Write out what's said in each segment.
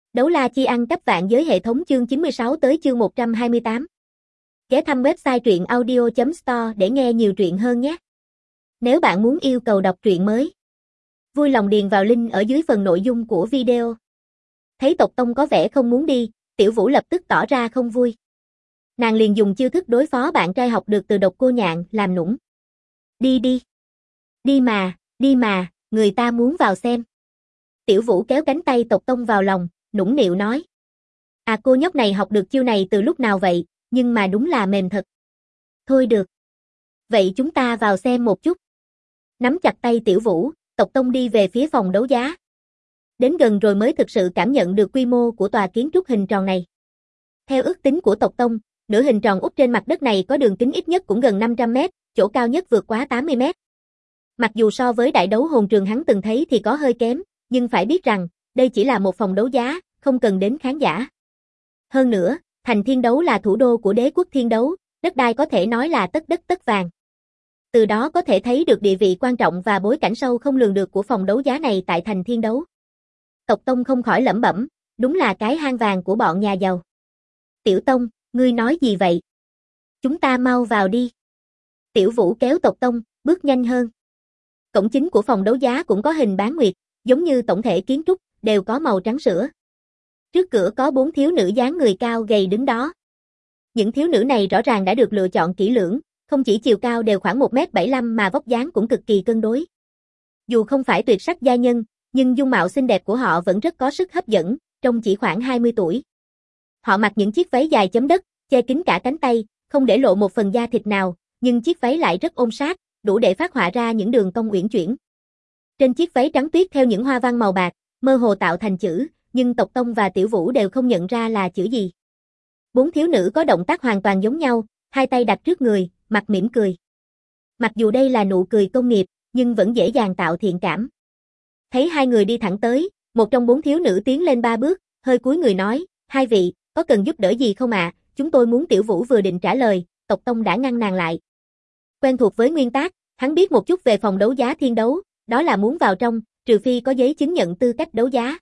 Đấu la chi ăn cắp vạn giới hệ thống chương 96 tới chương 128. Ghé thăm website truyện audio.store để nghe nhiều truyện hơn nhé. Nếu bạn muốn yêu cầu đọc truyện mới, vui lòng điền vào link ở dưới phần nội dung của video. Thấy Tộc Tông có vẻ không muốn đi, Tiểu Vũ lập tức tỏ ra không vui. Nàng liền dùng chiêu thức đối phó bạn trai học được từ Độc Cô Nhạn làm nũng. Đi. Đi mà, người ta muốn vào xem. Tiểu Vũ kéo cánh tay Tộc Tông vào lòng, nũng nịu nói. À, cô nhóc này học được chiêu này từ lúc nào vậy, nhưng mà đúng là mềm thật. Thôi được. Vậy chúng ta vào xem một chút. Nắm chặt tay Tiểu Vũ, Tộc Tông đi về phía phòng đấu giá. Đến gần rồi mới thực sự cảm nhận được quy mô của tòa kiến trúc hình tròn này. Theo ước tính của Tộc Tông, nửa hình tròn úp trên mặt đất này có đường kính ít nhất cũng gần 500 mét, chỗ cao nhất vượt quá 80 mét. Mặc dù so với đại đấu hồn trường hắn từng thấy thì có hơi kém, nhưng phải biết rằng, đây chỉ là một phòng đấu giá, không cần đến khán giả. Hơn nữa, thành Thiên Đấu là thủ đô của đế quốc Thiên Đấu, đất đai có thể nói là tất đất tất vàng. Từ đó có thể thấy được địa vị quan trọng và bối cảnh sâu không lường được của phòng đấu giá này tại thành Thiên Đấu. Tộc Tông không khỏi lẩm bẩm, đúng là cái hang vàng của bọn nhà giàu. Tiểu Tông, ngươi nói gì vậy? Chúng ta mau vào đi. Tiểu Vũ kéo Tộc Tông, bước nhanh hơn. Cổng chính của phòng đấu giá cũng có hình bán nguyệt, giống như tổng thể kiến trúc, đều có màu trắng sữa. Trước cửa có 4 thiếu nữ dáng người cao gầy đứng đó. Những thiếu nữ này rõ ràng đã được lựa chọn kỹ lưỡng, không chỉ chiều cao đều khoảng 1m75 mà vóc dáng cũng cực kỳ cân đối. Dù không phải tuyệt sắc gia nhân, nhưng dung mạo xinh đẹp của họ vẫn rất có sức hấp dẫn, trông chỉ khoảng 20 tuổi. Họ mặc những chiếc váy dài chấm đất, che kín cả cánh tay, không để lộ một phần da thịt nào, nhưng chiếc váy lại rất ôm sát, đủ để phác họa ra những đường cong uyển chuyển. Trên chiếc váy trắng tuyết theo những hoa văn màu bạc, mơ hồ tạo thành chữ, nhưng Tộc Tông và Tiểu Vũ đều không nhận ra là chữ gì. 4 thiếu nữ có động tác hoàn toàn giống nhau, hai tay đặt trước người, mặt mỉm cười. Mặc dù đây là nụ cười công nghiệp, nhưng vẫn dễ dàng tạo thiện cảm. Thấy hai người đi thẳng tới, một trong 4 thiếu nữ tiến lên 3 bước, hơi cúi người nói, hai vị, có cần giúp đỡ gì không ạ? Chúng tôi muốn. Tiểu Vũ vừa định trả lời, Tộc Tông đã ngăn nàng lại. Quen thuộc với nguyên tắc, hắn biết một chút về phòng đấu giá Thiên Đấu, đó là muốn vào trong, trừ phi có giấy chứng nhận tư cách đấu giá.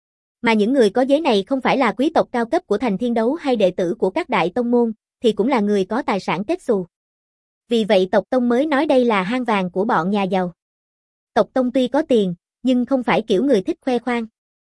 Mà những người có giấy này không phải là quý tộc cao cấp của thành Thiên Đấu hay đệ tử của các đại tông môn, thì cũng là người có tài sản kết xù. Vì vậy Tộc Tông mới nói đây là hang vàng của bọn nhà giàu. Tộc Tông tuy có tiền, nhưng không phải kiểu người thích khoe khoang.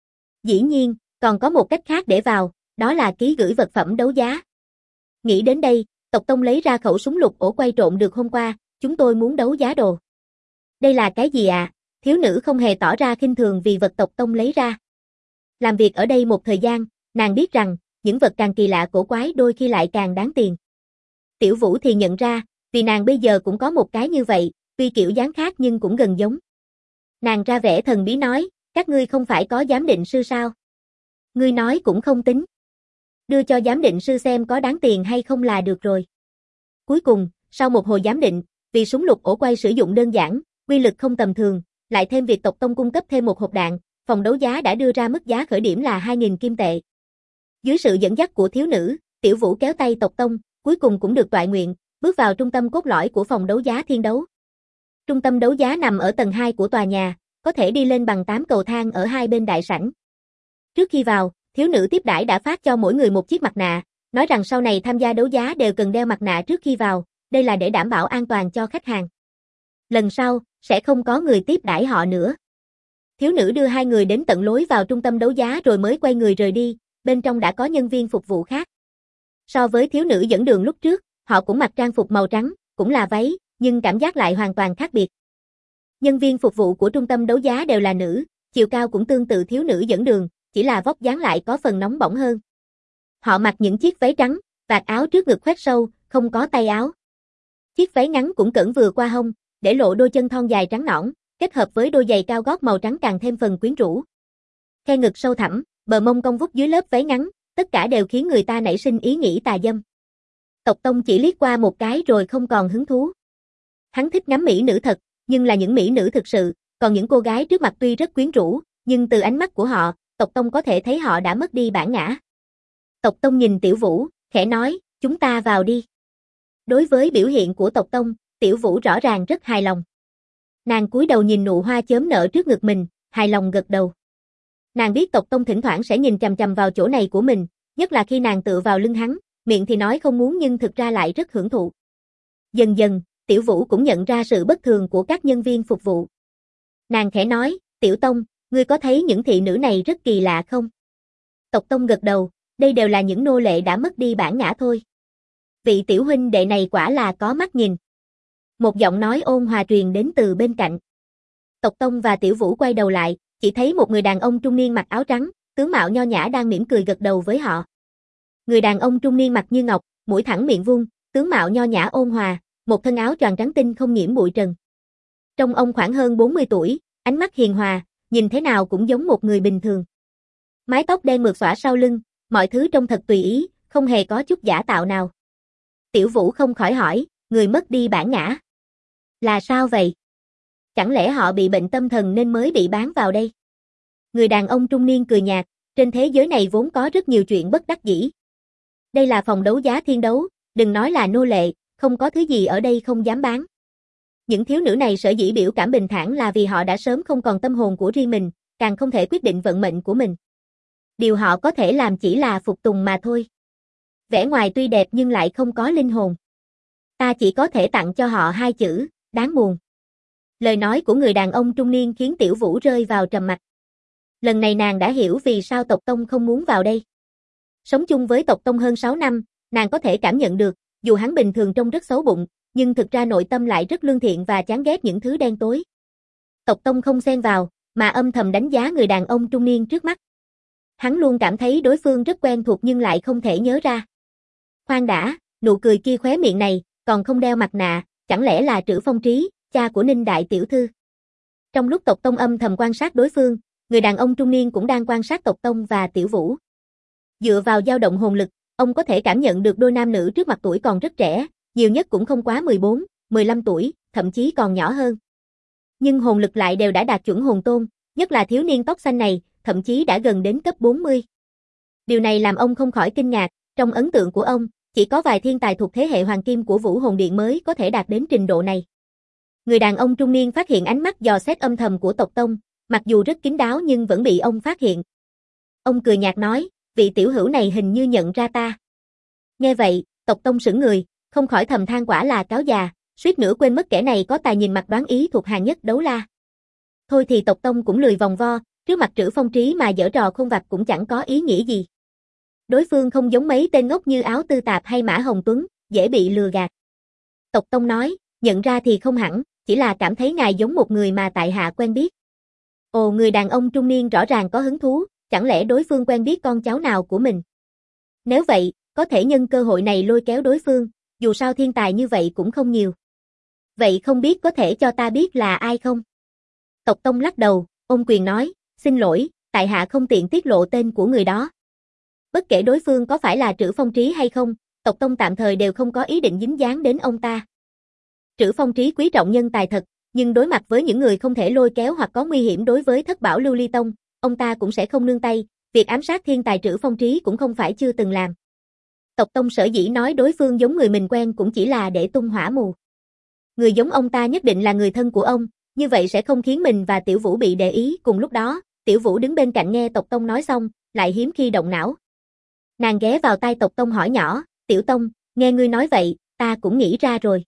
Dĩ nhiên, còn có một cách khác để vào, đó là ký gửi vật phẩm đấu giá. Nghĩ đến đây, Tộc Tông lấy ra khẩu súng lục ổ quay trộm được hôm qua, chúng tôi muốn đấu giá đồ. Đây là cái gì ạ? Thiếu nữ không hề tỏ ra khinh thường vì vật Tộc Tông lấy ra. Làm việc ở đây một thời gian, nàng biết rằng, những vật càng kỳ lạ cổ quái đôi khi lại càng đáng tiền. Tiểu Vũ thì nhận ra, vì nàng bây giờ cũng có một cái như vậy, tuy kiểu dáng khác nhưng cũng gần giống. Nàng ra vẻ thần bí nói, các ngươi không phải có giám định sư sao? Ngươi nói cũng không tính. Đưa cho giám định sư xem có đáng tiền hay không là được rồi. Cuối cùng, sau một hồi giám định, vì súng lục ổ quay sử dụng đơn giản, uy lực không tầm thường, lại thêm việc Tộc Tông cung cấp thêm một hộp đạn, phòng đấu giá đã đưa ra mức giá khởi điểm là 2.000 kim tệ. Dưới sự dẫn dắt của thiếu nữ, Tiểu Vũ kéo tay Tộc Tông, cuối cùng cũng được toại nguyện, bước vào trung tâm cốt lõi của phòng đấu giá Thiên Đấu. Trung tâm đấu giá nằm ở tầng 2 của tòa nhà, có thể đi lên bằng 8 cầu thang ở hai bên đại sảnh. Trước khi vào, thiếu nữ tiếp đãi đã phát cho mỗi người một chiếc mặt nạ, nói rằng sau này tham gia đấu giá đều cần đeo mặt nạ trước khi vào, đây là để đảm bảo an toàn cho khách hàng. Lần sau, sẽ không có người tiếp đãi họ nữa. Thiếu nữ đưa hai người đến tận lối vào trung tâm đấu giá rồi mới quay người rời đi, bên trong đã có nhân viên phục vụ khác. So với thiếu nữ dẫn đường lúc trước, họ cũng mặc trang phục màu trắng, cũng là váy, nhưng cảm giác lại hoàn toàn khác biệt. Nhân viên phục vụ của trung tâm đấu giá đều là nữ, chiều cao cũng tương tự thiếu nữ dẫn đường, chỉ là vóc dáng lại có phần nóng bỏng hơn. Họ mặc những chiếc váy trắng, vạt áo trước ngực khoét sâu, không có tay áo. Chiếc váy ngắn cũng cỡn vừa qua hông, để lộ đôi chân thon dài trắng nõn, kết hợp với đôi giày cao gót màu trắng càng thêm phần quyến rũ. Khe ngực sâu thẳm, bờ mông cong vút dưới lớp váy ngắn, tất cả đều khiến người ta nảy sinh ý nghĩ tà dâm. Tộc Tông chỉ liếc qua một cái rồi không còn hứng thú. Hắn thích ngắm mỹ nữ thật, nhưng là những mỹ nữ thực sự, còn những cô gái trước mặt tuy rất quyến rũ, nhưng từ ánh mắt của họ, Tộc Tông có thể thấy họ đã mất đi bản ngã. Tộc Tông nhìn Tiểu Vũ, khẽ nói, chúng ta vào đi. Đối với biểu hiện của Tộc Tông, Tiểu Vũ rõ ràng rất hài lòng. Nàng cúi đầu nhìn nụ hoa chớm nở trước ngực mình, hài lòng gật đầu. Nàng biết Tộc Tông thỉnh thoảng sẽ nhìn chằm chằm vào chỗ này của mình, nhất là khi nàng tựa vào lưng hắn, miệng thì nói không muốn nhưng thực ra lại rất hưởng thụ. Dần dần, Tiểu Vũ cũng nhận ra sự bất thường của các nhân viên phục vụ. Nàng khẽ nói, Tiểu Tông, ngươi có thấy những thị nữ này rất kỳ lạ không? Tộc Tông gật đầu, đây đều là những nô lệ đã mất đi bản ngã thôi. Vị tiểu huynh đệ này quả là có mắt nhìn. Một giọng nói ôn hòa truyền đến từ bên cạnh. Tộc Tông và Tiểu Vũ quay đầu lại, chỉ thấy một người đàn ông trung niên mặc áo trắng, tướng mạo nho nhã đang mỉm cười gật đầu với họ. Người đàn ông trung niên mặt như ngọc, mũi thẳng miệng vuông, tướng mạo nho nhã ôn hòa, một thân áo choàng trắng tinh không nhiễm bụi trần. Trông ông khoảng hơn 40 tuổi, ánh mắt hiền hòa, nhìn thế nào cũng giống một người bình thường. Mái tóc đen mượt xõa sau lưng, mọi thứ trông thật tùy ý, không hề có chút giả tạo nào. Tiểu Vũ không khỏi hỏi, người mất đi bản ngã. Là sao vậy? Chẳng lẽ họ bị bệnh tâm thần nên mới bị bán vào đây? Người đàn ông trung niên cười nhạt, trên thế giới này vốn có rất nhiều chuyện bất đắc dĩ. Đây là phòng đấu giá thiên đấu, đừng nói là nô lệ, không có thứ gì ở đây không dám bán. Những thiếu nữ này sở dĩ biểu cảm bình thản là vì họ đã sớm không còn tâm hồn của riêng mình, càng không thể quyết định vận mệnh của mình. Điều họ có thể làm chỉ là phục tùng mà thôi. Vẻ ngoài tuy đẹp nhưng lại không có linh hồn. Ta chỉ có thể tặng cho họ 2 chữ, đáng buồn. Lời nói của người đàn ông trung niên khiến Tiểu Vũ rơi vào trầm mặc. Lần này nàng đã hiểu vì sao Tộc Tông không muốn vào đây. Sống chung với Tộc Tông hơn 6 năm, nàng có thể cảm nhận được, dù hắn bình thường trông rất xấu bụng, nhưng thực ra nội tâm lại rất lương thiện và chán ghét những thứ đen tối. Tộc Tông không xen vào, mà âm thầm đánh giá người đàn ông trung niên trước mắt. Hắn luôn cảm thấy đối phương rất quen thuộc nhưng lại không thể nhớ ra. Khoan đã, nụ cười kia khóe miệng này, còn không đeo mặt nạ, chẳng lẽ là Trữ Phong Trí, cha của Ninh đại tiểu thư. Trong lúc Tộc Tông âm thầm quan sát đối phương, người đàn ông trung niên cũng đang quan sát Tộc Tông và Tiểu Vũ. Dựa vào dao động hồn lực, ông có thể cảm nhận được đôi nam nữ trước mặt tuổi còn rất trẻ, nhiều nhất cũng không quá 14, 15 tuổi, thậm chí còn nhỏ hơn. Nhưng hồn lực lại đều đã đạt chuẩn hồn tôn, nhất là thiếu niên tóc xanh này, thậm chí đã gần đến cấp 40. Điều này làm ông không khỏi kinh ngạc, trong ấn tượng của ông, chỉ có vài thiên tài thuộc thế hệ hoàng kim của Vũ Hồn Điện mới có thể đạt đến trình độ này. Người đàn ông trung niên phát hiện ánh mắt dò xét âm thầm của Tộc Tông, mặc dù rất kín đáo nhưng vẫn bị ông phát hiện. Ông cười nhạt nói, vị tiểu hữu này hình như nhận ra ta. Nghe vậy, Tộc Tông sững người, không khỏi thầm than quả là cáo già, suýt nữa quên mất kẻ này có tài nhìn mặt đoán ý thuộc hàng nhất đấu la. Thôi thì Tộc Tông cũng lười vòng vo, trước mặt Trữ Phong Trí mà giở trò khôn vặt cũng chẳng có ý nghĩa gì. Đối phương không giống mấy tên ngốc như Áo Tư Tạp hay Mã Hồng Tuấn, dễ bị lừa gạt. Tộc Tông nói, nhận ra thì không hẳn, chỉ là cảm thấy ngài giống một người mà tại hạ quen biết. Ồ, người đàn ông trung niên rõ ràng có hứng thú, chẳng lẽ đối phương quen biết con cháu nào của mình? Nếu vậy, có thể nhân cơ hội này lôi kéo đối phương, dù sao thiên tài như vậy cũng không nhiều. Vậy không biết có thể cho ta biết là ai không? Tộc Tông lắc đầu, ôm quyền nói, xin lỗi, tại hạ không tiện tiết lộ tên của người đó. Bất kể đối phương có phải là Trữ Phong Trí hay không, Tộc Tông tạm thời đều không có ý định dính dáng đến ông ta. Trữ Phong Trí quý trọng nhân tài thật, nhưng đối mặt với những người không thể lôi kéo hoặc có nguy hiểm đối với Thất Bảo Lưu Ly Tông, ông ta cũng sẽ không nương tay, việc ám sát thiên tài Trữ Phong Trí cũng không phải chưa từng làm. Tộc Tông sở dĩ nói đối phương giống người mình quen cũng chỉ là để tung hỏa mù. Người giống ông ta nhất định là người thân của ông, như vậy sẽ không khiến mình và Tiểu Vũ bị để ý. Cùng lúc đó, Tiểu Vũ đứng bên cạnh nghe Tộc Tông nói xong, lại hiếm khi động não. Nàng ghé vào tai Tộc Tông hỏi nhỏ, Tiểu Tông, nghe ngươi nói vậy, ta cũng nghĩ ra rồi.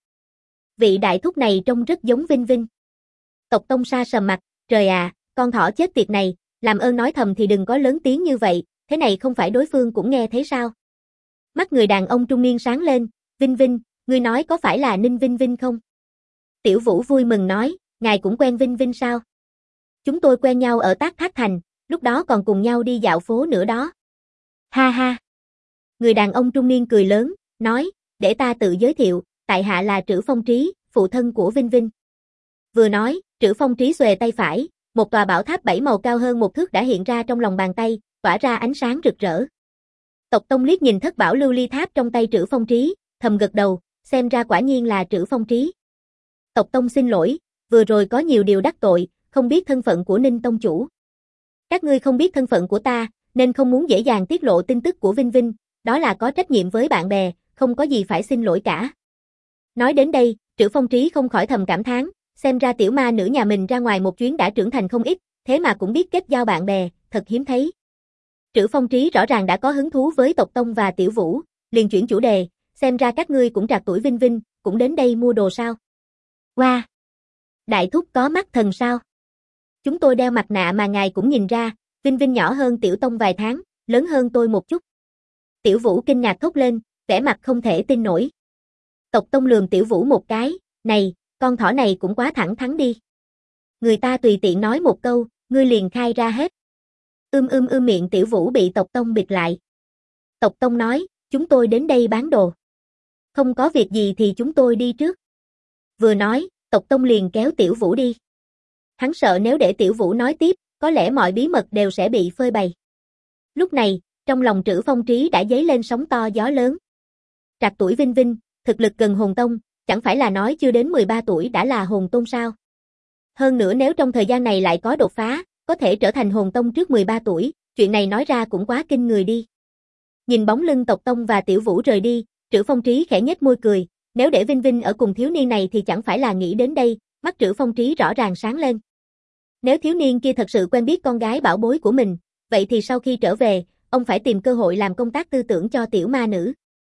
Vị đại thúc này trông rất giống Vinh Vinh. Tộc Tông sa sầm mặt, trời à, con thỏ chết tiệt này, làm ơn nói thầm thì đừng có lớn tiếng như vậy, thế này không phải đối phương cũng nghe thấy sao? Mắt người đàn ông trung niên sáng lên, Vinh Vinh, ngươi nói có phải là Ninh Vinh Vinh không? Tiểu Vũ vui mừng nói, ngài cũng quen Vinh Vinh sao? Chúng tôi quen nhau ở Tác Thác Thành, lúc đó còn cùng nhau đi dạo phố nữa đó. Ha ha. Người đàn ông trung niên cười lớn, nói, để ta tự giới thiệu, tại hạ là Trữ Phong Trí, phụ thân của Vinh Vinh. Vừa nói, Trữ Phong Trí xuề tay phải, một tòa bảo tháp 7 màu cao hơn 1 thước đã hiện ra trong lòng bàn tay, tỏa ra ánh sáng rực rỡ. Tộc Tông liếc nhìn Thất Bảo Lưu Ly Tháp trong tay Trữ Phong Trí, thầm gật đầu, xem ra quả nhiên là Trữ Phong Trí. Tộc Tông xin lỗi, vừa rồi có nhiều điều đắc tội, không biết thân phận của Ninh Tông chủ. Các ngươi không biết thân phận của ta, nên không muốn dễ dàng tiết lộ tin tức của Vinh Vinh, đó là có trách nhiệm với bạn bè, không có gì phải xin lỗi cả. Nói đến đây, Trữ Phong Trí không khỏi thầm cảm thán, xem ra tiểu ma nữ nhà mình ra ngoài một chuyến đã trưởng thành không ít, thế mà cũng biết kết giao bạn bè, thật thật hiếm thấy. Trữ Phong Trí rõ ràng đã có hứng thú với tộc Tông và Tiểu Vũ, liền chuyển chủ đề, xem ra các ngươi cũng trạc tuổi Vinh Vinh, cũng đến đây mua đồ sao? Wow! Đại thúc có mắt thần sao? Chúng tôi đeo mặt nạ mà ngài cũng nhìn ra, Vinh Vinh nhỏ hơn Tiểu Tông vài tháng, lớn hơn tôi một chút. Tiểu Vũ kinh ngạc thốt lên, vẻ mặt không thể tin nổi. Tộc Tông lườm Tiểu Vũ một cái, này, con thỏ này cũng quá thẳng thắn đi. Người ta tùy tiện nói một câu, ngươi liền khai ra hết. Miệng Tiểu Vũ bị tộc Tông bịt lại. Tộc Tông nói, chúng tôi đến đây bán đồ. Không có việc gì thì chúng tôi đi trước. Vừa nói, tộc Tông liền kéo Tiểu Vũ đi. Hắn sợ nếu để Tiểu Vũ nói tiếp, có lẽ mọi bí mật đều sẽ bị phơi bày. Lúc này, trong lòng Trữ Phong Trí đã dấy lên sóng to gió lớn. Trạc tuổi Vinh Vinh, thực lực gần hồn tông, chẳng phải là nói chưa đến 13 tuổi đã là hồn tôn sao? Hơn nữa nếu trong thời gian này lại có đột phá, có thể trở thành hồn tông trước 13 tuổi, chuyện này nói ra cũng quá kinh người đi. Nhìn bóng lưng tộc Tông và Tiểu Vũ rời đi, Trữ Phong Trí khẽ nhếch môi cười, nếu để Vinh Vinh ở cùng thiếu niên này thì chẳng phải là nghĩ đến đây, mắt Trữ Phong Trí rõ ràng sáng lên. Nếu thiếu niên kia thật sự quen biết con gái bảo bối của mình, vậy thì sau khi trở về, ông phải tìm cơ hội làm công tác tư tưởng cho tiểu ma nữ.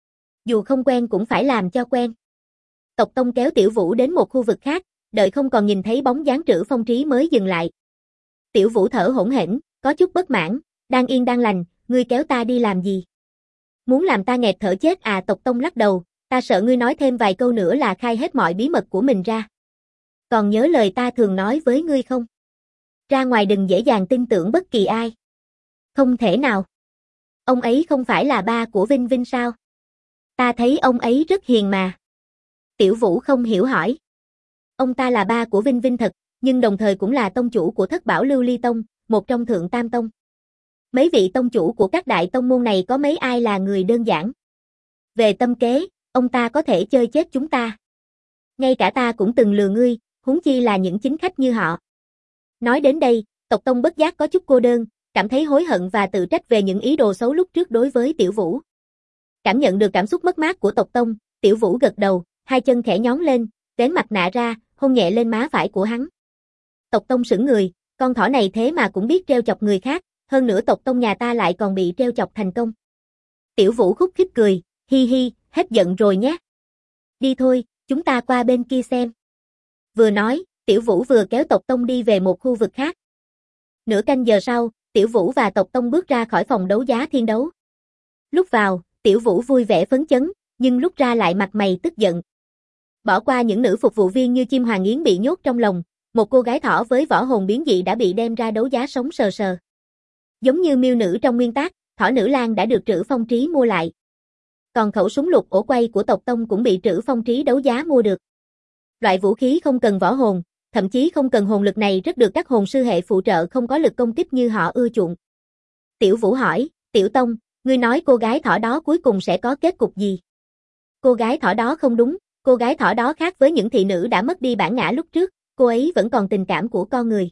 Dù không quen cũng phải làm cho quen. Tộc Tông kéo Tiểu Vũ đến một khu vực khác, đợi không còn nhìn thấy bóng dáng Trữ Phong Trí mới dừng lại. Tiểu Vũ thở hổn hển, có chút bất mãn, đang yên đang lành, ngươi kéo ta đi làm gì? Muốn làm ta nghẹt thở chết à? Tộc Tông lắc đầu, ta sợ ngươi nói thêm vài câu nữa là khai hết mọi bí mật của mình ra. Còn nhớ lời ta thường nói với ngươi không? Ra ngoài đừng dễ dàng tin tưởng bất kỳ ai. Không thể nào. Ông ấy không phải là ba của Vinh Vinh sao? Ta thấy ông ấy rất hiền mà. Tiểu Vũ không hiểu hỏi. Ông ta là ba của Vinh Vinh thật, nhưng đồng thời cũng là tông chủ của Thất Bảo Lưu Ly Tông, một trong thượng tam tông. Mấy vị tông chủ của các đại tông môn này có mấy ai là người đơn giản. Về tâm kế, ông ta có thể chơi chết chúng ta. Ngay cả ta cũng từng lừa ngươi, huống chi là những chính khách như họ. Nói đến đây, tộc Tông bất giác có chút cô đơn, cảm thấy hối hận và tự trách về những ý đồ xấu lúc trước đối với Tiểu Vũ. Cảm nhận được cảm xúc mất mát của tộc Tông, Tiểu Vũ gật đầu, hai chân khẽ nhón lên, vén mặt nạ ra, hôn nhẹ lên má phải của hắn. Tộc Tông sững người, con thỏ này thế mà cũng biết trêu chọc người khác, hơn nữa tộc Tông nhà ta lại còn bị trêu chọc thành công. Tiểu Vũ khúc khích cười, hi hi, hết giận rồi nhé. Đi thôi, chúng ta qua bên kia xem. Vừa nói, Tiểu Vũ vừa kéo tộc Tông đi về một khu vực khác. Nửa canh giờ sau, Tiểu Vũ và tộc Tông bước ra khỏi phòng đấu giá thiên đấu. Lúc vào, Tiểu Vũ vui vẻ phấn chấn, nhưng lúc ra lại mặt mày tức giận. Bỏ qua những nữ phục vụ viên như chim hoàng yến bị nhốt trong lồng, một cô gái thỏ với võ hồn biến dị đã bị đem ra đấu giá sống sờ sờ. Giống như miêu nữ trong nguyên tác, thỏ nữ lang đã được Trữ Phong Trí mua lại. Còn khẩu súng lục ổ quay của tộc Tông cũng bị Trữ Phong Trí đấu giá mua được. Loại vũ khí không cần võ hồn, thậm chí không cần hồn lực này rất được các hồn sư hệ phụ trợ không có lực công kích như họ ưa chuộng. Tiểu Vũ hỏi, Tiểu Tông, ngươi nói cô gái thỏ đó cuối cùng sẽ có kết cục gì? Cô gái thỏ đó không đúng, cô gái thỏ đó khác với những thị nữ đã mất đi bản ngã lúc trước, cô ấy vẫn còn tình cảm của con người.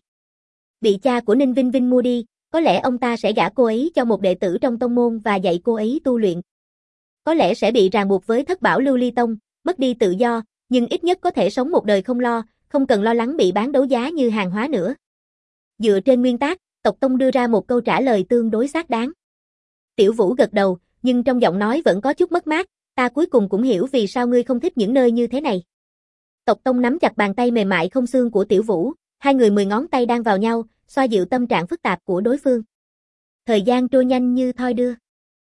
Bị cha của Ninh Vinh Vinh mua đi, có lẽ ông ta sẽ gả cô ấy cho một đệ tử trong tông môn và dạy cô ấy tu luyện. Có lẽ sẽ bị ràng buộc với Thất Bảo Lưu Ly Tông, mất đi tự do, nhưng ít nhất có thể sống một đời không lo, không cần lo lắng bị bán đấu giá như hàng hóa nữa. Dựa trên nguyên tắc, tộc Tông đưa ra một câu trả lời tương đối xác đáng. Tiểu Vũ gật đầu, nhưng trong giọng nói vẫn có chút mất mát, ta cuối cùng cũng hiểu vì sao ngươi không thích những nơi như thế này. Tộc Tông nắm chặt bàn tay mềm mại không xương của Tiểu Vũ, hai người 10 ngón tay đang vào nhau, xoa dịu tâm trạng phức tạp của đối phương. Thời gian trôi nhanh như thoi đưa.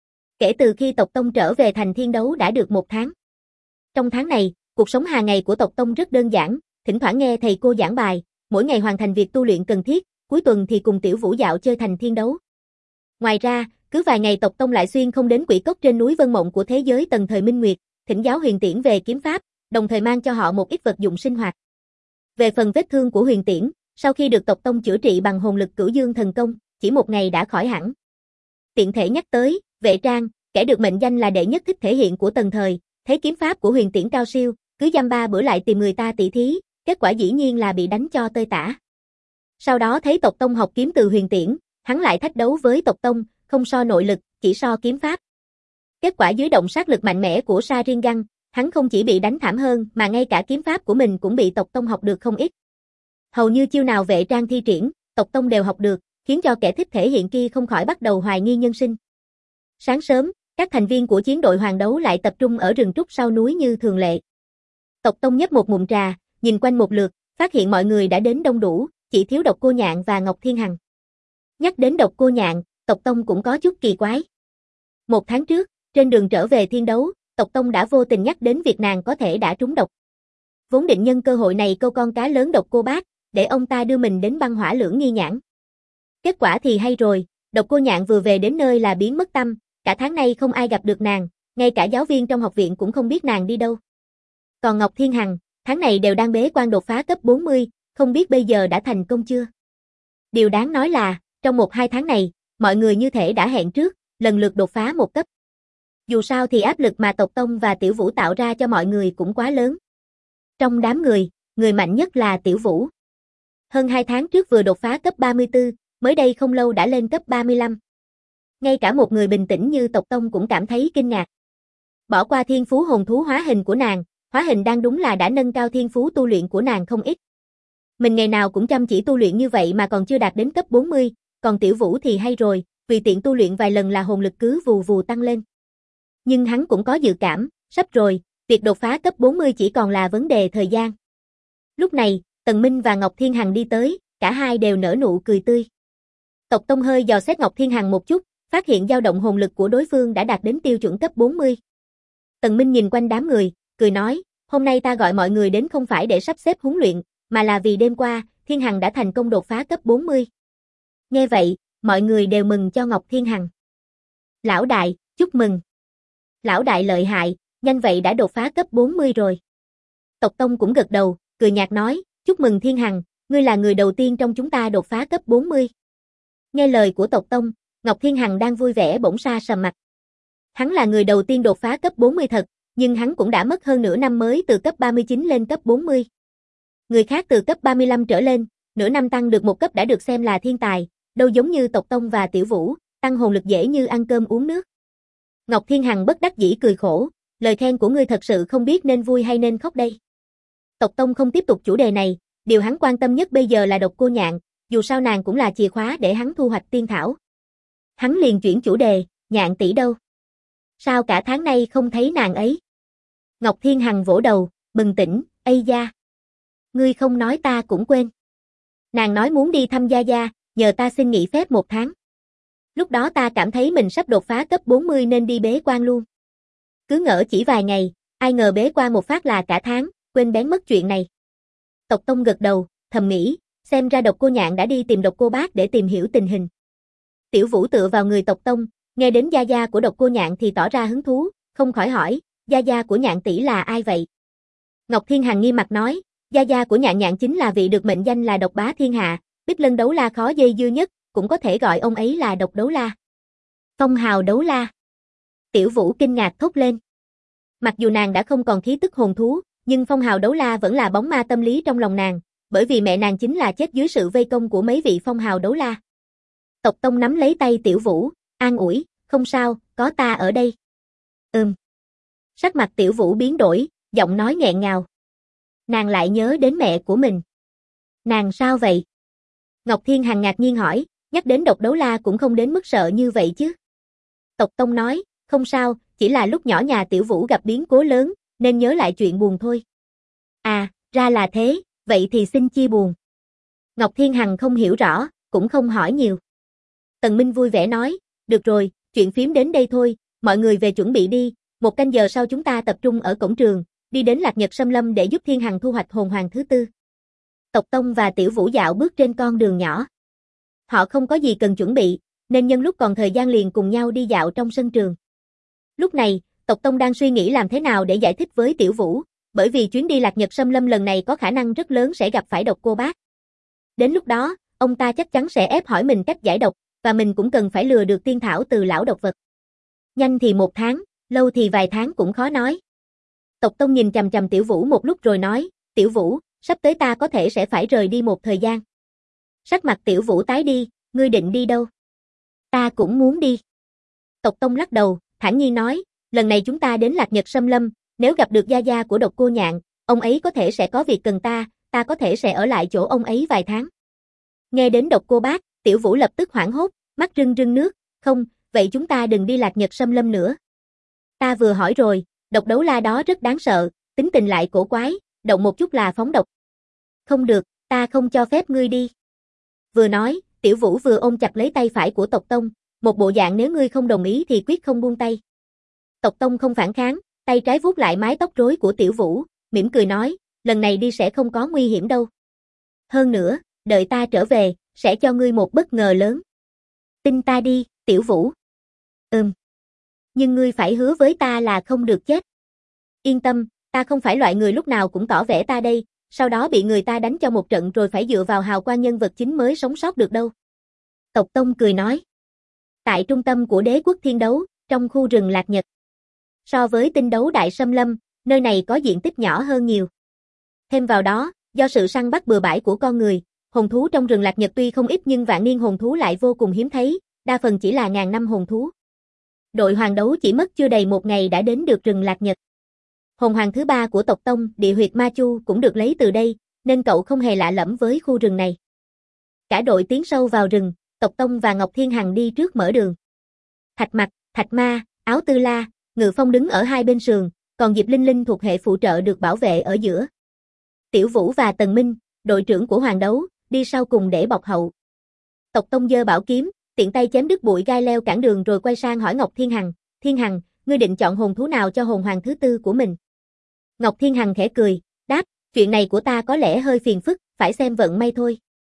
Kể từ khi tộc Tông trở về thành thiên đấu đã được 1 tháng. Trong tháng này, cuộc sống hàng ngày của tộc Tông rất đơn giản, thỉnh thoảng nghe thầy cô giảng bài, mỗi ngày hoàn thành việc tu luyện cần thiết, cuối tuần thì cùng Tiểu Vũ dạo chơi thành thiên đấu. Ngoài ra, cứ vài ngày tộc Tông lại xuyên không đến quỷ cốc trên núi Vân Mộng của thế giới tần thời Minh Nguyệt, thỉnh giáo Huyền Tiễn về kiếm pháp, đồng thời mang cho họ một ít vật dụng sinh hoạt. Về phần vết thương của Huyền Tiễn, sau khi được tộc Tông chữa trị bằng hồn lực Cửu Dương thần công, chỉ 1 ngày đã khỏi hẳn. Tiện thể nhắc tới, Vệ Trang, kẻ được mệnh danh là đệ nhất thích thể hiện của tần thời, thấy kiếm pháp của Huyền Tiễn cao siêu, cứ dăm ba bữa lại tìm người ta tỉ thí, kết quả dĩ nhiên là bị đánh cho tơi tả. Sau đó thấy tộc Tông học kiếm từ Huyền Tiễn, hắn lại thách đấu với tộc Tông, không so nội lực, chỉ so kiếm pháp. Kết quả dưới động sát lực mạnh mẽ của Sharingan, hắn không chỉ bị đánh thảm hơn mà ngay cả kiếm pháp của mình cũng bị tộc Tông học được không ít. Hầu như chiêu nào Vệ Trang thi triển, tộc Tông đều học được, khiến cho kẻ thích thể hiện kia không khỏi bắt đầu hoài nghi nhân sinh. Sáng sớm, các thành viên của chiến đội hoàng đấu lại tập trung ở rừng trúc sau núi như thường lệ. Tộc Tông nhấp một ngụm trà, nhìn quanh một lượt, phát hiện mọi người đã đến đông đủ, chỉ thiếu Độc Cô Nhạn và Ngọc Thiên Hằng. Nhắc đến Độc Cô Nhạn, Tộc Tông cũng có chút kỳ quái. 1 tháng trước, trên đường trở về thiên đấu, Tộc Tông đã vô tình nhắc đến việc nàng có thể đã trúng độc. Vốn định nhân cơ hội này câu con cá lớn Độc Cô Bác, để ông ta đưa mình đến băng hỏa lưỡng nghi nhãn. Kết quả thì hay rồi, Độc Cô Nhạn vừa về đến nơi là biến mất tâm, cả tháng nay không ai gặp được nàng, ngay cả giáo viên trong học viện cũng không biết nàng đi đâu. Còn Ngọc Thiên Hằng, tháng này đều đang bế quan đột phá cấp 40, không biết bây giờ đã thành công chưa. Điều đáng nói là, trong 1-2 tháng này, mọi người như thể đã hẹn trước, lần lượt đột phá một cấp. Dù sao thì áp lực mà Tộc Tông và Tiểu Vũ tạo ra cho mọi người cũng quá lớn. Trong đám người mạnh nhất là Tiểu Vũ. Hơn 2 tháng trước vừa đột phá cấp 34, mới đây không lâu đã lên cấp 35. Ngay cả một người bình tĩnh như Tộc Tông cũng cảm thấy kinh ngạc. Bỏ qua thiên phú hồn thú hóa hình của nàng, hóa hình đang đúng là đã nâng cao thiên phú tu luyện của nàng không ít. Mình ngày nào cũng chăm chỉ tu luyện như vậy mà còn chưa đạt đến cấp 40, còn Tiểu Vũ thì hay rồi, vì tiện tu luyện vài lần là hồn lực cứ vù vù tăng lên. Nhưng hắn cũng có dự cảm, sắp rồi, việc đột phá cấp 40 chỉ còn là vấn đề thời gian. Lúc này, Tần Minh và Ngọc Thiên Hằng đi tới, cả hai đều nở nụ cười tươi. Tộc Tông hơi dò xét Ngọc Thiên Hằng một chút, phát hiện dao động hồn lực của đối phương đã đạt đến tiêu chuẩn cấp 40. Tần Minh nhìn quanh đám người, cười nói, hôm nay ta gọi mọi người đến không phải để sắp xếp huấn luyện, mà là vì đêm qua, Thiên Hằng đã thành công đột phá cấp 40. Nghe vậy, mọi người đều mừng cho Ngọc Thiên Hằng. Lão đại, chúc mừng. Lão đại lợi hại, nhanh vậy đã đột phá cấp 40 rồi. Tộc Tông cũng gật đầu, cười nhạt nói, chúc mừng Thiên Hằng, ngươi là người đầu tiên trong chúng ta đột phá cấp 40. Nghe lời của Tộc Tông, Ngọc Thiên Hằng đang vui vẻ bỗng sa sầm mặt. Hắn là người đầu tiên đột phá cấp 40 thật, nhưng hắn cũng đã mất hơn nửa năm mới từ cấp 39 lên cấp 40. Người khác từ cấp 35 trở lên, nửa năm tăng được một cấp đã được xem là thiên tài, đâu giống như Tộc Tông và Tiểu Vũ, tăng hồn lực dễ như ăn cơm uống nước. Ngọc Thiên Hằng bất đắc dĩ cười khổ, lời khen của ngươi thật sự không biết nên vui hay nên khóc đây. Tộc Tông không tiếp tục chủ đề này, điều hắn quan tâm nhất bây giờ là Độc Cô Nhạn, dù sao nàng cũng là chìa khóa để hắn thu hoạch tiên thảo. Hắn liền chuyển chủ đề, Nhạn tỷ đâu? Sao cả tháng nay không thấy nàng ấy? Ngọc Thiên Hằng vỗ đầu, bừng tỉnh, ây da. Ngươi không nói ta cũng quên. Nàng nói muốn đi thăm Gia Gia, nhờ ta xin nghỉ phép 1 tháng. Lúc đó ta cảm thấy mình sắp đột phá cấp 40 nên đi bế quan luôn. Cứ ngỡ chỉ vài ngày, ai ngờ bế quan một phát là cả tháng, quên bén mất chuyện này. Tộc Tông gật đầu, thầm nghĩ, xem ra Độc Cô Nhạn đã đi tìm Độc Cô Bác để tìm hiểu tình hình. Tiểu Vũ tựa vào người Tộc Tông, nghe đến Gia Gia của Độc Cô Nhạn thì tỏ ra hứng thú, không khỏi hỏi, Gia Gia của Nhạn tỷ là ai vậy? Ngọc Thiên Hằng nghiêm mặt nói, Gia Gia của Nhạn Nhạn chính là vị được mệnh danh là độc bá thiên hạ, Bích Lân Đấu La khó dây dưa nhất, cũng có thể gọi ông ấy là Độc Đấu La. Phong hào Đấu La. Tiểu Vũ kinh ngạc thốt lên. Mặc dù nàng đã không còn khí tức hồn thú, nhưng phong hào Đấu La vẫn là bóng ma tâm lý trong lòng nàng, bởi vì mẹ nàng chính là chết dưới sự vây công của mấy vị phong hào Đấu La. Tộc Tông nắm lấy tay Tiểu Vũ, an ủi, không sao, có ta ở đây. Sắc mặt Tiểu Vũ biến đổi, giọng nói nghẹn ngào. Nàng lại nhớ đến mẹ của mình. Nàng sao vậy? Ngọc Thiên Hằng ngạc nhiên hỏi, nhắc đến Độc Đấu La cũng không đến mức sợ như vậy chứ. Tộc Tông nói, không sao, chỉ là lúc nhỏ nhà Tiểu Vũ gặp biến cố lớn, nên nhớ lại chuyện buồn thôi. À, ra là thế, vậy thì xin chia buồn. Ngọc Thiên Hằng không hiểu rõ, cũng không hỏi nhiều. Tần Minh vui vẻ nói, được rồi, chuyện phím đến đây thôi, mọi người về chuẩn bị đi, 1 canh giờ sau chúng ta tập trung ở cổng trường, đi đến Lạc Nhật Sâm Lâm để giúp Thiên Hằng thu hoạch hồn hoàng thứ 4. Tộc Tông và Tiểu Vũ dạo bước trên con đường nhỏ. Họ không có gì cần chuẩn bị, nên nhân lúc còn thời gian liền cùng nhau đi dạo trong sân trường. Lúc này, Tộc Tông đang suy nghĩ làm thế nào để giải thích với Tiểu Vũ, bởi vì chuyến đi Lạc Nhật Sâm Lâm lần này có khả năng rất lớn sẽ gặp phải Độc Cô Bác. Đến lúc đó, ông ta chắc chắn sẽ ép hỏi mình cách giải độc, và mình cũng cần phải lừa được tiên thảo từ lão độc vật. Nhanh thì 1 tháng, lâu thì vài tháng cũng khó nói. Tộc Tông nhìn chằm chằm Tiểu Vũ một lúc rồi nói, Tiểu Vũ, sắp tới ta có thể sẽ phải rời đi một thời gian. Sắc mặt Tiểu Vũ tái đi, ngươi định đi đâu? Ta cũng muốn đi. Tộc Tông lắc đầu, thản nhiên nói, lần này chúng ta đến Lạc Nhật Sâm Lâm, nếu gặp được Gia Gia của Độc Cô Nhạn, ông ấy có thể sẽ có việc cần ta có thể sẽ ở lại chỗ ông ấy vài tháng. Nghe đến Độc Cô Bác, Tiểu Vũ lập tức hoảng hốt, mắt rưng rưng nước, không, vậy chúng ta đừng đi Lạc Nhật xâm lâm nữa. Ta vừa hỏi rồi, độc đấu la đó rất đáng sợ, tính tình lại cổ quái, động một chút là phóng độc. Không được, ta không cho phép ngươi đi. Vừa nói, Tiểu Vũ vừa ôm chặt lấy tay phải của Tộc Tông, một bộ dạng nếu ngươi không đồng ý thì quyết không buông tay. Tộc Tông không phản kháng, tay trái vuốt lại mái tóc rối của Tiểu Vũ, mỉm cười nói, lần này đi sẽ không có nguy hiểm đâu. Hơn nữa, đợi ta trở về, sẽ cho ngươi một bất ngờ lớn. Tin ta đi, Tiểu Vũ. Nhưng ngươi phải hứa với ta là không được chết. Yên tâm, ta không phải loại người lúc nào cũng tỏ vẻ ta đây, sau đó bị người ta đánh cho một trận rồi phải dựa vào hào quang nhân vật chính mới sống sót được đâu. Tộc Tông cười nói. Tại trung tâm của đế quốc thiên đấu, trong khu rừng Lạc Nhật. So với tinh đấu đại xâm lâm, nơi này có diện tích nhỏ hơn nhiều. Thêm vào đó, do sự săn bắt bừa bãi của con người, hồn thú trong rừng Lạc Nhật tuy không ít nhưng vạn niên hồn thú lại vô cùng hiếm thấy, đa phần chỉ là ngàn năm hồn thú. Đội hoàng đấu chỉ mất chưa đầy một ngày đã đến được rừng Lạc Nhật. Hồn hoàng thứ 3 của tộc Tông, địa huyệt Ma Chu cũng được lấy từ đây, nên cậu không hề lạ lẫm với khu rừng này. Cả đội tiến sâu vào rừng, tộc Tông và Ngọc Thiên Hằng đi trước mở đường. Thạch Mặc, Thạch Ma, Áo Tư La, Ngự Phong đứng ở hai bên sườn, còn Diệp Linh Linh thuộc hệ phụ trợ được bảo vệ ở giữa. Tiểu Vũ và Tần Minh, đội trưởng của hoàng đấu, đi sau cùng để bọc hậu. Tộc Tông giơ bảo kiếm, tiện tay chém đứt bụi gai leo cản đường rồi quay sang hỏi Ngọc Thiên Hằng, Thiên Hằng, ngươi định chọn hồn thú nào cho hồn hoàng thứ 4 của mình? Ngọc Thiên Hằng khẽ cười, đáp, chuyện này của ta có lẽ hơi phiền phức, phải xem vận may thôi.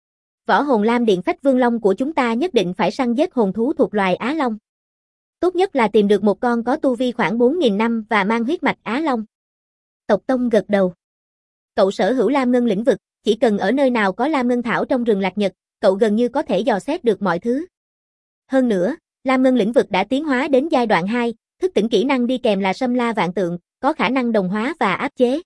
Võ hồn lam điện phách vương long của chúng ta nhất định phải săn giết hồn thú thuộc loài Á Long. Tốt nhất là tìm được một con có tu vi khoảng 4.000 năm và mang huyết mạch Á Long. Tộc Tông gật đầu. Cậu sở hữu lam ngân lĩnh vực, chỉ cần ở nơi nào có lam ngân thảo trong rừng Lạc Nhật, cậu gần như có thể dò xét được mọi thứ. Hơn nữa, lam ngân lĩnh vực đã tiến hóa đến giai đoạn 2, thức tỉnh kỹ năng đi kèm là Sâm La Vạn Tượng, có khả năng đồng hóa và áp chế.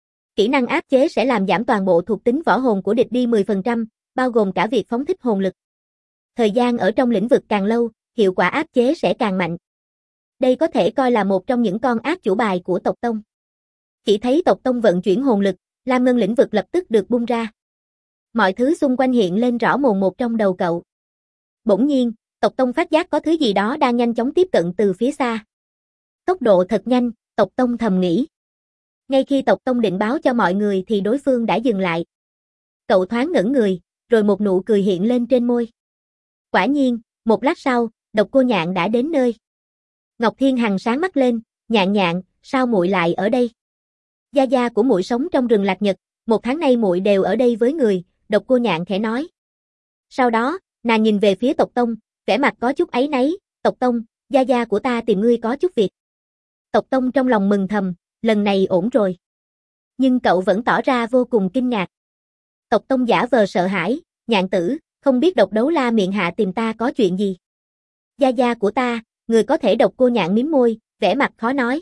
Kỹ năng áp chế sẽ làm giảm toàn bộ thuộc tính võ hồn của địch đi 10%, bao gồm cả việc phóng thích hồn lực. Thời gian ở trong lĩnh vực càng lâu, hiệu quả áp chế sẽ càng mạnh. Đây có thể coi là một trong những con ác chủ bài của tộc Tông. Chỉ thấy tộc Tông vận chuyển hồn lực, lam ngân lĩnh vực lập tức được bung ra. Mọi thứ xung quanh hiện lên rõ mồn một trong đầu cậu. Bỗng nhiên, tộc Tông phát giác có thứ gì đó đang nhanh chóng tiếp cận từ phía xa. Tốc độ thật nhanh, tộc Tông thầm nghĩ. Ngay khi tộc Tông định báo cho mọi người thì đối phương đã dừng lại. Cậu thoáng ngẩn người, rồi một nụ cười hiện lên trên môi. Quả nhiên, một lát sau, Độc Cô Nhạn đã đến nơi. Ngọc Thiên Hằng sáng mắt lên, Nhạn Nhạn, sao muội lại ở đây? Gia gia của muội sống trong rừng Lạc Nhật, một tháng nay muội đều ở đây với người, Độc Cô Nhạn khẽ nói. Sau đó, nàng nhìn về phía tộc Tông, vẻ mặt có chút áy náy, tộc Tông, gia gia của ta tìm ngươi có chút việc. Tộc Tông trong lòng mừng thầm, lần này ổn rồi. Nhưng cậu vẫn tỏ ra vô cùng kinh ngạc. Tộc Tông giả vờ sợ hãi, Nhạn tử, không biết độc đấu la miệng hạ tìm ta có chuyện gì. Gia gia của ta, người có thể. Độc Cô Nhạn mím môi, vẻ mặt khó nói.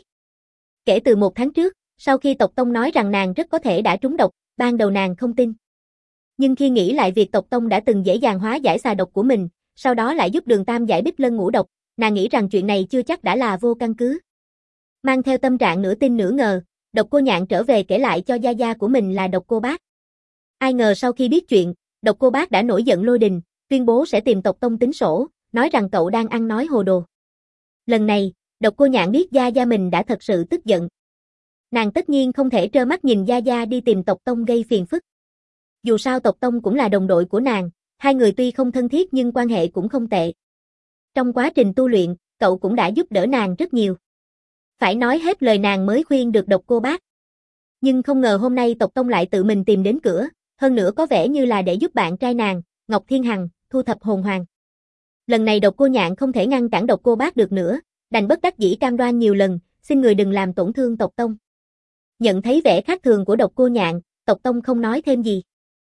Kể từ một tháng trước, sau khi tộc Tông nói rằng nàng rất có thể đã trúng độc, ban đầu nàng không tin. Nhưng khi nghĩ lại việc tộc Tông đã từng dễ dàng hóa giải xà độc của mình, sau đó lại giúp Đường Tam giải Bích Lân ngũ độc, nàng nghĩ rằng chuyện này chưa chắc đã là vô căn cứ. Mang theo tâm trạng nửa tin nửa ngờ, Độc Cô Nhạn trở về kể lại cho gia gia của mình là Độc Cô Bác. Ai ngờ sau khi biết chuyện, Độc Cô Bác đã nổi giận lôi đình, tuyên bố sẽ tìm tộc Tông tính sổ, nói rằng cậu đang ăn nói hồ đồ. Lần này, Độc Cô Nhạn biết gia gia mình đã thật sự tức giận. Nàng tất nhiên không thể trơ mắt nhìn gia gia đi tìm tộc Tông gây phiền phức. Dù sao tộc Tông cũng là đồng đội của nàng, hai người tuy không thân thiết nhưng quan hệ cũng không tệ. Trong quá trình tu luyện, cậu cũng đã giúp đỡ nàng rất nhiều. Phải nói hết lời nàng mới khuyên được Độc Cô Bác. Nhưng không ngờ hôm nay tộc Tông lại tự mình tìm đến cửa, hơn nữa có vẻ như là để giúp bạn trai nàng, Ngọc Thiên Hằng, thu thập hồn hoàng. Lần này Độc Cô Nhạn không thể ngăn cản Độc Cô Bác được nữa, đành bất đắc dĩ cam đoan nhiều lần, xin người đừng làm tổn thương tộc Tông. Nhận thấy vẻ khác thường của Độc Cô Nhạn, tộc Tông không nói thêm gì.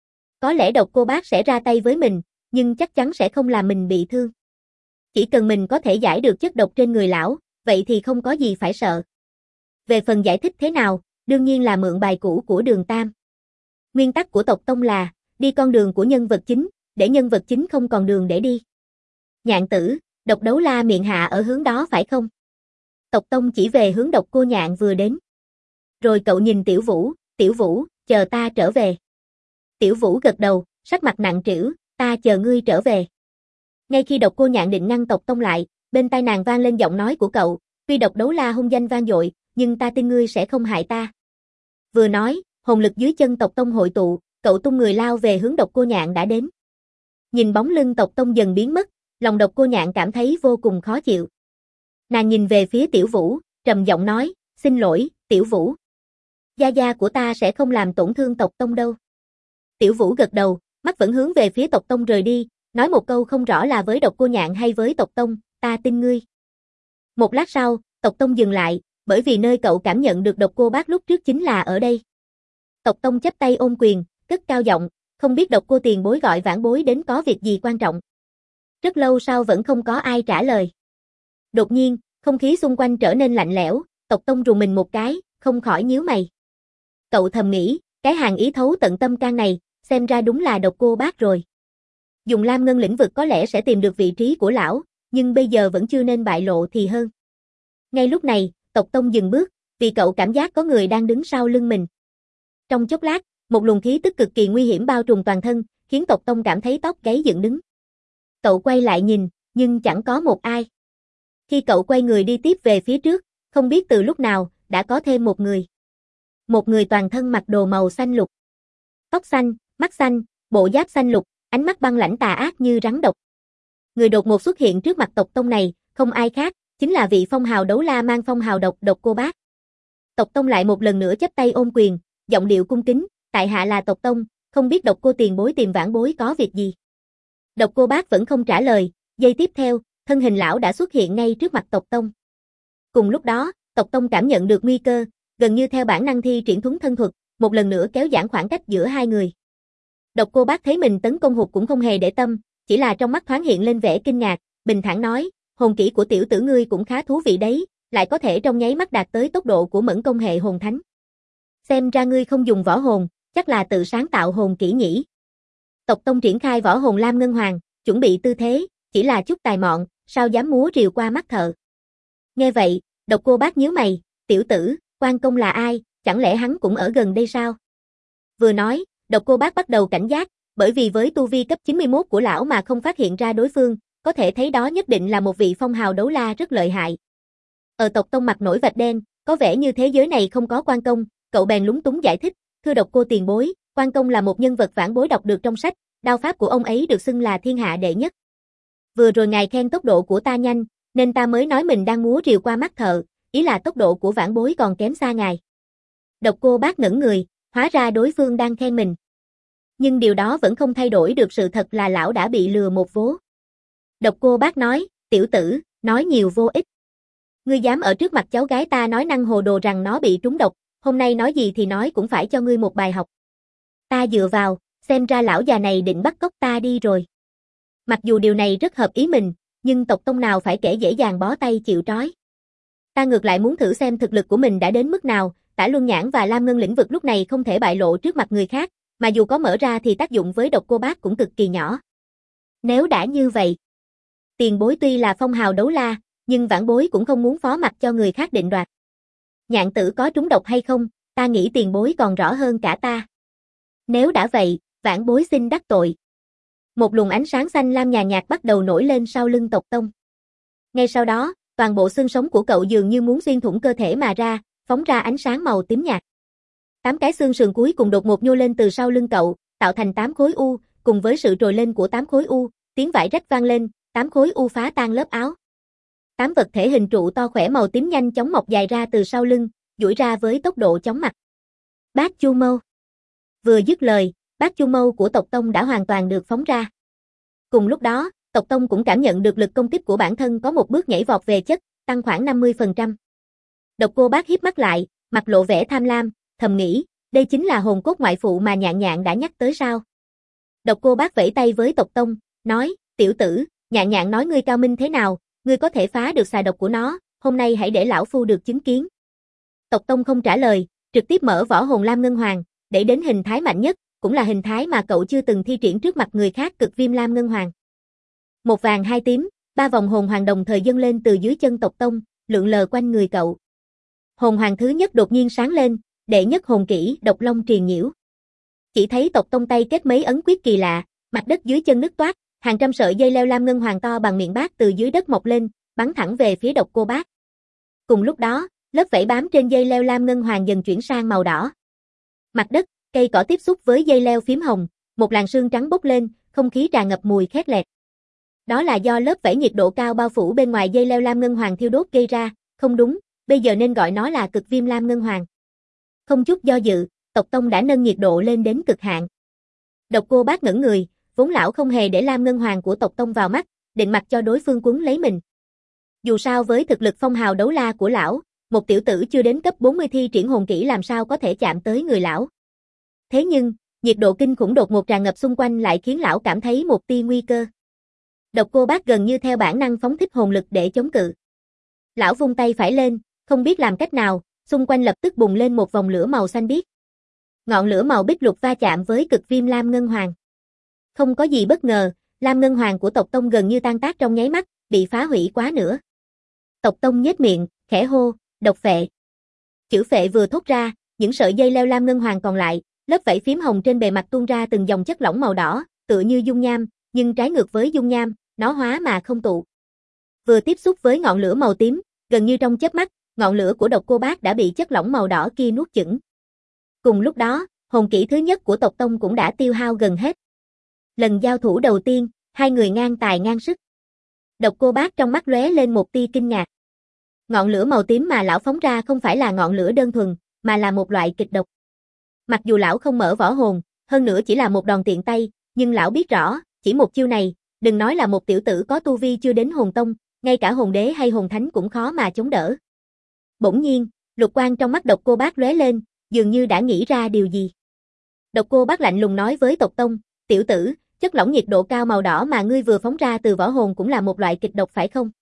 Có lẽ Độc Cô Bác sẽ ra tay với mình, nhưng chắc chắn sẽ không làm mình bị thương. Chỉ cần mình có thể giải được chất độc trên người lão, vậy thì không có gì phải sợ. Về phần giải thích thế nào, đương nhiên là mượn bài cũ của Đường Tam. Nguyên tắc của tộc Tông là, đi con đường của nhân vật chính, để nhân vật chính không còn đường để đi. Nhạn tử, độc đấu la miệng hạ ở hướng đó phải không? Tộc Tông chỉ về hướng Độc Cô Nhạn vừa đến. Rồi cậu nhìn Tiểu Vũ, chờ ta trở về. Tiểu Vũ gật đầu, sắc mặt nặng trĩu, ta chờ ngươi trở về. Ngay khi Độc Cô Nhạn định ngăn Tộc Tông lại, bên tai nàng vang lên giọng nói của cậu, tuy độc đấu la hung danh vang dội, nhưng ta tin ngươi sẽ không hại ta. Vừa nói, hồn lực dưới chân Tộc Tông hội tụ, cậu tung người lao về hướng Độc Cô Nhạn đã đến. Nhìn bóng lưng Tộc Tông dần biến mất, lòng Độc Cô Nhạn cảm thấy vô cùng khó chịu. Nàng nhìn về phía Tiểu Vũ, trầm giọng nói, xin lỗi, Tiểu Vũ. Gia gia của ta sẽ không làm tổn thương Tộc Tông đâu. Tiểu Vũ gật đầu, mắt vẫn hướng về phía Tộc Tông rời đi, nói một câu không rõ là với Độc Cô Nhạn hay với Tộc Tông, ta tin ngươi. Một lát sau, Tộc Tông dừng lại, bởi vì nơi cậu cảm nhận được Độc Cô Bác lúc trước chính là ở đây. Tộc Tông chắp tay ôm quyền, cất cao giọng, không biết Độc Cô tiền bối gọi vãn bối đến có việc gì quan trọng. Rất lâu sau vẫn không có ai trả lời. Đột nhiên, không khí xung quanh trở nên lạnh lẽo, Tộc Tông rùng mình một cái, không khỏi nhíu mày. Cậu thầm nghĩ, cái hàng ý thấu tận tâm can này, xem ra đúng là Độc Cô Bác rồi. Dùng Lam Ngân lĩnh vực có lẽ sẽ tìm được vị trí của lão, nhưng bây giờ vẫn chưa nên bại lộ thì hơn. Ngay lúc này, Tộc Tông dừng bước, vì cậu cảm giác có người đang đứng sau lưng mình. Trong chốc lát, một luồng khí tức cực kỳ nguy hiểm bao trùm toàn thân, khiến Tộc Tông cảm thấy tóc gáy dựng đứng. Cậu quay lại nhìn, nhưng chẳng có một ai. Khi cậu quay người đi tiếp về phía trước, không biết từ lúc nào, đã có thêm một người. Một người toàn thân mặc đồ màu xanh lục. Tóc xanh, mắt xanh, bộ giáp xanh lục, ánh mắt băng lãnh tà ác như rắn độc. Người đột ngột xuất hiện trước mặt Tộc Tông này, không ai khác, chính là vị phong hào đấu la mang phong hào độc Độc Cô Bác. Tộc Tông lại một lần nữa chắp tay ôm quyền, giọng điệu cung kính, tại hạ là Tộc Tông, không biết Độc Cô tiền bối tìm vãn bối có việc gì. Độc Cô Bác vẫn không trả lời, giây tiếp theo, thân hình lão đã xuất hiện ngay trước mặt Tộc Tông. Cùng lúc đó, Tộc Tông cảm nhận được nguy cơ, gần như theo bản năng thi triển thuấn thân thuật, một lần nữa kéo giãn khoảng cách giữa hai người. Độc Cô Bác thấy mình tấn công hụt cũng không hề để tâm, chỉ là trong mắt thoáng hiện lên vẻ kinh ngạc, bình thản nói, hồn kỹ của tiểu tử ngươi cũng khá thú vị đấy, lại có thể trong nháy mắt đạt tới tốc độ của mẫn công hệ hồn thánh. Xem ra ngươi không dùng võ hồn, chắc là tự sáng tạo hồn kỹ nhỉ. Tộc Tông triển khai võ hồn Lam Ngân Hoàng, chuẩn bị tư thế, chỉ là chút tài mọn, sao dám múa rìu qua mắt thợ. Nghe vậy, Độc Cô Bác nhíu mày, tiểu tử, Quan Công là ai, chẳng lẽ hắn cũng ở gần đây sao? Vừa nói, Độc Cô Bác bắt đầu cảnh giác, bởi vì với tu vi cấp 91 của lão mà không phát hiện ra đối phương, có thể thấy đó nhất định là một vị phong hào đấu la rất lợi hại. Ở Tộc Tông mặt nổi vạch đen, có vẻ như thế giới này không có Quan Công, cậu bèn lúng túng giải thích, thưa Độc Cô tiền bối, Quan Công là một nhân vật vãn bối đọc được trong sách, đao pháp của ông ấy được xưng là thiên hạ đệ nhất. Vừa rồi ngài khen tốc độ của ta nhanh, nên ta mới nói mình đang múa rìu qua mắt thợ, ý là tốc độ của vãn bối còn kém xa ngài. Độc Cô Bác ngẩn người, hóa ra đối phương đang khen mình. Nhưng điều đó vẫn không thay đổi được sự thật là lão đã bị lừa một vố. Độc Cô Bác nói, tiểu tử, nói nhiều vô ích. Ngươi dám ở trước mặt cháu gái ta nói năng hồ đồ rằng nó bị trúng độc, hôm nay nói gì thì nói cũng phải cho ngươi một bài học. Ta dựa vào, xem ra lão già này định bắt cóc ta đi rồi. Mặc dù điều này rất hợp ý mình, nhưng Tộc Tông nào phải kẻ dễ dàng bó tay chịu trói. Ta ngược lại muốn thử xem thực lực của mình đã đến mức nào, Tả Luân Nhãn và Lam Ngân lĩnh vực lúc này không thể bại lộ trước mặt người khác, mà dù có mở ra thì tác dụng với Độc Cô Bác cũng cực kỳ nhỏ. Nếu đã như vậy, tiền bối tuy là phong hào đấu la, nhưng vãn bối cũng không muốn phó mặc cho người khác định đoạt. Nhạn tử có trúng độc hay không, ta nghĩ tiền bối còn rõ hơn cả ta. Nếu đã vậy, vãn bối xin đắc tội. Một luồng ánh sáng xanh lam nhàn nhạt bắt đầu nổi lên sau lưng Tộc Tông. Ngay sau đó, toàn bộ xương sống của cậu dường như muốn xuyên thủng cơ thể mà ra, phóng ra ánh sáng màu tím nhạt. 8 cái xương sườn cuối cùng đột ngột nhô lên từ sau lưng cậu, tạo thành 8 khối u, cùng với sự trồi lên của 8 khối u, tiếng vải rách vang lên, 8 khối u phá tan lớp áo. 8 vật thể hình trụ to khỏe màu tím nhanh chóng mọc dài ra từ sau lưng, duỗi ra với tốc độ chóng mặt. Bát Chu Mâu. Vừa dứt lời, Bát Chu Mâu của Tộc Tông đã hoàn toàn được phóng ra. Cùng lúc đó, Tộc Tông cũng cảm nhận được lực công kích của bản thân có một bước nhảy vọt về chất, tăng khoảng 50%. Độc Cô Bác híp mắt lại, mặt lộ vẻ tham lam, thầm nghĩ, đây chính là hồn cốt ngoại phụ mà Nhạn Nhạn đã nhắc tới sao? Độc Cô Bác vẫy tay với Tộc Tông, nói, tiểu tử, Nhạn Nhạn nói ngươi cao minh thế nào, ngươi có thể phá được xà độc của nó, hôm nay hãy để lão phu được chứng kiến. Tộc Tông không trả lời, trực tiếp mở võ hồn Lam Ngân Hoàng, để đến hình thái mạnh nhất, cũng là hình thái mà cậu chưa từng thi triển trước mặt người khác, Cực Viêm Lam Ngân Hoàng. Một vàng hai tím, 3 vòng hồn hoàng đồng thời dâng lên từ dưới chân Tộc Tông, lượn lờ quanh người cậu. Hồn hoàng thứ nhất đột nhiên sáng lên, đệ nhất hồn kỹ, Độc Long Triền Nhiễu. Chỉ thấy Tộc Tông tay kết mấy ấn quyết kỳ lạ, mặt đất dưới chân nứt toát, Hàng trăm sợi dây leo lam ngân hoàng to bằng miệng bát từ dưới đất mọc lên, bắn thẳng về phía Độc Cô Bác. Cùng lúc đó, lớp vảy bám trên dây leo lam ngân hoàng dần chuyển sang màu đỏ. Mặt đất, cây cỏ tiếp xúc với dây leo phím hồng, một làn sương trắng bốc lên, không khí tràn ngập mùi khét lẹt. Đó là do lớp vảy nhiệt độ cao bao phủ bên ngoài dây leo lam ngân hoàng thiêu đốt gây ra, không đúng, bây giờ nên gọi nó là cực viêm lam ngân hoàng. Không chút do dự, tộc tông đã nâng nhiệt độ lên đến cực hạn. Độc Cô Bác ngẩn người, vốn lão không hề để lam ngân hoàng của tộc tông vào mắt, định mặc cho đối phương quấn lấy mình. Dù sao với thực lực phong hào đấu la của lão, một tiểu tử chưa đến cấp 40 thi triển hồn kỹ làm sao có thể chạm tới người lão. Thế nhưng, nhiệt độ kinh khủng đột ngột tràn ngập xung quanh lại khiến lão cảm thấy một tia nguy cơ. Độc Cô Bác gần như theo bản năng phóng thích hồn lực để chống cự. Lão vung tay phải lên, không biết làm cách nào, xung quanh lập tức bùng lên một vòng lửa màu xanh biếc. Ngọn lửa màu bích lục va chạm với cực viêm lam ngân hoàng. Không có gì bất ngờ, lam ngân hoàng của tộc tông gần như tan tác trong nháy mắt, bị phá hủy quá nữa. Tộc tông nhếch miệng, khẽ hô, độc phệ. Chữ phệ vừa thốt ra, những sợi dây leo lam ngân hoàng còn lại, lớp vảy phím hồng trên bề mặt tuôn ra từng dòng chất lỏng màu đỏ, tựa như dung nham, nhưng trái ngược với dung nham, nó hóa mà không tụ. Vừa tiếp xúc với ngọn lửa màu tím, gần như trong chớp mắt, ngọn lửa của Độc Cô Bác đã bị chất lỏng màu đỏ kia nuốt chửng. Cùng lúc đó, hồn kỹ thứ nhất của tộc tông cũng đã tiêu hao gần hết. Lần giao thủ đầu tiên, hai người ngang tài ngang sức. Độc Cô Bác trong mắt lóe lên một tia kinh ngạc. Ngọn lửa màu tím mà lão phóng ra không phải là ngọn lửa đơn thuần, mà là một loại kịch độc. Mặc dù lão không mở võ hồn, hơn nữa chỉ là một đòn tiện tay, nhưng lão biết rõ, chỉ một chiêu này, đừng nói là một tiểu tử có tu vi chưa đến hồn tông, ngay cả hồn đế hay hồn thánh cũng khó mà chống đỡ. Bỗng nhiên, lục quang trong mắt Độc Cô Bác lóe lên, dường như đã nghĩ ra điều gì. Độc Cô Bác lạnh lùng nói với tộc tông, tiểu tử, chất lỏng nhiệt độ cao màu đỏ mà ngươi vừa phóng ra từ võ hồn cũng là một loại kịch độc phải không?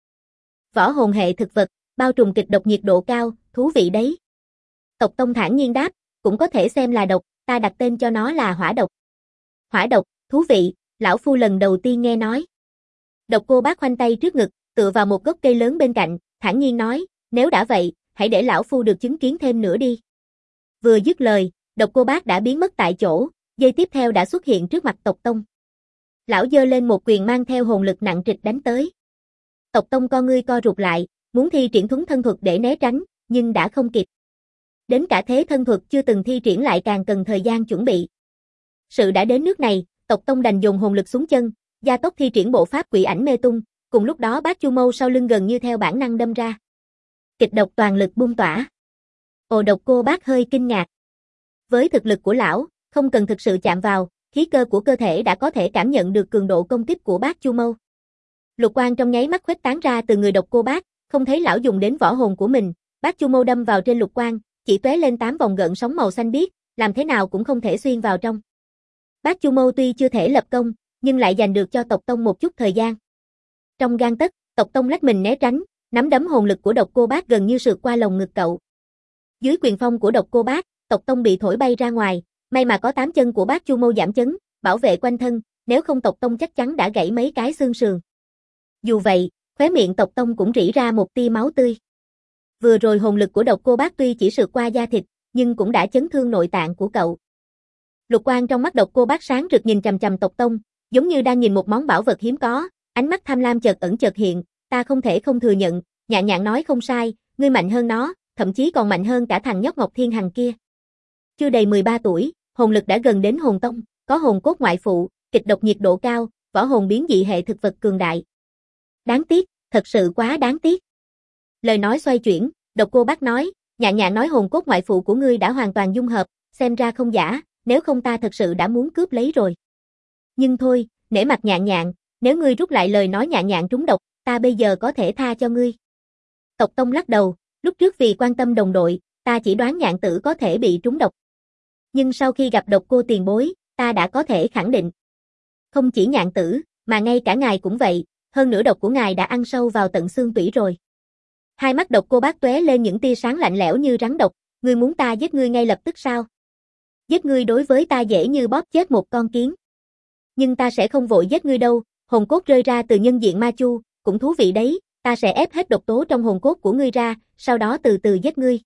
Võ hồn hệ thực vật, bao trùm kịch độc nhiệt độ cao, thú vị đấy. Tộc tông thản nhiên đáp, cũng có thể xem là độc, ta đặt tên cho nó là hỏa độc. Hỏa độc, thú vị, lão phu lần đầu tiên nghe nói. Độc Cô Bác khoanh tay trước ngực, tựa vào một gốc cây lớn bên cạnh, thản nhiên nói, nếu đã vậy, hãy để lão phu được chứng kiến thêm nữa đi. Vừa dứt lời, Độc Cô Bác đã biến mất tại chỗ, giây tiếp theo đã xuất hiện trước mặt tộc tông. Lão giơ lên một quyền mang theo hồn lực nặng trịch đánh tới. Tộc tông con ngươi co rụt lại, muốn thi triển thuấn thân thuật để né tránh, nhưng đã không kịp. Đến cả thế thân thuật chưa từng thi triển lại càng cần thời gian chuẩn bị. Sự đã đến nước này, tộc tông đành dồn hồn lực xuống chân, gia tốc thi triển bộ pháp quỷ ảnh mê tung, cùng lúc đó Bác Chu Mâu sau lưng gần như theo bản năng đâm ra. Kịch độc toàn lực bung tỏa. Ồ, Độc Cô Bác hơi kinh ngạc. Với thực lực của lão, không cần thực sự chạm vào, khí cơ của cơ thể đã có thể cảm nhận được cường độ công kích của Bác Chu Mâu. Lục quang trong nháy mắt khuếch tán ra từ người Độc Cô Bác, không thấy lão dùng đến võ hồn của mình, Bác Chu Mâu đâm vào trên lục quang, chỉ tóe lên 8 vòng gợn sóng màu xanh biếc, làm thế nào cũng không thể xuyên vào trong. Bác Chu Mâu tuy chưa thể lập công, nhưng lại giành được cho tộc tông một chút thời gian. Trong gang tấc, tộc tông lách mình né tránh, nắm đấm hồn lực của Độc Cô Bác gần như sượt qua lồng ngực cậu. Dưới quyền phong của Độc Cô Bác, tộc tông bị thổi bay ra ngoài, may mà có 8 chân của Bác Chu Mâu giảm chấn, bảo vệ quanh thân, nếu không tộc tông chắc chắn đã gãy mấy cái xương sườn. Dù vậy, khóe miệng tộc tông cũng rỉ ra một tia máu tươi. Vừa rồi hồn lực của Độc Cô Bác tuy chỉ sượt qua da thịt, nhưng cũng đã chấn thương nội tạng của cậu. Lục quang trong mắt Độc Cô Bác sáng rực nhìn chằm chằm tộc tông, giống như đang nhìn một món bảo vật hiếm có, ánh mắt tham lam chợt ẩn chợt hiện, ta không thể không thừa nhận, Nhạn Nhạn nói không sai, ngươi mạnh hơn nó, thậm chí còn mạnh hơn cả thằng nhóc Ngọc Thiên Hằng kia. Chưa đầy 13 tuổi, hồn lực đã gần đến hồn tông, có hồn cốt ngoại phụ, kịch độc nhiệt độ cao, võ hồn biến dị hệ thực vật cường đại. Đáng tiếc, thật sự quá đáng tiếc. Lời nói xoay chuyển, Độc Cô Bác nói, Nhạn Nhạn nói hồn cốt ngoại phụ của ngươi đã hoàn toàn dung hợp, xem ra không giả, nếu không ta thật sự đã muốn cướp lấy rồi. Nhưng thôi, nể mặt Nhạn Nhạn, nếu ngươi rút lại lời nói Nhạn Nhạn trúng độc, ta bây giờ có thể tha cho ngươi. Tộc tông lắc đầu, lúc trước vì quan tâm đồng đội, ta chỉ đoán Nhạn tử có thể bị trúng độc. Nhưng sau khi gặp Độc Cô tiền bối, ta đã có thể khẳng định. Không chỉ Nhạn tử, mà ngay cả ngài cũng vậy, hơn nữa độc của ngài đã ăn sâu vào tận xương tủy rồi. Hai mắt Độc Cô Bác tóe lên những tia sáng lạnh lẽo như rắn độc, ngươi muốn ta giết ngươi ngay lập tức sao? Giết ngươi đối với ta dễ như bóp chết một con kiến. Nhưng ta sẽ không vội giết ngươi đâu, hồn cốt rơi ra từ nhân diện ma chu, cũng thú vị đấy, ta sẽ ép hết độc tố trong hồn cốt của ngươi ra, sau đó từ từ giết ngươi.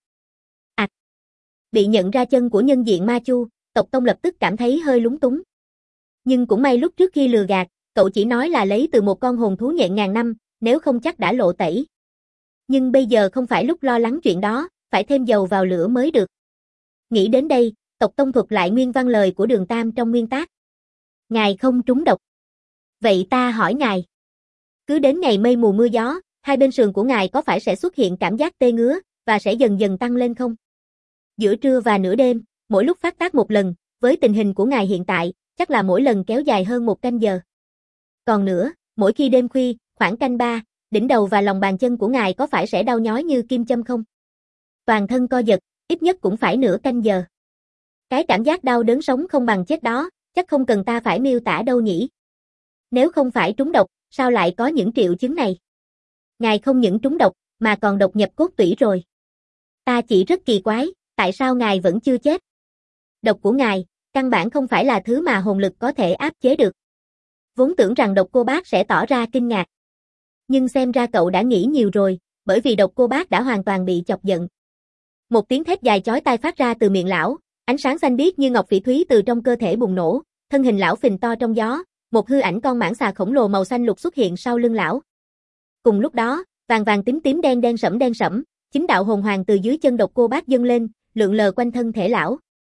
Bị nhận ra chân của nhân diện ma chu, tộc tông lập tức cảm thấy hơi lúng túng. Nhưng cũng may lúc trước khi lừa gạt, cậu chỉ nói là lấy từ một con hồn thú nhện ngàn năm, nếu không chắc đã lộ tẩy. Nhưng bây giờ không phải lúc lo lắng chuyện đó, phải thêm dầu vào lửa mới được. Nghĩ đến đây, Tộc Tông thuật lại nguyên văn lời của Đường Tam trong nguyên tác. Ngài không trúng độc. Vậy ta hỏi ngài. Cứ đến ngày mây mù mưa gió, hai bên sườn của ngài có phải sẽ xuất hiện cảm giác tê ngứa, và sẽ dần dần tăng lên không? Giữa trưa và nửa đêm, mỗi lúc phát tác một lần, với tình hình của ngài hiện tại, chắc là mỗi lần kéo dài hơn 1 canh giờ. Còn nữa, mỗi khi đêm khuya, khoảng canh 3, đỉnh đầu và lòng bàn chân của ngài có phải sẽ đau nhói như kim châm không? Toàn thân co giật, ít nhất cũng phải nửa canh giờ. Cái cảm giác đau đớn sống không bằng chết đó, chắc không cần ta phải miêu tả đâu nhỉ? Nếu không phải trúng độc, sao lại có những triệu chứng này? Ngài không những trúng độc, mà còn độc nhập cốt tủy rồi. Ta chỉ rất kỳ quái, tại sao ngài vẫn chưa chết? Độc của ngài, căn bản không phải là thứ mà hồn lực có thể áp chế được. Vốn tưởng rằng độc cô bác sẽ tỏ ra kinh ngạc. Nhưng xem ra cậu đã nghĩ nhiều rồi, bởi vì độc cô bác đã hoàn toàn bị chọc giận. Một tiếng thét dài chói tai phát ra từ miệng lão, ánh sáng xanh biếc như ngọc phỉ thúy từ trong cơ thể bùng nổ, thân hình lão phình to trong gió, một hư ảnh con mãng xà khổng lồ màu xanh lục xuất hiện sau lưng lão. Cùng lúc đó, vàng vàng tím tím đen sẫm, chính đạo hồn hoàng từ dưới chân độc cô bác dâng lên, lượn lờ quanh thân thể lão.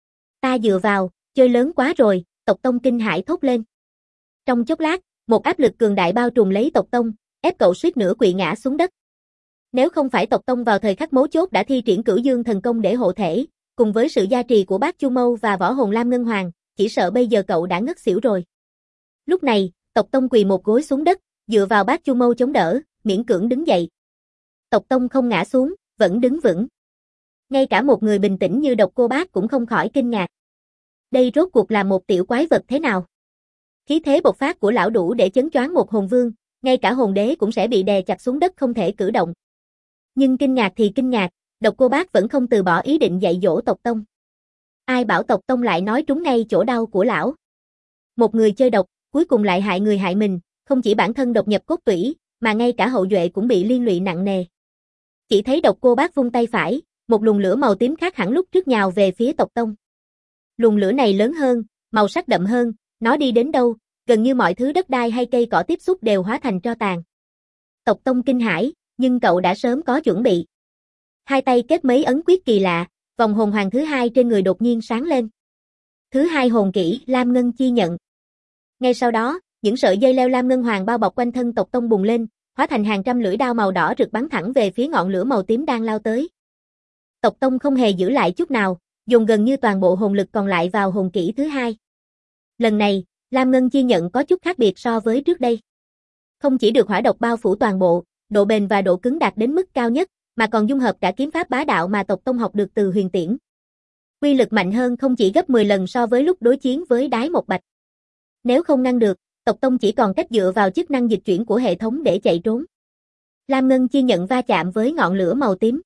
Ta dựa vào, chơi lớn quá rồi, Tộc Tông kinh hãi thốt lên. Trong chốc lát, một áp lực cường đại bao trùm lấy Tộc Tông, ép cậu suýt nữa quỵ ngã xuống đất. Nếu không phải Tộc Tông vào thời khắc mấu chốt đã thi triển Cửu Dương thần công để hộ thể, cùng với sự gia trì của bác Chu Mâu và võ hồn Lam Ngân Hoàng, chỉ sợ bây giờ cậu đã ngất xỉu rồi. Lúc này, Tộc Tông quỳ một gối xuống đất, dựa vào bác Chu Mâu chống đỡ, miễn cưỡng đứng dậy. Tộc Tông không ngã xuống, vẫn đứng vững. Ngay cả một người bình tĩnh như độc cô bác cũng không khỏi kinh ngạc. Đây rốt cuộc là một tiểu quái vật thế nào? Khí thế bộc phát của lão đủ để chấn choáng một hồn vương, ngay cả hồn đế cũng sẽ bị đè chặt xuống đất không thể cử động. Nhưng kinh ngạc thì kinh ngạc, độc cô bác vẫn không từ bỏ ý định dạy dỗ Tộc Tông. Ai bảo Tộc Tông lại nói trúng ngay chỗ đau của lão. Một người chơi độc, cuối cùng lại hại người hại mình, không chỉ bản thân độc nhập cốt tủy, mà ngay cả hậu duệ cũng bị liên lụy nặng nề. Chỉ thấy độc cô bác vung tay phải, một luồng lửa màu tím khác hẳn lúc trước nhào về phía Tộc Tông. Luồng lửa này lớn hơn, màu sắc đậm hơn, nó đi đến đâu, gần như mọi thứ đất đai hay cây cỏ tiếp xúc đều hóa thành tro tàn. Tộc Tông kinh hãi, nhưng cậu đã sớm có chuẩn bị. Hai tay kết mấy ấn quyết kỳ lạ, vòng hồn hoàng thứ hai trên người đột nhiên sáng lên. Thứ hai hồn kỹ, Lam Ngân Chi Nhận. Ngay sau đó, những sợi dây leo lam ngân hoàng bao bọc quanh thân Tộc Tông bùng lên, hóa thành hàng trăm lưỡi đao màu đỏ rực bắn thẳng về phía ngọn lửa màu tím đang lao tới. Tộc Tông không hề giữ lại chút nào, dùng gần như toàn bộ hồn lực còn lại vào hồn kỹ thứ hai. Lần này, Lam Ngân Chi Nhận có chút khác biệt so với trước đây. Không chỉ được hỏa độc bao phủ toàn bộ, độ bền và độ cứng đạt đến mức cao nhất, mà còn dung hợp cả kiếm pháp bá đạo mà Tộc Tông học được từ Huyền Tiễn. Uy lực mạnh hơn không chỉ gấp 10 lần so với lúc đối chiến với Đái Một Bạch. Nếu không ngăn được, Tộc Tông chỉ còn cách dựa vào chức năng dịch chuyển của hệ thống để chạy trốn. Lam Ngân Chi Nhận va chạm với ngọn lửa màu tím.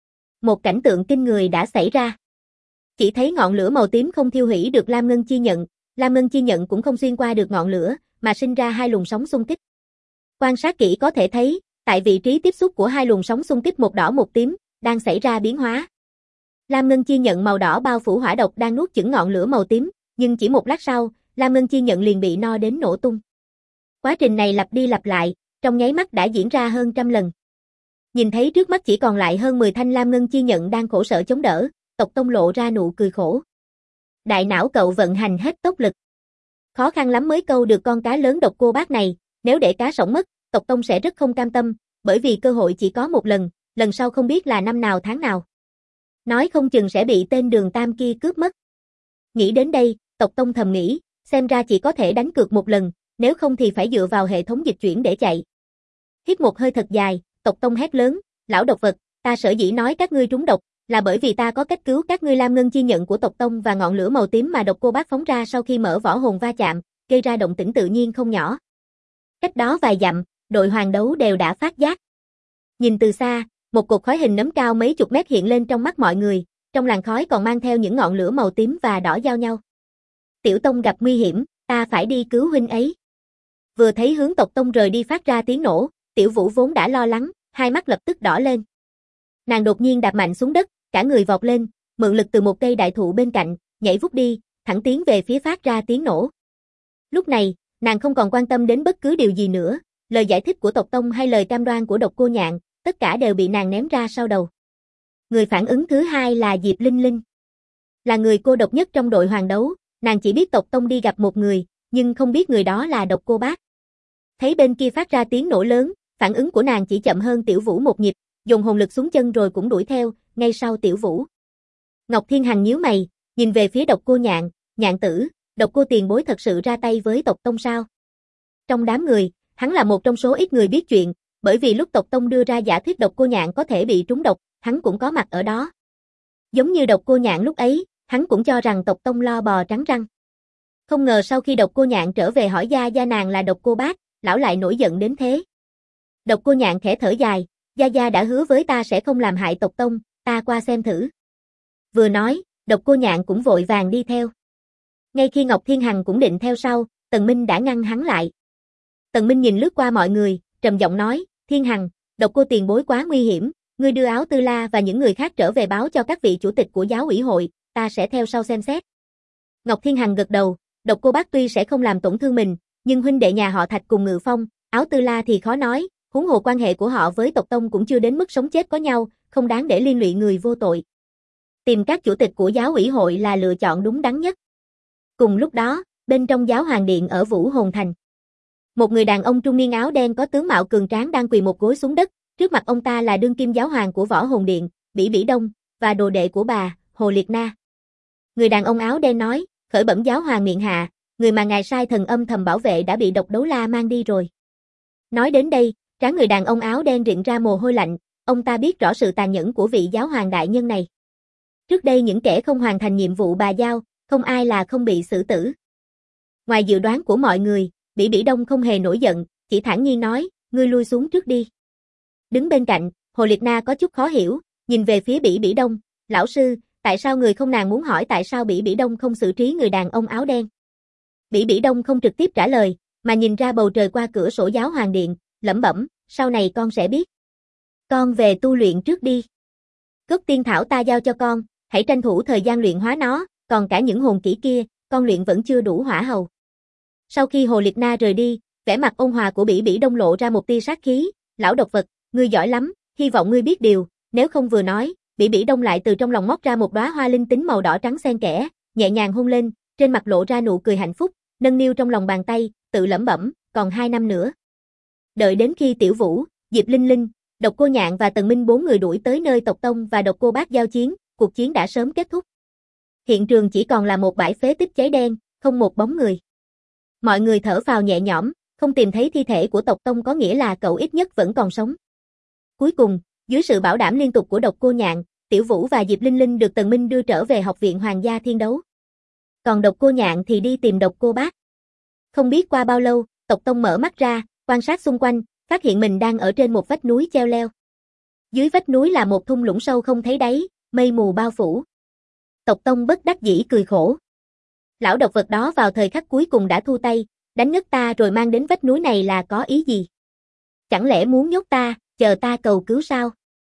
Một cảnh tượng kinh người đã xảy ra. Chỉ thấy ngọn lửa màu tím không thiêu hủy được Lam Ngân Chi Nhận, Lam Ngân Chi Nhận cũng không xuyên qua được ngọn lửa, mà sinh ra hai luồng sóng xung kích. Quan sát kỹ có thể thấy, tại vị trí tiếp xúc của hai luồng sóng xung kích một đỏ một tím, đang xảy ra biến hóa. Lam Ngân Chi Nhận màu đỏ bao phủ hỏa độc đang nuốt chửng ngọn lửa màu tím, nhưng chỉ một lát sau, Lam Ngân Chi Nhận liền bị no đến nổ tung. Quá trình này lặp đi lặp lại, trong nháy mắt đã diễn ra hơn 100 lần. Nhìn thấy trước mắt chỉ còn lại hơn 10 thanh Lam Ngân Chi Nhận đang khổ sở chống đỡ, Tộc Tông lộ ra nụ cười khổ. Đại não cậu vận hành hết tốc lực. Khó khăn lắm mới câu được con cá lớn độc cô bác này, nếu để cá sống mất, Tộc Tông sẽ rất không cam tâm, bởi vì cơ hội chỉ có một lần, lần sau không biết là năm nào tháng nào. Nói không chừng sẽ bị tên Đường Tam kia cướp mất. Nghĩ đến đây, Tộc Tông thầm nghĩ, xem ra chỉ có thể đánh cược một lần, nếu không thì phải dựa vào hệ thống dịch chuyển để chạy. Hít một hơi thật dài, Tộc Tông hét lớn, lão độc vật, ta sở dĩ nói các ngươi trúng độc, là bởi vì ta có cách cứu các ngươi. Lam Ngân Chi Nhận của Tộc Tông và ngọn lửa màu tím mà độc cô bác phóng ra sau khi mở võ hồn va chạm, gây ra động tĩnh tự nhiên không nhỏ. Cách đó vài dặm, đội hoàng đấu đều đã phát giác. Nhìn từ xa, một cột khói hình nấm cao mấy chục mét hiện lên trong mắt mọi người, trong làn khói còn mang theo những ngọn lửa màu tím và đỏ giao nhau. Tiểu Tông gặp nguy hiểm, ta phải đi cứu huynh ấy. Vừa thấy hướng Tộc Tông rời đi phát ra tiếng nổ, Tiểu Vũ vốn đã lo lắng, hai mắt lập tức đỏ lên. Nàng đột nhiên đạp mạnh xuống đất, cả người vọt lên, mượn lực từ một cây đại thụ bên cạnh, nhảy vút đi, thẳng tiến về phía phát ra tiếng nổ. Lúc này, Nàng không còn quan tâm đến bất cứ điều gì nữa, lời giải thích của tộc tông hay lời cam đoan của Độc Cô Nhạn, tất cả đều bị nàng ném ra sau đầu. Người phản ứng thứ hai là Diệp Linh Linh. Là người cô độc nhất trong đội hoàng đấu, nàng chỉ biết tộc tông đi gặp một người, nhưng không biết người đó là Độc Cô Bác. Thấy bên kia phát ra tiếng nổ lớn, phản ứng của nàng chỉ chậm hơn Tiểu Vũ một nhịp, dùng hồn lực xuống chân rồi cũng đuổi theo, ngay sau Tiểu Vũ. Ngọc Thiên Hằng nhíu mày, nhìn về phía Độc Cô Nhạn, Nhạn tử, Độc Cô tiền bối thật sự ra tay với tộc tông sao? Trong đám người, hắn là một trong số ít người biết chuyện, bởi vì lúc tộc tông đưa ra giả thuyết Độc Cô Nhạn có thể bị trúng độc, hắn cũng có mặt ở đó. Giống như Độc Cô Nhạn lúc ấy, hắn cũng cho rằng tộc tông lo bò trắng răng. Không ngờ sau khi Độc Cô Nhạn trở về hỏi gia nàng là Độc Cô Bác, lão lại nổi giận đến thế. Độc Cô Nhạn khẽ thở dài, gia đã hứa với ta sẽ không làm hại tộc tông, ta qua xem thử. Vừa nói, Độc Cô Nhạn cũng vội vàng đi theo. Ngay khi Ngọc Thiên Hằng cũng định theo sau, Tần Minh đã ngăn hắn lại. Tần Minh nhìn lướt qua mọi người, trầm giọng nói, Thiên Hằng, Độc Cô tiền bối quá nguy hiểm, ngươi đưa Áo Tư La và những người khác trở về báo cho các vị chủ tịch của giáo ủy hội, ta sẽ theo sau xem xét. Ngọc Thiên Hằng gật đầu, Độc Cô Bác tuy sẽ không làm tổn thương mình, nhưng huynh đệ nhà họ Thạch cùng Ngự Phong, Áo Tư La thì khó nói, huống hồ quan hệ của họ với tộc tông cũng chưa đến mức sống chết có nhau, không đáng để liên lụy người vô tội. Tìm các chủ tịch của giáo ủy hội là lựa chọn đúng đắn nhất. Cùng lúc đó, bên trong giáo hoàng điện ở Vũ Hồn Thành, một người đàn ông trung niên áo đen có tướng mạo cường tráng đang quỳ một gối xuống đất, trước mặt ông ta là đương kim giáo hoàng của Võ Hồn Điện, Bỉ Bỉ Đông, và đồ đệ của bà, Hồ Liệt Na. Người đàn ông áo đen nói, khởi bẩm giáo hoàng miện hạ, người mà ngài sai thần âm thầm bảo vệ đã bị Độc Đấu La mang đi rồi. Nói đến đây, trán người đàn ông áo đen rịn ra mồ hôi lạnh, ông ta biết rõ sự tàn nhẫn của vị giáo hoàng đại nhân này. Trước đây những kẻ không hoàn thành nhiệm vụ bà giao, không ai là không bị xử tử. Ngoài dự đoán của mọi người, Bỉ Bỉ Đông không hề nổi giận, chỉ thản nhiên nói, ngươi lui xuống trước đi. Đứng bên cạnh, Hồ Liệt Na có chút khó hiểu, nhìn về phía Bỉ Bỉ Đông, lão sư, tại sao người không nàng muốn hỏi tại sao Bỉ Bỉ Đông không xử trí người đàn ông áo đen. Bỉ Bỉ Đông không trực tiếp trả lời, mà nhìn ra bầu trời qua cửa sổ giáo hoàng điện, lẩm bẩm, sau này con sẽ biết. Con về tu luyện trước đi. Gốc tiên thảo ta giao cho con, hãy tranh thủ thời gian luyện hóa nó, còn cả những hồn kỹ kia, con luyện vẫn chưa đủ hỏa hầu. Sau khi Hồ Liệt Na rời đi, vẻ mặt ôn hòa của Bỉ Bỉ Đông lộ ra một tia sát khí, lão độc vật, ngươi giỏi lắm, hy vọng ngươi biết điều, nếu không vừa nói, Bỉ Bỉ Đông lại từ trong lòng móc ra một đóa hoa linh tính màu đỏ trắng xen kẽ, nhẹ nhàng hôn lên, trên mặt lộ ra nụ cười hạnh phúc, nâng niu trong lòng bàn tay, tự lẩm bẩm, còn 2 năm nữa. Đợi đến khi Tiểu Vũ, Diệp Linh Linh, Độc Cô Nhạn và Tần Minh 4 người đuổi tới nơi tộc tông và Độc Cô Bác giao chiến, cuộc chiến đã sớm kết thúc. Hiện trường chỉ còn là một bãi phế tích cháy đen, không một bóng người. Mọi người thở phào nhẹ nhõm, không tìm thấy thi thể của tộc tông có nghĩa là cậu ít nhất vẫn còn sống. Cuối cùng, dưới sự bảo đảm liên tục của Độc Cô Nhạn, Tiểu Vũ và Diệp Linh Linh được Tần Minh đưa trở về Học viện Hoàng gia Thiên Đấu. Còn Độc Cô Nhạn thì đi tìm Độc Cô Bác. Không biết qua bao lâu, tộc tông mở mắt ra, quan sát xung quanh, phát hiện mình đang ở trên một vách núi treo leo. Dưới vách núi là một thung lũng sâu không thấy đáy, mây mù bao phủ. Tộc tông bất đắc dĩ cười khổ. Lão độc vật đó vào thời khắc cuối cùng đã thu tay, đánh ngất ta rồi mang đến vách núi này là có ý gì? Chẳng lẽ muốn nhốt ta, chờ ta cầu cứu sao?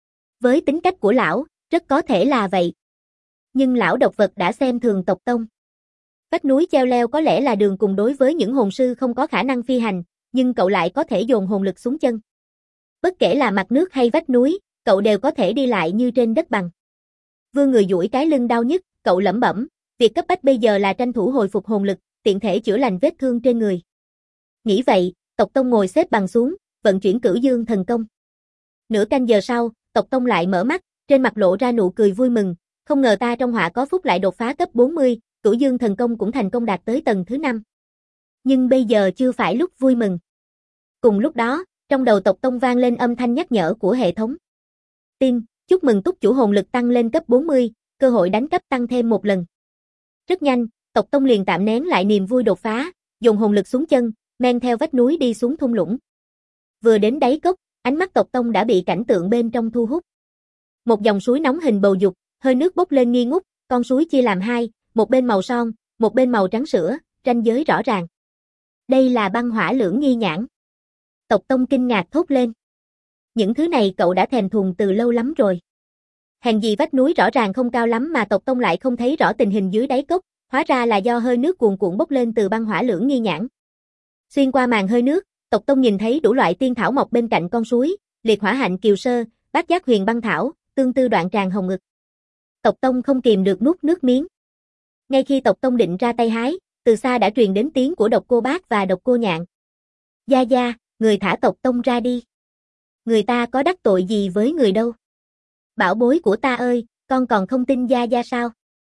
Với tính cách của lão, rất có thể là vậy. Nhưng lão độc vật đã xem thường tộc tông. Vách núi treo leo có lẽ là đường cùng đối với những hồn sư không có khả năng phi hành, nhưng cậu lại có thể dồn hồn lực xuống chân. Bất kể là mặt nước hay vách núi, cậu đều có thể đi lại như trên đất bằng. Vương người duỗi cái lưng đau nhức, cậu lẩm bẩm, việc cấp bách bây giờ là tranh thủ hồi phục hồn lực, tiện thể chữa lành vết thương trên người. Nghĩ vậy, tộc tông ngồi xếp bằng xuống, vận chuyển Cửu Dương thần công. Nửa canh giờ sau, tộc tông lại mở mắt, trên mặt lộ ra nụ cười vui mừng, không ngờ ta trong họa có phúc lại đột phá cấp 40, Cửu Dương thần công cũng thành công đạt tới tầng thứ 5. Nhưng bây giờ chưa phải lúc vui mừng. Cùng lúc đó, trong đầu tộc tông vang lên âm thanh nhắc nhở của hệ thống. Tin, chúc mừng túc chủ hồn lực tăng lên cấp 40, cơ hội đánh cấp tăng thêm một lần. Rất nhanh, tộc tông liền tạm nén lại niềm vui đột phá, dùng hồn lực xuống chân, men theo vách núi đi xuống thung lũng. Vừa đến đáy cốc, ánh mắt tộc tông đã bị cảnh tượng bên trong thu hút. Một dòng suối nóng hình bầu dục, hơi nước bốc lên nghi ngút, con suối chia làm hai, một bên màu son, một bên màu trắng sữa, ranh giới rõ ràng. Đây là băng hỏa lưỡng nghi nhãn. Tộc tông kinh ngạc thốt lên. Những thứ này cậu đã thèm thuồng từ lâu lắm rồi. Hèn gì vách núi rõ ràng không cao lắm mà tộc tông lại không thấy rõ tình hình dưới đáy cốc, hóa ra là do hơi nước cuồn cuộn bốc lên từ băng hỏa lưỡng nghi nhãn. Xuyên qua màn hơi nước, Tộc Tông nhìn thấy đủ loại tiên thảo mọc bên cạnh con suối, liệt hỏa hạnh kiều sơ, bát giác huyền băng thảo, tương tư đoạn tràng hồng ngực. Tộc Tông không kìm được nuốt nước miếng. Ngay khi Tộc Tông định ra tay hái, từ xa đã truyền đến tiếng của Độc Cô Bác và Độc Cô Nhạn. Gia Gia, người thả Tộc Tông ra đi. Người ta có đắc tội gì với người đâu. Bảo bối của ta ơi, con còn không tin Gia Gia sao?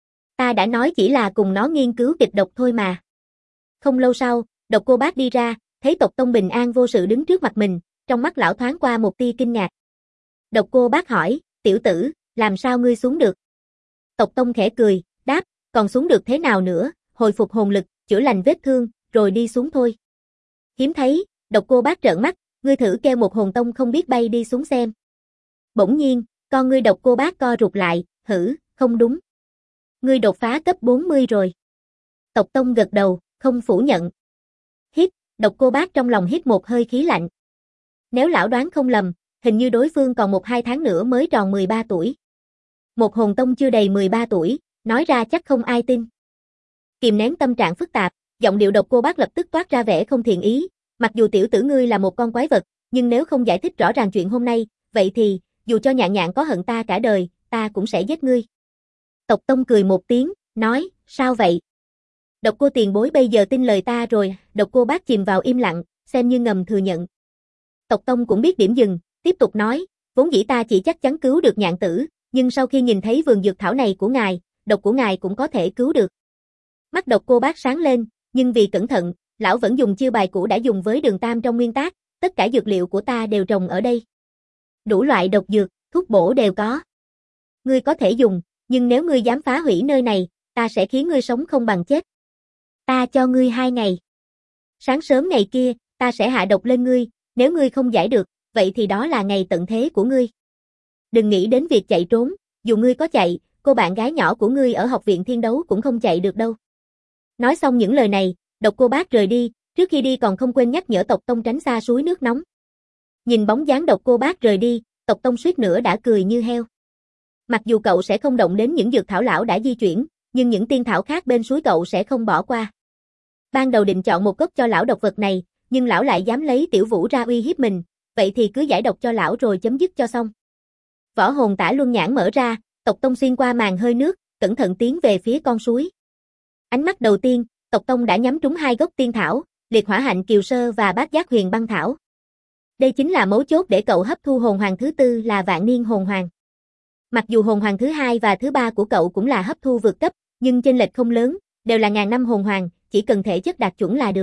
Ta đã nói chỉ là cùng nó nghiên cứu kịch độc thôi mà. Không lâu sau, Độc Cô Bác đi ra, thấy Tộc Tông bình an vô sự đứng trước mặt mình, trong mắt lão thoáng qua một tia kinh ngạc. Độc Cô Bác hỏi, tiểu tử, làm sao ngươi xuống được? Tộc Tông khẽ cười, đáp, còn xuống được thế nào nữa, hồi phục hồn lực, chữa lành vết thương, rồi đi xuống thôi. Hiếm thấy, Độc Cô Bác trợn mắt, ngươi thử kêu một hồn tông không biết bay đi xuống xem. Bỗng nhiên, con ngươi Độc Cô Bác co rụt lại, hử, không đúng. Ngươi đột phá cấp 40 rồi. Tộc Tông gật đầu, không phủ nhận. Hít, Độc Cô Bác trong lòng hít một hơi khí lạnh. Nếu lão đoán không lầm, hình như đối phương còn 1-2 tháng nữa mới tròn 13 tuổi. Một hồn tông chưa đầy 13 tuổi, nói ra chắc không ai tin. Kìm nén tâm trạng phức tạp, giọng điệu Độc Cô Bác lập tức toát ra vẻ không thiện ý, mặc dù tiểu tử ngươi là một con quái vật, nhưng nếu không giải thích rõ ràng chuyện hôm nay, vậy thì, dù cho Nhạn Nhạn có hận ta cả đời, ta cũng sẽ giết ngươi. Tộc Tông cười một tiếng, nói, sao vậy? Độc Cô tiền bối bây giờ tin lời ta rồi, Độc Cô Bác chìm vào im lặng, xem như ngầm thừa nhận. Tộc Tông cũng biết điểm dừng, tiếp tục nói, vốn dĩ ta chỉ chắc chắn cứu được Nhạn tử, nhưng sau khi nhìn thấy vườn dược thảo này của ngài, độc của ngài cũng có thể cứu được. Mắt Độc Cô Bác sáng lên, nhưng vì cẩn thận, lão vẫn dùng chiêu bài cũ đã dùng với Đường Tam trong nguyên tác, tất cả dược liệu của ta đều trồng ở đây. Đủ loại độc dược, thuốc bổ đều có. Ngươi có thể dùng, nhưng nếu ngươi dám phá hủy nơi này, ta sẽ khiến ngươi sống không bằng chết. Ta cho ngươi 2 ngày. Sáng sớm ngày kia, ta sẽ hạ độc lên ngươi, nếu ngươi không giải được, vậy thì đó là ngày tận thế của ngươi. Đừng nghĩ đến việc chạy trốn, dù ngươi có chạy, cô bạn gái nhỏ của ngươi ở học viện thiên đấu cũng không chạy được đâu. Nói xong những lời này, Độc Cô Bác rời đi, trước khi đi còn không quên nhắc nhở Tộc Tông tránh xa suối nước nóng. Nhìn bóng dáng Độc Cô Bác rời đi, Tộc Tông suýt nữa đã cười như heo. Mặc dù cậu sẽ không động đến những dược thảo lão đã di chuyển, nhưng những tiên thảo khác bên suối cậu sẽ không bỏ qua. Ban đầu định chọn một gốc cho lão độc vật này, nhưng lão lại dám lấy Tiểu Vũ ra uy hiếp mình, vậy thì cứ giải độc cho lão rồi chấm dứt cho xong. Võ hồn tả luân nhãn mở ra, Tộc Tông xuyên qua màn hơi nước, cẩn thận tiến về phía con suối. Ánh mắt đầu tiên, Tộc Tông đã nhắm trúng 2 gốc tiên thảo, liệt hỏa hạnh kiều sơ và bát giác huyền băng thảo. Đây chính là mấu chốt để cậu hấp thu hồn hoàng thứ 4 là vạn niên hồn hoàng. Mặc dù hồn hoàng thứ 2 và thứ 3 của cậu cũng là hấp thu vượt cấp, nhưng chênh lệch không lớn, đều là ngàn năm hồn hoàng, chỉ cần thể chất đạt chuẩn là được.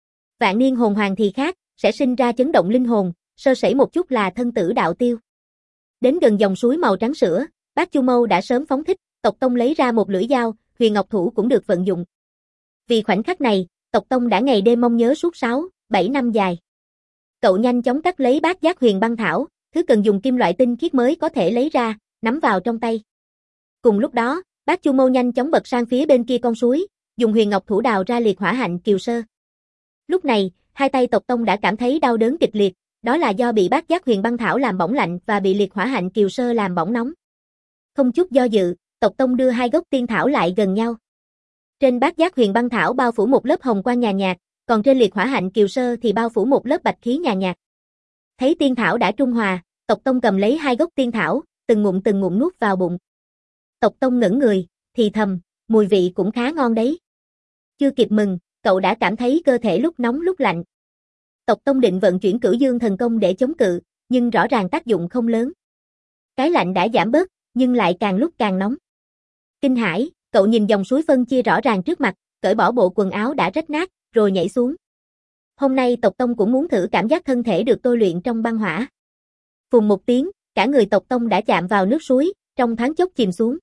Vạn niên hồn hoàng thì khác, sẽ sinh ra chấn động linh hồn, sơ sẩy một chút là thân tử đạo tiêu. Đến gần dòng suối màu trắng sữa, Bác Chu Mâu đã sớm phóng thích, Tộc Tông lấy ra một lưỡi dao, huyền ngọc thủ cũng được vận dụng. Vì khoảnh khắc này, Tộc Tông đã ngày đêm mong nhớ suốt 6-7 năm dài. Cậu nhanh chóng cắt lấy bát giác huyền băng thảo, thứ cần dùng kim loại tinh khiết mới có thể lấy ra, nắm vào trong tay. Cùng lúc đó, Bác Chu Mâu nhanh chóng bật sang phía bên kia con suối, dùng huyền ngọc thủ đào ra liệt hỏa hạnh kiều sơ. Lúc này, hai tay Tộc Tông đã cảm thấy đau đớn kịch liệt, đó là do bị bát giác huyền băng thảo làm bỏng lạnh và bị liệt hỏa hạnh kiều sơ làm bỏng nóng. Không chút do dự, Tộc Tông đưa 2 gốc tiên thảo lại gần nhau. Trên bát giác huyền băng thảo bao phủ một lớp hồng quang nhàn nhạt, còn trên liệt hỏa hạnh kiều sơ thì bao phủ một lớp bạch khí nhàn nhạt. Thấy tiên thảo đã trung hòa, Tộc Tông cầm lấy 2 gốc tiên thảo, từng ngụm nuốt vào bụng. Tộc Tông ngẩn người, thì thầm, mùi vị cũng khá ngon đấy. Chưa kịp mừng, cậu đã cảm thấy cơ thể lúc nóng lúc lạnh. Tộc Tông định vận chuyển Cửu Dương thần công để chống cự, nhưng rõ ràng tác dụng không lớn. Cái lạnh đã giảm bớt, nhưng lại càng lúc càng nóng. Kinh hãi, cậu nhìn dòng suối phân chia rõ ràng trước mặt, cởi bỏ bộ quần áo đã rách nát, rồi nhảy xuống. Hôm nay Tộc Tông cũng muốn thử cảm giác thân thể được tôi luyện trong băng hỏa. Phùng một tiếng, cả người Tộc Tông đã chạm vào nước suối, trong thoáng chốc chìm xuống.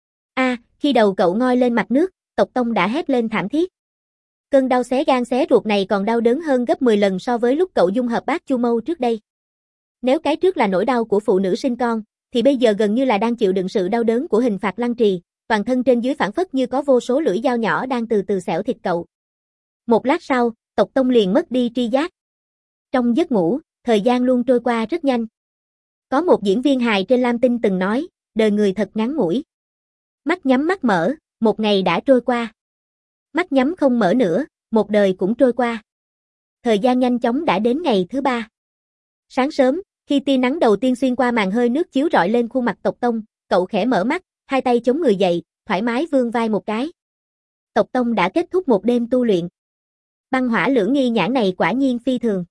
Khi đầu cậu ngoi lên mặt nước, Tộc Tông đã hét lên thảm thiết. Cơn đau xé gan xé ruột này còn đau đớn hơn gấp 10 lần so với lúc cậu dung hợp Bác Chu Mâu trước đây. Nếu cái trước là nỗi đau của phụ nữ sinh con, thì bây giờ gần như là đang chịu đựng sự đau đớn của hình phạt lăng trì, toàn thân trên dưới phảng phất như có vô số lưỡi dao nhỏ đang từ từ xẻo thịt cậu. Một lát sau, Tộc Tông liền mất đi tri giác. Trong giấc ngủ, thời gian luôn trôi qua rất nhanh. Có một diễn viên hài trên Lam Tinh từng nói, đời người thật ngắn ngủi. Mắt nhắm mắt mở, một ngày đã trôi qua. Mắt nhắm không mở nữa, một đời cũng trôi qua. Thời gian nhanh chóng đã đến ngày thứ 3. Sáng sớm, khi tia nắng đầu tiên xuyên qua màn hơi nước chiếu rọi lên khuôn mặt Tộc Tông, cậu khẽ mở mắt, hai tay chống người dậy, thoải mái vươn vai một cái. Tộc Tông đã kết thúc một đêm tu luyện. Băng hỏa lưỡng nghi nhãn này quả nhiên phi thường.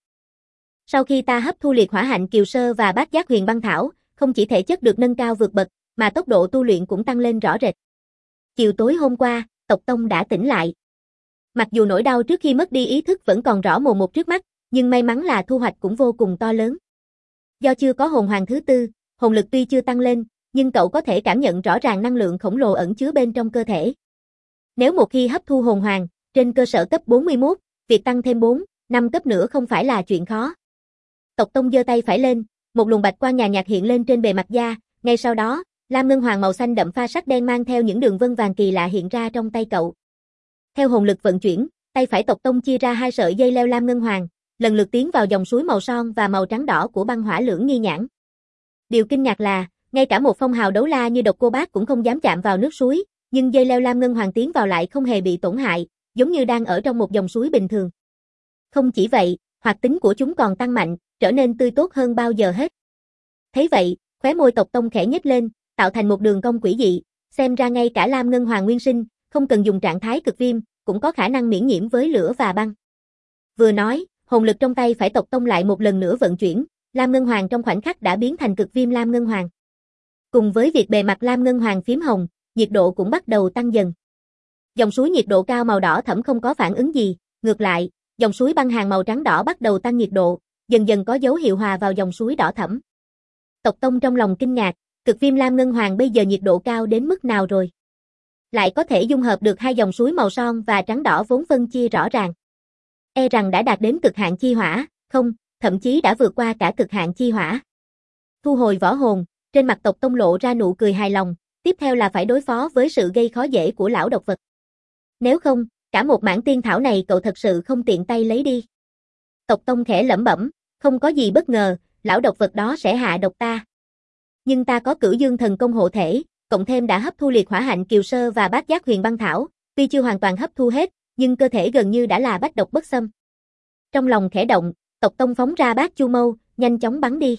Sau khi ta hấp thu liệt hỏa hạnh kiều sơ và bát giác huyền băng thảo, không chỉ thể chất được nâng cao vượt bậc, mà tốc độ tu luyện cũng tăng lên rõ rệt. Chiều tối hôm qua, Tộc Tông đã tỉnh lại. Mặc dù nỗi đau trước khi mất đi ý thức vẫn còn rõ mồn một trước mắt, nhưng may mắn là thu hoạch cũng vô cùng to lớn. Do chưa có hồn hoàng thứ tư, hồn lực tuy chưa tăng lên, nhưng cậu có thể cảm nhận rõ ràng năng lượng khổng lồ ẩn chứa bên trong cơ thể. Nếu một khi hấp thu hồn hoàng, trên cơ sở cấp 41, việc tăng thêm 4, 5 cấp nữa không phải là chuyện khó. Tộc Tông giơ tay phải lên, một luồng bạch quang nhàn nhạt hiện lên trên bề mặt da, ngay sau đó, lam ngân hoàng màu xanh đậm pha sắc đen mang theo những đường vân vàng kỳ lạ hiện ra trong tay cậu. Theo hồn lực vận chuyển, tay phải Tộc Tông chia ra hai sợi dây leo lam ngân hoàng, lần lượt tiến vào dòng suối màu son và màu trắng đỏ của băng hỏa lưỡng nghi nhãn. Điều kinh ngạc là, ngay cả một phong hào đấu la như Độc Cô Bác cũng không dám chạm vào nước suối, nhưng dây leo lam ngân hoàng tiến vào lại không hề bị tổn hại, giống như đang ở trong một dòng suối bình thường. Không chỉ vậy, hoạt tính của chúng còn tăng mạnh, trở nên tươi tốt hơn bao giờ hết. Thấy vậy, khóe môi Tộc Tông khẽ nhếch lên, tạo thành một đường cong quỷ dị, xem ra ngay cả lam ngân hoàng nguyên sinh, không cần dùng trạng thái cực viêm, cũng có khả năng miễn nhiễm với lửa và băng. Vừa nói, hồn lực trong tay phải Tộc Tông lại một lần nữa vận chuyển, lam ngân hoàng trong khoảnh khắc đã biến thành cực viêm lam ngân hoàng. Cùng với việc bề mặt lam ngân hoàng phím hồng, nhiệt độ cũng bắt đầu tăng dần. Dòng suối nhiệt độ cao màu đỏ thẫm không có phản ứng gì, ngược lại, dòng suối băng hàn màu trắng đỏ bắt đầu tăng nhiệt độ, dần dần có dấu hiệu hòa vào dòng suối đỏ thẫm. Tộc Tông trong lòng kinh ngạc, cực viêm lam ngân hoàng bây giờ nhiệt độ cao đến mức nào rồi? Lại có thể dung hợp được hai dòng suối màu son và trắng đỏ vốn phân chia rõ ràng. E rằng đã đạt đến cực hạn chi hỏa, không, thậm chí đã vượt qua cả cực hạn chi hỏa. Thu hồi võ hồn, trên mặt Tộc Tông lộ ra nụ cười hài lòng, tiếp theo là phải đối phó với sự gây khó dễ của lão độc vật. Nếu không, cả một mảng tiên thảo này cậu thật sự không tiện tay lấy đi. Tộc Tông khẽ lẩm bẩm, không có gì bất ngờ, lão độc vật đó sẽ hạ độc ta. Nhưng ta có Cửu Dương thần công hộ thể, cộng thêm đã hấp thu liệt hỏa hạnh kiều sơ và bát giác huyền băng thảo, tuy chưa hoàn toàn hấp thu hết, nhưng cơ thể gần như đã là bách độc bất xâm. Trong lòng khẽ động, Tộc Tông phóng ra bát chu mâu, nhanh chóng bắn đi.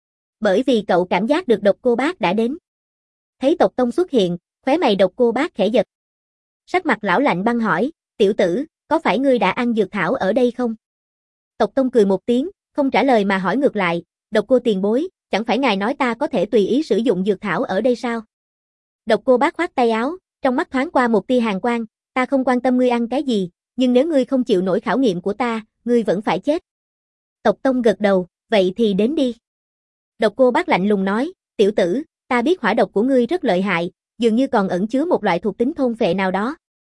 Bởi vì cậu cảm giác được Độc Cô Bác đã đến. Thấy Tộc Tông xuất hiện, khóe mày Độc Cô Bác khẽ giật. Sắc mặt lão lạnh băng hỏi, tiểu tử, có phải ngươi đã ăn dược thảo ở đây không? Tộc Tông cười một tiếng, không trả lời mà hỏi ngược lại, Độc Cô tiền bối, chẳng phải ngài nói ta có thể tùy ý sử dụng dược thảo ở đây sao? Độc Cô Bác khoát tay áo, trong mắt thoáng qua một tia hàn quang, ta không quan tâm ngươi ăn cái gì, nhưng nếu ngươi không chịu nổi khảo nghiệm của ta, ngươi vẫn phải chết. Tộc Tông gật đầu, vậy thì đến đi. Độc Cô Bác lạnh lùng nói, tiểu tử, ta biết hỏa độc của ngươi rất lợi hại, dường như còn ẩn chứa một loại thuộc tính thôn phệ nào đó.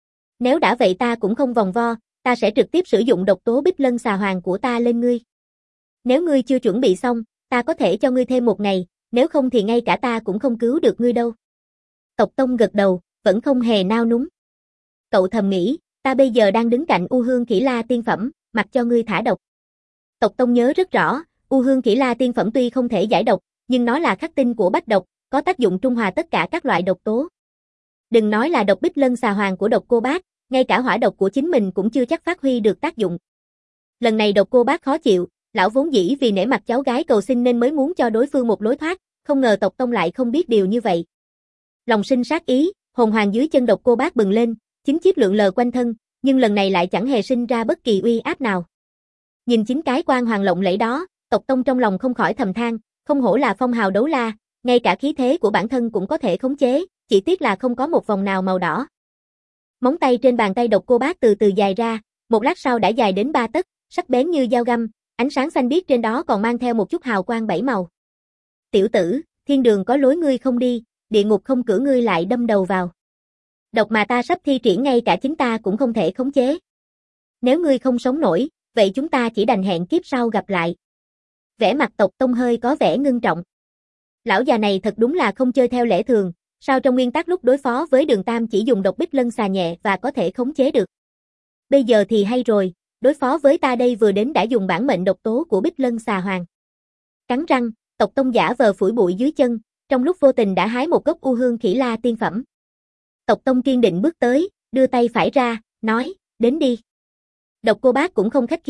Nếu đã vậy ta cũng không vòng vo, ta sẽ trực tiếp sử dụng độc tố Bích Lân Xà Hoàng của ta lên ngươi. Nếu ngươi chưa chuẩn bị xong, ta có thể cho ngươi thêm một ngày, nếu không thì ngay cả ta cũng không cứu được ngươi đâu. Tộc Tông gật đầu, vẫn không hề nao núng. Cậu thầm nghĩ, ta bây giờ đang đứng cạnh U Hương Kỷ La tiên phẩm, mặc cho ngươi thả độc. Tộc Tông nhớ rất rõ, U Hương Kỷ La tiên phẩm tuy không thể giải độc, nhưng nó là khắc tinh của bách độc, có tác dụng trung hòa tất cả các loại độc tố. Đừng nói là độc Bích Lân Xà Hoàng của Độc Cô Bác, ngay cả hỏa độc của chính mình cũng chưa chắc phát huy được tác dụng. Lần này Độc Cô Bác khó chịu, lão vốn dĩ vì nể mặt cháu gái cầu xin nên mới muốn cho đối phương một lối thoát, không ngờ Tộc Tông lại không biết điều như vậy. Lòng sinh sát ý, hồn hoàng dưới chân Độc Cô Bác bừng lên, chính chiếc lượn lờ quanh thân, nhưng lần này lại chẳng hề sinh ra bất kỳ uy áp nào. Nhìn chính cái quang hoàng lộng lẫy đó, Tộc Tông trong lòng không khỏi thầm than, không hổ là phong hào đấu la, ngay cả khí thế của bản thân cũng có thể khống chế, chỉ tiếc là không có một vòng nào màu đỏ. Móng tay trên bàn tay Độc Cô Bác từ từ dài ra, một lát sau đã dài đến 3 tấc, sắc bén như dao găm, ánh sáng xanh biếc trên đó còn mang theo một chút hào quang 7 màu. Tiểu tử, thiên đường có lối ngươi không đi, địa ngục không cửa ngươi lại đâm đầu vào. Độc mà ta sắp thi triển ngay cả chính ta cũng không thể khống chế. Nếu ngươi không sống nổi, vậy chúng ta chỉ đành hẹn kiếp sau gặp lại. Vẻ mặt Tộc Tông hơi có vẻ ngưng trọng. Lão già này thật đúng là không chơi theo lẽ thường, sao trong nguyên tắc lúc đối phó với Đường Tam chỉ dùng độc Bích Lân Xà nhẹ và có thể khống chế được. Bây giờ thì hay rồi, đối phó với ta đây vừa đến đã dùng bản mệnh độc tố của Bích Lân Xà Hoàng. Cắn răng, Tộc Tông giả vờ phủi bụi dưới chân, trong lúc vô tình đã hái một gốc U Hương Kỷ La tiên phẩm. Tộc Tông kiên định bước tới, đưa tay phải ra, nói, đến đi. Độc Cô Bác cũng không khách khí,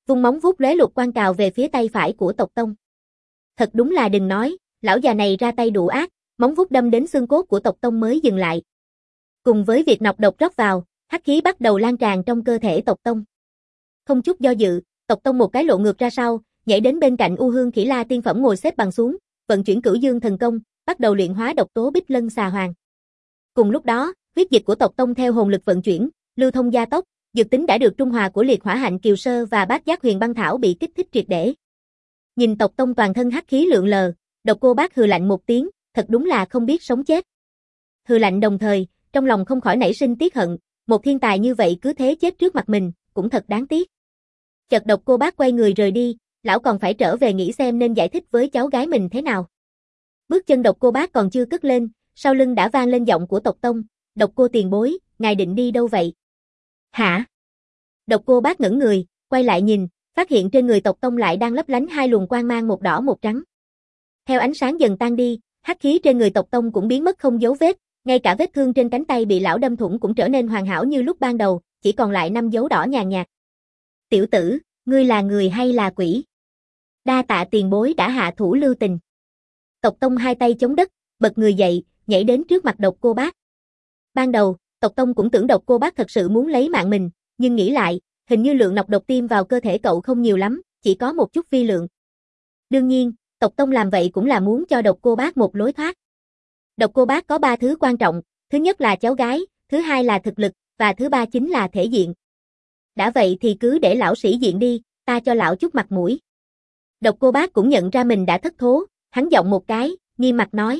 vung móng vuốt lóe lục quang cào về phía tay phải của tộc tông. Thật đúng là đừng nói, lão già này ra tay đủ ác, móng vuốt đâm đến xương cốt của tộc tông mới dừng lại. Cùng với việc nọc độc rót vào, hắc khí bắt đầu lan tràn trong cơ thể tộc tông. Không chút do dự, tộc tông một cái lộ ngược ra sau, nhảy đến bên cạnh U Hương Khỉ La tiên phẩm ngồi xếp bằng xuống, vận chuyển Cửu Dương thần công, bắt đầu luyện hóa độc tố Bích Lân Xà Hoàng. Cùng lúc đó, huyết dịch của tộc tông theo hồn lực vận chuyển, lưu thông gia tốc, dược tính đã được trung hòa của liệt hỏa hạnh kiều sơ và bát giác huyền băng thảo bị kích thích triệt để. Nhìn tộc tông toàn thân hắc khí lượn lờ, Độc Cô Bác hừ lạnh một tiếng, thật đúng là không biết sống chết. Hừ lạnh đồng thời, trong lòng không khỏi nảy sinh tiếc hận, một thiên tài như vậy cứ thế chết trước mặt mình, cũng thật đáng tiếc. Chợt Độc Cô Bác quay người rời đi, lão còn phải trở về nghĩ xem nên giải thích với cháu gái mình thế nào. Bước chân Độc Cô Bác còn chưa cất lên, sau lưng đã vang lên giọng của tộc tông, "Độc Cô tiền bối, ngài định đi đâu vậy?" "Hả?" Độc Cô Bác ngẩn người, quay lại nhìn, phát hiện trên người tộc tông lại đang lấp lánh hai luồng quang mang một đỏ một trắng. Theo ánh sáng dần tan đi, hắc khí trên người tộc tông cũng biến mất không dấu vết, ngay cả vết thương trên cánh tay bị lão đâm thủng cũng trở nên hoàn hảo như lúc ban đầu, chỉ còn lại 5 dấu đỏ nhàn nhạt. "Tiểu tử, ngươi là người hay là quỷ? Đa tạ tiền bối đã hạ thủ lưu tình." Tộc tông hai tay chống đất, bật người dậy, nhảy đến trước mặt Độc Cô Bác. Ban đầu, tộc tông cũng tưởng Độc Cô Bác thật sự muốn lấy mạng mình, nhưng nghĩ lại, hình như lượng nọc độc tiêm vào cơ thể cậu không nhiều lắm, chỉ có một chút vi lượng. Đương nhiên, tộc tông làm vậy cũng là muốn cho Độc Cô Bác một lối thoát. Độc Cô Bác có 3 thứ quan trọng, thứ nhất là cháu gái, thứ hai là thực lực, và thứ ba chính là thể diện. Đã vậy thì cứ để lão sĩ diện đi, ta cho lão chút mặt mũi. Độc Cô Bác cũng nhận ra mình đã thất thố, hắn giọng một cái, nghiêm mặt nói,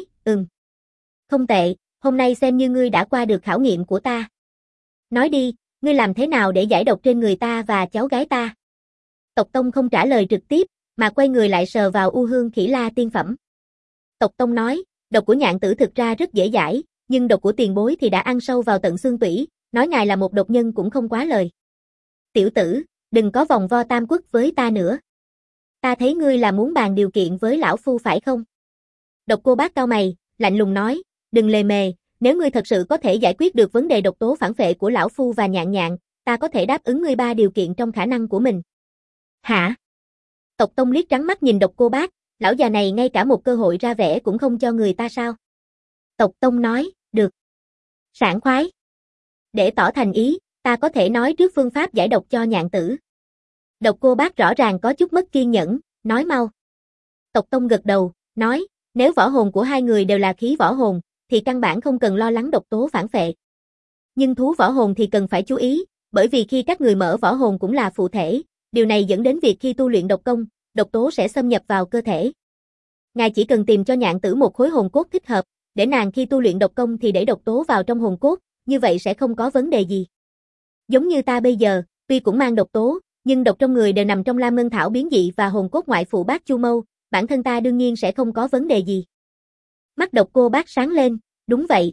không tệ, hôm nay xem như ngươi đã qua được khảo nghiệm của ta. Nói đi, ngươi làm thế nào để giải độc trên người ta và cháu gái ta? Tộc tông không trả lời trực tiếp, mà quay người lại sờ vào U Hương Khỉ La tiên phẩm. Tộc tông nói, độc của nhạn tử thực ra rất dễ giải, nhưng độc của tiền bối thì đã ăn sâu vào tận xương tủy, nói ngài là một độc nhân cũng không quá lời. Tiểu tử, đừng có vòng vo tam quốc với ta nữa. Ta thấy ngươi là muốn bàn điều kiện với lão phu phải không? Độc Cô Bác cau mày, lạnh lùng nói, đừng lề mề, nếu ngươi thật sự có thể giải quyết được vấn đề độc tố phản phệ của lão phu và nhạn nhạn, ta có thể đáp ứng ngươi 3 điều kiện trong khả năng của mình. Hả? Tộc tông liếc trắng mắt nhìn Độc Cô Bác, lão già này ngay cả một cơ hội ra vẻ cũng không cho người ta sao? Tộc tông nói, được. Sảng khoái. Để tỏ thành ý, ta có thể nói trước phương pháp giải độc cho nhạn tử. Độc Cô Bác rõ ràng có chút mất kiên nhẫn, nói mau. Tộc tông gật đầu, nói, nếu võ hồn của hai người đều là khí võ hồn, thì căn bản không cần lo lắng độc tố phản phệ. Nhưng thú võ hồn thì cần phải chú ý, bởi vì khi các người mở võ hồn cũng là phụ thể, điều này dẫn đến việc khi tu luyện độc công, độc tố sẽ xâm nhập vào cơ thể. Ngài chỉ cần tìm cho nhạn tử một khối hồn cốt thích hợp, để nàng khi tu luyện độc công thì đẩy độc tố vào trong hồn cốt, như vậy sẽ không có vấn đề gì. Giống như ta bây giờ, tuy cũng mang độc tố, nhưng độc trong người đều nằm trong Lam Ngân Thảo biến dị và hồn cốt ngoại phụ Bát Chu Mâu, bản thân ta đương nhiên sẽ không có vấn đề gì. Mắt Độc Cô Bác sáng lên, đúng vậy.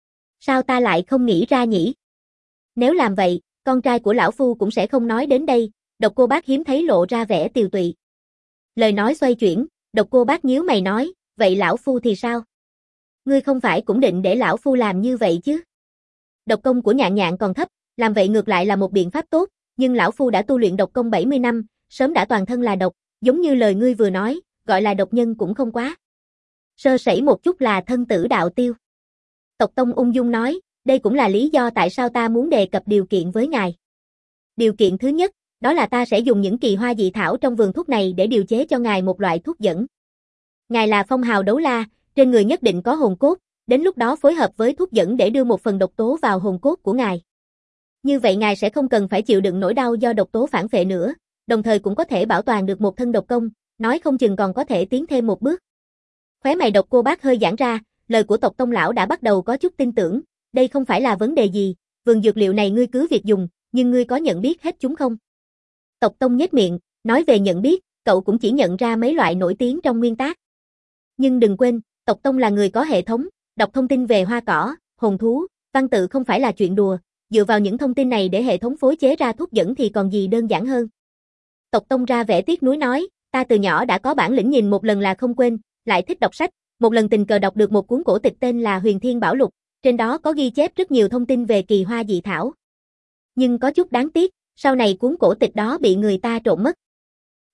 Sao ta lại không nghĩ ra nhỉ? Nếu làm vậy, con trai của lão phu cũng sẽ không nói đến đây, Độc Cô Bác hiếm thấy lộ ra vẻ tiều tụy. Lời nói xoay chuyển, Độc Cô Bác nhíu mày nói, vậy lão phu thì sao? Ngươi không phải cũng định để lão phu làm như vậy chứ? Độc công của nhạn nhạn còn thấp, làm vậy ngược lại là một biện pháp tốt, nhưng lão phu đã tu luyện độc công 70 năm, sớm đã toàn thân là độc, giống như lời ngươi vừa nói, gọi là độc nhân cũng không quá. Sơ sẩy một chút là thân tử đạo tiêu. Tộc tông ung dung nói, đây cũng là lý do tại sao ta muốn đề cập điều kiện với ngài. Điều kiện thứ nhất, đó là ta sẽ dùng những kỳ hoa dị thảo trong vườn thuốc này để điều chế cho ngài một loại thuốc dẫn. Ngài là phong hào đấu la, trên người nhất định có hồn cốt, đến lúc đó phối hợp với thuốc dẫn để đưa một phần độc tố vào hồn cốt của ngài. Như vậy ngài sẽ không cần phải chịu đựng nỗi đau do độc tố phản phệ nữa, đồng thời cũng có thể bảo toàn được một thân độc công, nói không chừng còn có thể tiến thêm một bước. Khóe mày Độc Cô Bác hơi giãn ra, lời của tộc tông lão đã bắt đầu có chút tin tưởng, đây không phải là vấn đề gì, vườn dược liệu này ngươi cứ việc dùng, nhưng ngươi có nhận biết hết chúng không? Tộc tông nhếch miệng, nói về nhận biết, cậu cũng chỉ nhận ra mấy loại nổi tiếng trong nguyên tác. Nhưng đừng quên, tộc tông là người có hệ thống, đọc thông tin về hoa cỏ, hồn thú, văn tự không phải là chuyện đùa, dựa vào những thông tin này để hệ thống phối chế ra thuốc dẫn thì còn gì đơn giản hơn. Tộc tông ra vẻ tiếc nuối nói, ta từ nhỏ đã có bản lĩnh nhìn một lần là không quên, lại thích đọc sách, một lần tình cờ đọc được một cuốn cổ tịch tên là Huyền Thiên Bảo Lục, trên đó có ghi chép rất nhiều thông tin về kỳ hoa dị thảo. Nhưng có chút đáng tiếc, sau này cuốn cổ tịch đó bị người ta trộm mất.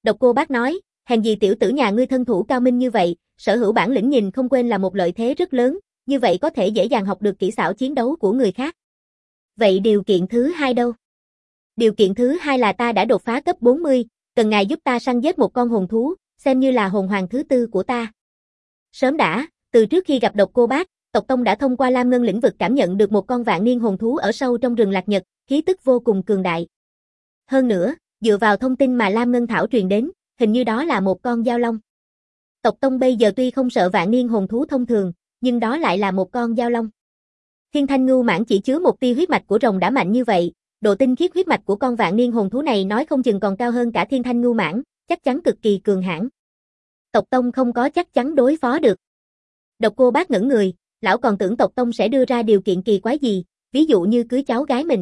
Độc Cô Bác nói, hèn gì tiểu tử nhà ngươi thân thủ cao minh như vậy, sở hữu bản lĩnh nhìn không quên là một lợi thế rất lớn, như vậy có thể dễ dàng học được kỹ xảo chiến đấu của người khác. Vậy điều kiện thứ hai đâu? Điều kiện thứ hai là ta đã đột phá cấp 40, cần ngài giúp ta săn giết một con hồn thú, xem như là hồn hoàng thứ tư của ta. Sớm đã, từ trước khi gặp Độc Cô Bác, tộc tông đã thông qua Lam Ngân lĩnh vực cảm nhận được một con vạn niên hồn thú ở sâu trong rừng Lạc Nhật, khí tức vô cùng cường đại. Hơn nữa, dựa vào thông tin mà Lam Ngân Thảo truyền đến, hình như đó là một con giao long. Tộc tông bây giờ tuy không sợ vạn niên hồn thú thông thường, nhưng đó lại là một con giao long. Thiên Thanh Ngưu Mãng chỉ chứa một tia huyết mạch của rồng đã mạnh như vậy, độ tinh khiết huyết mạch của con vạn niên hồn thú này nói không chừng còn cao hơn cả Thiên Thanh Ngưu Mãng, chắc chắn cực kỳ cường hãn. Tộc tông không có chắc chắn đối phó được. Độc Cô Bác ngẩn người, lão còn tưởng tộc tông sẽ đưa ra điều kiện kỳ quái gì, ví dụ như cưới cháu gái mình.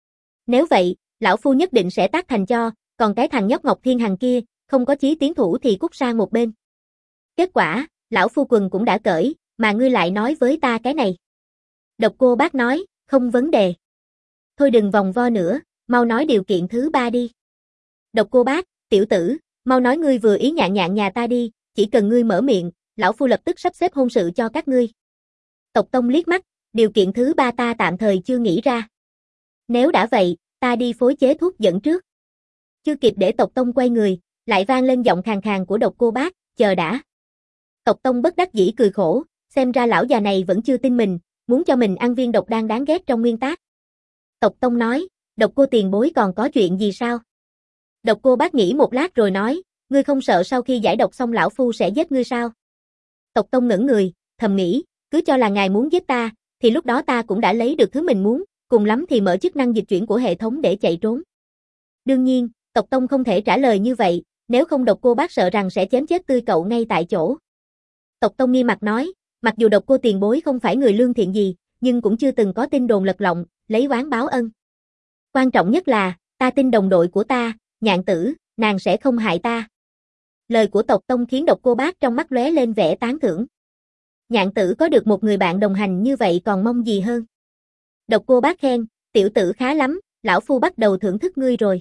Nếu vậy, lão phu nhất định sẽ tác thành cho, còn cái thằng nhóc Ngọc Thiên Hằng kia, không có chí tiến thủ thì cút sang một bên. Kết quả, lão phu quần cũng đã cởi, mà ngươi lại nói với ta cái này. Độc Cô Bác nói, không vấn đề. Thôi đừng vòng vo nữa, mau nói điều kiện thứ ba đi. Độc Cô Bác, tiểu tử, mau nói ngươi vừa ý nhạn nhạn nhà ta đi, chỉ cần ngươi mở miệng, lão phu lập tức sắp xếp hôn sự cho các ngươi. Tộc tông liếc mắt, điều kiện thứ ba ta tạm thời chưa nghĩ ra. Nếu đã vậy, ta đi phối chế thuốc dẫn trước. Chưa kịp để tộc tông quay người, lại vang lên giọng khàn khàn của Độc Cô Bác, chờ đã. Tộc tông bất đắc dĩ cười khổ, xem ra lão già này vẫn chưa tin mình, muốn cho mình ăn viên độc đan đáng ghét trong nguyên tác. Tộc tông nói, Độc Cô tiền bối còn có chuyện gì sao? Độc Cô Bác nghĩ một lát rồi nói, ngươi không sợ sau khi giải độc xong lão phu sẽ giết ngươi sao? Tộc tông ngẩn người, thầm nghĩ, cứ cho là ngài muốn giết ta, thì lúc đó ta cũng đã lấy được thứ mình muốn, cùng lắm thì mở chức năng dịch chuyển của hệ thống để chạy trốn. Đương nhiên, tộc tông không thể trả lời như vậy, nếu không Độc Cô Bác sợ rằng sẽ chém chết tươi cậu ngay tại chỗ. Tộc tông nghiêm mặt nói, mặc dù Độc Cô tiền bối không phải người lương thiện gì, nhưng cũng chưa từng có tin đồn lật lọng, lấy oán báo ân. Quan trọng nhất là, ta tin đồng đội của ta, Nhạn Tử, nàng sẽ không hại ta. Lời của tộc tông khiến Độc Cô Bác trong mắt lóe lên vẻ tán thưởng. Nhạn Tử có được một người bạn đồng hành như vậy còn mong gì hơn. Độc Cô Bác khen, tiểu tử khá lắm, lão phu bắt đầu thưởng thức ngươi rồi.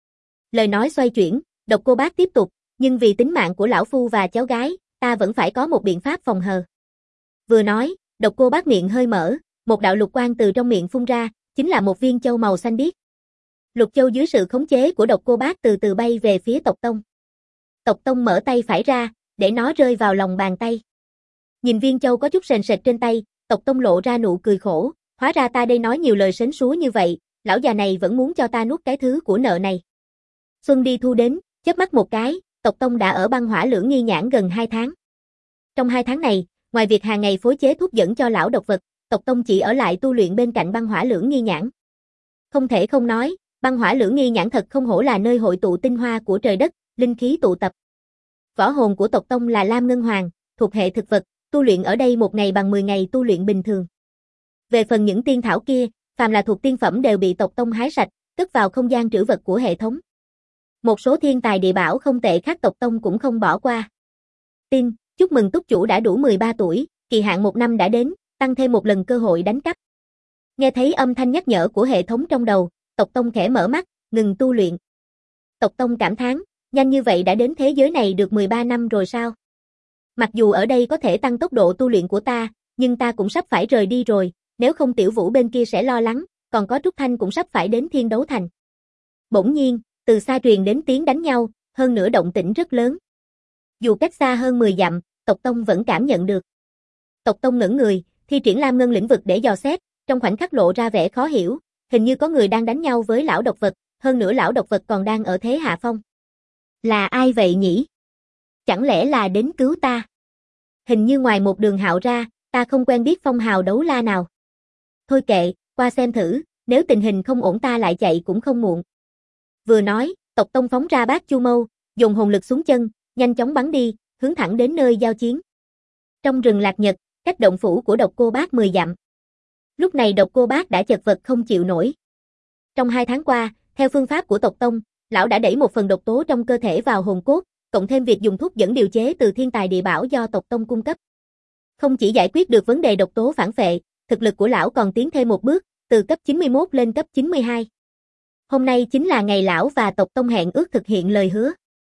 Lời nói xoay chuyển, Độc Cô Bác tiếp tục, nhưng vì tính mạng của lão phu và cháu gái, ta vẫn phải có một biện pháp phòng hờ. Vừa nói, Độc Cô Bác miệng hơi mở, một đạo lục quang từ trong miệng phun ra, chính là một viên châu màu xanh biếc. Lục châu dưới sự khống chế của Độc Cô Bác từ từ bay về phía tộc tông. Tộc tông mở tay phải ra, để nó rơi vào lòng bàn tay. Nhìn viên châu có chút sền sệt trên tay, tộc tông lộ ra nụ cười khổ, hóa ra ta đây nói nhiều lời sến súa như vậy, lão già này vẫn muốn cho ta nuốt cái thứ của nợ này. Xuân đi thu đến, chớp mắt một cái, tộc tông đã ở băng hỏa lưỡng nghi nhãn gần 2 tháng. Trong 2 tháng này, ngoài việc hàng ngày phối chế thuốc dẫn cho lão độc vật, tộc tông chỉ ở lại tu luyện bên cạnh băng hỏa lưỡng nghi nhãn. Không thể không nói, băng hỏa lưỡng nghi nhãn thật không hổ là nơi hội tụ tinh hoa của trời đất, linh khí tụ tập. Võ hồn của tộc tông là Lam Ngân Hoàng, thuộc hệ thực vật, tu luyện ở đây một ngày bằng 10 ngày tu luyện bình thường. Về phần những tiên thảo kia, phàm là thuộc tiên phẩm đều bị tộc tông hái sạch, cất vào không gian trữ vật của hệ thống. Một số thiên tài địa bảo không tệ khác tộc tông cũng không bỏ qua. Tin, chúc mừng túc chủ đã đủ 13 tuổi, kỳ hạn 1 năm đã đến, tăng thêm một lần cơ hội đánh cắp. Nghe thấy âm thanh nhắc nhở của hệ thống trong đầu, tộc tông khẽ mở mắt, ngừng tu luyện. Tộc tông cảm thán, nhanh như vậy đã đến thế giới này được 13 năm rồi sao? Mặc dù ở đây có thể tăng tốc độ tu luyện của ta, nhưng ta cũng sắp phải rời đi rồi, nếu không Tiểu Vũ bên kia sẽ lo lắng, còn có Trúc Thanh cũng sắp phải đến Thiên Đấu Thành. Bỗng nhiên, từ xa truyền đến tiếng đánh nhau, hơn nữa động tĩnh rất lớn. Dù cách xa hơn 10 dặm, tộc tông vẫn cảm nhận được. Tộc tông ngẩn người, thi triển Lam Ngân lĩnh vực để dò xét, trong khoảnh khắc lộ ra vẻ khó hiểu, hình như có người đang đánh nhau với lão độc vật, hơn nữa lão độc vật còn đang ở thế hạ phong. Là ai vậy nhỉ? Chẳng lẽ là đến cứu ta? Hình như ngoài một Đường Hạo ra, ta không quen biết phong hào đấu la nào. Thôi kệ, qua xem thử, nếu tình hình không ổn ta lại chạy cũng không muộn. Vừa nói, tộc tông phóng ra bát chu mâu, dùng hồn lực xuống chân, nhanh chóng bắn đi, hướng thẳng đến nơi giao chiến. Trong rừng Lạc Nhật, cách động phủ của Độc Cô Bác 10 dặm. Lúc này Độc Cô Bác đã chật vật không chịu nổi. Trong 2 tháng qua, theo phương pháp của tộc tông, lão đã đẩy một phần độc tố trong cơ thể vào hồn cốt, cộng thêm việc dùng thuốc dẫn điều chế từ thiên tài địa bảo do tộc tông cung cấp. Không chỉ giải quyết được vấn đề độc tố phản phệ, thực lực của lão còn tiến thêm một bước, từ cấp 91 lên cấp 92. Hôm nay chính là ngày lão và tộc tông hẹn ước thực hiện lời hứa.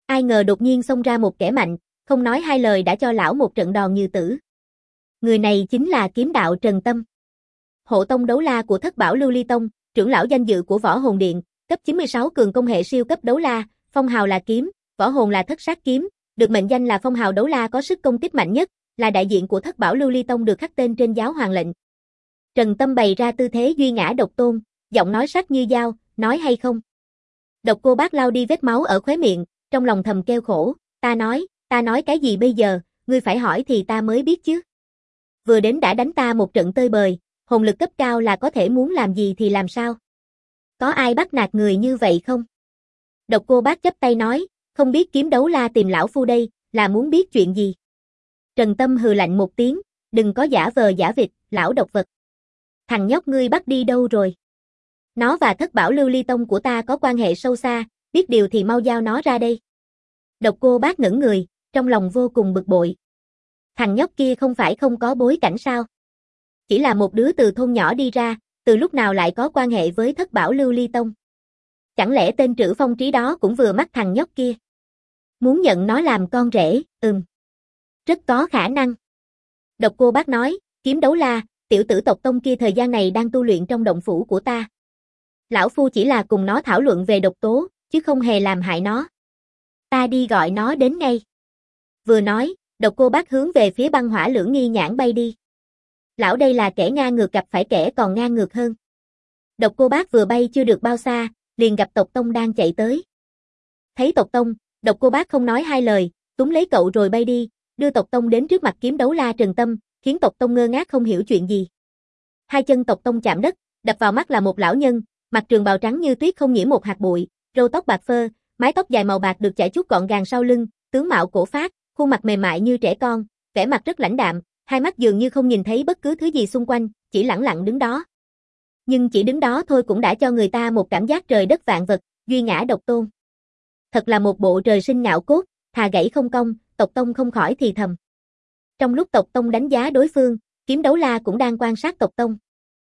Ai ngờ đột nhiên xông ra một kẻ mạnh, không nói hai lời đã cho lão một trận đòn như tử. Người này chính là kiếm đạo Trần Tâm. Hộ tông đấu la của Thất Bảo Lưu Ly Tông, trưởng lão danh dự của Võ Hồn Điện, cấp 96 cường công hệ siêu cấp đấu la, phong hào là kiếm, võ hồn là thất sát kiếm, được mệnh danh là phong hào đấu la có sức công kích mạnh nhất, là đại diện của Thất Bảo Lưu Ly Tông được khắc tên trên giáo hoàng lệnh. Trần Tâm bày ra tư thế duy ngã độc tôn, giọng nói sắc như dao, nói hay không. Độc Cô Bác lau đi vết máu ở khóe miệng, trong lòng thầm kêu khổ, ta nói cái gì bây giờ, ngươi phải hỏi thì ta mới biết chứ. Vừa đến đã đánh ta một trận tơi bời, hồn lực cấp cao là có thể muốn làm gì thì làm sao. Có ai bắt nạt người như vậy không? Độc Cô Bác chắp tay nói, không biết kiếm đấu la tìm lão phu đây, là muốn biết chuyện gì. Trần Tâm hừ lạnh một tiếng, đừng có giả vờ giả vịt, lão độc vật. Thằng nhóc ngươi bắt đi đâu rồi? Nó và Thất Bảo Lưu Ly Tông của ta có quan hệ sâu xa, biết điều thì mau giao nó ra đây. Độc Cô Bác ngẩn người, trong lòng vô cùng bực bội. Thằng nhóc kia không phải không có bối cảnh sao? Chỉ là một đứa từ thôn nhỏ đi ra, từ lúc nào lại có quan hệ với Thất Bảo Lưu Ly Tông? Chẳng lẽ tên Trữ Phong Trí đó cũng vừa mắt thằng nhóc kia? Muốn nhận nó làm con rể, rất có khả năng. Độc Cô Bác nói, kiếm đấu la, tiểu tử tộc tông kia thời gian này đang tu luyện trong động phủ của ta. Lão phu chỉ là cùng nó thảo luận về độc tố, chứ không hề làm hại nó. Ta đi gọi nó đến ngay. Vừa nói, Độc Cô Bác hướng về phía Băng Hỏa Lưỡng Nghi Nhãn bay đi. Lão đây là kẻ ngang ngược gặp phải kẻ còn ngang ngược hơn. Độc Cô Bác vừa bay chưa được bao xa, liền gặp tộc tông đang chạy tới. Thấy tộc tông, Độc Cô Bác không nói hai lời, túm lấy cậu rồi bay đi, đưa tộc tông đến trước mặt kiếm đấu la Trần Tâm, khiến tộc tông ngơ ngác không hiểu chuyện gì. Hai chân tộc tông chạm đất, đập vào mắt là một lão nhân, mặc trường bào trắng như tuyết không nhiễm một hạt bụi, râu tóc bạc phơ, mái tóc dài màu bạc được chải chuốt gọn gàng sau lưng, tướng mạo cổ phác, khuôn mặt mềm mại như trẻ con, vẻ mặt rất lãnh đạm, hai mắt dường như không nhìn thấy bất cứ thứ gì xung quanh, chỉ lẳng lặng đứng đó. Nhưng chỉ đứng đó thôi cũng đã cho người ta một cảm giác trời đất vạn vật, duy ngã độc tôn. Thật là một bộ trời sinh ngạo cốt, thà gãy không cong, tộc tông không khỏi thì thầm. Trong lúc tộc tông đánh giá đối phương, kiếm đấu la cũng đang quan sát tộc tông.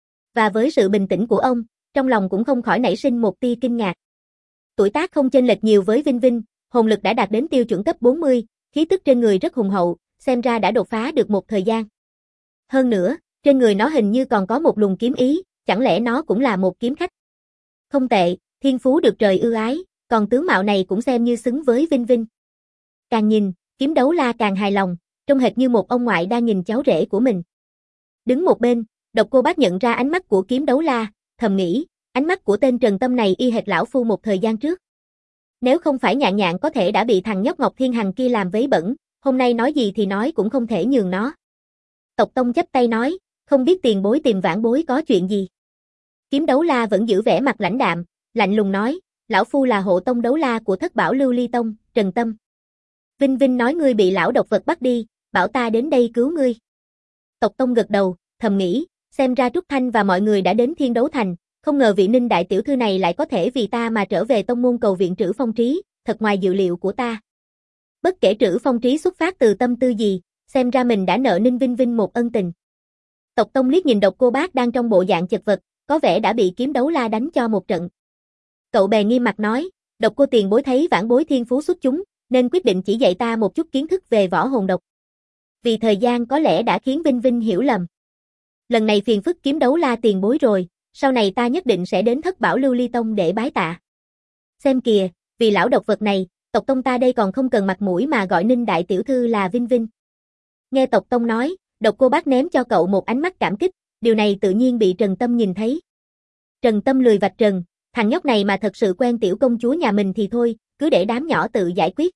Và với sự bình tĩnh của ông, trong lòng cũng không khỏi nảy sinh một tia kinh ngạc. Tuổi tác không chênh lệch nhiều với Vinh Vinh, hồn lực đã đạt đến tiêu chuẩn cấp 40, khí tức trên người rất hùng hậu, xem ra đã đột phá được một thời gian. Hơn nữa, trên người nó hình như còn có một luồng kiếm ý, chẳng lẽ nó cũng là một kiếm khách? Không tệ, thiên phú được trời ưu ái, còn tướng mạo này cũng xem như xứng với Vinh Vinh. Càng nhìn, kiếm đấu la càng hài lòng, trông hệt như một ông ngoại đang nhìn cháu rể của mình. Đứng một bên, Độc Cô Bác nhận ra ánh mắt của kiếm đấu la, thầm nghĩ, ánh mắt của tên Trần Tâm này y hệt lão phu một thời gian trước. Nếu không phải Nhạn Nhạn có thể đã bị thằng nhóc Ngọc Thiên Hằng kia làm vấy bẩn, hôm nay nói gì thì nói cũng không thể nhường nó. Tộc Tông chắp tay nói, không biết tiền bối tìm vãn bối có chuyện gì. Kiếm đấu la vẫn giữ vẻ mặt lãnh đạm, lạnh lùng nói, lão phu là hộ tông đấu la của Thất Bảo Lưu Ly Tông, Trần Tâm. Vinh Vinh nói ngươi bị lão độc vật bắt đi, bảo ta đến đây cứu ngươi. Tộc Tông gật đầu, thầm nghĩ, xem ra Trúc Thanh và mọi người đã đến Thiên Đấu Thành, không ngờ vị Ninh đại tiểu thư này lại có thể vì ta mà trở về tông môn cầu viện Trữ Phong Trí, thật ngoài dự liệu của ta. Bất kể Trữ Phong Trí xuất phát từ tâm tư gì, xem ra mình đã nợ Ninh Vinh Vinh một ân tình. Tộc Tông liếc nhìn Độc Cô Bác đang trong bộ dạng chật vật, có vẻ đã bị kiếm đấu la đánh cho một trận. Cậu bè nghiêm mặt nói, Độc Cô tiền bối thấy vãn bối thiên phú xuất chúng, nên quyết định chỉ dạy ta một chút kiến thức về võ hồn độc. Vì thời gian có lẽ đã khiến Vinh Vinh hiểu lầm. Lần này phiền phức kiếm đấu la tiền bối rồi, sau này ta nhất định sẽ đến Thất Bảo Lưu Ly Tông để bái tạ. Xem kìa, vì lão độc vật này, tộc tông ta đây còn không cần mặt mũi mà gọi Ninh đại tiểu thư là Vinh Vinh. Nghe tộc tông nói, Độc Cô Bác ném cho cậu một ánh mắt cảm kích, điều này tự nhiên bị Trần Tâm nhìn thấy. Trần Tâm lười vạch trần, thằng nhóc này mà thật sự quen tiểu công chúa nhà mình thì thôi, cứ để đám nhỏ tự giải quyết.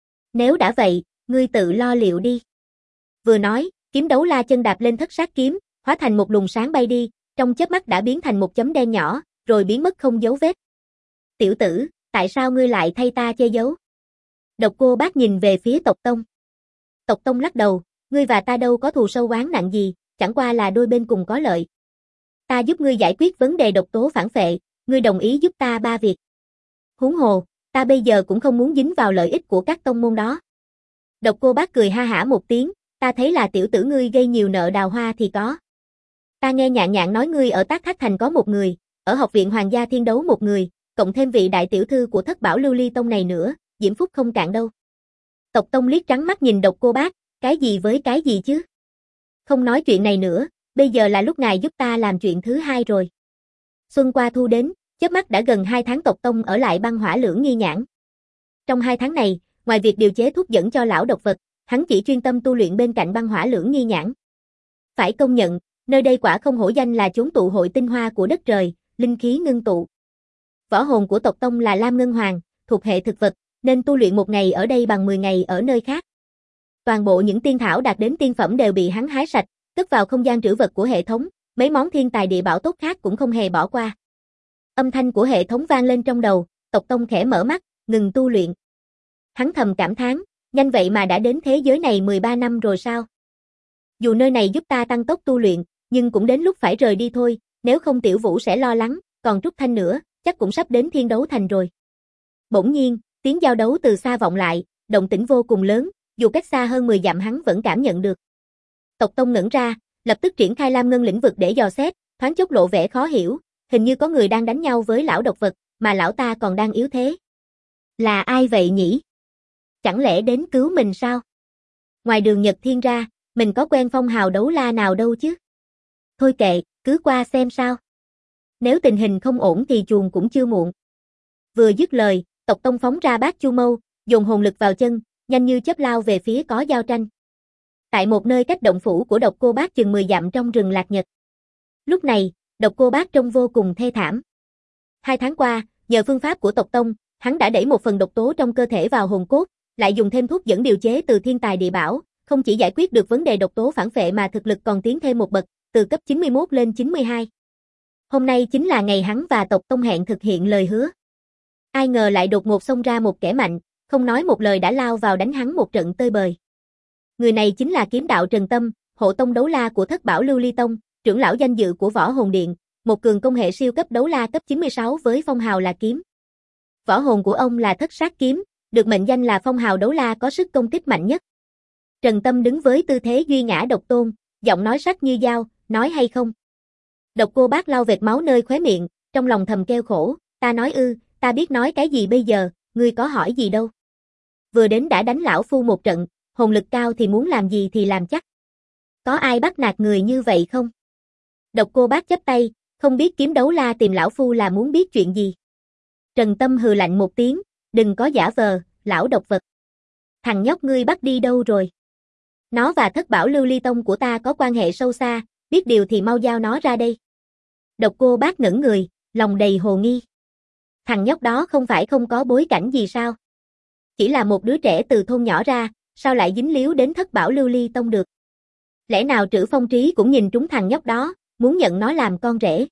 Nếu đã vậy, ngươi tự lo liệu đi. Vừa nói, kiếm đấu la chân đạp lên thất sát kiếm, hóa thành một luồng sáng bay đi, trong chớp mắt đã biến thành một chấm đen nhỏ, rồi biến mất không dấu vết. Tiểu tử, tại sao ngươi lại thay ta che giấu? Độc Cô Bác nhìn về phía tộc tông. Tộc tông lắc đầu, ngươi và ta đâu có thù sâu oán nặng gì, chẳng qua là đôi bên cùng có lợi. Ta giúp ngươi giải quyết vấn đề độc tố phản phệ, ngươi đồng ý giúp ta 3 việc. Huống hồ, ta bây giờ cũng không muốn dính vào lợi ích của các tông môn đó. Độc Cô Bác cười ha hả một tiếng, ta thấy là tiểu tử ngươi gây nhiều nợ đào hoa thì có. Ta nghe Nhạn Nhạn nói ngươi ở Tác Thác Thành có một người, ở học viện Hoàng gia Thiên Đấu một người, cộng thêm vị đại tiểu thư của Thất Bảo Lưu Ly Tông này nữa, diễm phúc không cạn đâu. Tộc Tông liếc trắng mắt nhìn Độc Cô Bác, cái gì với cái gì chứ? Không nói chuyện này nữa, bây giờ là lúc ngài giúp ta làm chuyện thứ hai rồi. Xuân qua thu đến, chớp mắt đã gần 2 tháng Tộc Tông ở lại Băng Hỏa Lưỡng Nghi Nhãn. Trong 2 tháng này, ngoài việc điều chế thuốc dẫn cho lão độc vật, hắn chỉ chuyên tâm tu luyện bên cạnh Băng Hỏa Lưỡng Nghi Nhãn. Phải công nhận, nơi đây quả không hổ danh là chốn tụ hội tinh hoa của đất trời, linh khí ngưng tụ. Võ hồn của tộc Tông là Lam Ngân Hoàng, thuộc hệ thực vật, nên tu luyện 1 ngày ở đây bằng 10 ngày ở nơi khác. Toàn bộ những tiên thảo đạt đến tiên phẩm đều bị hắn hái sạch, cất vào không gian trữ vật của hệ thống, mấy món thiên tài địa bảo tốt khác cũng không hề bỏ qua. Âm thanh của hệ thống vang lên trong đầu, tộc Tông khẽ mở mắt, ngừng tu luyện. Hắn thầm cảm thán, nhanh vậy mà đã đến thế giới này 13 năm rồi sao? Dù nơi này giúp ta tăng tốc tu luyện, nhưng cũng đến lúc phải rời đi thôi, nếu không Tiểu Vũ sẽ lo lắng, còn Trúc Thanh nữa, chắc cũng sắp đến Thiên Đấu Thành rồi. Bỗng nhiên, tiếng giao đấu từ xa vọng lại, động tĩnh vô cùng lớn, dù cách xa hơn 10 dặm hắn vẫn cảm nhận được. Tộc Tông ngẩn ra, lập tức triển khai Lam Ngân lĩnh vực để dò xét, thoáng chốc lộ vẻ khó hiểu, hình như có người đang đánh nhau với lão độc vật, mà lão ta còn đang yếu thế. Là ai vậy nhỉ? Chẳng lẽ đến cứu mình sao? Ngoài Đường Nhật Thiên ra, mình có quen phong hào đấu la nào đâu chứ? Thôi kệ, cứ qua xem sao. Nếu tình hình không ổn thì chuồn cũng chưa muộn. Vừa dứt lời, tộc Tông phóng ra Bát Chu Mâu, dồn hồn lực vào chân, nhanh như chớp lao về phía có giao tranh. Tại một nơi cách động phủ của Độc Cô Bác chừng 10 dặm trong rừng Lạc Nhật. Lúc này, Độc Cô Bác trông vô cùng thê thảm. 2 tháng qua, nhờ phương pháp của tộc Tông, hắn đã đẩy một phần độc tố trong cơ thể vào hồn cốt, lại dùng thêm thuốc dẫn điều chế từ thiên tài địa bảo, không chỉ giải quyết được vấn đề độc tố phản phệ mà thực lực còn tiến thêm một bậc, từ cấp 91 lên 92. Hôm nay chính là ngày hắn và tộc Tông hẹn thực hiện lời hứa. Ai ngờ lại đột ngột xông ra một kẻ mạnh, không nói một lời đã lao vào đánh hắn một trận tơi bời. Người này chính là kiếm đạo Trần Tâm, hộ tông đấu la của Thất Bảo Lưu Ly Tông, trưởng lão danh dự của Võ Hồn Điện, một cường công hệ siêu cấp đấu la cấp 96 với phong hào là kiếm. Võ hồn của ông là Thất Sát Kiếm, được mệnh danh là phong hào đấu la có sức công kích mạnh nhất. Trần Tâm đứng với tư thế duy ngã độc tôn, giọng nói sắc như dao, nói hay không? Độc Cô Bác lau vệt máu nơi khóe miệng, trong lòng thầm kêu khổ, ta nói ta biết nói cái gì bây giờ, ngươi có hỏi gì đâu. Vừa đến đã đánh lão phu một trận, hồn lực cao thì muốn làm gì thì làm chắc. Có ai bắt nạt người như vậy không? Độc Cô Bác chắp tay, không biết kiếm đấu la tìm lão phu là muốn biết chuyện gì. Trần Tâm hừ lạnh một tiếng, đừng có giả vờ, lão độc vật. Thằng nhóc ngươi bắt đi đâu rồi? Nó và Thất Bảo Lưu Ly Tông của ta có quan hệ sâu xa, biết điều thì mau giao nó ra đây. Độc Cô Bác ngẩn người, lòng đầy hồ nghi. Thằng nhóc đó không phải không có bối cảnh gì sao? Chỉ là một đứa trẻ từ thôn nhỏ ra, sao lại dính líu đến Thất Bảo Lưu Ly Tông được? Lẽ nào Trữ Phong Trí cũng nhìn trúng thằng nhóc đó, muốn nhận nó làm con rể?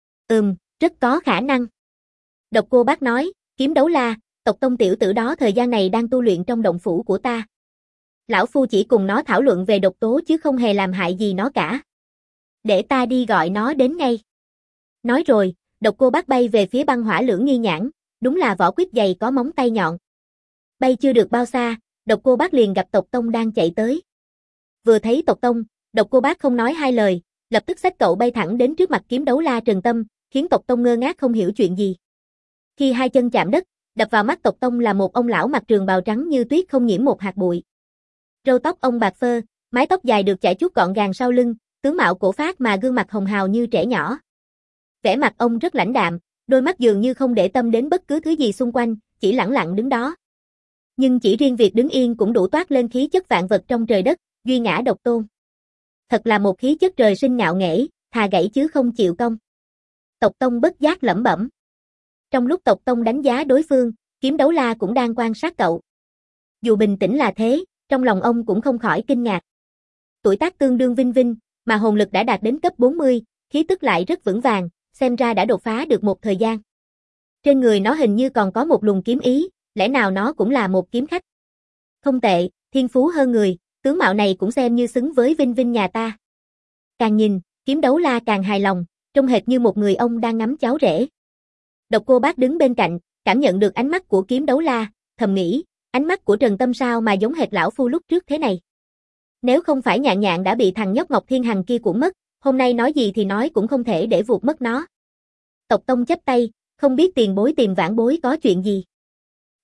Rất có khả năng. Độc Cô Bác nói, kiếm đấu la, tộc Tông tiểu tử đó thời gian này đang tu luyện trong động phủ của ta. Lão phu chỉ cùng nó thảo luận về độc tố chứ không hề làm hại gì nó cả. Để ta đi gọi nó đến ngay. Nói rồi, Độc Cô Bác bay về phía Băng Hỏa Lưỡng Nghi Nhãn, đúng là vỏ quýt dày có móng tay nhọn. Bay chưa được bao xa, Độc Cô Bác liền gặp tộc Tông đang chạy tới. Vừa thấy tộc Tông, Độc Cô Bác không nói hai lời, lập tức xách cậu bay thẳng đến trước mặt kiếm đấu la Trần Tâm, khiến tộc Tông ngơ ngác không hiểu chuyện gì. Khi hai chân chạm đất, đập vào mắt tộc Tông là một ông lão mặc trường bào trắng như tuyết không nhiễm một hạt bụi. Râu tóc ông bạc phơ, mái tóc dài được chải chuốt gọn gàng sau lưng, tướng mạo cổ phác mà gương mặt hồng hào như trẻ nhỏ. Vẻ mặt ông rất lãnh đạm, đôi mắt dường như không để tâm đến bất cứ thứ gì xung quanh, chỉ lẳng lặng đứng đó. Nhưng chỉ riêng việc đứng yên cũng đủ toát lên khí chất vạn vật trong trời đất, duy ngã độc tôn. Thật là một khí chất trời sinh ngạo nghễ, thà gãy chứ không chịu cong. Tộc Tông bất giác lẩm bẩm. Trong lúc tộc Tông đánh giá đối phương, kiếm đấu la cũng đang quan sát cậu. Dù bình tĩnh là thế, trong lòng ông cũng không khỏi kinh ngạc. Tuổi tác tương đương Vinh Vinh, mà hồn lực đã đạt đến cấp 40, khí tức lại rất vững vàng, xem ra đã đột phá được một thời gian. Trên người nó hình như còn có một luồng kiếm ý, lẽ nào nó cũng là một kiếm khách? Không tệ, thiên phú hơn người, tướng mạo này cũng xem như xứng với Vinh Vinh nhà ta. Càng nhìn, kiếm đấu la càng hài lòng, trông hệt như một người ông đang ngắm cháu rể. Độc Cô Bác đứng bên cạnh, cảm nhận được ánh mắt của kiếm đấu la, thầm nghĩ, ánh mắt của Trần Tâm sao mà giống hệt lão phu lúc trước thế này. Nếu không phải Nhạn Nhạn đã bị thằng nhóc Ngọc Thiên Hằng kia cũng mất, hôm nay nói gì thì nói cũng không thể để vụt mất nó. Tộc Tông chắp tay, không biết tiền bối tìm vãn bối có chuyện gì.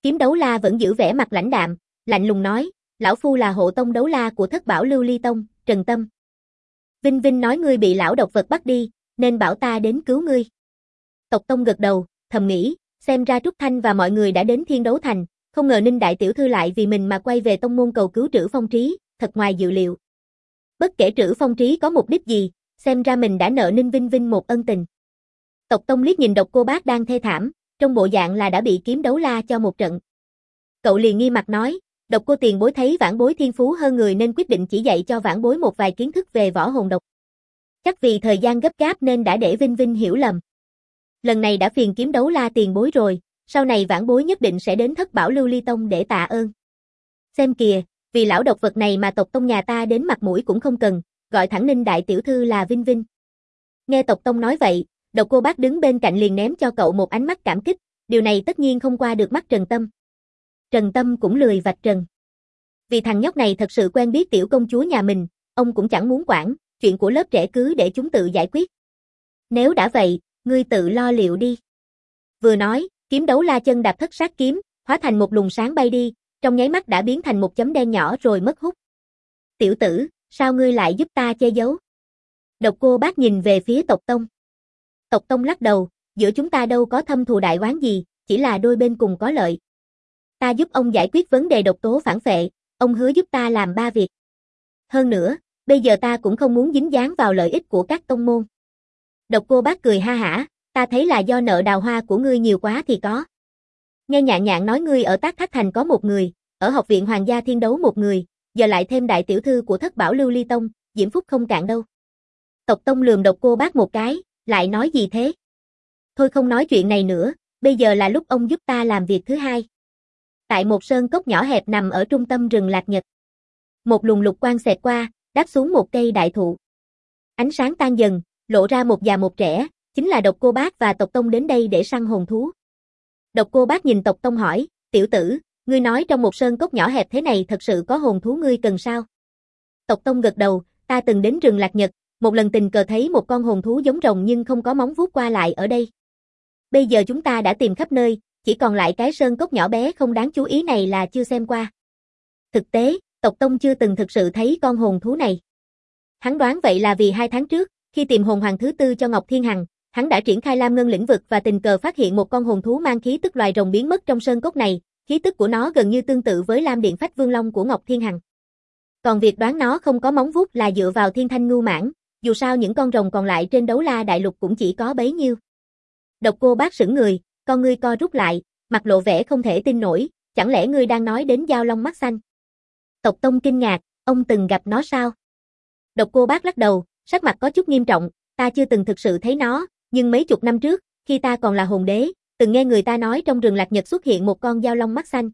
Kiếm Đấu La vẫn giữ vẻ mặt lãnh đạm, lạnh lùng nói, lão phu là hộ tông đấu la của Thất Bảo Lưu Ly Tông, Trần Tâm. Vinh Vinh nói ngươi bị lão độc vật bắt đi, nên bảo ta đến cứu ngươi. Tộc Tông gật đầu, thầm nghĩ, xem ra Trúc Thanh và mọi người đã đến Thiên Đấu Thành, không ngờ Ninh đại tiểu thư lại vì mình mà quay về tông môn cầu cứu Trữ Phong Trí, thật ngoài dự liệu. Bất kể Trữ Phong Trí có mục đích gì, xem ra mình đã nợ Ninh Vinh Vinh một ân tình. Tộc Tông liếc nhìn Độc Cô Bác đang thê thảm, trong bộ dạng là đã bị Kiếm Đấu La cho một trận. Cậu liền nghi mặt nói, Độc Cô tiền bối thấy vãn bối thiên phú hơn người nên quyết định chỉ dạy cho vãn bối một vài kiến thức về võ hồn độc. Chắc vì thời gian gấp gáp nên đã để Vinh Vinh hiểu lầm. Lần này đã phiền Kiếm Đấu La tiền bối rồi, sau này vãn bối nhất định sẽ đến Thất Bảo Lưu Ly Tông để tạ ơn. Xem kìa, vì lão độc vật này mà tộc Tông nhà ta đến mặt mũi cũng không cần, gọi thẳng Ninh đại tiểu thư là Vinh Vinh. Nghe tộc Tông nói vậy, Độc Cô Bác đứng bên cạnh liền ném cho cậu một ánh mắt cảm kích, điều này tất nhiên không qua được mắt Trần Tâm. Trần Tâm cũng lười vạch trần. Vì thằng nhóc này thật sự quen biết tiểu công chúa nhà mình, ông cũng chẳng muốn quản, chuyện của lớp trẻ cứ để chúng tự giải quyết. Nếu đã vậy, ngươi tự lo liệu đi. Vừa nói, Kiếm Đấu La chân đạp thất sát kiếm, hóa thành một luồng sáng bay đi, trong nháy mắt đã biến thành một chấm đen nhỏ rồi mất hút. Tiểu tử, sao ngươi lại giúp ta che giấu? Độc Cô Bác nhìn về phía tộc Tông. Tộc Tông lắc đầu, giữa chúng ta đâu có thâm thù đại oán gì, chỉ là đôi bên cùng có lợi. Ta giúp ông giải quyết vấn đề độc tố phản phệ, ông hứa giúp ta làm 3 việc. Hơn nữa, bây giờ ta cũng không muốn dính dáng vào lợi ích của các tông môn. Độc Cô Bác cười ha hả, ta thấy là do nợ đào hoa của ngươi nhiều quá thì có. Nghe Nhạn Nhạn nói ngươi ở Tác Thác Thành có một người, ở Học viện Hoàng gia Thiên Đấu một người, giờ lại thêm đại tiểu thư của Thất Bảo Lưu Ly Tông, diễm phúc không cạn đâu. Tộc Tông lườm Độc Cô Bác một cái, lại nói gì thế? Thôi không nói chuyện này nữa, bây giờ là lúc ông giúp ta làm việc thứ hai. Tại một sơn cốc nhỏ hẹp nằm ở trung tâm rừng Lạc Nhật. Một luồng lục quang xẹt qua, đáp xuống một cây đại thụ. Ánh sáng tan dần, lộ ra một già một trẻ, chính là Độc Cô Bác và tộc Tông đến đây để săn hồn thú. Độc Cô Bác nhìn tộc Tông hỏi, tiểu tử, ngươi nói trong một sơn cốc nhỏ hẹp thế này thật sự có hồn thú ngươi cần sao? Tộc Tông gật đầu, ta từng đến rừng Lạc Nhật, một lần tình cờ thấy một con hồn thú giống rồng nhưng không có móng vuốt qua lại ở đây. Bây giờ chúng ta đã tìm khắp nơi, chỉ còn lại cái sơn cốc nhỏ bé không đáng chú ý này là chưa xem qua. Thực tế, tộc Tông chưa từng thực sự thấy con hồn thú này. Hắn đoán vậy là vì 2 tháng trước, khi tìm hồn hoàng thứ 4 cho Ngọc Thiên Hằng, hắn đã triển khai Lam Ngân lĩnh vực và tình cờ phát hiện một con hồn thú mang khí tức loài rồng biến mất trong sơn cốc này, khí tức của nó gần như tương tự với Lam Điện Phách Vương Long của Ngọc Thiên Hằng. Còn việc đoán nó không có móng vuốt là dựa vào Thiên Thanh Ngưu Mãng, dù sao những con rồng còn lại trên Đấu La Đại Lục cũng chỉ có bấy nhiêu. Độc Cô Bác sững người, con ngươi co rút lại, mặt lộ vẻ không thể tin nổi, chẳng lẽ ngươi đang nói đến Dao Long mắt xanh? Tộc Tông kinh ngạc, ông từng gặp nó sao? Độc Cô Bác lắc đầu, sắc mặt có chút nghiêm trọng, ta chưa từng thực sự thấy nó, nhưng mấy chục năm trước, khi ta còn là hồn đế, từng nghe người ta nói trong rừng Lạc Nhật xuất hiện một con Dao Long mắt xanh.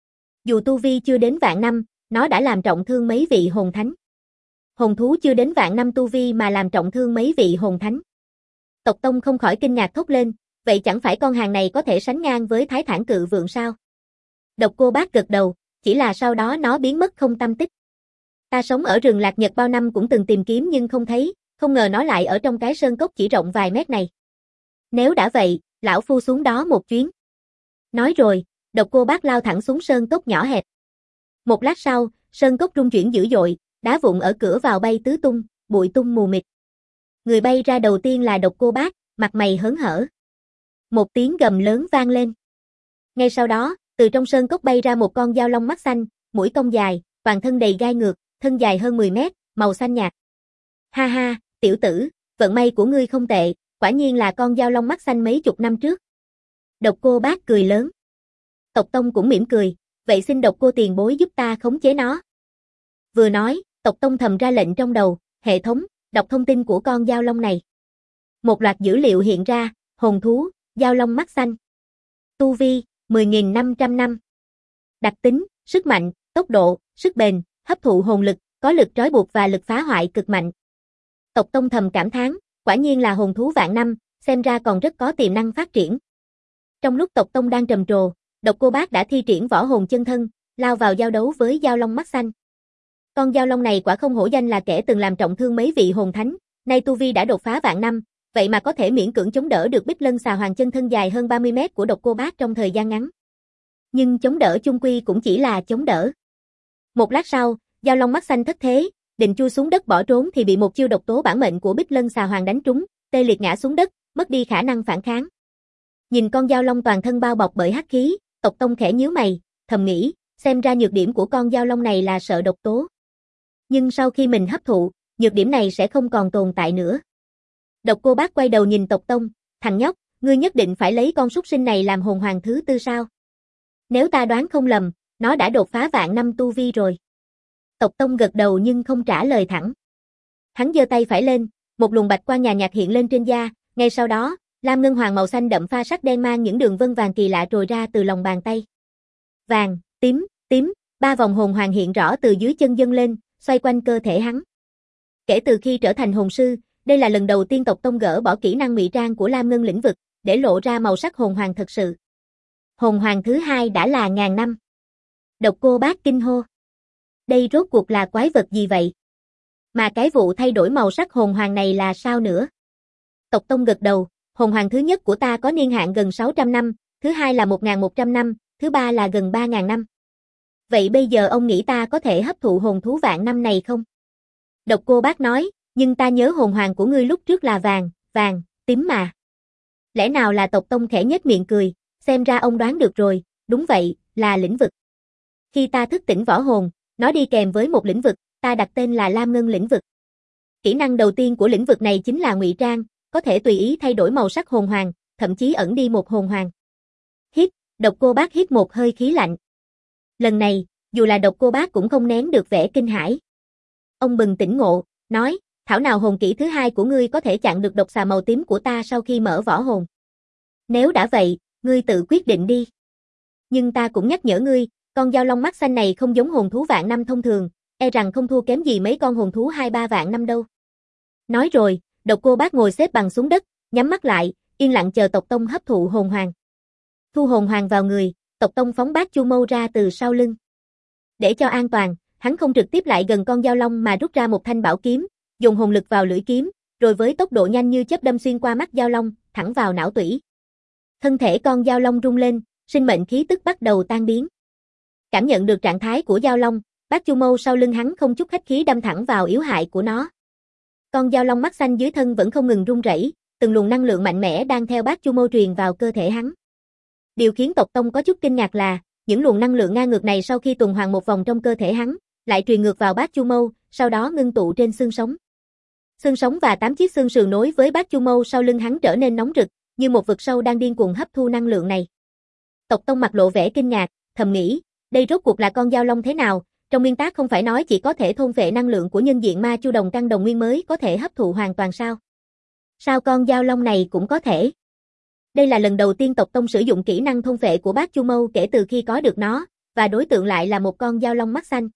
Dù tu vi chưa đến vạn năm, nó đã làm trọng thương mấy vị hồn thánh. Hồn thú chưa đến vạn năm tu vi mà làm trọng thương mấy vị hồn thánh. Tộc Tông không khỏi kinh ngạc thốt lên, vậy chẳng phải con hàng này có thể sánh ngang với Thái Thản Cự Vượn sao? Độc Cô Bác gật đầu, chỉ là sau đó nó biến mất không tăm tích. Ta sống ở rừng Lạc Nhật bao năm cũng từng tìm kiếm nhưng không thấy, không ngờ nó lại ở trong cái sơn cốc chỉ rộng vài mét này. Nếu đã vậy, lão phu xuống đó một chuyến. Nói rồi, Độc Cô Bác lao thẳng xuống sơn cốc nhỏ hẹp. Một lát sau, sơn cốc rung chuyển dữ dội, đá vụn ở cửa vào bay tứ tung, bụi tung mù mịt. Người bay ra đầu tiên là Độc Cô Bác, mặt mày hớn hở. Một tiếng gầm lớn vang lên. Ngay sau đó, từ trong sơn cốc bay ra một con dao long mắt xanh, mũi cong dài, toàn thân đầy gai ngược, thân dài hơn 10 mét, màu xanh nhạt. Ha ha, tiểu tử, vận may của ngươi không tệ, quả nhiên là con dao long mắt xanh mấy chục năm trước. Độc Cô Bác cười lớn. Tộc Tông cũng mỉm cười, vậy xin Độc Cô tiền bối giúp ta khống chế nó. Vừa nói, Tộc Tông thầm ra lệnh trong đầu, hệ thống, đọc thông tin của con dao long này. Một loạt dữ liệu hiện ra, hồn thú, dao long mắt xanh. Tu vi, 10.500 năm. Đặc tính, sức mạnh, tốc độ, sức bền, hấp thụ hồn lực, có lực trói buộc và lực phá hoại cực mạnh. Tộc Tông thầm cảm thán, quả nhiên là hồn thú vạn năm, xem ra còn rất có tiềm năng phát triển. Trong lúc Tộc Tông đang trầm trồ, Độc Cô Bác đã thi triển võ hồn chân thân, lao vào giao đấu với dao long mắt xanh. Con dao long này quả không hổ danh là kẻ từng làm trọng thương mấy vị hồn thánh, nay tu vi đã đột phá vạn năm, vậy mà có thể miễn cưỡng chống đỡ được Bích Lân Xà Hoàng chân thân dài hơn 30 mét của Độc Cô Bác trong thời gian ngắn. Nhưng chống đỡ chung quy cũng chỉ là chống đỡ. Một lát sau, Dao Long mắt xanh thất thế, định chui xuống đất bỏ trốn thì bị một chiêu độc tố bản mệnh của Bích Lân Xà Hoàng đánh trúng, tê liệt ngã xuống đất, mất đi khả năng phản kháng. Nhìn con dao long toàn thân bao bọc bởi hắc khí, Tộc Tông khẽ nhíu mày, thầm nghĩ, xem ra nhược điểm của con dao long này là sợ độc tố. Nhưng sau khi mình hấp thụ, nhược điểm này sẽ không còn tồn tại nữa. Độc Cô Bác quay đầu nhìn Tộc Tông, thằng nhóc, ngươi nhất định phải lấy con súc sinh này làm hồn hoàng thứ tư sao? Nếu ta đoán không lầm, nó đã đột phá vạn năm tu vi rồi. Tộc Tông gật đầu nhưng không trả lời thẳng. Hắn giơ tay phải lên, một luồng bạch quang nhạt hiện lên trên da, ngay sau đó, lam ngân hoàng màu xanh đậm pha sắc đen mang những đường vân vàng kỳ lạ trồi ra từ lòng bàn tay. Vàng, tím, ba vòng hồn hoàng hiện rõ từ dưới chân dâng lên, xoay quanh cơ thể hắn. Kể từ khi trở thành hồn sư, đây là lần đầu tiên Tộc Tông gỡ bỏ kỹ năng ngụy trang của lam ngân lĩnh vực, để lộ ra màu sắc hồn hoàng thật sự. Hồn hoàng thứ hai đã là ngàn năm. Độc Cô Bác kinh hô. Đây rốt cuộc là quái vật gì vậy? Mà cái vụ thay đổi màu sắc hồn hoàng này là sao nữa? Tộc Tông gật đầu, hồn hoàng thứ nhất của ta có niên hạn gần 600 năm, thứ hai là 1.100 năm, thứ ba là gần 3.000 năm. Vậy bây giờ ông nghĩ ta có thể hấp thụ hồn thú vạn năm này không? Độc Cô Bác nói, nhưng ta nhớ hồn hoàng của ngươi lúc trước là vàng, tím mà. Lẽ nào là Tộc Tông khẽ nhếch miệng cười, xem ra ông đoán được rồi, đúng vậy, là lĩnh vực. Khi ta thức tỉnh võ hồn, nó đi kèm với một lĩnh vực, ta đặt tên là Lam Ngân lĩnh vực. Kỹ năng đầu tiên của lĩnh vực này chính là ngụy trang, có thể tùy ý thay đổi màu sắc hồn hoàng, thậm chí ẩn đi một hồn hoàng. Hít, Độc Cô Bác hít một hơi khí lạnh. Lần này, dù là Độc Cô Bác cũng không nén được vẻ kinh hãi. Ông bừng tỉnh ngộ, nói, thảo nào hồn kỹ thứ hai của ngươi có thể chặn được độc xà màu tím của ta sau khi mở võ hồn. Nếu đã vậy, ngươi tự quyết định đi. Nhưng ta cũng nhắc nhở ngươi, con dao long mắt xanh này không giống hồn thú vạn năm thông thường, e rằng không thua kém gì mấy con hồn thú 2-3 vạn năm đâu. Nói rồi, Độc Cô Bác ngồi xếp bằng xuống đất, nhắm mắt lại, yên lặng chờ Tộc Tông hấp thụ hồn hoàng. Thu hồn hoàng vào người, Tộc Tông phóng Bát Chu Mâu ra từ sau lưng. Để cho an toàn, hắn không trực tiếp lại gần con dao long mà rút ra một thanh bảo kiếm, dùng hồn lực vào lưỡi kiếm, rồi với tốc độ nhanh như chớp đâm xuyên qua mắt dao long, thẳng vào não tủy. Thân thể con dao long rung lên, sinh mệnh khí tức bắt đầu tan biến. Cảm nhận được trạng thái của dao long, Bát Chu Mâu sau lưng hắn không chút khách khí đâm thẳng vào yếu hại của nó. Con dao long mắt xanh dưới thân vẫn không ngừng rung rẩy, từng luồng năng lượng mạnh mẽ đang theo Bát Chu Mâu truyền vào cơ thể hắn. Điều khiến Tộc Tông có chút kinh ngạc là, những luồng năng lượng ngang ngược này sau khi tuần hoàn một vòng trong cơ thể hắn, lại truyền ngược vào Bát Chu Mâu, sau đó ngưng tụ trên xương sống. Xương sống và 8 chiếc xương sườn nối với Bát Chu Mâu sau lưng hắn trở nên nóng rực, như một vực sâu đang điên cuồng hấp thu năng lượng này. Tộc Tông mặt lộ vẻ kinh ngạc, thầm nghĩ, đây rốt cuộc là con dao long thế nào, trong nguyên tắc không phải nói chỉ có thể thôn phệ năng lượng của nhân diện ma chu đồng căn đồng nguyên mới có thể hấp thụ hoàn toàn sao? Sao con dao long này cũng có thể? Đây là lần đầu tiên Tộc Tông sử dụng kỹ năng thôn phệ của Bát Chu Mâu kể từ khi có được nó, và đối tượng lại là một con dao long mắt xanh.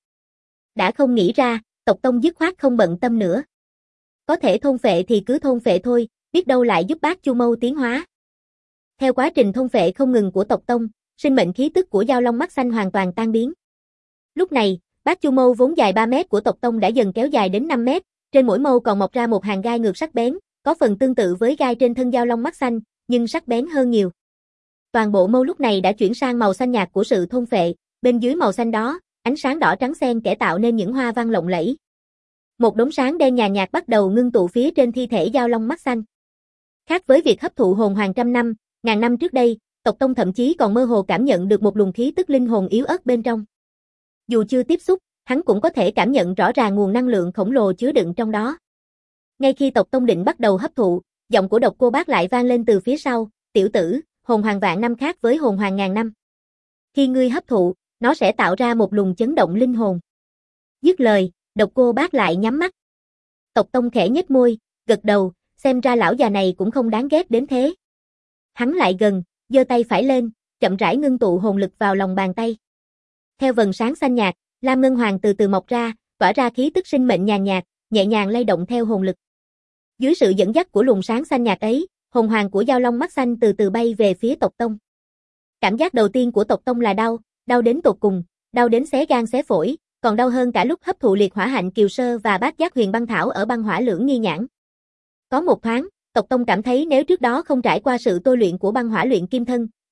Đã không nghĩ ra, Tộc Tông dứt khoát không bận tâm nữa. Có thể thôn phệ thì cứ thôn phệ thôi, biết đâu lại giúp Bát Chu Mâu tiến hóa. Theo quá trình thôn phệ không ngừng của Tộc Tông, sinh mệnh khí tức của dao long mắt xanh hoàn toàn tan biến. Lúc này, Bát Chu Mâu vốn dài 3 mét của Tộc Tông đã dần kéo dài đến 5 mét, trên mỗi mâu còn mọc ra một hàng gai ngược sắc bén, có phần tương tự với gai trên thân dao long mắt xanh, nhưng sắc bén hơn nhiều. Toàn bộ mâu lúc này đã chuyển sang màu xanh nhạt của sự thôn phệ, bên dưới màu xanh đó, ánh sáng đỏ trắng xen kẽ tạo nên những hoa văn lộng lẫy. Một đốm sáng đen nhàn nhạt bắt đầu ngưng tụ phía trên thi thể dao long mắt xanh. Khác với việc hấp thụ hồn hoàng trăm năm, ngàn năm trước đây, Tộc Tông thậm chí còn mơ hồ cảm nhận được một luồng khí tức linh hồn yếu ớt bên trong. Dù chưa tiếp xúc, hắn cũng có thể cảm nhận rõ ràng nguồn năng lượng khổng lồ chứa đựng trong đó. Ngay khi Tộc Tông định bắt đầu hấp thụ, giọng của Độc Cô Bác lại vang lên từ phía sau, "Tiểu tử, hồn hoàng vạn năm khác với hồn hoàng ngàn năm. Khi ngươi hấp thụ, nó sẽ tạo ra một luồng chấn động linh hồn." Dứt lời, Độc Cô Bác lại nhắm mắt. Tộc Tông khẽ nhếch môi, gật đầu, xem ra lão già này cũng không đáng ghét đến thế. Hắn lại gần, giơ tay phải lên, chậm rãi ngưng tụ hồn lực vào lòng bàn tay. Theo vầng sáng xanh nhạt, Lam Ngân Hoàng từ từ mọc ra, tỏa ra khí tức sinh mệnh nhàn nhạt, nhẹ nhàng lay động theo hồn lực. Dưới sự dẫn dắt của luồng sáng xanh nhạt ấy, hồn hoàng của dao long mắt xanh từ từ bay về phía Tộc Tông. Cảm giác đầu tiên của Tộc Tông là đau, đau đến tột cùng, đau đến xé gan xé phổi, còn đau hơn cả lúc hấp thụ liệt hỏa hạnh kiều sơ và bát giác huyền băng thảo ở băng hỏa lưỡng nghi nhãn. Có một thoáng, Tộc Tông cảm thấy nếu trước đó không trải qua sự tôi luyện của băng hỏa luyện kim thân,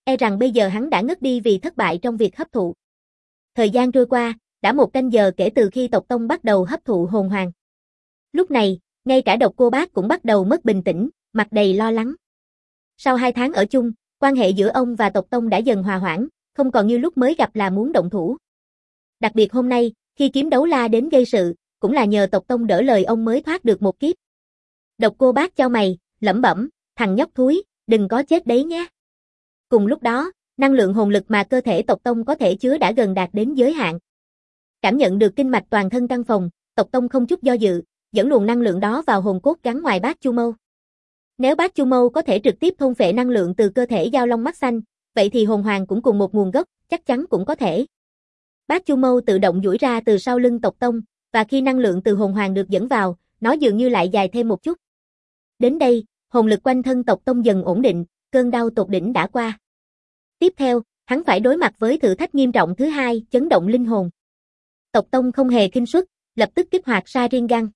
e rằng bây giờ hắn đã ngất đi vì thất bại trong việc hấp thụ. Thời gian trôi qua, đã 1 canh giờ kể từ khi tộc tông bắt đầu hấp thụ hồn hoàng. Lúc này, ngay cả Độc Cô Bác cũng bắt đầu mất bình tĩnh, mặt đầy lo lắng. Sau 2 tháng ở chung, quan hệ giữa ông và tộc tông đã dần hòa hoãn, không còn như lúc mới gặp là muốn động thủ. Đặc biệt hôm nay, khi Kiếm Đấu La đến gây sự, cũng là nhờ tộc tông đỡ lời ông mới thoát được một kiếp. Độc Cô Bác chau mày, lẩm bẩm, thằng nhóc thúi, đừng có chết đấy nhé. Cùng lúc đó, năng lượng hồn lực mà cơ thể tộc tông có thể chứa đã gần đạt đến giới hạn. Cảm nhận được kinh mạch toàn thân căng phồng, tộc tông không chút do dự, dẫn luồng năng lượng đó vào hồn cốt gắn ngoài Bát Chu Mâu. Nếu Bát Chu Mâu có thể trực tiếp thôn phệ năng lượng từ cơ thể Dao Long Mắt Xanh, vậy thì hồn hoàng cũng cùng một nguồn gốc, chắc chắn cũng có thể. Bát Chu Mâu tự động duỗi ra từ sau lưng tộc tông, và khi năng lượng từ hồn hoàng được dẫn vào, nó dường như lại dài thêm một chút. Đến đây, hồn lực quanh thân tộc tông dần ổn định, cơn đau tột đỉnh đã qua. Tiếp theo, hắn phải đối mặt với thử thách nghiêm trọng thứ hai, chấn động linh hồn. Tộc tông không hề khinh suất, lập tức kích hoạt Sharingan.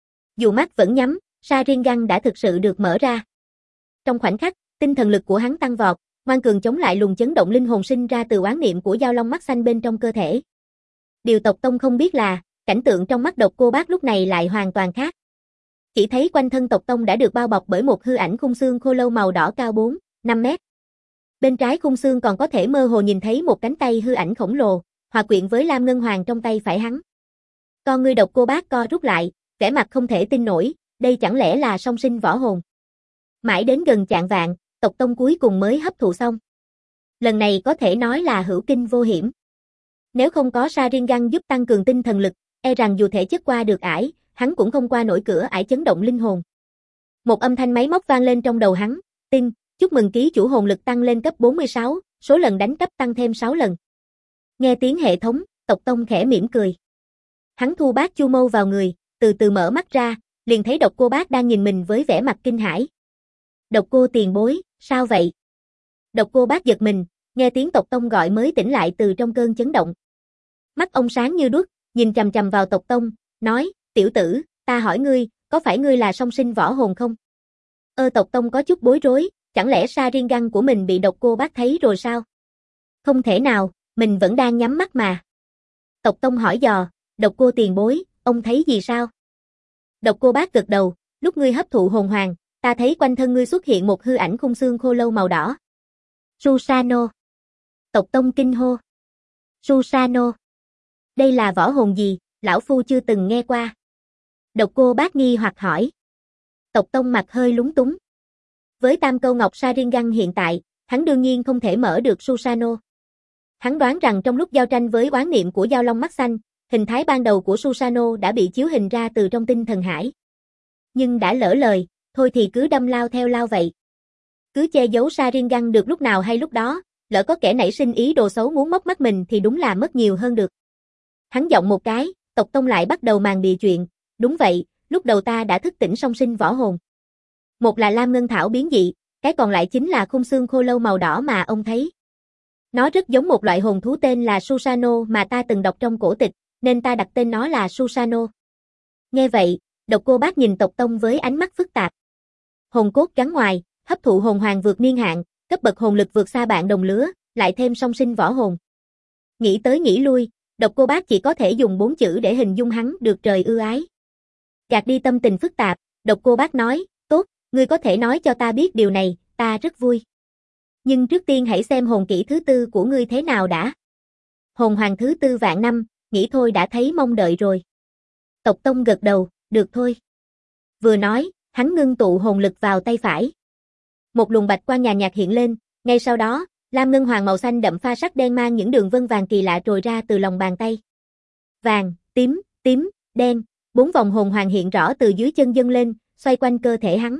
Dù mắt vẫn nhắm, Sharingan đã thực sự được mở ra. Trong khoảnh khắc, tinh thần lực của hắn tăng vọt, ngoan cường chống lại luồng chấn động linh hồn sinh ra từ oán niệm của Dao Long Mắt Xanh bên trong cơ thể. Điều tộc tông không biết là, cảnh tượng trong mắt Độc Cô Bác lúc này lại hoàn toàn khác. Chỉ thấy quanh thân tộc tông đã được bao bọc bởi một hư ảnh khung xương khô lâu màu đỏ cao 4-5 mét. Bên trái khung xương còn có thể mơ hồ nhìn thấy một cánh tay hư ảnh khổng lồ, hòa quyện với lam ngân hoàng trong tay phải hắn. Con ngươi Độc Cô Bác co rút lại, vẻ mặt không thể tin nổi, đây chẳng lẽ là song sinh võ hồn. Mãi đến gần chạng vạng, tộc tông cuối cùng mới hấp thụ xong. Lần này có thể nói là hữu kinh vô hiểm. Nếu không có Sharingan giúp tăng cường tinh thần lực, e rằng dù thể chất qua được ải, hắn cũng không qua nổi cửa ải chấn động linh hồn. Một âm thanh máy móc vang lên trong đầu hắn, "Tin, chúc mừng ký chủ hồn lực tăng lên cấp 46, số lần đánh cấp tăng thêm 6 lần." Nghe tiếng hệ thống, tộc tông khẽ mỉm cười. Hắn thu Bát Chu Mâu vào người, từ từ mở mắt ra, liền thấy Độc Cô Bác đang nhìn mình với vẻ mặt kinh hãi. "Độc Cô tiền bối, sao vậy?" Độc Cô Bác giật mình, nghe tiếng tộc tông gọi mới tỉnh lại từ trong cơn chấn động. Mắt ông sáng như đuốc, nhìn chằm chằm vào tộc tông, nói, "Tiểu tử, ta hỏi ngươi, có phải ngươi là song sinh võ hồn không?" Tộc tông có chút bối rối, chẳng lẽ Sharingan của mình bị Độc Cô Bác thấy rồi sao? Không thể nào, mình vẫn đang nhắm mắt mà. Tộc tông hỏi dò, "Độc Cô tiền bối, ông thấy gì sao?" Độc Cô Bác gật đầu, "Lúc ngươi hấp thụ hồn hoàng, ta thấy quanh thân ngươi xuất hiện một hư ảnh khung xương khô lâu màu đỏ." Susano. Tộc tông kinh hô. Susano. Đây là võ hồn gì, lão phu chưa từng nghe qua. Độc Cô Bác nghi hoặc hỏi. Tộc tông mặt hơi lúng túng. Với tam câu ngọc Sharingan hiện tại, hắn đương nhiên không thể mở được Susano. Hắn đoán rằng trong lúc giao tranh với oán niệm của Dao Long Mắt Xanh, hình thái ban đầu của Susano đã bị chiếu hình ra từ trong tinh thần hải. Nhưng đã lỡ lời, thôi thì cứ đâm lao theo lao vậy. Cứ che giấu Sharingan được lúc nào hay lúc đó, lỡ có kẻ nảy sinh ý đồ xấu muốn móc mắt mình thì đúng là mất nhiều hơn được. Hắn giọng một cái, tộc tông lại bắt đầu màn bịa chuyện, "Đúng vậy, lúc đầu ta đã thức tỉnh song sinh võ hồn. Một là Lam Ngân Thảo biến dị, cái còn lại chính là khung xương khô lâu màu đỏ mà ông thấy. Nó rất giống một loại hồn thú tên là Susano mà ta từng đọc trong cổ tịch, nên ta đặt tên nó là Susano." Nghe vậy, Độc Cô Bác nhìn tộc tông với ánh mắt phức tạp. Hồn cốt gắn ngoài, hấp thụ hồn hoàng vượt niên hạn, cấp bậc hồn lực vượt xa bạn đồng lứa, lại thêm song sinh võ hồn. Nghĩ tới nghĩ lui, Độc Cô Bác chỉ có thể dùng 4 chữ để hình dung hắn, được trời ưu ái. Gạt đi tâm tình phức tạp, Độc Cô Bác nói, "Tốt, ngươi có thể nói cho ta biết điều này, ta rất vui. Nhưng trước tiên hãy xem hồn kỹ thứ 4 của ngươi thế nào đã." Hồn hoàng thứ 4 vạn năm, nghĩ thôi đã thấy mong đợi rồi. Tộc tông gật đầu, "Được thôi." Vừa nói, hắn ngưng tụ hồn lực vào tay phải. Một luồng bạch quang nhàn nhạt hiện lên, ngay sau đó, lam ngân hoàng màu xanh đậm pha sắc đen mang những đường vân vàng kỳ lạ trồi ra từ lòng bàn tay. Vàng, tím, đen, 4 vòng hồn hoàng hiện rõ từ dưới chân dâng lên, xoay quanh cơ thể hắn.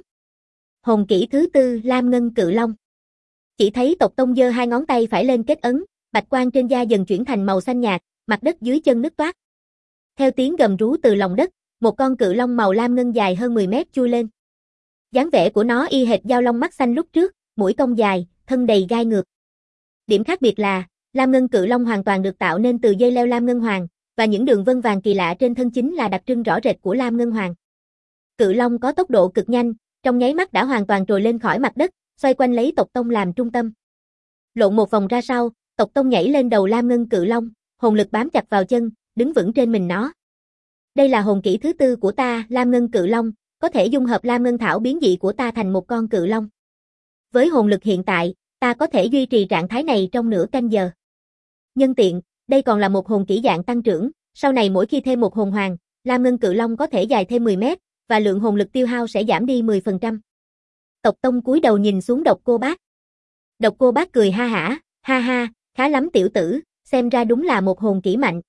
Hồn kỹ thứ 4, Lam Ngân Cự Long. Chỉ thấy tộc tông giơ 2 ngón tay phải lên kết ấn, bạch quang trên da dần chuyển thành màu xanh nhạt, mặt đất dưới chân nứt toác. Theo tiếng gầm rú từ lòng đất, một con cự long màu lam ngân dài hơn 10 mét chui lên. Dáng vẻ của nó y hệt Dao Long Mắt Xanh lúc trước, mũi cong dài, thân đầy gai ngược. Điểm khác biệt là, lam ngân cự long hoàn toàn được tạo nên từ dây leo lam ngân hoàng, và những đường vân vàng kỳ lạ trên thân chính là đặc trưng rõ rệt của lam ngân hoàng. Cự long có tốc độ cực nhanh, trong nháy mắt đã hoàn toàn trồi lên khỏi mặt đất, xoay quanh lấy tộc tông làm trung tâm. Lộn một vòng ra sau, Tộc Tông nhảy lên đầu Lam Ngân Cự Long, hồn lực bám chặt vào chân, đứng vững trên mình nó. Đây là hồn kỹ thứ tư của ta, Lam Ngân Cự Long, có thể dung hợp Lam Ngân Thảo biến dị của ta thành một con cự long. Với hồn lực hiện tại, ta có thể duy trì trạng thái này trong nửa canh giờ. Nhân tiện, đây còn là một hồn kỹ dạng tăng trưởng, sau này mỗi khi thêm một hồn hoàng, Lam Ngân Cự Long có thể dài thêm 10 mét, và lượng hồn lực tiêu hao sẽ giảm đi 10%. Tộc Tông cúi đầu nhìn xuống Độc Cô Bác. Độc Cô Bác cười ha ha, khá lắm tiểu tử, xem ra đúng là một hồn kỹ mạnh.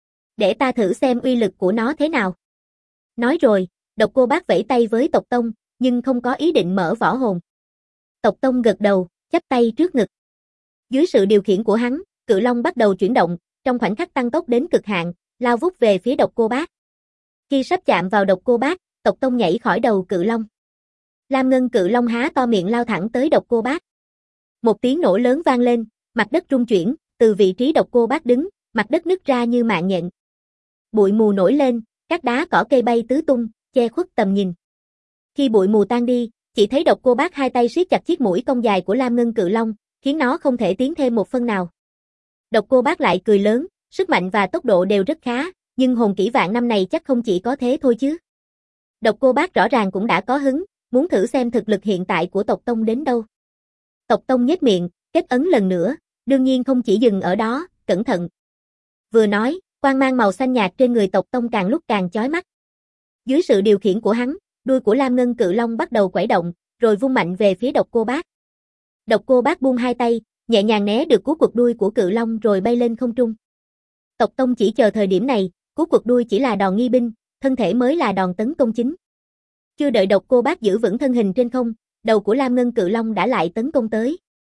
Để ta thử xem uy lực của nó thế nào. Nói rồi, Độc Cô Bác vẫy tay với Tộc Tông, nhưng không có ý định mở võ hồn. Tộc Tông gật đầu, chắp tay trước ngực. Dưới sự điều khiển của hắn, Cự Long bắt đầu chuyển động, trong khoảnh khắc tăng tốc đến cực hạn, lao vút về phía Độc Cô Bác. Khi sắp chạm vào Độc Cô Bác, Tộc Tông nhảy khỏi đầu Cự Long. Lam Ngân Cự Long há to miệng lao thẳng tới Độc Cô Bác. Một tiếng nổ lớn vang lên, mặt đất rung chuyển, từ vị trí Độc Cô Bác đứng, mặt đất nứt ra như mạng nhện. Bụi mù nổi lên, các đá cỏ cây bay tứ tung, che khuất tầm nhìn. Khi bụi mù tan đi, chỉ thấy Độc Cô Bác hai tay siết chặt chiếc mũi cong dài của Lam Ngân Cự Long, khiến nó không thể tiến thêm một phân nào. Độc Cô Bác lại cười lớn, sức mạnh và tốc độ đều rất khá, nhưng hồn kỹ vạn năm này chắc không chỉ có thế thôi chứ. Độc Cô Bác rõ ràng cũng đã có hứng, muốn thử xem thực lực hiện tại của Tộc Tông đến đâu. Tộc Tông nhếch miệng, kết ấn lần nữa, đương nhiên không chỉ dừng ở đó, cẩn thận. Vừa nói, quang mang màu xanh nhạt trên người Tộc Tông càng lúc càng chói mắt. Dưới sự điều khiển của hắn, đuôi của Lam Ngân Cự Long bắt đầu quẩy động, rồi vung mạnh về phía Độc Cô Bác. Độc Cô Bác buông hai tay, nhẹ nhàng né được cú quật đuôi của Cự Long rồi bay lên không trung. Tộc Tông chỉ chờ thời điểm này, cú quật đuôi chỉ là đòn nghi binh, thân thể mới là đòn tấn công chính. Chưa đợi Độc Cô Bác giữ vững thân hình trên không, đầu của Lam Ngân Cự Long đã lại tấn công tới.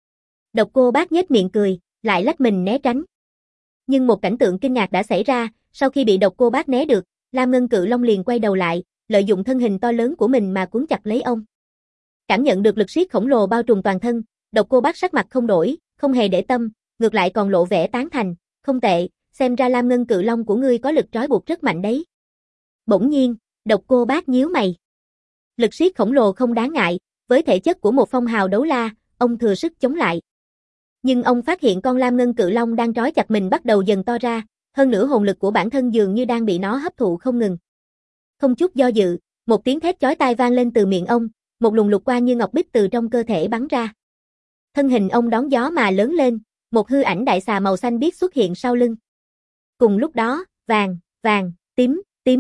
Độc Cô Bác nhếch miệng cười, lại lách mình né tránh. Nhưng một cảnh tượng kinh ngạc đã xảy ra, sau khi bị Độc Cô Bác né được, Lam Ngân Cự Long liền quay đầu lại, lợi dụng thân hình to lớn của mình mà cuốn chặt lấy ông. Cảm nhận được lực siết khổng lồ bao trùm toàn thân, Độc Cô Bác sắc mặt không đổi, không hề để tâm, ngược lại còn lộ vẻ tán thành, không tệ, xem ra Lam Ngân Cự Long của ngươi có lực trói buộc rất mạnh đấy. Bỗng nhiên, Độc Cô Bác nhíu mày. Lực siết khổng lồ không đáng ngại, với thể chất của một phong hào đấu la, ông thừa sức chống lại. Nhưng ông phát hiện con Lam Ngân Cự Long đang trói chặt mình bắt đầu dần to ra, hơn nữa hồn lực của bản thân dường như đang bị nó hấp thụ không ngừng. Không chút do dự, một tiếng thét chói tai vang lên từ miệng ông, một luồng lục quang như ngọc bích từ trong cơ thể bắn ra. Thân hình ông đón gió mà lớn lên, một hư ảnh đại xà màu xanh biếc xuất hiện sau lưng. Cùng lúc đó, vàng, tím,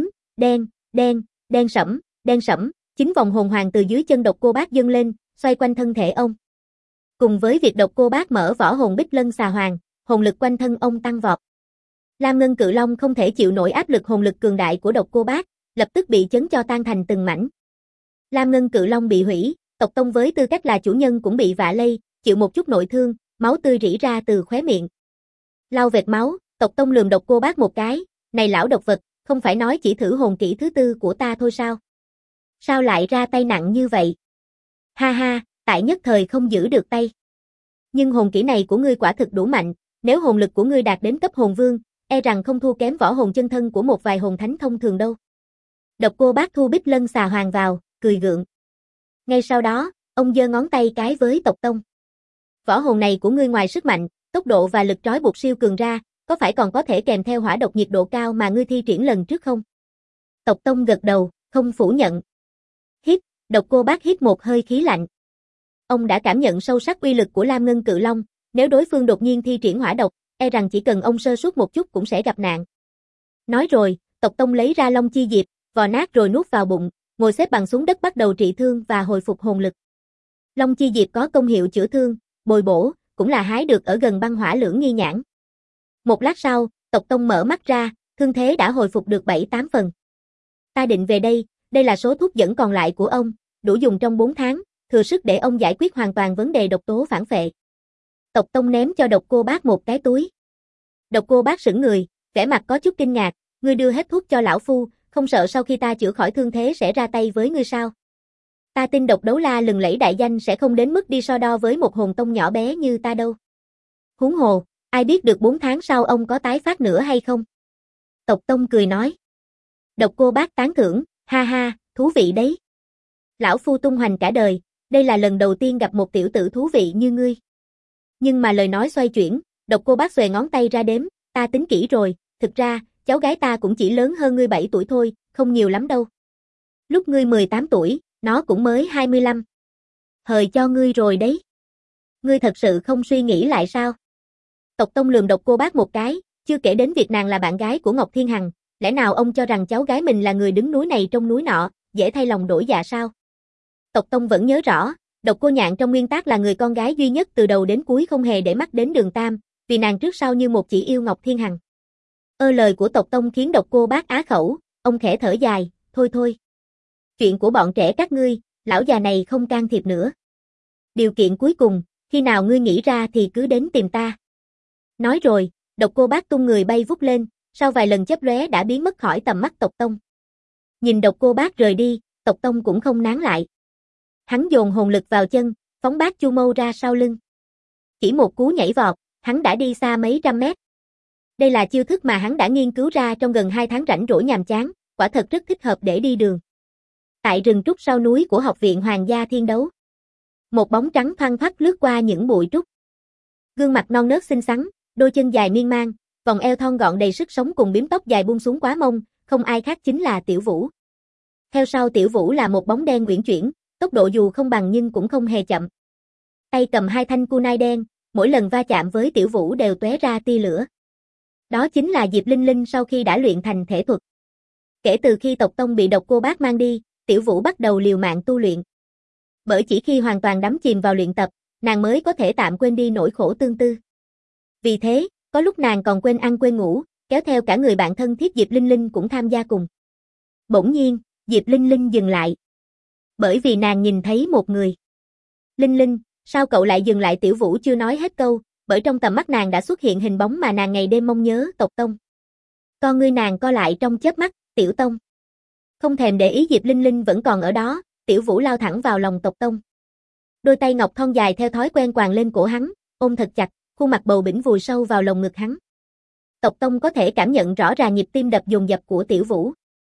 đen sẫm, 9 vòng hồn hoàng từ dưới chân Độc Cô Bác dâng lên, xoay quanh thân thể ông. Cùng với việc Độc Cô Bác mở võ hồn Bích Lân Xà Hoàng, hồn lực quanh thân ông tăng vọt. Lam Ngân Cự Long không thể chịu nổi áp lực hồn lực cường đại của Độc Cô Bác, lập tức bị chấn cho tan thành từng mảnh. Lam Ngân Cự Long bị hủy, Tộc Tông với tư cách là chủ nhân cũng bị vạ lây, chịu một chút nội thương, máu tươi rỉ ra từ khóe miệng. Lau vệt máu, Tộc Tông lườm Độc Cô Bác một cái, này lão độc vật, không phải nói chỉ thử hồn kỹ thứ tư của ta thôi sao? Sao lại ra tay nặng như vậy? Ha ha, tại nhất thời không giữ được tay. Nhưng hồn kỹ này của ngươi quả thực đủ mạnh, nếu hồn lực của ngươi đạt đến cấp hồn vương, e rằng không thua kém võ hồn chân thân của một vài hồn thánh thông thường đâu. Độc Cô Bác thu Bích Lân Xà Hoàng vào, cười gượng. Ngay sau đó, ông giơ ngón tay cái với Tộc Tông. Võ hồn này của ngươi ngoài sức mạnh, tốc độ và lực trói buộc siêu cường ra, có phải còn có thể kèm theo hỏa độc nhiệt độ cao mà ngươi thi triển lần trước không? Tộc Tông gật đầu, không phủ nhận. Hít, Độc Cô Bác hít một hơi khí lạnh. Ông đã cảm nhận sâu sắc uy lực của Lam Ngân Cự Long, nếu đối phương đột nhiên thi triển hỏa độc, e rằng chỉ cần ông sơ suất một chút cũng sẽ gặp nạn. Nói rồi, Tộc Tông lấy ra Long Chi Diệp, vò nát rồi nuốt vào bụng, ngồi xếp bằng xuống đất bắt đầu trị thương và hồi phục hồn lực. Long Chi Diệp có công hiệu chữa thương, bồi bổ, cũng là hái được ở gần băng hỏa lưỡng nghi nhãn. Một lát sau, Tộc Tông mở mắt ra, thương thế đã hồi phục được 7-8 phần. Ta định về đây là số thuốc dẫn còn lại của ông, đủ dùng trong 4 tháng, thừa sức để ông giải quyết hoàn toàn vấn đề độc tố phản phệ. Tộc Tông ném cho Độc Cô Bác một cái túi. Độc Cô Bác sững người, vẻ mặt có chút kinh ngạc, ngươi đưa hết thuốc cho lão phu, không sợ sau khi ta chữa khỏi thương thế sẽ ra tay với ngươi sao? Ta tin Độc Đấu La lừng lẫy đại danh sẽ không đến mức đi so đo với một hồn tông nhỏ bé như ta đâu. Huống hồ, ai biết được 4 tháng sau ông có tái phát nữa hay không? Tộc Tông cười nói. Độc Cô Bác tán thưởng, ha ha, thú vị đấy. Lão phu tung hoành cả đời, đây là lần đầu tiên gặp một tiểu tử thú vị như ngươi. Nhưng mà lời nói xoay chuyển, Độc Cô Bác xuề ngón tay ra đếm, ta tính kỹ rồi, thực ra, cháu gái ta cũng chỉ lớn hơn ngươi 7 tuổi thôi, không nhiều lắm đâu. Lúc ngươi 18 tuổi, nó cũng mới 25. Hời cho ngươi rồi đấy. Ngươi thật sự không suy nghĩ lại sao? Tộc Tông lườm Độc Cô Bác một cái, chưa kể đến việc nàng là bạn gái của Ngọc Thiên Hằng, lẽ nào ông cho rằng cháu gái mình là người đứng núi này trông núi nọ, dễ thay lòng đổi dạ sao? Tộc Tông vẫn nhớ rõ, Độc Cô Nhạn trong nguyên tắc là người con gái duy nhất từ đầu đến cuối không hề để mắt đến Đường Tam, vì nàng trước sau như một chỉ yêu Ngọc Thiên Hằng. Lời của Tộc Tông khiến Độc Cô Bác á khẩu, ông khẽ thở dài, thôi thôi. Chuyện của bọn trẻ các ngươi, lão già này không can thiệp nữa. Điều kiện cuối cùng, khi nào ngươi nghĩ ra thì cứ đến tìm ta. Nói rồi, Độc Cô Bác tung người bay vút lên, sau vài lần chớp lóe đã biến mất khỏi tầm mắt Tộc Tông. Nhìn Độc Cô Bác rời đi, Tộc Tông cũng không nán lại. Hắn dồn hồn lực vào chân, phóng bát chu mâu ra sau lưng. Chỉ một cú nhảy vọt, hắn đã đi xa mấy trăm mét. Đây là chiêu thức mà hắn đã nghiên cứu ra trong gần 2 tháng rảnh rỗi nhàm chán, quả thật rất thích hợp để đi đường. Tại rừng trúc sau núi của Học viện Hoàng gia Thiên Đấu. Một bóng trắng thoăn thoắt lướt qua những bụi trúc. Gương mặt non nớt xinh xắn, đôi chân dài miên man, vòng eo thon gọn đầy sức sống cùng bím tóc dài buông xuống quá mông, không ai khác chính là Tiểu Vũ. Theo sau Tiểu Vũ là một bóng đen uyển chuyển, tốc độ dù không bằng nhưng cũng không hề chậm. Tay cầm 2 thanh kunai đen, mỗi lần va chạm với Tiểu Vũ đều tóe ra tia lửa. Đó chính là Diệp Linh Linh sau khi đã luyện thành thể thuật. Kể từ khi Tộc Tông bị Độc Cô Bác mang đi, Tiểu Vũ bắt đầu liều mạng tu luyện. Bởi chỉ khi hoàn toàn đắm chìm vào luyện tập, nàng mới có thể tạm quên đi nỗi khổ tương tư. Vì thế, có lúc nàng còn quên ăn quên ngủ, kéo theo cả người bạn thân thiết Diệp Linh Linh cũng tham gia cùng. Bỗng nhiên, Diệp Linh Linh dừng lại. Bởi vì nàng nhìn thấy một người. Linh Linh, sao cậu lại dừng lại? Tiểu Vũ chưa nói hết câu, bởi trong tầm mắt nàng đã xuất hiện hình bóng mà nàng ngày đêm mong nhớ, Tộc Tông. Con ngươi nàng co lại trong chớp mắt, Tiểu Tông. Không thèm để ý Diệp Linh Linh vẫn còn ở đó, Tiểu Vũ lao thẳng vào lòng Tộc Tông. Đôi tay ngọc thon dài theo thói quen quàng lên cổ hắn, ôm thật chặt, khuôn mặt bầu bĩnh vùi sâu vào lồng ngực hắn. Tộc Tông có thể cảm nhận rõ ràng nhịp tim đập dồn dập của Tiểu Vũ.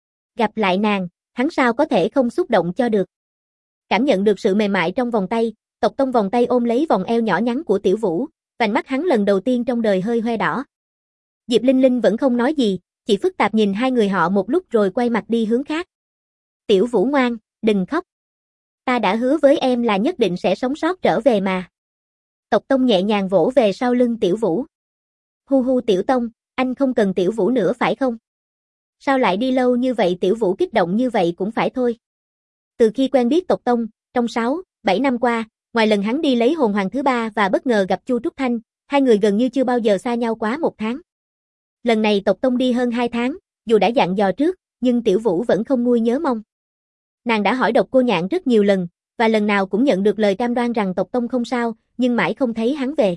Gặp lại nàng, hắn sao có thể không xúc động cho được. Cảm nhận được sự mềm mại trong vòng tay, Tộc Tông vòng tay ôm lấy vòng eo nhỏ nhắn của Tiểu Vũ, vành mắt hắn lần đầu tiên trong đời hơi hoe đỏ. Diệp Linh Linh vẫn không nói gì, chỉ phức tạp nhìn hai người họ một lúc rồi quay mặt đi hướng khác. Tiểu Vũ ngoan, đừng khóc. Ta đã hứa với em là nhất định sẽ sống sót trở về mà. Tộc Tông nhẹ nhàng vỗ về sau lưng Tiểu Vũ. Hu hu Tiểu Tông, anh không cần Tiểu Vũ nữa phải không? Sao lại đi lâu như vậy? Tiểu Vũ kích động như vậy cũng phải thôi. Từ khi quen biết Tộc Tông, trong 6, 7 năm qua, ngoài lần hắn đi lấy hồn hoàng thứ 3 và bất ngờ gặp Chu Trúc Thanh, hai người gần như chưa bao giờ xa nhau quá 1 tháng. Lần này Tộc Tông đi hơn 2 tháng, dù đã dặn dò trước, nhưng Tiểu Vũ vẫn không nguôi nhớ mong. Nàng đã hỏi Độc Cô Nhạn rất nhiều lần, và lần nào cũng nhận được lời cam đoan rằng Tộc Tông không sao, nhưng mãi không thấy hắn về.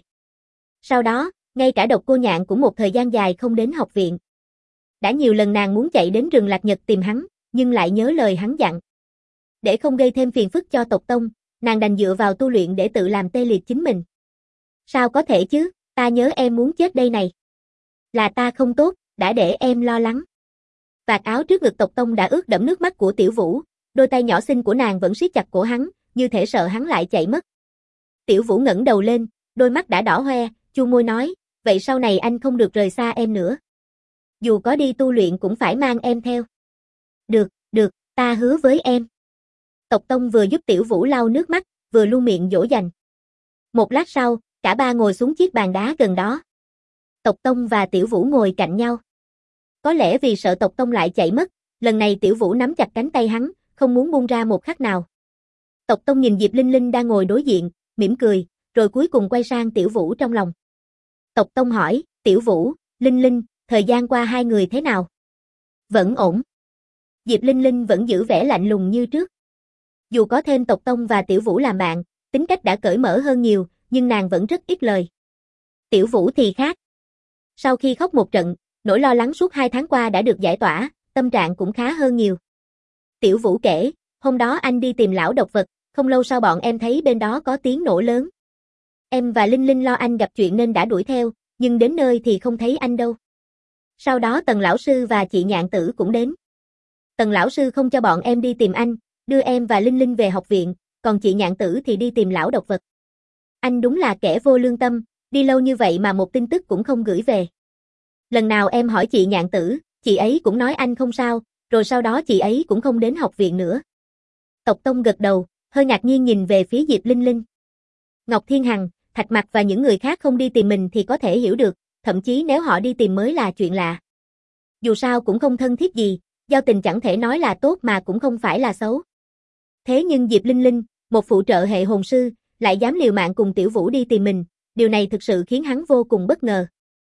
Sau đó, ngay cả Độc Cô Nhạn cũng một thời gian dài không đến học viện. Đã nhiều lần nàng muốn chạy đến rừng Lạc Nhật tìm hắn, nhưng lại nhớ lời hắn dặn. Để không gây thêm phiền phức cho Tộc Tông, nàng đành dựa vào tu luyện để tự làm tê liệt chính mình. Sao có thể chứ, ta nhớ em muốn chết đây này. Là ta không tốt, đã để em lo lắng. Vạt áo trước ngực Tộc Tông đã ướt đẫm nước mắt của Tiểu Vũ, đôi tay nhỏ xinh của nàng vẫn siết chặt cổ hắn, như thể sợ hắn lại chạy mất. Tiểu Vũ ngẩng đầu lên, đôi mắt đã đỏ hoe, chu môi nói, vậy sau này anh không được rời xa em nữa. Dù có đi tu luyện cũng phải mang em theo. Được, được, ta hứa với em. Tộc Tông vừa giúp Tiểu Vũ lau nước mắt, vừa luôn miệng dỗ dành. Một lát sau, cả ba ngồi xuống chiếc bàn đá gần đó. Tộc Tông và Tiểu Vũ ngồi cạnh nhau. Có lẽ vì sợ Tộc Tông lại chạy mất, lần này Tiểu Vũ nắm chặt cánh tay hắn, không muốn buông ra một khắc nào. Tộc Tông nhìn Diệp Linh Linh đang ngồi đối diện, mỉm cười, rồi cuối cùng quay sang Tiểu Vũ trong lòng. Tộc Tông hỏi, Tiểu Vũ, Linh Linh, thời gian qua hai người thế nào? Vẫn ổn. Diệp Linh Linh vẫn giữ vẻ lạnh lùng như trước. Dù có thêm Tộc Tông và Tiểu Vũ làm bạn, tính cách đã cởi mở hơn nhiều, nhưng nàng vẫn rất ít lời. Tiểu Vũ thì khác. Sau khi khóc một trận, nỗi lo lắng suốt 2 tháng qua đã được giải tỏa, tâm trạng cũng khá hơn nhiều. Tiểu Vũ kể, hôm đó anh đi tìm lão độc vật, không lâu sau bọn em thấy bên đó có tiếng nổ lớn. Em và Linh Linh lo anh gặp chuyện nên đã đuổi theo, nhưng đến nơi thì không thấy anh đâu. Sau đó Tần lão sư và chị Nhạn Tử cũng đến. Tần lão sư không cho bọn em đi tìm anh, đưa em và Linh Linh về học viện, còn chị Nhạn Tử thì đi tìm lão độc vật. Anh đúng là kẻ vô lương tâm, đi lâu như vậy mà một tin tức cũng không gửi về. Lần nào em hỏi chị Nhạn Tử, chị ấy cũng nói anh không sao, rồi sau đó chị ấy cũng không đến học viện nữa. Tộc Tông gật đầu, hơi ngạc nhiên nhìn về phía Diệp Linh Linh. Ngọc Thiên Hằng, Thạch Mặc và những người khác không đi tìm mình thì có thể hiểu được, thậm chí nếu họ đi tìm mới là chuyện lạ. Dù sao cũng không thân thiết gì, giao tình chẳng thể nói là tốt mà cũng không phải là xấu. Thế nhưng Diệp Linh Linh, một phụ trợ hệ hồn sư, lại dám liều mạng cùng Tiểu Vũ đi tìm mình, điều này thực sự khiến hắn vô cùng bất ngờ.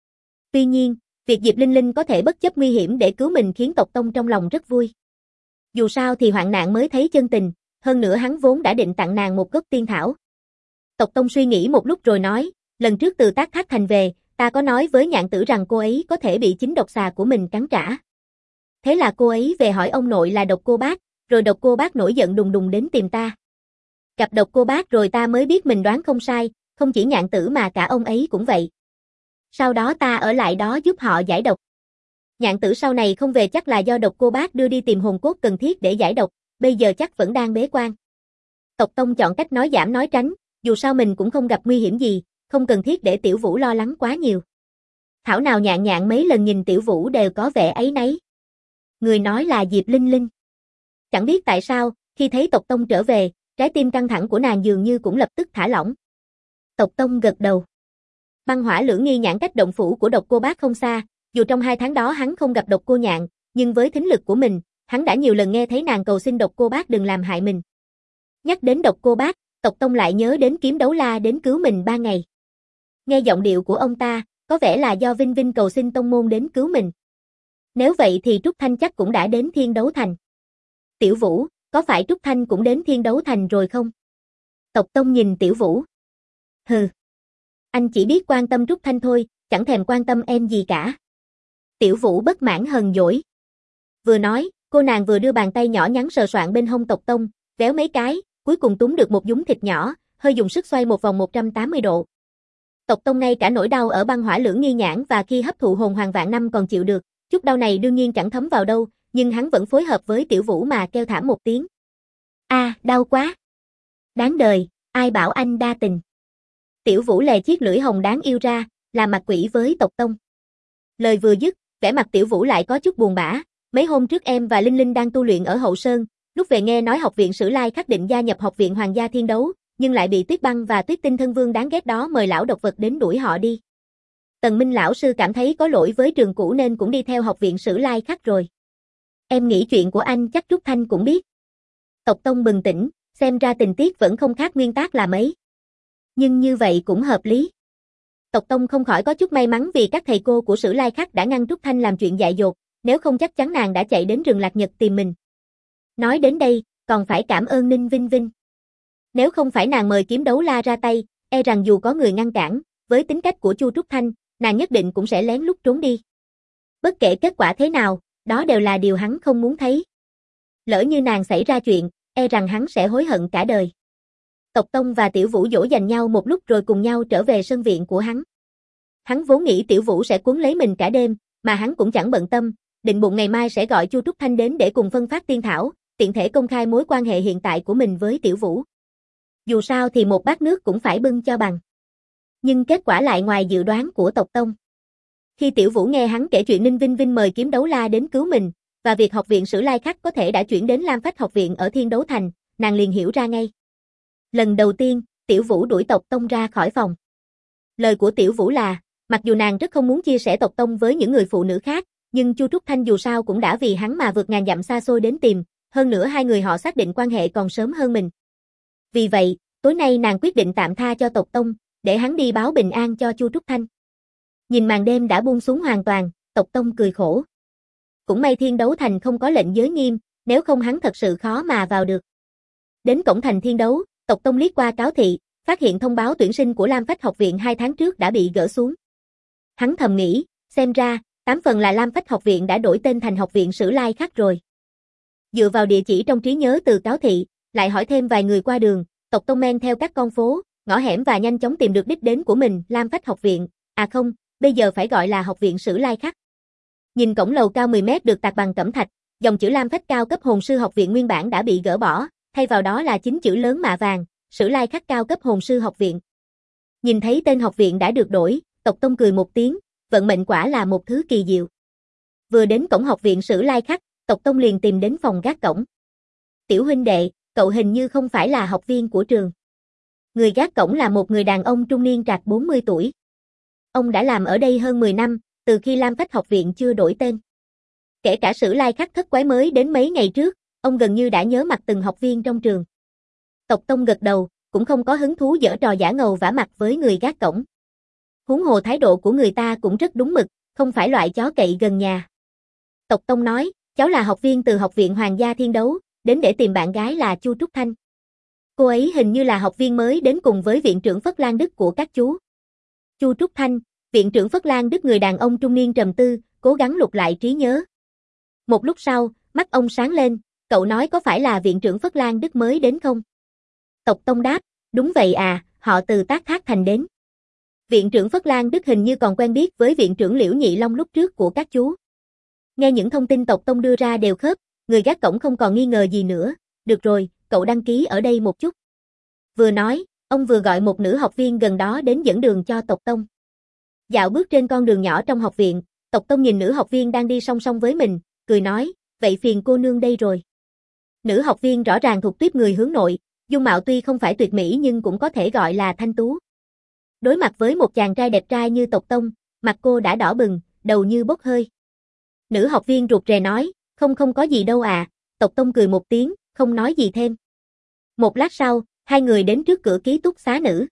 Tuy nhiên, việc Diệp Linh Linh có thể bất chấp nguy hiểm để cứu mình khiến Tộc Tông trong lòng rất vui. Dù sao thì hoạn nạn mới thấy chân tình, hơn nữa hắn vốn đã định tặng nàng một gốc tiên thảo. Tộc Tông suy nghĩ một lúc rồi nói, lần trước từ Tác Thác Thành về, ta có nói với Nhạn Tử rằng cô ấy có thể bị chính độc xà của mình cắn trả. Thế là cô ấy về hỏi ông nội là Độc Cô Bác, rồi Độc Cô Bác nổi giận đùng đùng đến tìm ta. Gặp Độc Cô Bác rồi ta mới biết mình đoán không sai, không chỉ Nhạn Tử mà cả ông ấy cũng vậy. Sau đó ta ở lại đó giúp họ giải độc. Nhạn Tử sau này không về chắc là do Độc Cô Bác đưa đi tìm hồn cốt cần thiết để giải độc, bây giờ chắc vẫn đang bế quan. Tộc Tông chọn cách nói giảm nói tránh, dù sao mình cũng không gặp nguy hiểm gì, không cần thiết để Tiểu Vũ lo lắng quá nhiều. Thảo nào Nhạn Nhạn mấy lần nhìn Tiểu Vũ đều có vẻ áy náy. Người nói là Diệp Linh Linh. Chẳng biết tại sao, khi thấy Tộc Tông trở về, trái tim căng thẳng của nàng dường như cũng lập tức thả lỏng. Tộc Tông gật đầu. Băng Hỏa Lưỡng Nghi Nhãn cách động phủ của Độc Cô Bác không xa, dù trong 2 tháng đó hắn không gặp Độc Cô Nhạn, nhưng với thính lực của mình, hắn đã nhiều lần nghe thấy nàng cầu xin Độc Cô Bác đừng làm hại mình. Nhắc đến Độc Cô Bác, Tộc Tông lại nhớ đến Kiếm Đấu La đến cứu mình 3 ngày. Nghe giọng điệu của ông ta, có vẻ là do Vinh Vinh cầu xin tông môn đến cứu mình. Nếu vậy thì Trúc Thanh chắc cũng đã đến Thiên Đấu Thành. Tiểu Vũ, có phải Trúc Thanh cũng đến Thiên Đấu Thành rồi không? Tộc Tông nhìn Tiểu Vũ. Hừ. Anh chỉ biết quan tâm Trúc Thanh thôi, chẳng thèm quan tâm em gì cả. Tiểu Vũ bất mãn hờn dỗi. Vừa nói, cô nàng vừa đưa bàn tay nhỏ nhắn sờ soạng bên hông Tộc Tông, véo mấy cái, cuối cùng túm được một nhúm thịt nhỏ, hơi dùng sức xoay một vòng 180 độ. Tộc Tông ngay cả nỗi đau ở Băng Hỏa Lưỡng Nghi Nhãn và khi hấp thụ hồn hoàng vạn năm còn chịu được, chút đau này đương nhiên chẳng thấm vào đâu, nhưng hắn vẫn phối hợp với Tiểu Vũ mà kêu thảm một tiếng. Đau quá. Đáng đời, ai bảo anh đa tình. Tiểu Vũ lè chiếc lưỡi hồng đáng yêu ra, làm mặt quỷ với Tộc Tông. Lời vừa dứt, vẻ mặt Tiểu Vũ lại có chút buồn bã, mấy hôm trước em và Linh Linh đang tu luyện ở Hậu Sơn, lúc về nghe nói học viện Sử Lai khắc định gia nhập học viện Hoàng gia Thiên Đấu, nhưng lại bị Tuyết Băng và Tuyết Tinh thân vương đáng ghét đó mời lão độc vật đến đuổi họ đi. Tần Minh lão sư cảm thấy có lỗi với trường cũ nên cũng đi theo học viện Sử Lai khắc rồi. Em nghĩ chuyện của anh chắc Trúc Thanh cũng biết. Tộc Tông bừng tỉnh, xem ra tình tiết vẫn không khác nguyên tác là mấy. Nhưng như vậy cũng hợp lý. Tộc Tông không khỏi có chút may mắn vì các thầy cô của Sử Lai khắc đã ngăn Trúc Thanh làm chuyện dại dột, nếu không chắc chắn nàng đã chạy đến rừng Lạc Nhật tìm mình. Nói đến đây, còn phải cảm ơn Ninh Vinh Vinh. Nếu không phải nàng mời Kiếm Đấu La ra tay, e rằng dù có người ngăn cản, với tính cách của Chu Trúc Thanh, nàng nhất định cũng sẽ lén lút trốn đi. Bất kể kết quả thế nào, đó đều là điều hắn không muốn thấy. Lỡ như nàng xảy ra chuyện, e rằng hắn sẽ hối hận cả đời. Tộc Tông và Tiểu Vũ dỗ dành nhau một lúc rồi cùng nhau trở về sân viện của hắn. Hắn vốn nghĩ Tiểu Vũ sẽ cuốn lấy mình cả đêm, mà hắn cũng chẳng bận tâm, định bụng ngày mai sẽ gọi Chu Trúc Thanh đến để cùng phân phát tiên thảo, tiện thể công khai mối quan hệ hiện tại của mình với Tiểu Vũ. Dù sao thì một bát nước cũng phải bưng cho bằng. Nhưng kết quả lại ngoài dự đoán của Tộc Tông. Khi Tiểu Vũ nghe hắn kể chuyện Ninh Vinh Vinh mời Kiếm Đấu La đến cứu mình, và việc học viện Sử Lai khắc có thể đã chuyển đến Lam Phách học viện ở Thiên Đấu Thành, nàng liền hiểu ra ngay. Lần đầu tiên, Tiểu Vũ đuổi Tộc Tông ra khỏi phòng. Lời của Tiểu Vũ là, mặc dù nàng rất không muốn chia sẻ Tộc Tông với những người phụ nữ khác, nhưng Chu Trúc Thanh dù sao cũng đã vì hắn mà vượt ngàn dặm xa xôi đến tìm, hơn nữa hai người họ xác định quan hệ còn sớm hơn mình. Vì vậy, tối nay nàng quyết định tạm tha cho Tộc Tông, để hắn đi báo bình an cho Chu Trúc Thanh. Nhìn màn đêm đã buông xuống hoàn toàn, Tộc Tông cười khổ. Cũng may Thiên Đấu Thành không có lệnh giới nghiêm, nếu không hắn thật sự khó mà vào được. Đến cổng thành Thiên Đấu, Tộc Tông liếc qua cáo thị, phát hiện thông báo tuyển sinh của Lam Phách học viện 2 tháng trước đã bị gỡ xuống. Hắn thầm nghĩ, xem ra, 8 phần là Lam Phách học viện đã đổi tên thành học viện Sử Lai khắc rồi. Dựa vào địa chỉ trong trí nhớ từ cáo thị, lại hỏi thêm vài người qua đường, Tộc Tông men theo các con phố, ngõ hẻm và nhanh chóng tìm được đích đến của mình, Lam Phách học viện, không, bây giờ phải gọi là học viện Sử Lai khắc. Nhìn cổng lầu cao 10 mét được tạc bằng cẩm thạch, dòng chữ Lam Phách cao cấp hồn sư học viện nguyên bản đã bị gỡ bỏ, thay vào đó là 9 chữ lớn mạ vàng, Sử Lai khắc cao cấp hồn sư học viện. Nhìn thấy tên học viện đã được đổi, Tộc Tông cười một tiếng, vận mệnh quả là một thứ kỳ diệu. Vừa đến cổng học viện Sử Lai Khắc, Tộc Tông liền tìm đến phòng gác cổng. Tiểu huynh đệ, cậu hình như không phải là học viên của trường. Người gác cổng là một người đàn ông trung niên trạc 40 tuổi. Ông đã làm ở đây hơn 10 năm, từ khi Lam Phách học viện chưa đổi tên. Kể cả Sử Lai Khắc thất quái mới đến mấy ngày trước, ông gần như đã nhớ mặt từng học viên trong trường. Tộc Tông gật đầu, cũng không có hứng thú giở trò giả ngầu vả mặt với người gác cổng. Huống hồ thái độ của người ta cũng rất đúng mực, không phải loại chó cậy gần nhà. Tộc Tông nói, cháu là học viên từ Học viện Hoàng gia Thiên Đấu, đến để tìm bạn gái là Chu Trúc Thanh. Cô ấy hình như là học viên mới đến cùng với viện trưởng Phất Lan Đức của các chú. Chu Trúc Thanh, viện trưởng Phất Lan Đức, người đàn ông trung niên trầm tư, cố gắng lục lại trí nhớ. Một lúc sau, mắt ông sáng lên, cậu nói có phải là viện trưởng Phất Lan Đức mới đến không? Tộc Tông đáp, đúng vậy à, họ từ Tác Thác Thành đến. Viện trưởng Phất Lan Đức hình như còn quen biết với viện trưởng Liễu Nhị Long lúc trước của các chú. Nghe những thông tin Tộc Tông đưa ra đều khớp, người gác cổng không còn nghi ngờ gì nữa. Được rồi, cậu đăng ký ở đây một chút. Vừa nói, ông vừa gọi một nữ học viên gần đó đến dẫn đường cho Tộc Tông. Dạo bước trên con đường nhỏ trong học viện, Tộc Tông nhìn nữ học viên đang đi song song với mình, cười nói, vậy phiền cô nương đây rồi. Nữ học viên rõ ràng thuộc tuýp người hướng nội, dung mạo tuy không phải tuyệt mỹ nhưng cũng có thể gọi là thanh tú. Đối mặt với một chàng trai đẹp trai như Tộc Tông, mặt cô đã đỏ bừng, đầu như bốc hơi. Nữ học viên rụt rè nói, không có gì đâu à. Tộc Tông cười một tiếng, không nói gì thêm. Một lát sau, hai người đến trước cửa ký túc xá nữ.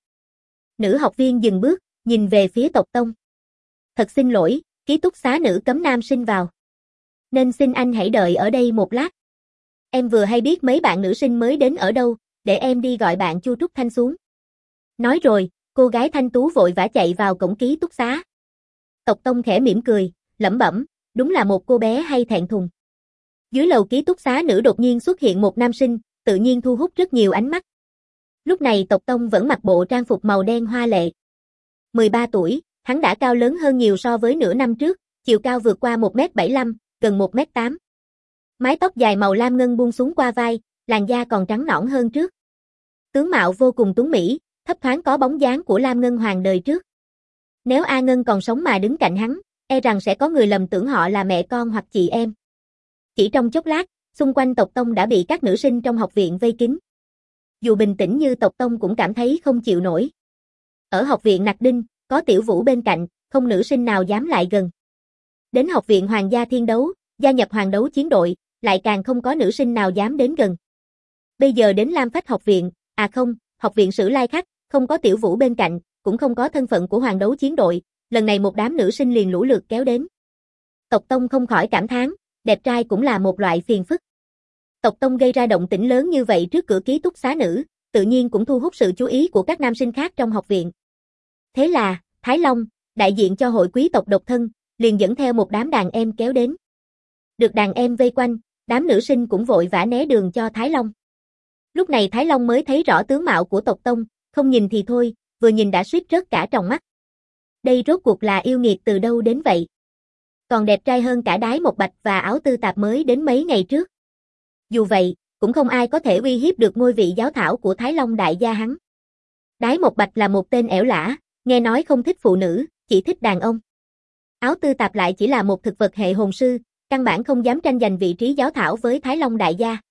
Nữ học viên dừng bước, nhìn về phía Tộc Tông. Thật xin lỗi, ký túc xá nữ cấm nam sinh vào. Nên xin anh hãy đợi ở đây một lát. Em vừa hay biết mấy bạn nữ sinh mới đến ở đâu, để em đi gọi bạn Chu Trúc Thanh xuống. Nói rồi, cô gái thanh tú vội vã chạy vào cổng ký túc xá. Tộc Tông khẽ mỉm cười, lẩm bẩm, đúng là một cô bé hay thẹn thùng. Dưới lầu ký túc xá nữ đột nhiên xuất hiện một nam sinh, tự nhiên thu hút rất nhiều ánh mắt. Lúc này Tộc Tông vẫn mặc bộ trang phục màu đen hoa lệ. 13 tuổi, hắn đã cao lớn hơn nhiều so với nửa năm trước, chiều cao vượt qua 1m75, gần 1m8. Mái tóc dài màu lam ngân buông xuống qua vai, làn da còn trắng nõn hơn trước. Tướng mạo vô cùng tuấn mỹ, thấp thoáng có bóng dáng của Lam Ngân Hoàng đời trước. Nếu A Ngân còn sống mà đứng cạnh hắn, e rằng sẽ có người lầm tưởng họ là mẹ con hoặc chị em. Chỉ trong chốc lát, xung quanh Tộc Tông đã bị các nữ sinh trong học viện vây kín. Dù bình tĩnh như Tộc Tông cũng cảm thấy không chịu nổi. Ở học viện Nặc Đinh, có Tiểu Vũ bên cạnh, không nữ sinh nào dám lại gần. Đến học viện Hoàng gia Thiên Đấu, gia nhập Hoàng đấu chiến đội, lại càng không có nữ sinh nào dám đến gần. Bây giờ đến Lam Phách học viện, học viện Sử Lai Khắc, không có Tiểu Vũ bên cạnh, cũng không có thân phận của Hoàng đấu chiến đội, lần này một đám nữ sinh liền lũ lượt kéo đến. Tộc Tông không khỏi cảm thán, đẹp trai cũng là một loại phiền phức. Tộc Tông gây ra động tĩnh lớn như vậy trước cửa ký túc xá nữ, tự nhiên cũng thu hút sự chú ý của các nam sinh khác trong học viện. Thế là, Thái Long, đại diện cho hội quý tộc độc thân, liền dẫn theo một đám đàn em kéo đến. Được đàn em vây quanh, đám nữ sinh cũng vội vã né đường cho Thái Long. Lúc này Thái Long mới thấy rõ tướng mạo của Tộc Tông, không nhìn thì thôi, vừa nhìn đã suýt rớt cả tròng mắt. Đây rốt cuộc là yêu nghiệt từ đâu đến vậy? Còn đẹp trai hơn cả Đái Một Bạch và Áo Tư Tạp mới đến mấy ngày trước. Dù vậy, cũng không ai có thể uy hiếp được ngôi vị giáo thảo của Thái Long đại gia hắn. Đái Một Bạch là một tên ẻo lả, nghe nói không thích phụ nữ, chỉ thích đàn ông. Áo Tư Tạp lại chỉ là một thực vật hệ hồn sư, căn bản không dám tranh giành vị trí giáo thảo với Thái Long đại gia.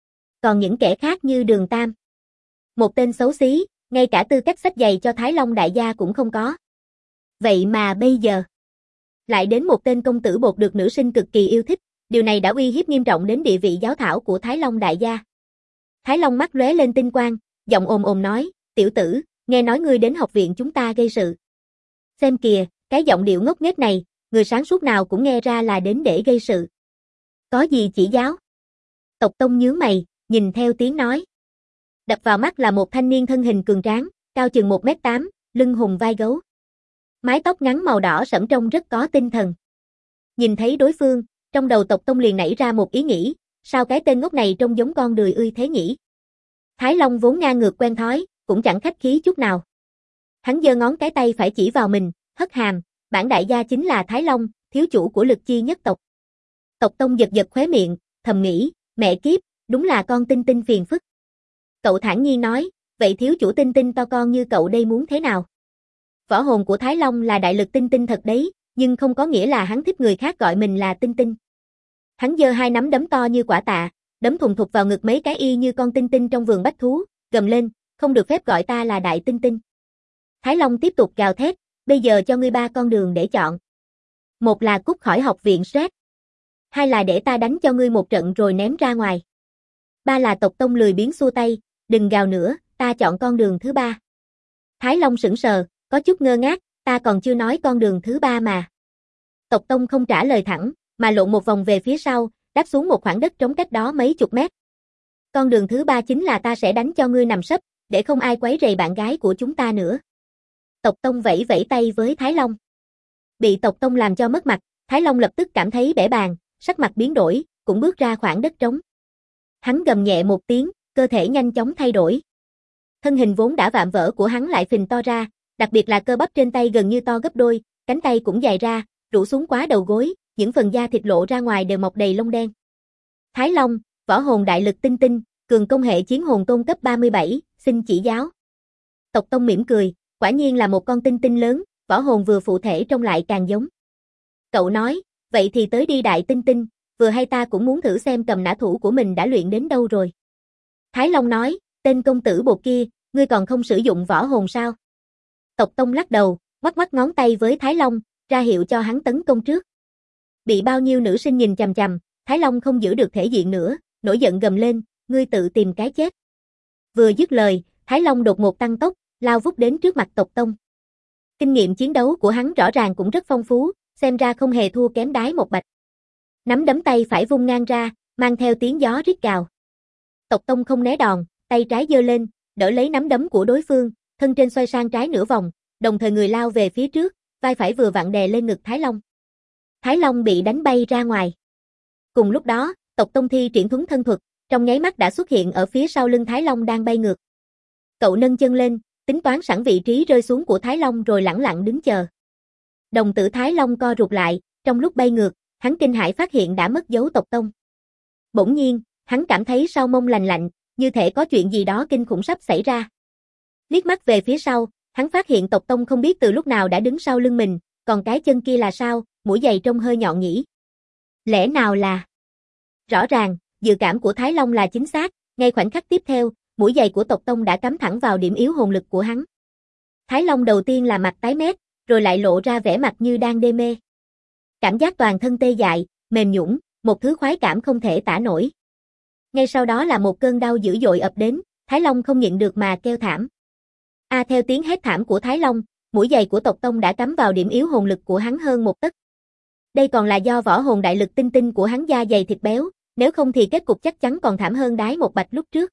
Còn những kẻ khác như Đường Tam, một tên xấu xí, ngay cả tư cách xách giày cho Thái Long đại gia cũng không có. Vậy mà bây giờ, lại đến một tên công tử bột được nữ sinh cực kỳ yêu thích, điều này đã uy hiếp nghiêm trọng đến địa vị giáo thảo của Thái Long đại gia. Thái Long mắt lóe lên tinh quang, giọng ồm ồm nói, tiểu tử, nghe nói ngươi đến học viện chúng ta gây sự. Xem kìa, cái giọng điệu ngốc nghếch này, người sáng suốt nào cũng nghe ra là đến để gây sự. Có gì chỉ giáo? Tộc Tông nhướng mày, nhìn theo tiếng nói. Đập vào mắt là một thanh niên thân hình cường tráng, cao chừng 1m8, lưng hùng vai gấu. Mái tóc ngắn màu đỏ sẫm trông rất có tinh thần. Nhìn thấy đối phương, trong đầu Tộc Tông liền nảy ra một ý nghĩ, sao cái tên ngốc này trông giống con đười ươi thế nhỉ? Thái Long vốn ngang ngược quen thói, cũng chẳng khách khí chút nào. Hắn giơ ngón cái tay phải chỉ vào mình, hất hàm, bản đại gia chính là Thái Long, thiếu chủ của Lực Chi nhất tộc. Tộc Tông giật giật khóe miệng, thầm nghĩ, mẹ kiếp, đúng là con Tinh Tinh phiền phức. Cậu thản nhiên nói, vậy thiếu chủ Tinh Tinh to con như cậu đây muốn thế nào? Võ hồn của Thái Long là đại lực tinh tinh thật đấy, nhưng không có nghĩa là hắn thích người khác gọi mình là tinh tinh. Hắn giơ hai nắm đấm to như quả tạ, đấm thùng thục vào ngực mấy cái y như con tinh tinh trong vườn bách thú, gầm lên, không được phép gọi ta là đại tinh tinh. Thái Long tiếp tục gào thét, bây giờ cho ngươi ba con đường để chọn. Một là cút khỏi học viện Sret. Hai là để ta đánh cho ngươi một trận rồi ném ra ngoài. Ba là tộc tông lười biếng xua tay, đừng gào nữa, ta chọn con đường thứ ba. Thái Long sững sờ, có chút ngơ ngác, ta còn chưa nói con đường thứ ba mà. Tộc tông không trả lời thẳng, mà lộn một vòng về phía sau, đáp xuống một khoảng đất trống cách đó mấy chục mét. Con đường thứ ba chính là ta sẽ đánh cho ngươi nằm sấp, để không ai quấy rầy bạn gái của chúng ta nữa. Tộc tông vẫy vẫy tay với Thái Long. Bị tộc tông làm cho mất mặt, Thái Long lập tức cảm thấy bẽ bàng, sắc mặt biến đổi, cũng bước ra khoảng đất trống. Hắn gầm nhẹ một tiếng, cơ thể nhanh chóng thay đổi. Thân hình vốn đã vạm vỡ của hắn lại phình to ra, đặc biệt là cơ bắp trên tay gần như to gấp đôi, cánh tay cũng dài ra, rũ xuống quá đầu gối, những phần da thịt lộ ra ngoài đều mọc đầy lông đen. Thái Long, võ hồn đại lực tinh tinh, cường công hệ chiến hồn tôn cấp 37, xin chỉ giáo. Tộc tông mỉm cười, quả nhiên là một con tinh tinh lớn, võ hồn vừa phụ thể trông lại càng giống. Cậu nói, vậy thì tới đi đại tinh tinh, vừa hay ta cũng muốn thử xem cầm nã thủ của mình đã luyện đến đâu rồi. Thái Long nói, tên công tử bột kia, ngươi còn không sử dụng võ hồn sao? Tộc tông lắc đầu, ngoắc ngoắc ngón tay với Thái Long, ra hiệu cho hắn tấn công trước. Bị bao nhiêu nữ sinh nhìn chằm chằm, Thái Long không giữ được thể diện nữa, nổi giận gầm lên, ngươi tự tìm cái chết. Vừa dứt lời, Thái Long đột ngột tăng tốc, lao vút đến trước mặt tộc tông. Kinh nghiệm chiến đấu của hắn rõ ràng cũng rất phong phú, xem ra không hề thua kém Đái Một Bạch. Nắm đấm tay phải vung ngang ra, mang theo tiếng gió rít gào. Tộc tông không né đòn, tay trái giơ lên, đỡ lấy nắm đấm của đối phương, thân trên xoay sang trái nửa vòng, đồng thời người lao về phía trước, vai phải vừa vặn đè lên ngực Thái Long. Thái Long bị đánh bay ra ngoài. Cùng lúc đó, tộc tông thi triển thuấn thân thuật, trong nháy mắt đã xuất hiện ở phía sau lưng Thái Long đang bay ngược. Cậu nâng chân lên, tính toán sẵn vị trí rơi xuống của Thái Long rồi lẳng lặng đứng chờ. Đồng tử Thái Long co rụt lại, trong lúc bay ngược, hắn kinh hãi phát hiện đã mất dấu tộc tông. Bỗng nhiên, hắn cảm thấy sau mông lành lạnh, như thể có chuyện gì đó kinh khủng sắp xảy ra. Liếc mắt về phía sau, hắn phát hiện tộc tông không biết từ lúc nào đã đứng sau lưng mình, còn cái chân kia là sao, mũi giày trông hơi nhọn nhỉ. Lẽ nào là... Rõ ràng, dự cảm của Thái Long là chính xác, ngay khoảnh khắc tiếp theo, mũi giày của tộc tông đã cắm thẳng vào điểm yếu hồn lực của hắn. Thái Long đầu tiên là mặt tái mét, rồi lại lộ ra vẻ mặt như đang đê mê. Cảm giác toàn thân tê dại, mềm nhũn, một thứ khoái cảm không thể tả nổi. Ngay sau đó là một cơn đau dữ dội ập đến, Thái Long không nhịn được mà kêu thảm. Theo tiếng hét thảm của Thái Long, mũi giày của tộc tông đã cắm vào điểm yếu hồn lực của hắn hơn một tấc. Đây còn là do võ hồn đại lực tinh tinh của hắn da dày thịt béo, nếu không thì kết cục chắc chắn còn thảm hơn Đái Một Bạch lúc trước.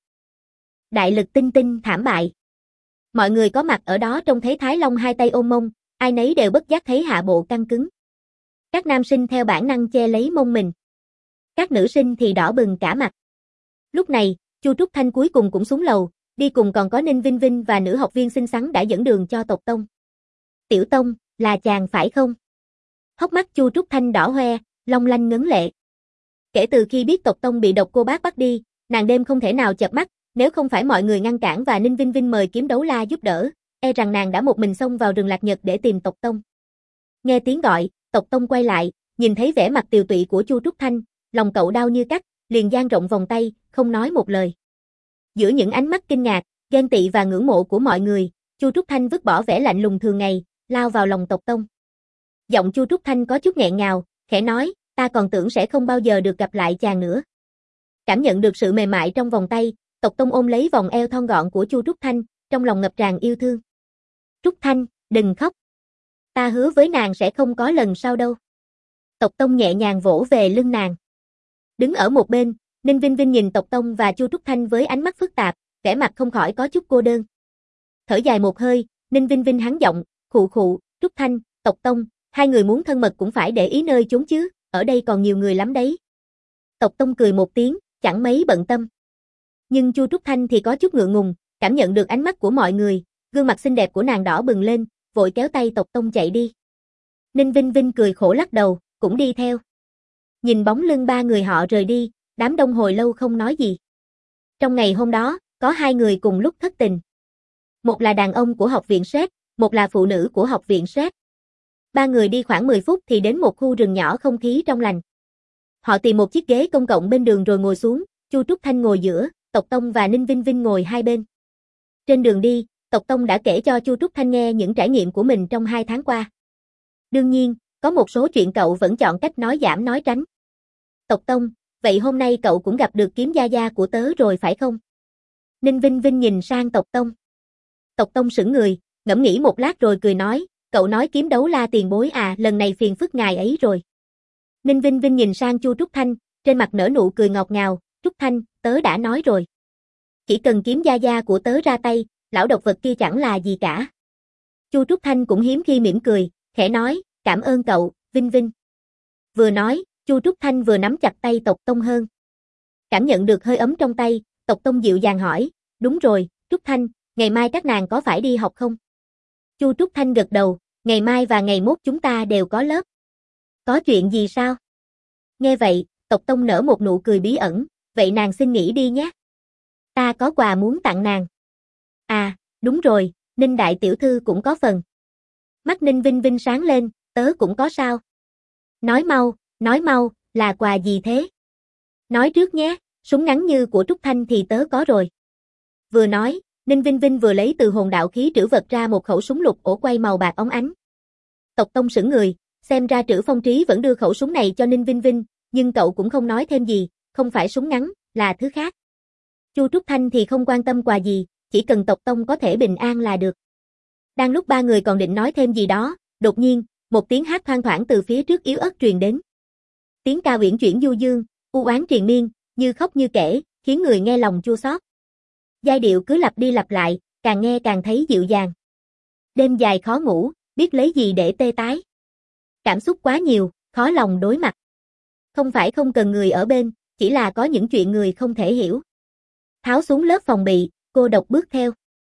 Đại lực tinh tinh thảm bại. Mọi người có mặt ở đó trông thấy Thái Long hai tay ôm mông, ai nấy đều bất giác thấy hạ bộ căng cứng. Các nam sinh theo bản năng che lấy mông mình. Các nữ sinh thì đỏ bừng cả mặt. Lúc này, Chu Trúc Thanh cuối cùng cũng xuống lầu, đi cùng còn có Ninh Vinh Vinh và nữ học viên xinh xắn đã dẫn đường cho tộc tông. Tiểu Tông, là chàng phải không? Hốc mắt Chu Trúc Thanh đỏ hoe, long lanh ngấn lệ. Kể từ khi biết tộc tông bị độc cô bác bắt đi, nàng đêm không thể nào chợp mắt, nếu không phải mọi người ngăn cản và Ninh Vinh Vinh mời Kiếm Đấu La giúp đỡ, e rằng nàng đã một mình xông vào rừng Lạc Nhật để tìm tộc tông. Nghe tiếng gọi, tộc tông quay lại, nhìn thấy vẻ mặt tiều tụy của Chu Trúc Thanh, lòng cậu đau như cắt, liền dang rộng vòng tay, không nói một lời. Giữa những ánh mắt kinh ngạc, ghen tị và ngưỡng mộ của mọi người, Chu Trúc Thanh vứt bỏ vẻ lạnh lùng thường ngày, lao vào lòng tộc tông. Giọng Chu Trúc Thanh có chút nghẹn ngào, khẽ nói, ta còn tưởng sẽ không bao giờ được gặp lại chàng nữa. Cảm nhận được sự mềm mại trong vòng tay, tộc tông ôm lấy vòng eo thon gọn của Chu Trúc Thanh, trong lòng ngập tràn yêu thương. Trúc Thanh, đừng khóc. Ta hứa với nàng sẽ không có lần sau đâu. Tộc tông nhẹ nhàng vỗ về lưng nàng. Đứng ở một bên, Ninh Vinh Vinh nhìn tộc tông và Chu Trúc Thanh với ánh mắt phức tạp, vẻ mặt không khỏi có chút cô đơn. Thở dài một hơi, Ninh Vinh Vinh hắn giọng, khụ khụ, Trúc Thanh, tộc tông, hai người muốn thân mật cũng phải để ý nơi chốn chứ, ở đây còn nhiều người lắm đấy. Tộc tông cười một tiếng, chẳng mấy bận tâm. Nhưng Chu Trúc Thanh thì có chút ngượng ngùng, cảm nhận được ánh mắt của mọi người, gương mặt xinh đẹp của nàng đỏ bừng lên, vội kéo tay tộc tông chạy đi. Ninh Vinh Vinh cười khổ lắc đầu, cũng đi theo. Nhìn bóng lưng ba người họ rời đi, đám đông hồi lâu không nói gì. Trong ngày hôm đó, có hai người cùng lúc thất tình. Một là đàn ông của học viện Sret, một là phụ nữ của học viện SRED. Ba người đi khoảng 10 phút thì đến một khu rừng nhỏ không khí trong lành. Họ tìm một chiếc ghế công cộng bên đường rồi ngồi xuống, Chu Trúc Thanh ngồi giữa, Tộc Tông và Ninh Vinh Vinh ngồi hai bên. Trên đường đi, Tộc Tông đã kể cho Chu Trúc Thanh nghe những trải nghiệm của mình trong 2 tháng qua. Đương nhiên, có một số chuyện cậu vẫn chọn cách nói giảm nói tránh. Tộc Tông, vậy hôm nay cậu cũng gặp được kiếm gia gia của tớ rồi phải không? Ninh Vinh Vinh nhìn sang Tộc Tông. Tộc Tông sững người, ngẫm nghĩ một lát rồi cười nói, cậu nói kiếm đấu la tiền bối à, lần này phiền phức ngài ấy rồi. Ninh Vinh Vinh nhìn sang Chu Trúc Thanh, trên mặt nở nụ cười ngọt ngào, Trúc Thanh, tớ đã nói rồi. Chỉ cần kiếm gia gia của tớ ra tay, lão độc vật kia chẳng là gì cả. Chu Trúc Thanh cũng hiếm khi mỉm cười, khẽ nói, cảm ơn cậu, Vinh Vinh. Vừa nói, Chu Trúc Thanh vừa nắm chặt tay Tộc Tông hơn. Cảm nhận được hơi ấm trong tay, Tộc Tông dịu dàng hỏi, đúng rồi, Trúc Thanh, ngày mai các nàng có phải đi học không? Chu Trúc Thanh gật đầu, ngày mai và ngày mốt chúng ta đều có lớp. Có chuyện gì sao? Nghe vậy, Tộc Tông nở một nụ cười bí ẩn, vậy nàng xin nghỉ đi nhé. Ta có quà muốn tặng nàng. À, đúng rồi, Ninh đại tiểu thư cũng có phần. Mắt Ninh Vinh Vinh sáng lên, tớ cũng có sao? Nói mau, là quà gì thế? Nói trước nhé, súng ngắn như của Trúc Thanh thì tớ có rồi. Vừa nói, Ninh Vinh Vinh vừa lấy từ hồn đạo khí trữ vật ra một khẩu súng lục ổ quay màu bạc óng ánh. Tộc Tông sững người, xem ra Trữ Phong Trí vẫn đưa khẩu súng này cho Ninh Vinh Vinh, nhưng cậu cũng không nói thêm gì, không phải súng ngắn, là thứ khác. Chu Trúc Thanh thì không quan tâm quà gì, chỉ cần Tộc Tông có thể bình an là được. Đang lúc ba người còn định nói thêm gì đó, đột nhiên, một tiếng hát thoang thoảng từ phía trước yếu ớt truyền đến. Tiếng ca uyển chuyển du dương, u oán triền miên, như khóc như kể, khiến người nghe lòng chua xót. Giai điệu cứ lặp đi lặp lại, càng nghe càng thấy dịu dàng. Đêm dài khó ngủ, biết lấy gì để tê tái. Cảm xúc quá nhiều, khó lòng đối mặt. Không phải không cần người ở bên, chỉ là có những chuyện người không thể hiểu. Tháo xuống lớp phòng bị, cô độc bước theo.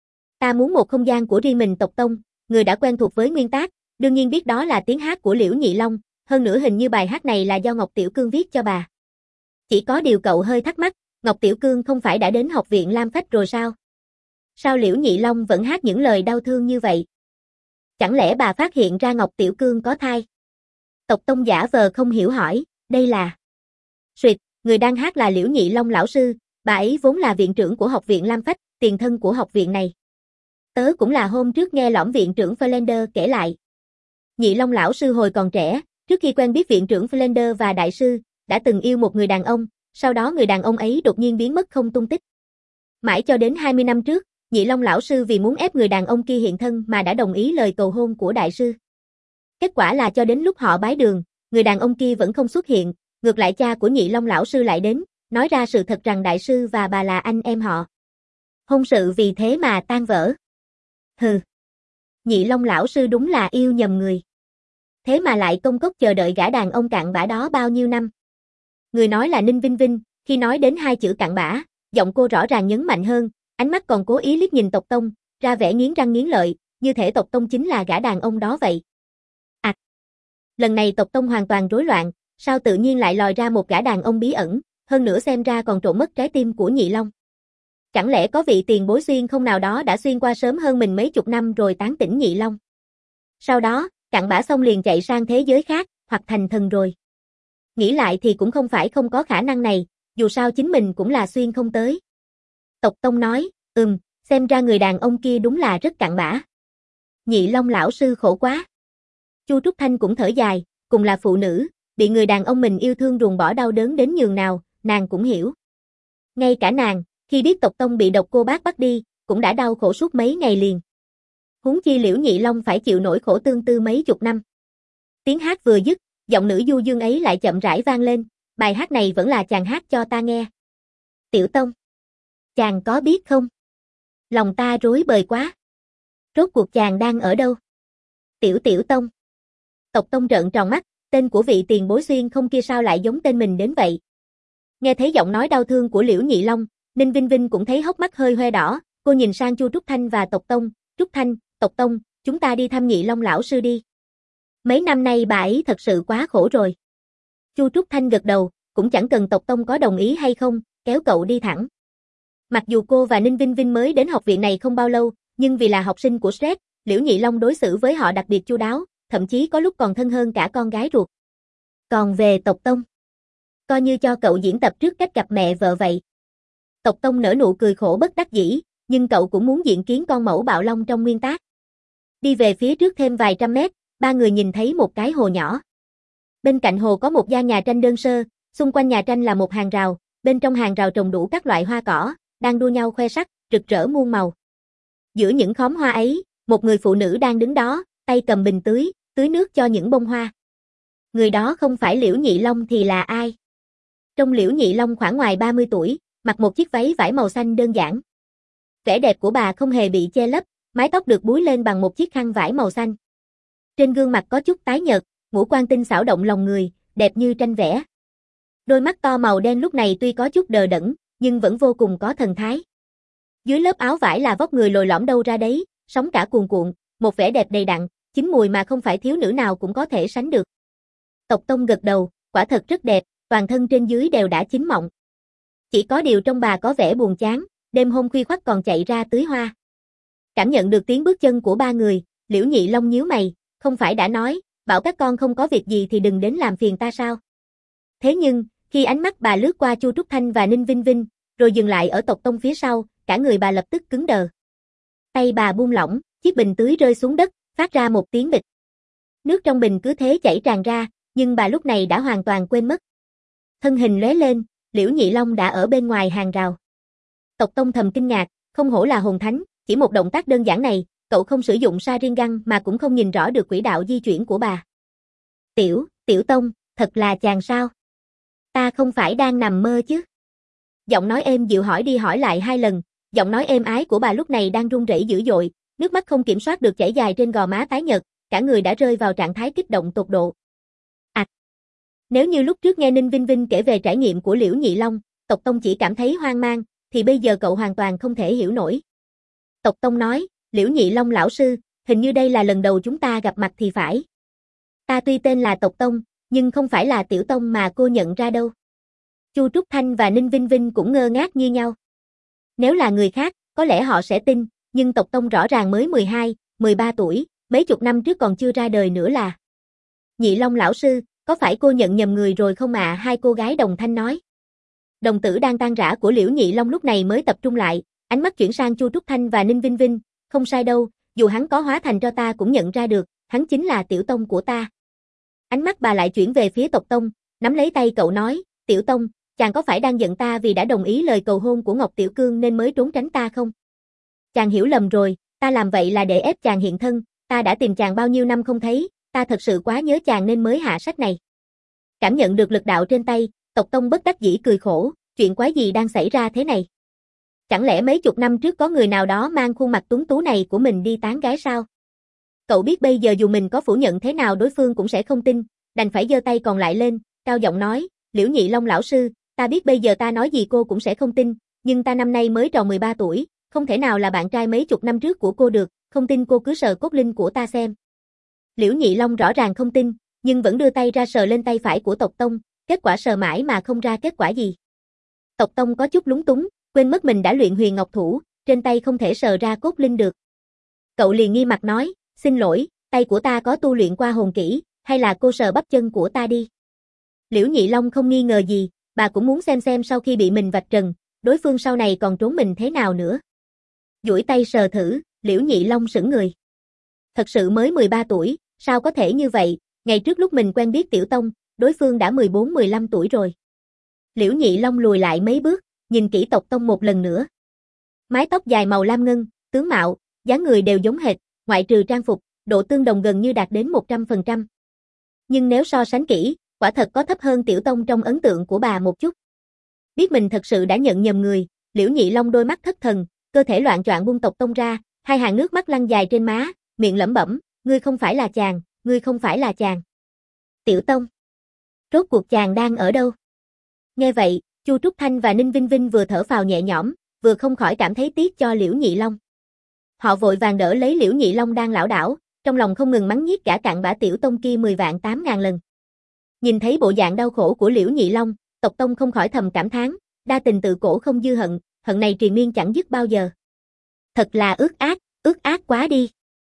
Ta muốn một không gian của riêng mình. Tộc Tông, người đã quen thuộc với nguyên tác, đương nhiên biết đó là tiếng hát của Liễu Nhị Long, hơn nữa hình như bài hát này là do Ngọc Tiểu Cương viết cho bà. Chỉ có điều cậu hơi thắc mắc, Ngọc Tiểu Cương không phải đã đến học viện Lam Phách rồi sao? Sao Liễu Nhị Long vẫn hát những lời đau thương như vậy? Chẳng lẽ bà phát hiện ra Ngọc Tiểu Cương có thai? Tộc Tông giả vờ không hiểu hỏi, đây là... Suyệt, người đang hát là Liễu Nhị Long lão sư, bà ấy vốn là viện trưởng của học viện Lam Phách, tiền thân của học viện này. Tớ cũng là hôm trước nghe lõm viện trưởng Flander kể lại. Nhị Long lão sư hồi còn trẻ, trước khi quen biết viện trưởng Flander và đại sư, đã từng yêu một người đàn ông, sau đó người đàn ông ấy đột nhiên biến mất không tung tích. Mãi cho đến 20 năm trước, Nhị Long lão sư vì muốn ép người đàn ông kia hiện thân mà đã đồng ý lời cầu hôn của đại sư. Kết quả là cho đến lúc họ bái đường, người đàn ông kia vẫn không xuất hiện, ngược lại cha của Nhị Long lão sư lại đến, nói ra sự thật rằng đại sư và bà là anh em họ. Hôn sự vì thế mà tan vỡ. Hừ. Nhị Long lão sư đúng là yêu nhầm người. Thế mà lại công cốc chờ đợi gã đàn ông cặn bã đó bao nhiêu năm. Người nói là Ninh Vinh Vinh, khi nói đến hai chữ cặn bã, giọng cô rõ ràng nhấn mạnh hơn, ánh mắt còn cố ý liếc nhìn Tộc Tông, ra vẻ nghiến răng nghiến lợi, như thể Tộc Tông chính là gã đàn ông đó vậy. À, lần này Tộc Tông hoàn toàn rối loạn, sao tự nhiên lại lòi ra một gã đàn ông bí ẩn, hơn nữa xem ra còn trộn mất trái tim của Nhị Long. Chẳng lẽ có vị tiền bối xuyên không nào đó đã xuyên qua sớm hơn mình mấy chục năm rồi tán tỉnh Nhị Long? Sau đó, cặn bã xong liền chạy sang thế giới khác, hoặc thành thần rồi. Nghĩ lại thì cũng không phải không có khả năng này, dù sao chính mình cũng là xuyên không tới. Tộc Tông nói, xem ra người đàn ông kia đúng là rất cặn bã. Nhị Long lão sư khổ quá. Chu Trúc Thanh cũng thở dài, cùng là phụ nữ, bị người đàn ông mình yêu thương ruồng bỏ đau đớn đến nhường nào, nàng cũng hiểu. Ngay cả nàng, khi biết Tộc Tông bị độc cô bác bắt đi, cũng đã đau khổ suốt mấy ngày liền. Huống chi Liễu Nhị Long phải chịu nỗi khổ tương tư mấy chục năm. Tiếng hát vừa dứt, giọng nữ du dương ấy lại chậm rãi vang lên, bài hát này vẫn là chàng hát cho ta nghe. Tiểu Tông, chàng có biết không? Lòng ta rối bời quá. Rốt cuộc chàng đang ở đâu? Tiểu Tông. Tộc Tông trợn tròn mắt, tên của vị tiền bối xuyên không kia sao lại giống tên mình đến vậy? Nghe thấy giọng nói đau thương của Liễu Nhị Long, Ninh Vinh Vinh cũng thấy hốc mắt hơi hoe đỏ, cô nhìn sang Chu Trúc Thanh và Tộc Tông, Trúc Thanh, Tộc Tông, chúng ta đi thăm Nhị Long lão sư đi. Mấy năm nay bà ấy thật sự quá khổ rồi. Chu Trúc Thanh gật đầu, cũng chẳng cần Tộc Tông có đồng ý hay không, kéo cậu đi thẳng. Mặc dù cô và Ninh Vinh Vinh mới đến học viện này không bao lâu, nhưng vì là học sinh của SRED, Liễu Nhị Long đối xử với họ đặc biệt chu đáo, thậm chí có lúc còn thân hơn cả con gái ruột. Còn về Tộc Tông, coi như cho cậu diễn tập trước cách gặp mẹ vợ vậy. Tộc Tông nở nụ cười khổ bất đắc dĩ, nhưng cậu cũng muốn diện kiến con mẫu bạo long trong nguyên tác. Đi về phía trước thêm vài trăm mét, ba người nhìn thấy một cái hồ nhỏ. Bên cạnh hồ có một gian nhà tranh đơn sơ, xung quanh nhà tranh là một hàng rào, bên trong hàng rào trồng đủ các loại hoa cỏ, đang đua nhau khoe sắc, rực rỡ muôn màu. Giữa những khóm hoa ấy, một người phụ nữ đang đứng đó, tay cầm bình tưới, tưới nước cho những bông hoa. Người đó không phải Liễu Nhị Long thì là ai? Trông Liễu Nhị Long khoảng ngoài 30 tuổi, mặc một chiếc váy vải màu xanh đơn giản. Vẻ đẹp của bà không hề bị che lấp, mái tóc được búi lên bằng một chiếc khăn vải màu xanh. Trên gương mặt có chút tái nhợt, ngũ quan tinh xảo động lòng người, đẹp như tranh vẽ. Đôi mắt to màu đen lúc này tuy có chút đờ đẫn, nhưng vẫn vô cùng có thần thái. Dưới lớp áo vải là vóc người lồi lõm đâu ra đấy, sóng cả cuồn cuộn, một vẻ đẹp đầy đặn, chín mùi mà không phải thiếu nữ nào cũng có thể sánh được. Tộc Tông gật đầu, quả thật rất đẹp, toàn thân trên dưới đều đã chín mọng. Chỉ có điều trong bà có vẻ buồn chán, đêm hôm khuya khoắt còn chạy ra tưới hoa. Cảm nhận được tiếng bước chân của ba người, Liễu Nhị Long nhíu mày, không phải đã nói, bảo các con không có việc gì thì đừng đến làm phiền ta sao? Thế nhưng, khi ánh mắt bà lướt qua Chu Trúc Thanh và Ninh Vinh Vinh, rồi dừng lại ở Tộc Tông phía sau, cả người bà lập tức cứng đờ. Tay bà buông lỏng, chiếc bình tưới rơi xuống đất, phát ra một tiếng bịch. Nước trong bình cứ thế chảy tràn ra, nhưng bà lúc này đã hoàn toàn quên mất. Thân hình lóe lên, Liễu Nhị Long đã ở bên ngoài hàng rào. Tộc Tông thầm kinh ngạc, không hổ là hồn thánh, chỉ một động tác đơn giản này, cậu không sử dụng Sharingan mà cũng không nhìn rõ được quỹ đạo di chuyển của bà. Tiểu Tông, thật là chàng sao? Ta không phải đang nằm mơ chứ? Giọng nói êm dịu hỏi đi hỏi lại 2 lần, giọng nói êm ái của bà lúc này đang run rẩy dữ dội, nước mắt không kiểm soát được chảy dài trên gò má tái nhợt, cả người đã rơi vào trạng thái kích động tột độ. Nếu như lúc trước nghe Ninh Vinh Vinh kể về trải nghiệm của Liễu Nhị Long, Tộc Tông chỉ cảm thấy hoang mang, thì bây giờ cậu hoàn toàn không thể hiểu nổi. Tộc Tông nói, Liễu Nhị Long lão sư, hình như đây là lần đầu chúng ta gặp mặt thì phải. Ta tuy tên là Tộc Tông, nhưng không phải là Tiểu Tông mà cô nhận ra đâu. Chu Trúc Thanh và Ninh Vinh Vinh cũng ngơ ngác như nhau. Nếu là người khác, có lẽ họ sẽ tin, nhưng Tộc Tông rõ ràng mới 12, 13 tuổi, mấy chục năm trước còn chưa ra đời nữa là. Nhị Long lão sư, có phải cô nhận nhầm người rồi không ạ? Hai cô gái đồng thanh nói. Đồng tử đang tan rã của Liễu Nhị Long lúc này mới tập trung lại, ánh mắt chuyển sang Chu Trúc Thanh và Ninh Vinh Vinh, không sai đâu, dù hắn có hóa thành cho ta cũng nhận ra được, hắn chính là Tiểu Tông của ta. Ánh mắt bà lại chuyển về phía Tộc Tông, nắm lấy tay cậu nói, Tiểu Tông, chàng có phải đang giận ta vì đã đồng ý lời cầu hôn của Ngọc Tiểu Cương nên mới trốn tránh ta không? Chàng hiểu lầm rồi, ta làm vậy là để ép chàng hiện thân, ta đã tìm chàng bao nhiêu năm không thấy, ta thật sự quá nhớ chàng nên mới hạ sách này. Cảm nhận được lực đạo trên tay, Tộc Tông bất đắc dĩ cười khổ, chuyện quái gì đang xảy ra thế này? Chẳng lẽ mấy chục năm trước có người nào đó mang khuôn mặt tuấn tú này của mình đi tán gái sao? Cậu biết bây giờ dù mình có phủ nhận thế nào đối phương cũng sẽ không tin, đành phải giơ tay còn lại lên, cao giọng nói, Liễu Nhị Long lão sư, ta biết bây giờ ta nói gì cô cũng sẽ không tin, nhưng ta năm nay mới tròn 13 tuổi, không thể nào là bạn trai mấy chục năm trước của cô được, không tin cô cứ sờ cốt linh của ta xem. Liễu Nhị Long rõ ràng không tin, nhưng vẫn đưa tay ra sờ lên tay phải của Tộc Tông, kết quả sờ mãi mà không ra kết quả gì. Tộc Tông có chút lúng túng, quên mất mình đã luyện huyền ngọc thủ, trên tay không thể sờ ra cốt linh được. Cậu liền nghi mặt nói, xin lỗi, tay của ta có tu luyện qua hồn kỹ, hay là cô sờ bắp chân của ta đi. Liễu Nhị Long không nghi ngờ gì, bà cũng muốn xem sau khi bị mình vạch trần, đối phương sau này còn trốn mình thế nào nữa. Duỗi tay sờ thử, Liễu Nhị Long sững người. Thật sự mới 13 tuổi, sao có thể như vậy, ngày trước lúc mình quen biết Tiểu Tông, đối phương đã 14-15 tuổi rồi. Liễu Nhị Long lùi lại mấy bước, nhìn kỹ Tộc Tông một lần nữa. Mái tóc dài màu lam ngân, tướng mạo, dáng người đều giống hệt, ngoại trừ trang phục, độ tương đồng gần như đạt đến 100%. Nhưng nếu so sánh kỹ, quả thật có thấp hơn Tiểu Tông trong ấn tượng của bà một chút. Biết mình thật sự đã nhận nhầm người, Liễu Nhị Long đôi mắt thất thần, cơ thể loạn choạng buông Tộc Tông ra, hai hàng nước mắt lăn dài trên má, miệng lẩm bẩm, ngươi không phải là chàng, ngươi không phải là chàng. Tiểu Tông, rốt cuộc chàng đang ở đâu? Nghe vậy, Chu Trúc Thanh và Ninh Vinh Vinh vừa thở phào nhẹ nhõm, vừa không khỏi cảm thấy tiếc cho Liễu Nhị Long. Họ vội vàng đỡ lấy Liễu Nhị Long đang lảo đảo, trong lòng không ngừng mắng nhiếc cả cặn bã Tiểu Tông kia 10 vạn 8 ngàn lần. Nhìn thấy bộ dạng đau khổ của Liễu Nhị Long, Tộc Tông không khỏi thầm cảm thán, đa tình tự cổ không dư hận, hận này triền miên chẳng dứt bao giờ. Thật là ước ác quá đi.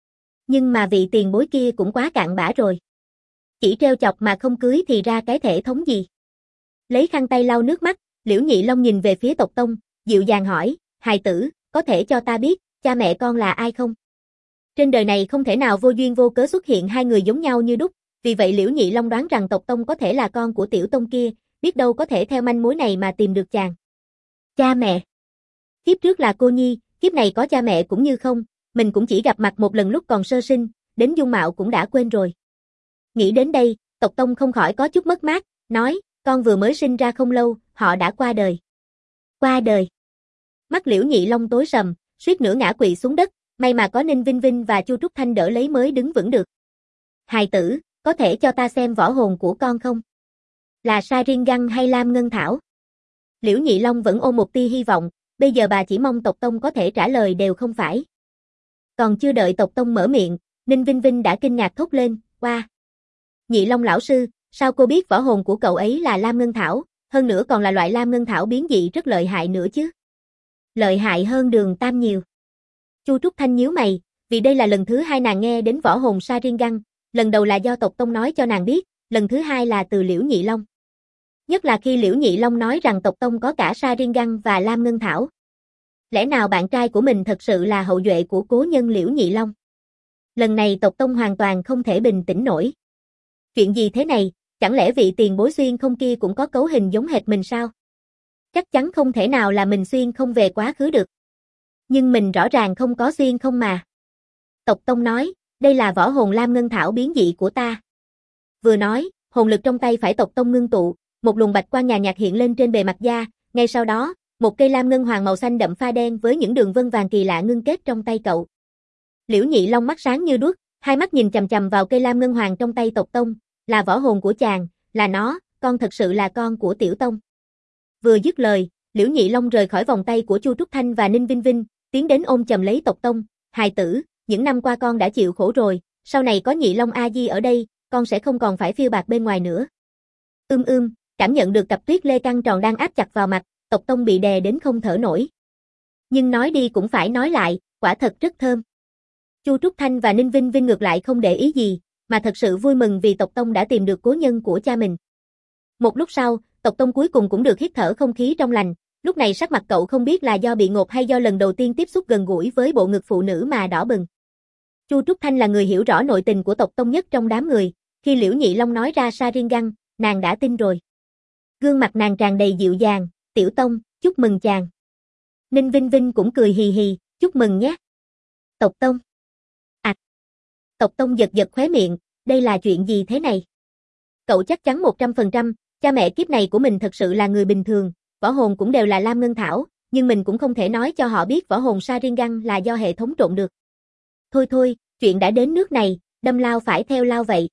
Nhưng mà vị tiền bối kia cũng quá cặn bã rồi. Chỉ trêu chọc mà không cưới thì ra cái thể thống gì. Lấy khăn tay lau nước mắt, Liễu Nhị Long nhìn về phía Tộc Tông, dịu dàng hỏi, hài tử, có thể cho ta biết, cha mẹ con là ai không? Trên đời này không thể nào vô duyên vô cớ xuất hiện hai người giống nhau như đúc, vì vậy Liễu Nhị Long đoán rằng Tộc Tông có thể là con của Tiểu Tông kia, biết đâu có thể theo manh mối này mà tìm được chàng. Cha mẹ. Kiếp trước là cô nhi, kiếp này có cha mẹ cũng như không, mình cũng chỉ gặp mặt một lần lúc còn sơ sinh, đến dung mạo cũng đã quên rồi. Nghĩ đến đây, Tộc Tông không khỏi có chút mất mát, nói, con vừa mới sinh ra không lâu, họ đã qua đời. Qua đời. Mắt Liễu Nhị Long tối sầm, suýt nữa ngã quỵ xuống đất, may mà có Ninh Vinh Vinh và Chu Trúc Thanh đỡ lấy mới đứng vững được. Hài tử, có thể cho ta xem võ hồn của con không? Là Sharingan hay Lam Ngân Thảo? Liễu Nhị Long vẫn ôm một tia hy vọng, bây giờ bà chỉ mong Tộc Tông có thể trả lời đều không phải. Còn chưa đợi Tộc Tông mở miệng, Ninh Vinh Vinh đã kinh ngạc thốt lên, "Oa! Nhị Long lão sư, sao cô biết võ hồn của cậu ấy là Lam Ngân Thảo, hơn nữa còn là loại Lam Ngân Thảo biến dị rất lợi hại nữa chứ?" Lợi hại hơn Đường Tam nhiều. Chu Trúc Thanh nhíu mày, vì đây là lần thứ hai nàng nghe đến võ hồn Sharingan, lần đầu là do Tộc Tông nói cho nàng biết, lần thứ hai là từ Liễu Nhị Long. Nhất là khi Liễu Nhị Long nói rằng Tộc Tông có cả Sharingan và Lam Ngân Thảo. Lẽ nào bạn trai của mình thật sự là hậu duệ của cố nhân Liễu Nhị Long? Lần này Tộc Tông hoàn toàn không thể bình tĩnh nổi. Chuyện gì thế này, chẳng lẽ vị tiền bối xuyên không kia cũng có cấu hình giống hệt mình sao? Chắc chắn không thể nào là mình xuyên không về quá khứ được. Nhưng mình rõ ràng không có xuyên không mà. Tộc Tông nói, đây là võ hồn Lam Ngân Thảo biến dị của ta. Vừa nói, hồn lực trong tay phải Tộc Tông ngưng tụ, một luồng bạch quang nhàn nhạt hiện lên trên bề mặt da, ngay sau đó, một cây lam ngân hoàng màu xanh đậm pha đen với những đường vân vàng kỳ lạ ngưng kết trong tay cậu. Liễu Nhị Long mắt sáng như đuốc, hai mắt nhìn chằm chằm vào cây lam ngân hoàng trong tay Tộc Tông, là võ hồn của chàng, là nó, con thật sự là con của Tiểu Tông. Vừa dứt lời, Liễu Nhị Long rời khỏi vòng tay của Chu Trúc Thanh và Ninh Vinh Vinh, tiến đến ôm chầm lấy Tộc Tông, hài tử, những năm qua con đã chịu khổ rồi, sau này có Nhị Long A Di ở đây, con sẽ không còn phải phiêu bạt bên ngoài nữa. Cảm nhận được cặp tuyết lê căng tròn đang áp chặt vào mặt, Tộc Tông bị đè đến không thở nổi. Nhưng nói đi cũng phải nói lại, quả thật rất thơm. Chu Trúc Thanh và Ninh Vinh Vinh ngược lại không để ý gì, mà thật sự vui mừng vì Tộc Tông đã tìm được cố nhân của cha mình. Một lúc sau, Tộc Tông cuối cùng cũng được hít thở không khí trong lành, lúc này sắc mặt cậu không biết là do bị ngột hay do lần đầu tiên tiếp xúc gần gũi với bộ ngực phụ nữ mà đỏ bừng. Chu Trúc Thanh là người hiểu rõ nội tình của Tộc Tông nhất trong đám người, khi Liễu Nhị Long nói ra Sharingan, nàng đã tin rồi. Gương mặt nàng tràn đầy dịu dàng, Tiểu Tông, chúc mừng chàng. Ninh Vinh Vinh cũng cười hì hì, chúc mừng nhé. Tộc Tông. Tộc Tông giật giật khóe miệng, đây là chuyện gì thế này? Cậu chắc chắn 100%, cha mẹ kiếp này của mình thật sự là người bình thường, võ hồn cũng đều là Lam Ngân Thảo, nhưng mình cũng không thể nói cho họ biết võ hồn Sharingan là do hệ thống trộn được. Thôi, chuyện đã đến nước này, đâm lao phải theo lao vậy.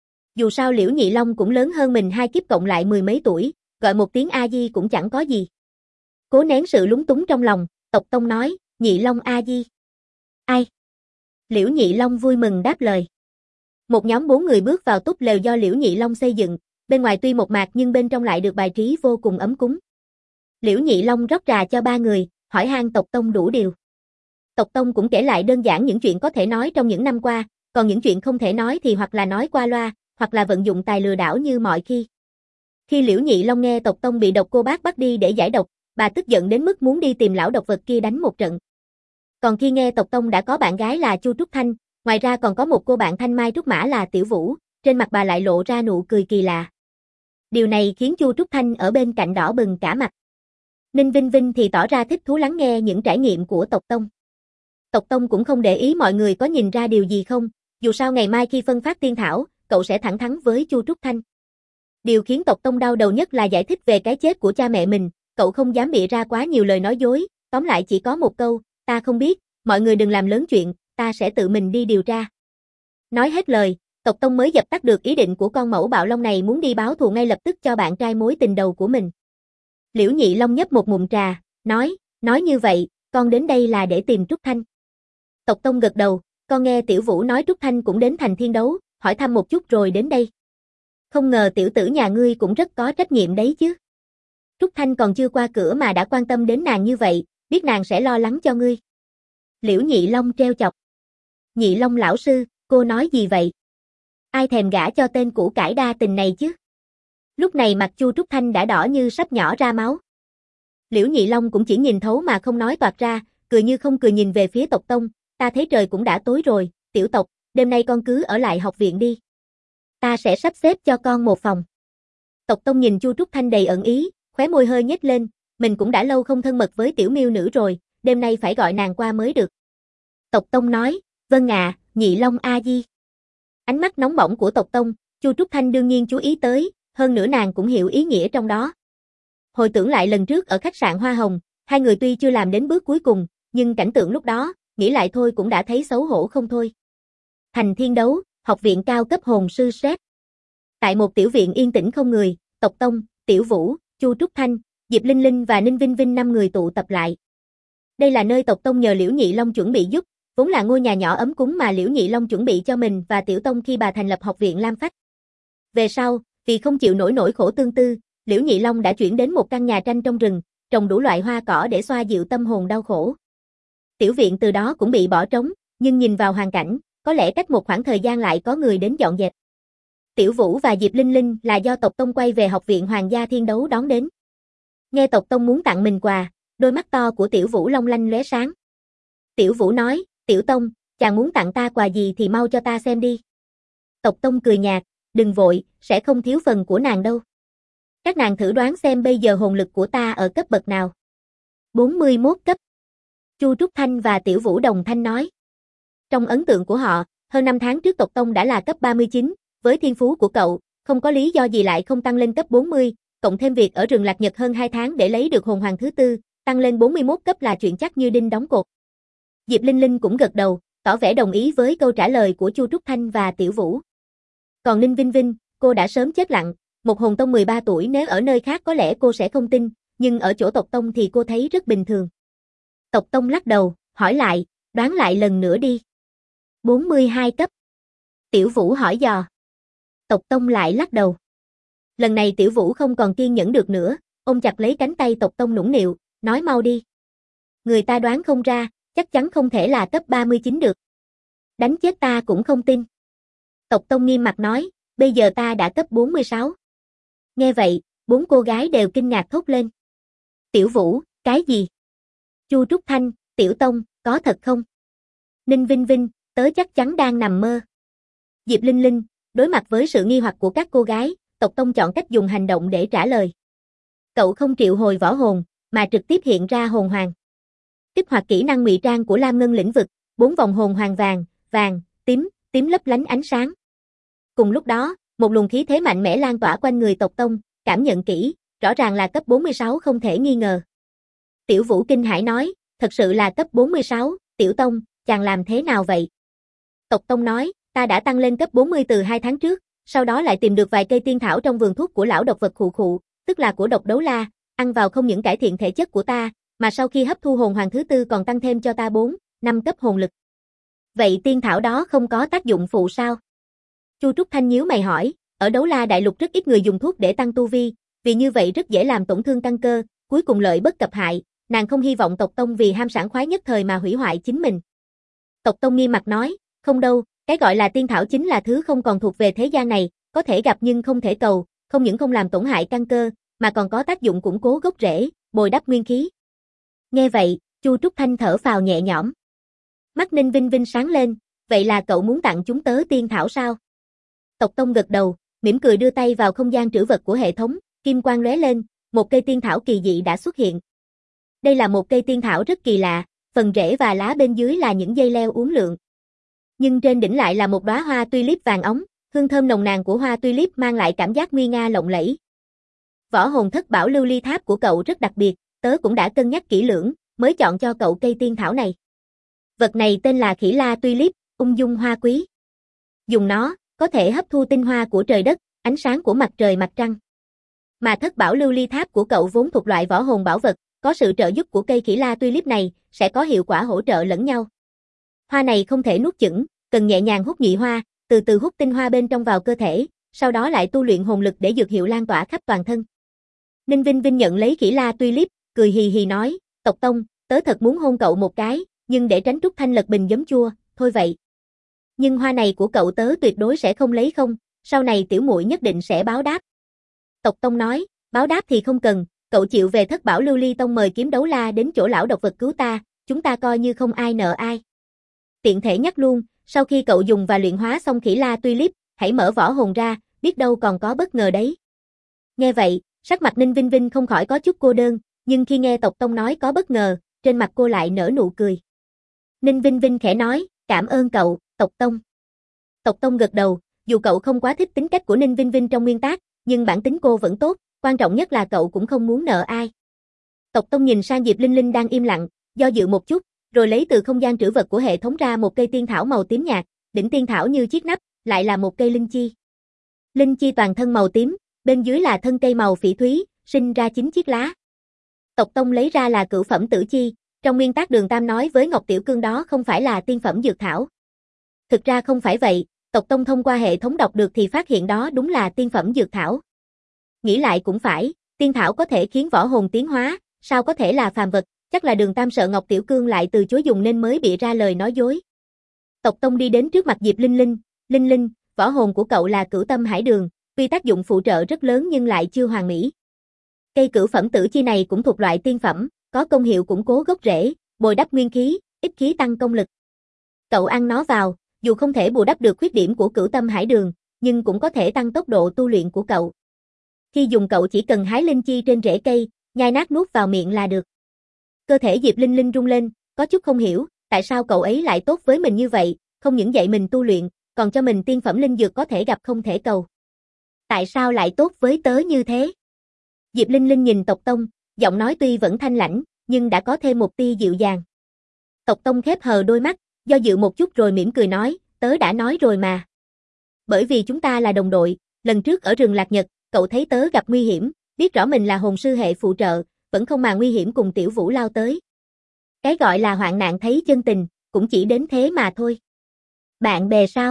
Dù sao Liễu Nhị Long cũng lớn hơn mình hai kiếp cộng lại mười mấy tuổi, gọi một tiếng A Di cũng chẳng có gì. Cố nén sự lúng túng trong lòng, Tộc Tông nói, Nhị Long A Di. Ai? Liễu Nhị Long vui mừng đáp lời. Một nhóm 4 người bước vào túp lều do Liễu Nhị Long xây dựng, bên ngoài tuy một mạc nhưng bên trong lại được bài trí vô cùng ấm cúng. Liễu Nhị Long rót trà cho 3 người, hỏi han Tộc Tông đủ điều. Tộc Tông cũng kể lại đơn giản những chuyện có thể nói trong những năm qua, còn những chuyện không thể nói thì hoặc là nói qua loa, hoặc là vận dụng tài lừa đảo như mọi khi. Khi Liễu Nhị Long nghe Tộc Tông bị độc cô bác bắt đi để giải độc, bà tức giận đến mức muốn đi tìm lão độc vật kia đánh một trận. Còn khi nghe Tộc Tông đã có bạn gái là Chu Trúc Thanh, ngoài ra còn có một cô bạn thanh mai trúc mã là Tiểu Vũ, trên mặt bà lại lộ ra nụ cười kỳ lạ. Điều này khiến Chu Trúc Thanh ở bên cạnh đỏ bừng cả mặt. Ninh Vinh Vinh thì tỏ ra thích thú lắng nghe những trải nghiệm của Tộc Tông. Tộc Tông cũng không để ý mọi người có nhìn ra điều gì không, dù sao ngày mai khi phân phát tiên thảo, cậu sẽ thẳng thắn với Chu Trúc Thanh. Điều khiến Tộc Tông đau đầu nhất là giải thích về cái chết của cha mẹ mình, cậu không dám bịa ra quá nhiều lời nói dối, tóm lại chỉ có một câu, ta không biết, mọi người đừng làm lớn chuyện, ta sẽ tự mình đi điều tra. Nói hết lời, Tộc Tông mới dập tắt được ý định của con mẫu bạo long này muốn đi báo thù ngay lập tức cho bạn trai mối tình đầu của mình. Liễu Nhị Long nhấp một ngụm trà, nói như vậy, con đến đây là để tìm Trúc Thanh. Tộc Tông gật đầu, con nghe Tiểu Vũ nói Trúc Thanh cũng đến thành Thiên Đấu, hỏi thăm một chút rồi đến đây. Không ngờ tiểu tử nhà ngươi cũng rất có trách nhiệm đấy chứ. Trúc Thanh còn chưa qua cửa mà đã quan tâm đến nàng như vậy, biết nàng sẽ lo lắng cho ngươi. Liễu Nhị Long trêu chọc. Nhị Long lão sư, cô nói gì vậy? Ai thèm gả cho tên củ cải đa tình này chứ? Lúc này mặt Chu Trúc Thanh đã đỏ như sắp nhỏ ra máu. Liễu Nhị Long cũng chỉ nhìn thấu mà không nói toạc ra, cười như không cười nhìn về phía Tộc Tông, ta thấy trời cũng đã tối rồi, Tiểu Tộc, đêm nay con cứ ở lại học viện đi. Ta sẽ sắp xếp cho con một phòng. Tộc Tông nhìn Chu Trúc Thanh đầy ẩn ý, khóe môi hơi nhếch lên, mình cũng đã lâu không thân mật với tiểu miêu nữ rồi, đêm nay phải gọi nàng qua mới được. Tộc Tông nói, vâng ạ, Nhị Long a di. Ánh mắt nóng bỏng của Tộc Tông, Chu Trúc Thanh đương nhiên chú ý tới, hơn nữa nàng cũng hiểu ý nghĩa trong đó. Hồi tưởng lại lần trước ở khách sạn Hoa Hồng, hai người tuy chưa làm đến bước cuối cùng, nhưng cảnh tượng lúc đó, nghĩ lại thôi cũng đã thấy xấu hổ không thôi. Thành Thiên Đấu, học viện cao cấp hồn sư Sét. Tại một tiểu viện yên tĩnh không người, Tộc Tông, Tiểu Vũ, Chu Trúc Thanh, Diệp Linh Linh và Ninh Vinh Vinh 5 người tụ tập lại. Đây là nơi Tộc Tông nhờ Liễu Nhị Long chuẩn bị giúp, vốn là ngôi nhà nhỏ ấm cúng mà Liễu Nhị Long chuẩn bị cho mình và Tiểu Tông khi bà thành lập học viện Lam Phách. Về sau, vì không chịu nổi nỗi khổ tương tư, Liễu Nhị Long đã chuyển đến một căn nhà tranh trong rừng, trồng đủ loại hoa cỏ để xoa dịu tâm hồn đau khổ. Tiểu viện từ đó cũng bị bỏ trống, nhưng nhìn vào hoàn cảnh, có lẽ cách một khoảng thời gian lại có người đến dọn dẹp. Tiểu Vũ và Diệp Linh Linh là do Tộc Tông quay về học viện Hoàng gia Thiên Đấu đón đến. Nghe Tộc Tông muốn tặng mình quà, đôi mắt to của Tiểu Vũ long lanh lóe sáng. Tiểu Vũ nói, Tiểu Tông, chàng muốn tặng ta quà gì thì mau cho ta xem đi. Tộc Tông cười nhạt, đừng vội, sẽ không thiếu phần của nàng đâu. Các nàng thử đoán xem bây giờ hồn lực của ta ở cấp bậc nào. 41 cấp. Chu Trúc Thanh và Tiểu Vũ đồng thanh nói. Trong ấn tượng của họ, hơn 5 tháng trước Tộc Tông đã là cấp 39, với thiên phú của cậu, không có lý do gì lại không tăng lên cấp 40, cộng thêm việc ở rừng Lạc Nhật hơn 2 tháng để lấy được hồn hoàng thứ tư, tăng lên 41 cấp là chuyện chắc như đinh đóng cột. Diệp Linh Linh cũng gật đầu, tỏ vẻ đồng ý với câu trả lời của Chu Trúc Thanh và Tiểu Vũ. Còn Ninh Vinh Vinh, cô đã sớm chết lặng, một hồn tông 13 tuổi nếu ở nơi khác có lẽ cô sẽ không tin, nhưng ở chỗ Tộc Tông thì cô thấy rất bình thường. Tộc Tông lắc đầu, hỏi lại, đoán lại lần nữa đi. 42 cấp. Tiểu Vũ hỏi dò. Tộc Tông lại lắc đầu. Lần này Tiểu Vũ không còn kiên nhẫn được nữa, ôm chặt lấy cánh tay Tộc Tông nũng nịu, nói mau đi. Người ta đoán không ra, chắc chắn không thể là cấp 39 được. Đánh chết ta cũng không tin. Tộc Tông nghiêm mặt nói, bây giờ ta đã cấp 46. Nghe vậy, 4 cô gái đều kinh ngạc thốt lên. Tiểu Vũ, cái gì? Chu Trúc Thanh, Tiểu Tông, có thật không? Ninh Vinh Vinh, tớ chắc chắn đang nằm mơ. Diệp Linh Linh, đối mặt với sự nghi hoặc của các cô gái, Tộc Tông chọn cách dùng hành động để trả lời. Cậu không triệu hồi võ hồn, mà trực tiếp hiện ra hồn hoàng. Kích hoạt kỹ năng ngụy trang của Lam Ngân lĩnh vực, 4 vòng hồn hoàng vàng, vàng, tím lấp lánh ánh sáng. Cùng lúc đó, một luồng khí thế mạnh mẽ lan tỏa quanh người Tộc Tông, cảm nhận kỹ, rõ ràng là cấp 46 không thể nghi ngờ. Tiểu Vũ kinh hãi nói, thật sự là cấp 46, Tiểu Tông, chàng làm thế nào vậy? Tộc Tông nói, ta đã tăng lên cấp 40 từ 2 tháng trước, sau đó lại tìm được vài cây tiên thảo trong vườn thuốc của lão độc vật khụ khụ, tức là của độc đấu la, ăn vào không những cải thiện thể chất của ta, mà sau khi hấp thu hồn hoàng thứ tư còn tăng thêm cho ta 4, 5 cấp hồn lực. Vậy tiên thảo đó không có tác dụng phụ sao? Chu Trúc Thanh nhíu mày hỏi, ở đấu la đại lục rất ít người dùng thuốc để tăng tu vi, vì như vậy rất dễ làm tổn thương căn cơ, cuối cùng lợi bất cập hại, nàng không hy vọng Tộc Tông vì ham sảng khoái nhất thời mà hủy hoại chính mình. Tộc Tông nghiêm mặt nói, không đâu, cái gọi là tiên thảo chính là thứ không còn thuộc về thế gian này, có thể gặp nhưng không thể cầu, không những không làm tổn hại căn cơ, mà còn có tác dụng củng cố gốc rễ, bồi đắp nguyên khí. Nghe vậy, Chu Trúc Thanh thở phào nhẹ nhõm. Mắt Ninh Vinh Vinh sáng lên, vậy là cậu muốn tặng chúng tớ tiên thảo sao? Tộc Tông gật đầu, mỉm cười đưa tay vào không gian trữ vật của hệ thống, kim quang lóe lên, một cây tiên thảo kỳ dị đã xuất hiện. Đây là một cây tiên thảo rất kỳ lạ, phần rễ và lá bên dưới là những dây leo uốn lượn. Nhưng trên đỉnh lại là một đóa hoa tulip vàng óng, hương thơm nồng nàn của hoa tulip mang lại cảm giác nguy nga lộng lẫy. Võ hồn thất bảo lưu ly tháp của cậu rất đặc biệt, tớ cũng đã cân nhắc kỹ lưỡng, mới chọn cho cậu cây tiên thảo này. Vật này tên là Khỉ La Tulip, ung dung hoa quý. Dùng nó, có thể hấp thu tinh hoa của trời đất, ánh sáng của mặt trời mặt trăng. Mà thất bảo lưu ly tháp của cậu vốn thuộc loại võ hồn bảo vật, có sự trợ giúp của cây Khỉ La Tulip này, sẽ có hiệu quả hỗ trợ lẫn nhau. Hoa này không thể nuốt chửng, cần nhẹ nhàng hút nhị hoa, từ từ hút tinh hoa bên trong vào cơ thể, sau đó lại tu luyện hồn lực để dược hiệu lan tỏa khắp toàn thân. Ninh Vinh Vinh nhận lấy Khỉ La Tulip, cười hì hì nói, Tộc Tông, tớ thật muốn hôn cậu một cái, nhưng để tránh Trúc Thanh lật bình giấm chua, thôi vậy. Nhưng hoa này của cậu tớ tuyệt đối sẽ không lấy không, sau này tiểu muội nhất định sẽ báo đáp. Tộc Tông nói, báo đáp thì không cần, cậu chịu về Thất Bảo Lưu Ly Tông mời Kiếm Đấu La đến chỗ lão độc vật cứu ta, chúng ta coi như không ai nợ ai. Tiện thể nhắc luôn, sau khi cậu dùng và luyện hóa xong Khỉ La Tulip, hãy mở vỏ hồn ra, biết đâu còn có bất ngờ đấy. Nghe vậy, sắc mặt Ninh Vinh Vinh không khỏi có chút cô đơn, nhưng khi nghe Tộc Tông nói có bất ngờ, trên mặt cô lại nở nụ cười. Ninh Vinh Vinh khẽ nói, cảm ơn cậu, Tộc Tông. Tộc Tông gật đầu, dù cậu không quá thích tính cách của Ninh Vinh Vinh trong nguyên tác, nhưng bản tính cô vẫn tốt, quan trọng nhất là cậu cũng không muốn nợ ai. Tộc Tông nhìn sang Diệp Linh Linh đang im lặng, do dự một chút, rồi lấy từ không gian trữ vật của hệ thống ra một cây tiên thảo màu tím nhạt, đỉnh tiên thảo như chiếc nắp, lại là một cây linh chi. Linh chi toàn thân màu tím, bên dưới là thân cây màu phỉ thúy, sinh ra 9 chiếc lá. Tộc Tông lấy ra là cửu phẩm tử chi, trong nguyên tác Đường Tam nói với Ngọc Tiểu Cương đó không phải là tiên phẩm dược thảo. Thực ra không phải vậy, Tộc Tông thông qua hệ thống đọc được thì phát hiện đó đúng là tiên phẩm dược thảo. Nghĩ lại cũng phải, tiên thảo có thể khiến võ hồn tiến hóa, sao có thể là phàm vật, chắc là Đường Tam sợ Ngọc Tiểu Cương lại từ chối dùng nên mới bịa ra lời nói dối. Tộc Tông đi đến trước mặt Diệp Linh Linh, Linh Linh, võ hồn của cậu là Cửu Tâm Hải Đường, tuy tác dụng phụ trợ rất lớn nhưng lại chưa hoàn mỹ. Cây cửu phẩm tử chi này cũng thuộc loại tiên phẩm, có công hiệu củng cố gốc rễ, bồi đắp nguyên khí, ít khí tăng công lực. Cậu ăn nó vào, dù không thể bù đắp được khuyết điểm của Cửu Tâm Hải Đường, nhưng cũng có thể tăng tốc độ tu luyện của cậu. Khi dùng cậu chỉ cần hái linh chi trên rễ cây, nhai nát nuốt vào miệng là được. Cơ thể Diệp Linh Linh rung lên, có chút không hiểu, tại sao cậu ấy lại tốt với mình như vậy, không những dạy mình tu luyện, còn cho mình tiên phẩm linh dược có thể gặp không thể cầu. Tại sao lại tốt với tớ như thế? Diệp Linh Linh nhìn Tộc Tông, giọng nói tuy vẫn thanh lãnh, nhưng đã có thêm một tia dịu dàng. Tộc Tông khép hờ đôi mắt, do dự một chút rồi mỉm cười nói, tớ đã nói rồi mà. Bởi vì chúng ta là đồng đội, lần trước ở rừng Lạc Nhật, cậu thấy tớ gặp nguy hiểm, biết rõ mình là hồn sư hệ phụ trợ, vẫn không màng nguy hiểm cùng Tiểu Vũ lao tới. Cái gọi là hoạn nạn thấy chân tình, cũng chỉ đến thế mà thôi. Bạn bè sao?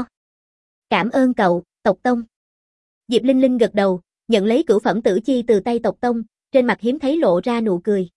Cảm ơn cậu, Tộc Tông. Diệp Linh Linh gật đầu, nhận lấy cửu phẩm tử chi từ tay Tộc Tông, trên mặt hiếm thấy lộ ra nụ cười.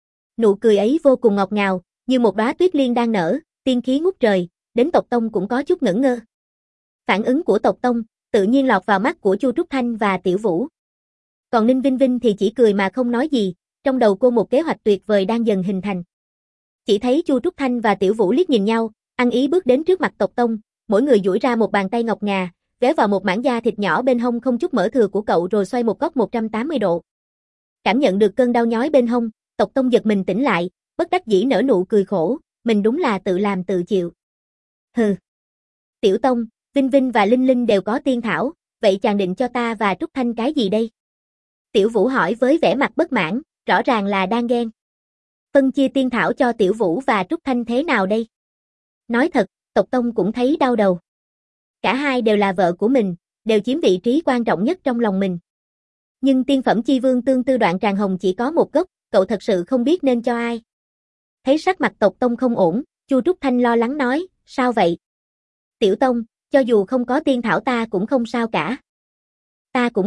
Nụ cười ấy vô cùng ngọt ngào, như một đóa tuyết liên đang nở, tiên khí ngút trời, đến Tộc Tông cũng có chút ngẩn ngơ. Phản ứng của Tộc Tông tự nhiên lọt vào mắt của Chu Trúc Thanh và Tiểu Vũ. Còn Ninh Vinh Vinh thì chỉ cười mà không nói gì, trong đầu cô một kế hoạch tuyệt vời đang dần hình thành. Chỉ thấy Chu Trúc Thanh và Tiểu Vũ liếc nhìn nhau, ăn ý bước đến trước mặt Tộc Tông, mỗi người duỗi ra một bàn tay ngọc ngà, véo vào một mảng da thịt nhỏ bên hông không chút mỡ thừa của cậu rồi xoay một góc 180 độ. Cảm nhận được cơn đau nhói bên hông, Tộc Tông giật mình tỉnh lại, bất đắc dĩ nở nụ cười khổ, mình đúng là tự làm tự chịu. Hừ. Tiểu Tông, Vinh Vinh và Linh Linh đều có tiên thảo, vậy chàng định cho ta và Trúc Thanh cái gì đây? Tiểu Vũ hỏi với vẻ mặt bất mãn, rõ ràng là đang ghen. Phân chia tiên thảo cho Tiểu Vũ và Trúc Thanh thế nào đây? Nói thật, Tộc Tông cũng thấy đau đầu. Cả hai đều là vợ của mình, đều chiếm vị trí quan trọng nhất trong lòng mình. Nhưng tiên phẩm chi vương tương tư đoạn tràng hồng chỉ có một gốc, cậu thật sự không biết nên cho ai. Thấy sắc mặt Tộc Tông không ổn, Chu Trúc Thanh lo lắng nói, sao vậy? Tiểu Tông, cho dù không có tiên thảo ta cũng không sao cả. Ta cũng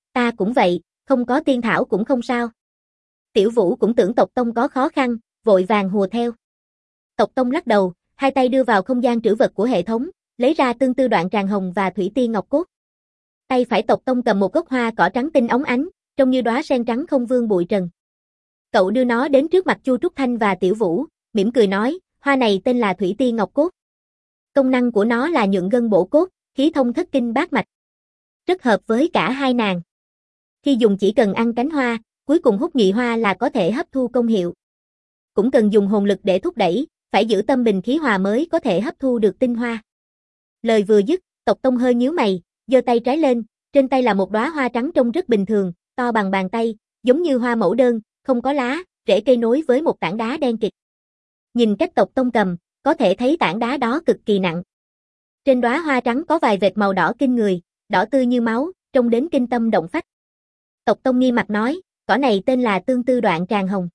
vậy, không có tiên thảo cũng không sao. Tiểu Vũ cũng tưởng Tộc Tông có khó khăn, vội vàng hùa theo. Tộc Tông lắc đầu, hai tay đưa vào không gian trữ vật của hệ thống, lấy ra tương tư đoạn tràng hồng và thủy tiên ngọc cốt. Tay phải Tộc Tông cầm một gốc hoa cỏ trắng tinh óng ánh, trông như đóa sen trắng không vương bụi trần. Cậu đưa nó đến trước mặt Chu Trúc Thanh và Tiểu Vũ, mỉm cười nói, hoa này tên là thủy tiên ngọc cốt. Công năng của nó là nhuận gân bổ cốt, khí thông thất kinh bát mạch. Rất hợp với cả hai nàng. Khi dùng chỉ cần ăn cánh hoa, cuối cùng hút nhụy hoa là có thể hấp thu công hiệu. Cũng cần dùng hồn lực để thúc đẩy, phải giữ tâm bình khí hòa mới có thể hấp thu được tinh hoa. Lời vừa dứt, Tộc Tông hơi nhíu mày, giơ tay trái lên, trên tay là một đóa hoa trắng trông rất bình thường, to bằng bàn tay, giống như hoa mẫu đơn, không có lá, rễ cây nối với một tảng đá đen kịt. Nhìn cách Tộc Tông cầm, có thể thấy tảng đá đó cực kỳ nặng. Trên đóa hoa trắng có vài vệt màu đỏ kinh người, đỏ tươi như máu, trông đến kinh tâm động phách. Tộc Tông nghi mặt nói, cỏ này tên là tương tư đoạn tràng hồng.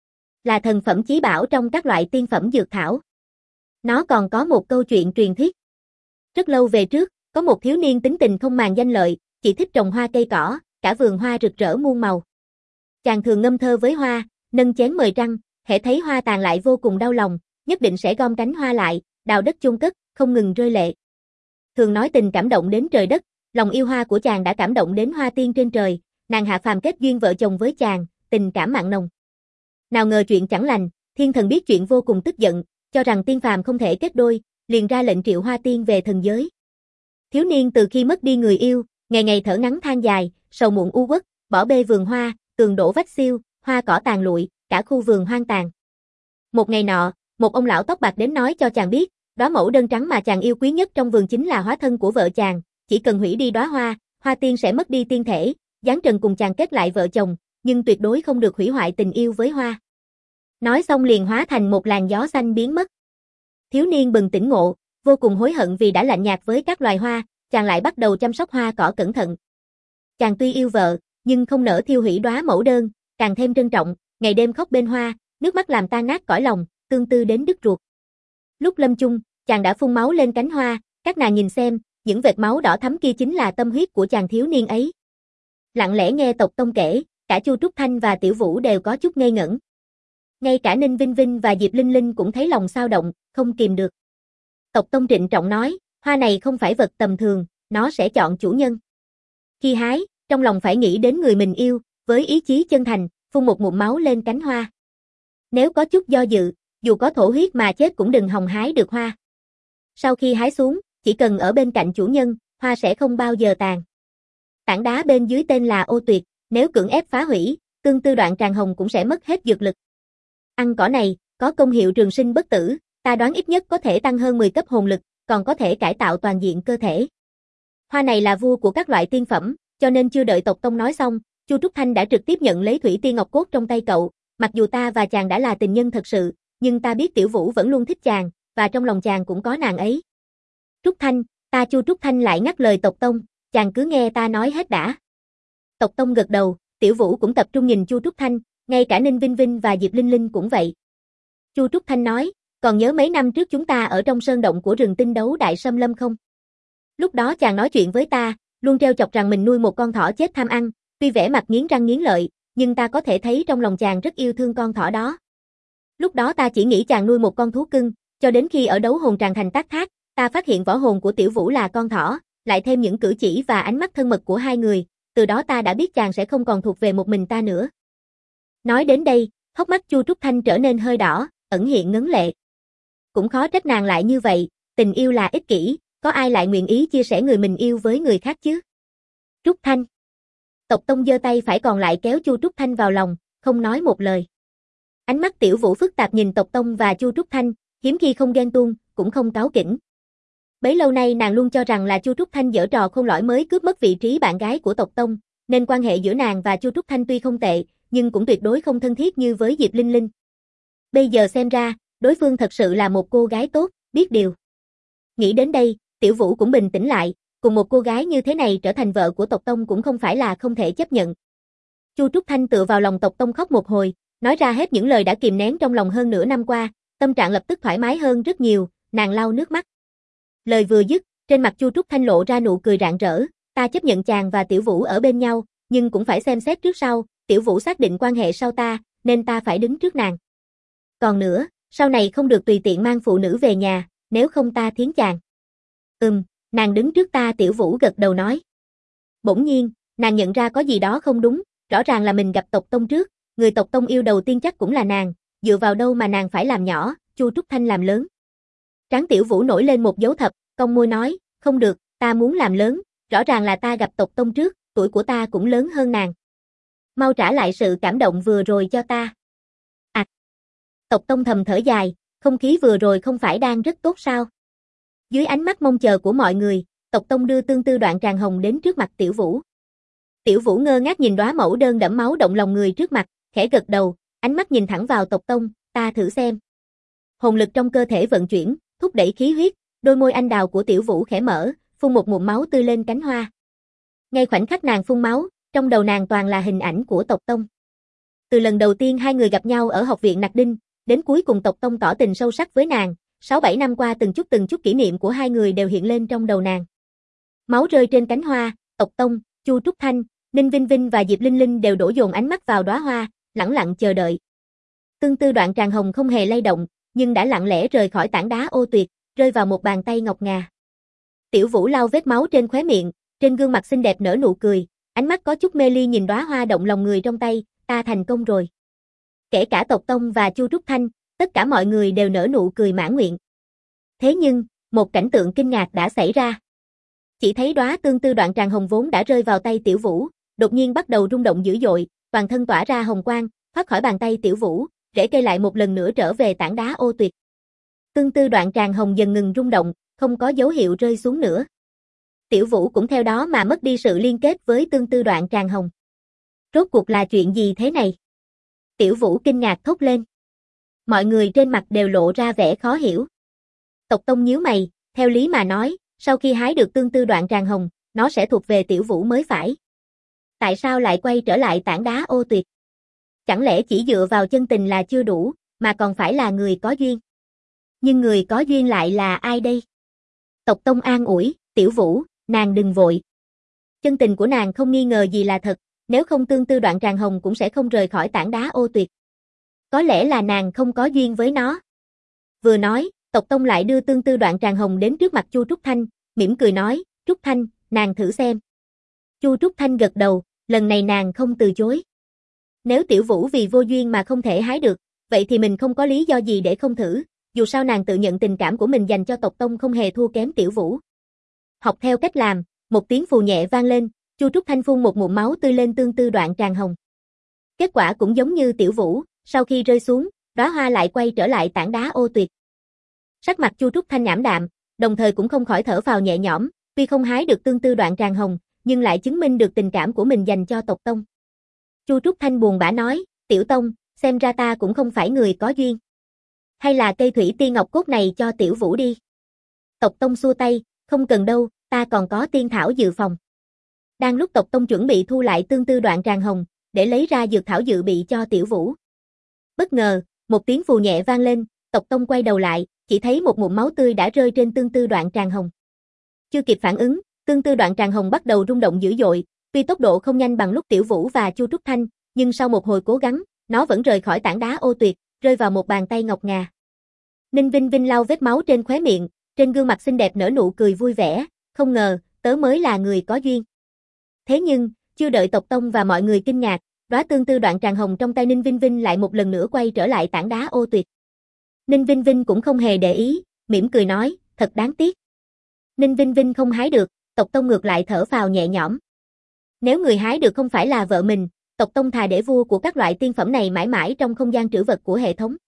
Là thần phẩm chí bảo trong các loại tiên phẩm dược thảo. Nó còn có một câu chuyện truyền thuyết. Rất lâu về trước, có một thiếu niên tính tình không màng danh lợi, chỉ thích trồng hoa cây cỏ, cả vườn hoa rực rỡ muôn màu. Chàng thường ngâm thơ với hoa, nâng chén mời trăng, hễ thấy hoa tàn lại vô cùng đau lòng, nhất định sẽ gom cánh hoa lại, đào đất chôn cất, không ngừng rơi lệ. thường nói tình cảm động đến trời đất, lòng yêu hoa của chàng đã cảm động đến hoa tiên trên trời, nàng hạ phàm kết duyên vợ chồng với chàng, tình cảm mặn nồng. Nào ngờ chuyện chẳng lành, thiên thần biết chuyện vô cùng tức giận, cho rằng tiên phàm không thể kết đôi, liền ra lệnh triệu hoa tiên về thần giới. Thiếu niên từ khi mất đi người yêu, ngày ngày thở ngắn than dài, sầu muộn u uất, bỏ bê vườn hoa, tường đổ vách xiêu, hoa cỏ tàn lụi, cả khu vườn hoang tàn. Một ngày nọ, một ông lão tóc bạc đến nói cho chàng biết, đóa mẫu đơn trắng mà chàng yêu quý nhất trong vườn chính là hóa thân của vợ chàng, chỉ cần hủy đi đóa hoa, hoa tiên sẽ mất đi tiên thể, giáng trần cùng chàng kết lại vợ chồng, nhưng tuyệt đối không được hủy hoại tình yêu với hoa. Nói xong liền hóa thành một làn gió xanh biến mất. Thiếu niên bừng tỉnh ngộ, vô cùng hối hận vì đã lạnh nhạt với các loài hoa, chàng lại bắt đầu chăm sóc hoa cỏ cẩn thận. Chàng tuy yêu vợ, nhưng không nỡ thiêu hủy đóa mẫu đơn, càng thêm trân trọng, ngày đêm khóc bên hoa, nước mắt làm tan nát cõi lòng, tương tư đến đứt ruột. Lúc lâm chung, chàng đã phun máu lên cánh hoa, các nàng nhìn xem, những vệt máu đỏ thắm kia chính là tâm huyết của chàng thiếu niên ấy. Lặng lẽ nghe tộc tông kể, cả Chu Trúc Thanh và Tiểu Vũ đều có chút ngây ngẩn. Ngay cả Ninh Vinh Vinh và Diệp Linh Linh cũng thấy lòng xao động, không kìm được. Tộc tông trịnh trọng nói, hoa này không phải vật tầm thường, nó sẽ chọn chủ nhân. Khi hái, trong lòng phải nghĩ đến người mình yêu, với ý chí chân thành, phun một ngụm máu lên cánh hoa. Nếu có chút do dự, dù có thổ huyết mà chết cũng đừng hòng hái được hoa. Sau khi hái xuống, chỉ cần ở bên cạnh chủ nhân, hoa sẽ không bao giờ tàn. Tảng đá bên dưới tên là Ô Tuyệt, nếu cưỡng ép phá hủy, tương tư đoạn tràng hồng cũng sẽ mất hết dược lực. Ăn cỏ này, có công hiệu trường sinh bất tử, ta đoán ít nhất có thể tăng hơn 10 cấp hồn lực, còn có thể cải tạo toàn diện cơ thể. Hoa này là vua của các loại tiên phẩm, cho nên chưa đợi tộc tông nói xong, Chu Trúc Thanh đã trực tiếp nhận lấy thủy tiên ngọc cốt trong tay cậu, mặc dù ta và chàng đã là tình nhân thật sự, nhưng ta biết Tiểu Vũ vẫn luôn thích chàng, và trong lòng chàng cũng có nàng ấy. Trúc Thanh, ta Chu Trúc Thanh lại ngắt lời tộc tông, chàng cứ nghe ta nói hết đã. Tộc tông gật đầu, Tiểu Vũ cũng tập trung nhìn Chu Trúc Thanh, ngay cả Ninh Vinh Vinh và Diệp Linh Linh cũng vậy. Chu Trúc Thanh nói, còn nhớ mấy năm trước chúng ta ở trong sơn động của rừng tinh đấu đại xâm lâm không? Lúc đó chàng nói chuyện với ta, luôn trêu chọc rằng mình nuôi một con thỏ chết tham ăn, tuy vẻ mặt nghiến răng nghiến lợi, nhưng ta có thể thấy trong lòng chàng rất yêu thương con thỏ đó. Lúc đó ta chỉ nghĩ chàng nuôi một con thú cưng, cho đến khi ở đấu hồn tràng thành Tác Thác, ta phát hiện võ hồn của Tiểu Vũ là con thỏ, lại thêm những cử chỉ và ánh mắt thân mật của hai người, từ đó ta đã biết chàng sẽ không còn thuộc về một mình ta nữa. Nói đến đây, hốc mắt Chu Trúc Thanh trở nên hơi đỏ, ẩn hiện ngấn lệ. Cũng khó trách nàng lại như vậy, tình yêu là ích kỷ, có ai lại nguyện ý chia sẻ người mình yêu với người khác chứ? Trúc Thanh. Tộc tông giơ tay phải còn lại kéo Chu Trúc Thanh vào lòng, không nói một lời. Ánh mắt Tiểu Vũ phức tạp nhìn tộc tông và Chu Trúc Thanh, hiếm khi không ghen tuông, cũng không cáu kỉnh. Bấy lâu nay nàng luôn cho rằng là Chu Trúc Thanh giở trò khôn lỏi mới cướp mất vị trí bạn gái của tộc tông, nên quan hệ giữa nàng và Chu Trúc Thanh tuy không tệ, nhưng cũng tuyệt đối không thân thiết như với Diệp Linh Linh. Bây giờ xem ra, đối phương thật sự là một cô gái tốt, biết điều. Nghĩ đến đây, Tiểu Vũ cũng bình tĩnh lại, cùng một cô gái như thế này trở thành vợ của tộc tông cũng không phải là không thể chấp nhận. Chu Trúc Thanh tựa vào lòng tộc tông khóc một hồi, nói ra hết những lời đã kìm nén trong lòng hơn nửa năm qua, tâm trạng lập tức thoải mái hơn rất nhiều, nàng lau nước mắt. Lời vừa dứt, trên mặt Chu Trúc Thanh lộ ra nụ cười rạng rỡ, ta chấp nhận chàng và Tiểu Vũ ở bên nhau, nhưng cũng phải xem xét trước sau, Tiểu Vũ xác định quan hệ sau ta, nên ta phải đứng trước nàng. Còn nữa, sau này không được tùy tiện mang phụ nữ về nhà, nếu không ta thiến chàng. Nàng đứng trước ta. Tiểu Vũ gật đầu nói. Bỗng nhiên, nàng nhận ra có gì đó không đúng, rõ ràng là mình gặp tộc tông trước, người tộc tông yêu đầu tiên chắc cũng là nàng, dựa vào đâu mà nàng phải làm nhỏ, Chu Trúc Thanh làm lớn. Trán Tiểu Vũ nổi lên một dấu thập, cong môi nói, không được, ta muốn làm lớn, rõ ràng là ta gặp tộc tông trước, tuổi của ta cũng lớn hơn nàng. Mau trả lại sự cảm động vừa rồi cho ta. Tộc tông thầm thở dài, không khí vừa rồi không phải đang rất tốt sao? Dưới ánh mắt mong chờ của mọi người, tộc tông đưa tương tư đoạn tràng hồng đến trước mặt Tiểu Vũ. Tiểu Vũ ngơ ngác nhìn đóa mẫu đơn đẫm máu động lòng người trước mặt, khẽ gật đầu, ánh mắt nhìn thẳng vào tộc tông, ta thử xem. Hồn lực trong cơ thể vận chuyển, thúc đẩy khí huyết, đôi môi anh đào của Tiểu Vũ khẽ mở, phun một ngụm máu tươi lên cánh hoa. Ngay khoảnh khắc nàng phun máu, trong đầu nàng toàn là hình ảnh của tộc tông. Từ lần đầu tiên hai người gặp nhau ở học viện Nặc Đinh, đến cuối cùng tộc tông tỏ tình sâu sắc với nàng, 6-7 năm qua từng chút kỷ niệm của hai người đều hiện lên trong đầu nàng. Máu rơi trên cánh hoa, tộc tông, Chu Trúc Thanh, Ninh Vinh Vinh và Diệp Linh Linh đều đổ dồn ánh mắt vào đóa hoa, lẳng lặng chờ đợi. Tương tư đoạn tràng hồng không hề lay động, nhưng đã lặng lẽ rời khỏi tảng đá Ô Tuyệt, rơi vào một bàn tay ngọc ngà. Tiểu Vũ lau vết máu trên khóe miệng, trên gương mặt xinh đẹp nở nụ cười, ánh mắt có chút mê ly nhìn đóa hoa động lòng người trong tay, ta thành công rồi. Kể cả Tộc Tông và Chu Trúc Thanh, tất cả mọi người đều nở nụ cười mãn nguyện. Thế nhưng, một cảnh tượng kinh ngạc đã xảy ra. Chỉ thấy đóa tương tư đoạn tràng hồng vốn đã rơi vào tay Tiểu Vũ, đột nhiên bắt đầu rung động dữ dội, toàn thân tỏa ra hồng quang, thoát khỏi bàn tay Tiểu Vũ, rễ cây lại một lần nữa trở về tảng đá ô tuyệt. Tương tư đoạn tràng hồng dần ngừng rung động, không có dấu hiệu rơi xuống nữa. Tiểu Vũ cũng theo đó mà mất đi sự liên kết với tương tư đoạn tràng hồng. Rốt cuộc là chuyện gì thế này? Tiểu Vũ kinh ngạc thốt lên. Mọi người trên mặt đều lộ ra vẻ khó hiểu. Tộc Tông nhíu mày, theo lý mà nói, sau khi hái được tương tư đoạn tràng hồng, nó sẽ thuộc về Tiểu Vũ mới phải. Tại sao lại quay trở lại tảng đá ô tuyệt? Chẳng lẽ chỉ dựa vào chân tình là chưa đủ, mà còn phải là người có duyên? Nhưng người có duyên lại là ai đây? Tộc Tông an ủi, Tiểu Vũ, nàng đừng vội. Chân tình của nàng không nghi ngờ gì là thật, nếu không tương tư đoạn tràng hồng cũng sẽ không rời khỏi tảng đá ô tuyệt. Có lẽ là nàng không có duyên với nó. Vừa nói, Tộc Tông lại đưa tương tư đoạn tràng hồng đến trước mặt Chu Trúc Thanh, mỉm cười nói, Trúc Thanh, nàng thử xem. Chu Trúc Thanh gật đầu, lần này nàng không từ chối. Nếu Tiểu Vũ vì vô duyên mà không thể hái được, vậy thì mình không có lý do gì để không thử, dù sao nàng tự nhận tình cảm của mình dành cho Tộc Tông không hề thua kém Tiểu Vũ. Học theo cách làm, một tiếng phù nhẹ vang lên, Chu Trúc Thanh phun một ngụm máu tươi lên tương tư đoạn tràng hồng. Kết quả cũng giống như Tiểu Vũ, sau khi rơi xuống, đóa hoa lại quay trở lại tảng đá ô tuyệt. Sắc mặt Chu Trúc Thanh ảm đạm, đồng thời cũng không khỏi thở phào nhẹ nhõm, tuy không hái được tương tư đoạn tràng hồng, nhưng lại chứng minh được tình cảm của mình dành cho Tộc Tông. Chu Trúc Thanh buồn bã nói, Tiểu Tông, xem ra ta cũng không phải người có duyên. Hay là cây thủy tiên ngọc cốt này cho Tiểu Vũ đi. Tộc Tông xua tay, không cần đâu, ta còn có tiên thảo dự phòng. Đang lúc Tộc Tông chuẩn bị thu lại tương tư đoạn tràng hồng, để lấy ra dược thảo dự bị cho Tiểu Vũ. Bất ngờ, một tiếng phù nhẹ vang lên, Tộc Tông quay đầu lại, chỉ thấy một ngụm máu tươi đã rơi trên tương tư đoạn tràng hồng. Chưa kịp phản ứng, tương tư đoạn tràng hồng bắt đầu rung động dữ dội, tuy tốc độ không nhanh bằng lúc Tiểu Vũ và Chu Trúc Thanh, nhưng sau một hồi cố gắng, nó vẫn rời khỏi tảng đá ô tuyệt, rơi vào một bàn tay ngọc ngà. Ninh Vinh Vinh lau vết máu trên khóe miệng, trên gương mặt xinh đẹp nở nụ cười vui vẻ, không ngờ, tớ mới là người có duyên. Thế nhưng, chưa đợi Tộc Tông và mọi người kinh ngạc, đóa tương tư đoạn tràng hồng trong tay Ninh Vinh Vinh lại một lần nữa quay trở lại tảng đá ô tuyệt. Ninh Vinh Vinh cũng không hề để ý, mỉm cười nói, thật đáng tiếc. Ninh Vinh Vinh không hái được, Tộc Tông ngược lại thở phào nhẹ nhõm. Nếu người hái được không phải là vợ mình, Tộc Tông thà để vua của các loại tiên phẩm này mãi mãi trong không gian trữ vật của hệ thống.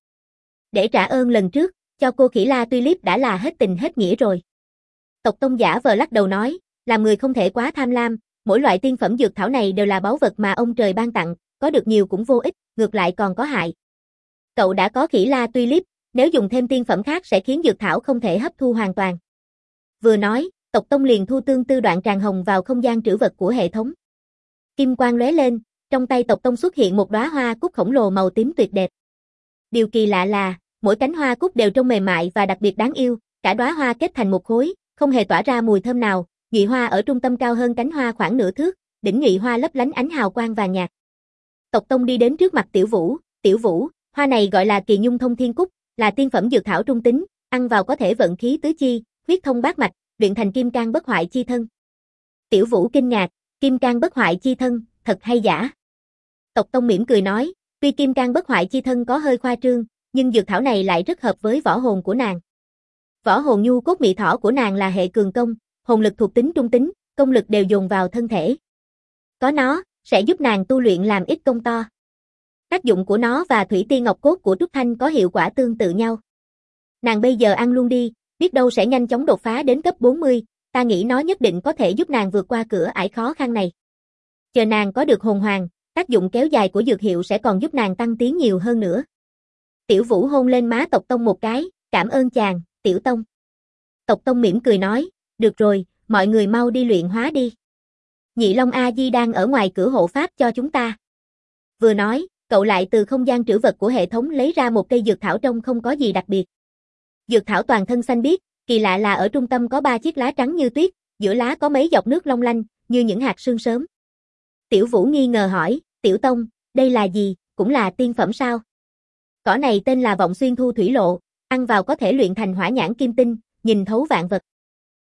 Để trả ơn lần trước, cho cô Khỉ La Tulip đã là hết tình hết nghĩa rồi. Tộc Tông giả vờ lắc đầu nói, làm người không thể quá tham lam, mỗi loại tiên phẩm dược thảo này đều là báu vật mà ông trời ban tặng, có được nhiều cũng vô ích, ngược lại còn có hại. Cậu đã có Khỉ La Tulip, nếu dùng thêm tiên phẩm khác sẽ khiến dược thảo không thể hấp thu hoàn toàn. Vừa nói, Tộc Tông liền thu tương tư đoạn tràng hồng vào không gian trữ vật của hệ thống. Kim quang lóe lên, trong tay Tộc Tông xuất hiện một đóa hoa cúc khổng lồ màu tím tuyệt đẹp. Điều kỳ lạ là, mỗi cánh hoa cúc đều trông mềm mại và đặc biệt đáng yêu, cả đóa hoa kết thành một khối, không hề tỏa ra mùi thơm nào, nhụy hoa ở trung tâm cao hơn cánh hoa khoảng nửa thước, đỉnh nhụy hoa lấp lánh ánh hào quang vàng nhạt. Tộc Tông đi đến trước mặt Tiểu Vũ, hoa này gọi là Kỳ Nhung Thông Thiên Cúc, là tiên phẩm dược thảo trung tính, ăn vào có thể vận khí tứ chi, huyết thông bát mạch, luyện thành kim cang bất hoại chi thân. Tiểu Vũ kinh ngạc, kim cang bất hoại chi thân, thật hay giả? Tộc Tông mỉm cười nói, tuy kim cang bất hoại chi thân có hơi khoa trương, nhưng dược thảo này lại rất hợp với võ hồn của nàng. Võ hồn nhu cốt mị thỏ của nàng là hệ cường công, hồn lực thuộc tính trung tính, công lực đều dồn vào thân thể. Có nó, sẽ giúp nàng tu luyện làm ít công to. Tác dụng của nó và thủy tiên ngọc cốt của Trúc Thanh có hiệu quả tương tự nhau. Nàng bây giờ ăn luôn đi, biết đâu sẽ nhanh chóng đột phá đến cấp 40, ta nghĩ nó nhất định có thể giúp nàng vượt qua cửa ải khó khăn này. Chờ nàng có được hồn hoàng, tác dụng kéo dài của dược hiệu sẽ còn giúp nàng tăng tiến nhiều hơn nữa. Tiểu Vũ hôn lên má Tộc Tông một cái, cảm ơn chàng, Tiểu Tông. Tộc Tông mỉm cười nói, được rồi, mọi người mau đi luyện hóa đi. Nhị Long A Di đang ở ngoài cửa hộ pháp cho chúng ta. Vừa nói, cậu lại từ không gian trữ vật của hệ thống lấy ra một cây dược thảo trông không có gì đặc biệt. Dược thảo toàn thân xanh biếc, kỳ lạ là ở trung tâm có 3 chiếc lá trắng như tuyết, giữa lá có mấy giọt nước long lanh, như những hạt sương sớm. Tiểu Vũ nghi ngờ hỏi, Tiểu Tông, đây là gì, cũng là tiên phẩm sao? Cỏ này tên là Vọng Xuyên Thu Thủy Lộ, ăn vào có thể luyện thành hỏa nhãn kim tinh, nhìn thấu vạn vật.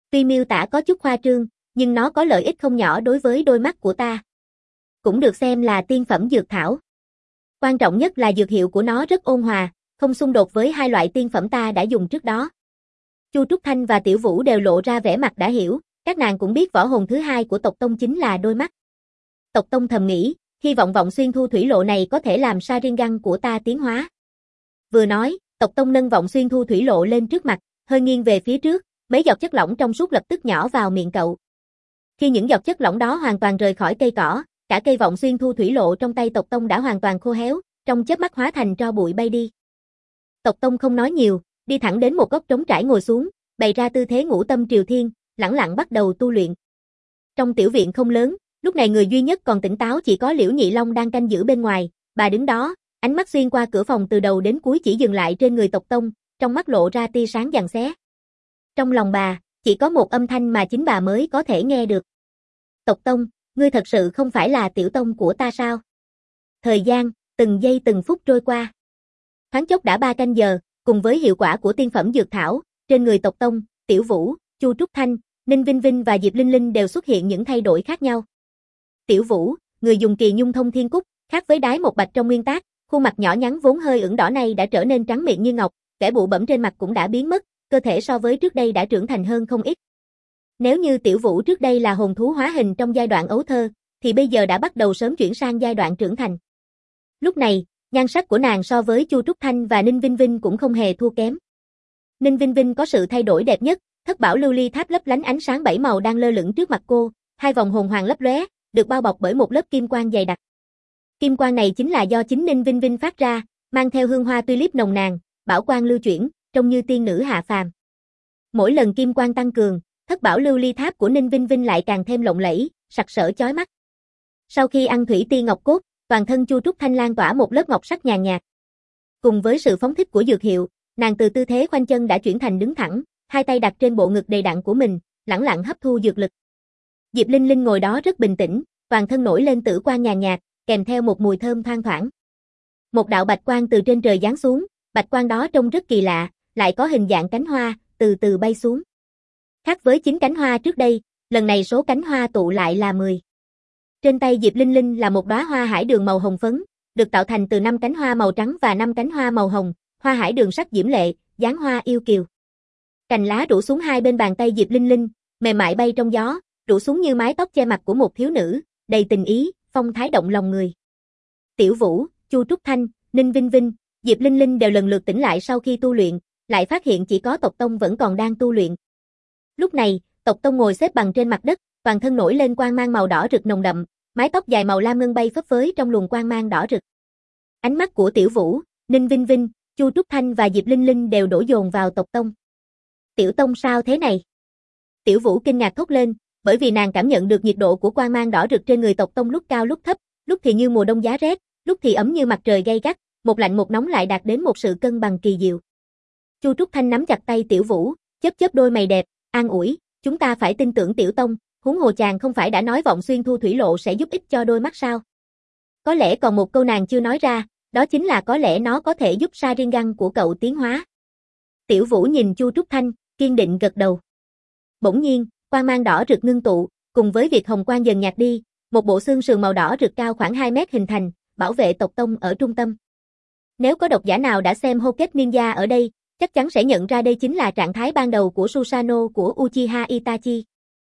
Tuy miêu tả có chút khoa trương, nhưng nó có lợi ích không nhỏ đối với đôi mắt của ta. Cũng được xem là tiên phẩm dược thảo. Quan trọng nhất là dược hiệu của nó rất ôn hòa, không xung đột với hai loại tiên phẩm ta đã dùng trước đó. Chu Trúc Thanh và Tiểu Vũ đều lộ ra vẻ mặt đã hiểu, các nàng cũng biết võ hồn thứ hai của tộc tông chính là đôi mắt. Tộc tông thầm nghĩ, hy vọng vọng xuyên thu thủy lộ này có thể làm Sharingan của ta tiến hóa. Vừa nói, tộc tông nâng vọng xuyên thu thủy lộ lên trước mặt, hơi nghiêng về phía trước, mấy giọt chất lỏng trong suốt lập tức nhỏ vào miệng cậu. Khi những giọt chất lỏng đó hoàn toàn rời khỏi cây cỏ, cả cây vọng xuyên thu thủy lộ trong tay tộc tông đã hoàn toàn khô héo, trong chớp mắt hóa thành tro bụi bay đi. Tộc tông không nói nhiều, đi thẳng đến một góc trống trải ngồi xuống, bày ra tư thế ngũ tâm triều thiên, lẳng lặng bắt đầu tu luyện. Trong tiểu viện không lớn, lúc này người duy nhất còn tỉnh táo chỉ có Liễu Nhị Long đang canh giữ bên ngoài, bà đứng đó, ánh mắt xuyên qua cửa phòng từ đầu đến cuối chỉ dừng lại trên người tộc tông, trong mắt lộ ra tia sáng giằng xé. Trong lòng bà, chỉ có một âm thanh mà chính bà mới có thể nghe được. Tộc tông, ngươi thật sự không phải là tiểu tông của ta sao? Thời gian, từng giây từng phút trôi qua. Thoáng chốc đã 3 canh giờ, cùng với hiệu quả của tiên phẩm dược thảo, trên người tộc tông, Tiểu Vũ, Chu Trúc Thanh, Ninh Vinh Vinh và Diệp Linh Linh đều xuất hiện những thay đổi khác nhau. Tiểu Vũ, người dùng kỳ nhung thông thiên cúc, khác với đái một bạch trong nguyên tác, khuôn mặt nhỏ nhắn vốn hơi ửng đỏ này đã trở nên trắng miệng như ngọc, vẻ bụ bẫm trên mặt cũng đã biến mất, cơ thể so với trước đây đã trưởng thành hơn không ít. Nếu như Tiểu Vũ trước đây là hồn thú hóa hình trong giai đoạn ấu thơ, thì bây giờ đã bắt đầu sớm chuyển sang giai đoạn trưởng thành. Lúc này, nhan sắc của nàng so với Chu Trúc Thanh và Ninh Vinh Vinh cũng không hề thua kém. Ninh Vinh Vinh có sự thay đổi đẹp nhất, thất bảo lưu ly tháp lấp lánh ánh sáng 7 màu đang lơ lửng trước mặt cô, hai vòng hồn hoàng lấp lóe, được bao bọc bởi một lớp kim quang dày đặc. Kim quang này chính là do chính Ninh Vinh Vinh phát ra, mang theo hương hoa tulip nồng nàn, bảo quang lưu chuyển, trông như tiên nữ hạ phàm. Mỗi lần kim quang tăng cường, thất bảo lưu ly tháp của Ninh Vinh Vinh lại càng thêm lộng lẫy, sặc sỡ chói mắt. Sau khi ăn thủy tiên ngọc cốt, toàn thân Chu Trúc Thanh lan tỏa một lớp ngọc sắc nhàn nhạt. Cùng với sự phóng thích của dược hiệu, nàng từ tư thế khoanh chân đã chuyển thành đứng thẳng, hai tay đặt trên bộ ngực đầy đặn của mình, lẳng lặng hấp thu dược lực. Diệp Linh Linh ngồi đó rất bình tĩnh, toàn thân nổi lên tử quang nhàn nhạt, kèm theo một mùi thơm thoang thoảng. Một đạo bạch quang từ trên trời giáng xuống, bạch quang đó trông rất kỳ lạ, lại có hình dạng cánh hoa, từ từ bay xuống. Khác với 9 cánh hoa trước đây, lần này số cánh hoa tụ lại là 10. Trên tay Diệp Linh Linh là một đóa hoa hải đường màu hồng phấn, được tạo thành từ 5 cánh hoa màu trắng và 5 cánh hoa màu hồng, hoa hải đường sắc diễm lệ, dáng hoa yêu kiều. Cành lá rủ xuống hai bên bàn tay Diệp Linh Linh, mềm mại bay trong gió, rủ xuống như mái tóc che mặt của một thiếu nữ, đầy tình ý, phong thái động lòng người. Tiểu Vũ, Chu Trúc Thanh, Ninh Vinh Vinh, Diệp Linh Linh đều lần lượt tỉnh lại sau khi tu luyện, lại phát hiện chỉ có tộc tông vẫn còn đang tu luyện. Lúc này, tộc tông ngồi xếp bằng trên mặt đất, toàn thân nổi lên quang mang màu đỏ rực nồng đậm, mái tóc dài màu lam ngân bay phấp phới trong luồng quang mang đỏ rực. Ánh mắt của Tiểu Vũ, Ninh Vinh Vinh, Chu Trúc Thanh và Diệp Linh Linh đều đổ dồn vào tộc tông. Tiểu tông sao thế này? Tiểu Vũ kinh ngạc thốt lên, bởi vì nàng cảm nhận được nhiệt độ của quang mang đỏ rực trên người tộc tông lúc cao lúc thấp, lúc thì như mùa đông giá rét, lúc thì ấm như mặt trời gay gắt, một lạnh một nóng lại đạt đến một sự cân bằng kỳ diệu. Chu Trúc Thanh nắm chặt tay Tiểu Vũ, chớp chớp đôi mày đẹp, an ủi, chúng ta phải tin tưởng Tiểu tông, huống hồ chàng không phải đã nói vọng xuyên thu thủy lộ sẽ giúp ích cho đôi mắt sao? Có lẽ còn một câu nàng chưa nói ra, đó chính là có lẽ nó có thể giúp Sharingan của cậu tiến hóa. Tiểu Vũ nhìn Chu Trúc Thanh, kiên định gật đầu. Bỗng nhiên, quang mang đỏ rực ngưng tụ, cùng với việc hồng quang dần nhạt đi, một bộ xương sườn màu đỏ rực cao khoảng 2 mét hình thành, bảo vệ tộc tông ở trung tâm. Nếu có độc giả nào đã xem Hokage Ninja ở đây, chắc chắn sẽ nhận ra đây chính là trạng thái ban đầu của Susanoo của Uchiha Itachi.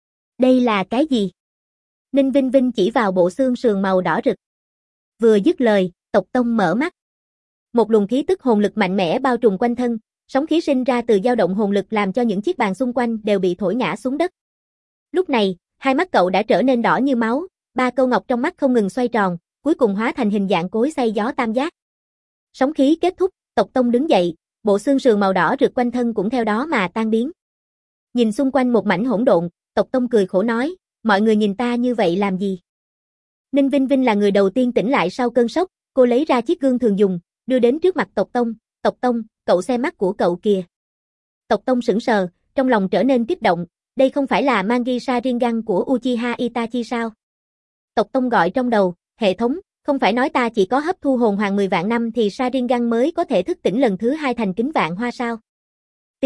Đây là cái gì? Ninh Vinh Vinh chỉ vào bộ xương sườn màu đỏ rực. Vừa dứt lời, tộc tông mở mắt. Một luồng khí tức hồn lực mạnh mẽ bao trùm quanh thân, sóng khí sinh ra từ dao động hồn lực làm cho những chiếc bàn xung quanh đều bị thổi ngã xuống đất. Lúc này, hai mắt cậu đã trở nên đỏ như máu, 3 câu ngọc trong mắt không ngừng xoay tròn, cuối cùng hóa thành hình dạng cối xay gió tam giác. Sóng khí kết thúc, tộc tông đứng dậy, bộ xương sườn màu đỏ rực quanh thân cũng theo đó mà tan biến. Nhìn xung quanh một mảnh hỗn độn, tộc tông cười khổ nói, mọi người nhìn ta như vậy làm gì? Ninh Vinh Vinh là người đầu tiên tỉnh lại sau cơn sốc, cô lấy ra chiếc gương thường dùng, đưa đến trước mặt tộc tông, cậu xem mắt của cậu kìa. Tộc tông sững sờ, trong lòng trở nên kích động, đây không phải là Mangi Sharingan của Uchiha Itachi sao? Tộc tông gọi trong đầu, hệ thống, không phải nói ta chỉ có hấp thu hồn hoàng 10 vạn năm thì Sharingan mới có thể thức tỉnh lần thứ 2 thành kính vạn hoa sao?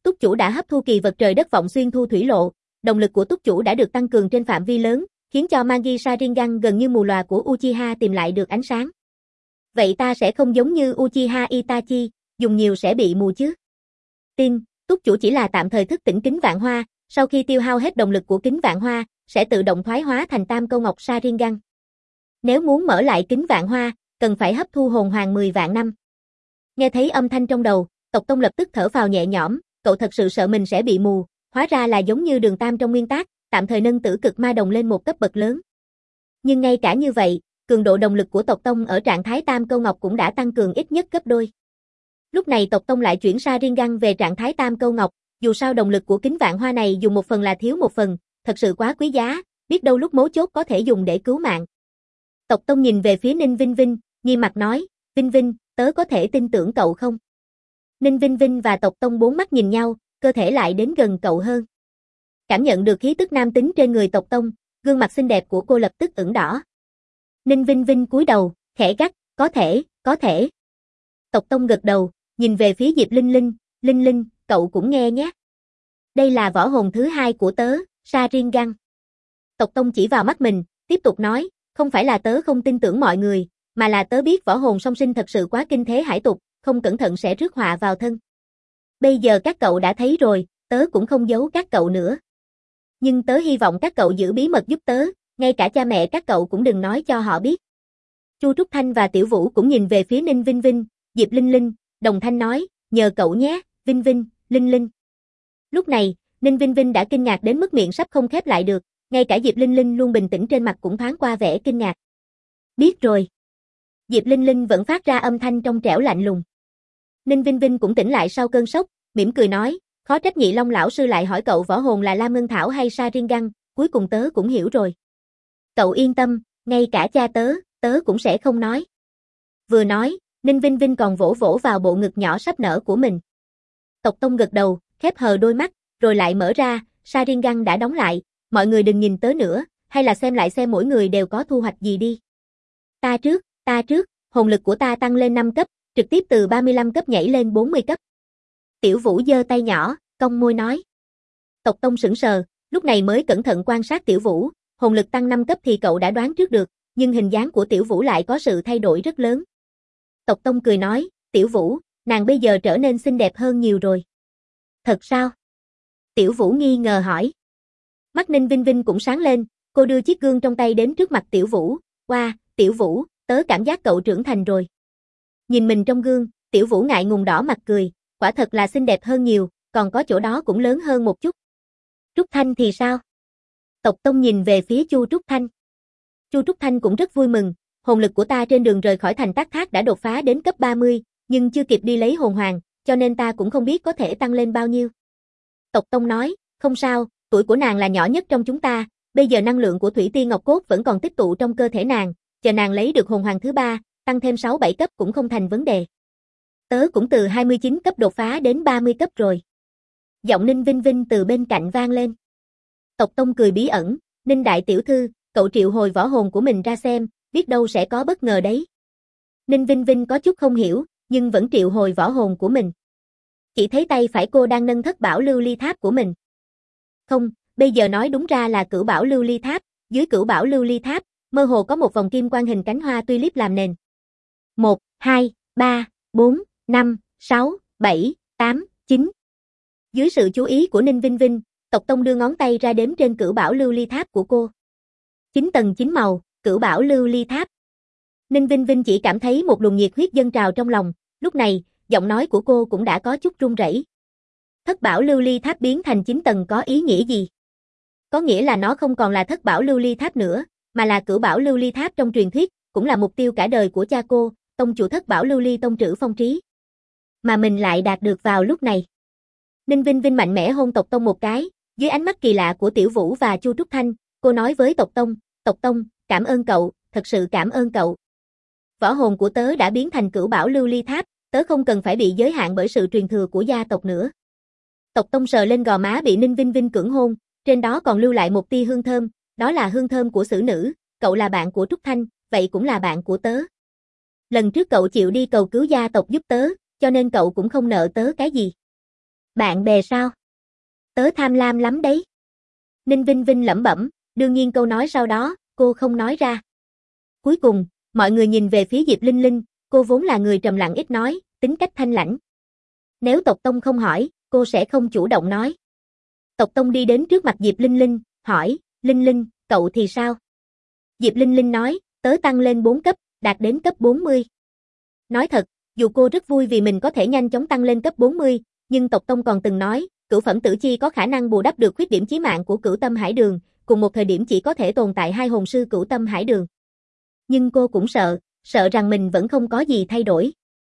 Túc chủ đã hấp thu kỳ vật trời đất vọng xuyên thu thủy lộ, động lực của túc chủ đã được tăng cường trên phạm vi lớn, khiến cho Magi Sharingan gần như mù lòa của Uchiha tìm lại được ánh sáng. Vậy ta sẽ không giống như Uchiha Itachi, dùng nhiều sẽ bị mù chứ? Tin, túc chủ chỉ là tạm thời thức tỉnh kính vạn hoa, sau khi tiêu hao hết động lực của kính vạn hoa, sẽ tự động thoái hóa thành tam câu ngọc Sharingan. Nếu muốn mở lại kính vạn hoa, cần phải hấp thu hồn hoàng 10 vạn năm. Nghe thấy âm thanh trong đầu, Tộc Tông lập tức thở phào nhẹ nhõm, cậu thật sự sợ mình sẽ bị mù, hóa ra là giống như Đường Tam trong nguyên tác, tạm thời nâng tử cực ma đồng lên một cấp bậc lớn. Nhưng ngay cả như vậy, cường độ động lực của Tộc Tông ở trạng thái tam câu ngọc cũng đã tăng cường ít nhất gấp đôi. Lúc này Tộc Tông lại chuyển Sharingan về trạng thái tam câu ngọc, dù sao động lực của kính vạn hoa này dùng một phần là thiếu một phần, thật sự quá quý giá, biết đâu lúc mấu chốt có thể dùng để cứu mạng. Tộc Tông nhìn về phía Ninh Vinh Vinh, nghiêm mặt nói, Vinh Vinh, tớ có thể tin tưởng cậu không? Ninh Vinh Vinh và Tộc Tông bốn mắt nhìn nhau, cơ thể lại đến gần cậu hơn. Cảm nhận được khí tức nam tính trên người Tộc Tông, gương mặt xinh đẹp của cô lập tức ửng đỏ. Ninh Vinh Vinh cúi đầu, khẽ gắt, có thể. Tộc Tông gật đầu, nhìn về phía Diệp Linh Linh, Linh Linh, cậu cũng nghe nhé. Đây là võ hồn thứ hai của tớ, Sharingan. Tộc Tông chỉ vào mắt mình, tiếp tục nói, không phải là tớ không tin tưởng mọi người, mà là tớ biết võ hồn song sinh thật sự quá kinh thế hải tục, không cẩn thận sẽ rước họa vào thân. Bây giờ các cậu đã thấy rồi, tớ cũng không giấu các cậu nữa. Nhưng tớ hy vọng các cậu giữ bí mật giúp tớ, ngay cả cha mẹ các cậu cũng đừng nói cho họ biết. Chu Trúc Thanh và Tiểu Vũ cũng nhìn về phía Ninh Vinh Vinh, Diệp Linh Linh, đồng thanh nói, nhờ cậu nhé, Vinh Vinh, Linh Linh. Lúc này, Ninh Vinh Vinh đã kinh ngạc đến mức miệng sắp không khép lại được, ngay cả Diệp Linh Linh luôn bình tĩnh trên mặt cũng thoáng qua vẻ kinh ngạc. Biết rồi. Diệp Linh Linh vẫn phát ra âm thanh trong trẻo lạnh lùng. Ninh Vinh Vinh cũng tỉnh lại sau cơn sốc, mỉm cười nói, khó trách Nhị Long lão sư lại hỏi cậu võ hồn là Lam Ngân Thảo hay Sharingan, cuối cùng tớ cũng hiểu rồi. Cậu yên tâm, ngay cả cha tớ cũng sẽ không nói. Vừa nói, Ninh Vinh Vinh còn vỗ vỗ vào bộ ngực nhỏ sắp nở của mình. Tộc Tông gật đầu, khép hờ đôi mắt, rồi lại mở ra, Sharingan đã đóng lại, mọi người đừng nhìn tớ nữa, hay là xem lại xem mỗi người đều có thu hoạch gì đi. Ta trước, hồn lực của ta tăng lên 5 cấp, trực tiếp từ 35 cấp nhảy lên 40 cấp. Tiểu Vũ giơ tay nhỏ, cong môi nói. Tộc Tông sững sờ, lúc này mới cẩn thận quan sát Tiểu Vũ, hồn lực tăng 5 cấp thì cậu đã đoán trước được, nhưng hình dáng của Tiểu Vũ lại có sự thay đổi rất lớn. Tộc Tông cười nói, Tiểu Vũ, nàng bây giờ trở nên xinh đẹp hơn nhiều rồi. Thật sao? Tiểu Vũ nghi ngờ hỏi. Mắt Ninh Vinh Vinh cũng sáng lên, cô đưa chiếc gương trong tay đến trước mặt Tiểu Vũ, wow, Tiểu Vũ, tớ cảm giác cậu trưởng thành rồi. Nhìn mình trong gương, Tiểu Vũ ngại ngùng đỏ mặt cười, quả thật là xinh đẹp hơn nhiều, còn có chỗ đó cũng lớn hơn một chút. Trúc Thanh thì sao? Tộc Tông nhìn về phía Chu Trúc Thanh. Chu Trúc Thanh cũng rất vui mừng, hồn lực của ta trên đường rời khỏi thành Tác Thác đã đột phá đến cấp 30, nhưng chưa kịp đi lấy hồn hoàng, cho nên ta cũng không biết có thể tăng lên bao nhiêu. Tộc Tông nói, không sao, tuổi của nàng là nhỏ nhất trong chúng ta, bây giờ năng lượng của Thủy Tiên Ngọc Cốt vẫn còn tích tụ trong cơ thể nàng, chờ nàng lấy được hồn hoàng thứ 3, tăng thêm 6-7 cấp cũng không thành vấn đề. Tớ cũng từ 29 cấp đột phá đến 30 cấp rồi. Giọng Ninh Vinh Vinh từ bên cạnh vang lên. Tộc Tông cười bí ẩn, Ninh đại tiểu thư, cậu triệu hồi võ hồn của mình ra xem, biết đâu sẽ có bất ngờ đấy. Ninh Vinh Vinh có chút không hiểu, nhưng vẫn triệu hồi võ hồn của mình. Chỉ thấy tay phải cô đang nâng thất bảo lưu ly tháp của mình. Không, bây giờ nói đúng ra là cửu bảo lưu ly tháp, dưới cửu bảo lưu ly tháp, mơ hồ có một vòng kim quang hình cánh hoa tulip làm nền. 1, 2, 3, 4, 5, 6, 7, 8, 9. Dưới sự chú ý của Ninh Vinh Vinh, Tộc Tông đưa ngón tay ra đếm trên cửu bảo lưu ly tháp của cô. 9 tầng 9 màu, cửu bảo lưu ly tháp. Ninh Vinh Vinh chỉ cảm thấy một luồng nhiệt huyết dâng trào trong lòng, lúc này, giọng nói của cô cũng đã có chút run rẩy. Thất bảo lưu ly tháp biến thành 9 tầng có ý nghĩa gì? Có nghĩa là nó không còn là thất bảo lưu ly tháp nữa, mà là cửu bảo lưu ly tháp trong truyền thuyết, cũng là mục tiêu cả đời của cha cô, tông chủ thất bảo lưu ly tông trữ Phong Trí. Mà mình lại đạt được vào lúc này. Ninh Vinh Vinh mạnh mẽ hôn Tộc Tông một cái, dưới ánh mắt kỳ lạ của Tiểu Vũ và Chu Trúc Thanh, cô nói với Tộc Tông, cảm ơn cậu, thật sự cảm ơn cậu. Võ hồn của tớ đã biến thành cửu bảo lưu ly tháp, tớ không cần phải bị giới hạn bởi sự truyền thừa của gia tộc nữa. Tộc Tông sờ lên gò má bị Ninh Vinh Vinh cưỡng hôn, trên đó còn lưu lại một tia hương thơm, đó là hương thơm của xử nữ, cậu là bạn của Trúc Thanh, vậy cũng là bạn của tớ. Lần trước cậu chịu đi cầu cứu gia tộc giúp tớ, cho nên cậu cũng không nợ tớ cái gì. Bạn bè sao? Tớ tham lam lắm đấy. Ninh Vinh Vinh lẩm bẩm, đương nhiên câu nói sau đó, cô không nói ra. Cuối cùng, mọi người nhìn về phía Diệp Linh Linh, cô vốn là người trầm lặng ít nói, tính cách thanh lãnh. Nếu Tộc Tông không hỏi, cô sẽ không chủ động nói. Tộc Tông đi đến trước mặt Diệp Linh Linh, hỏi, Linh Linh, cậu thì sao? Diệp Linh Linh nói, tớ tăng lên 4 cấp, đạt đến cấp 40. Nói thật, dù cô rất vui vì mình có thể nhanh chóng tăng lên cấp 40, nhưng Tộc Tông còn từng nói, cửu phẩm tử chi có khả năng bù đắp được khuyết điểm chí mạng của cửu tâm hải đường, cùng một thời điểm chỉ có thể tồn tại 2 hồn sư cửu tâm hải đường. Nhưng cô cũng sợ rằng mình vẫn không có gì thay đổi.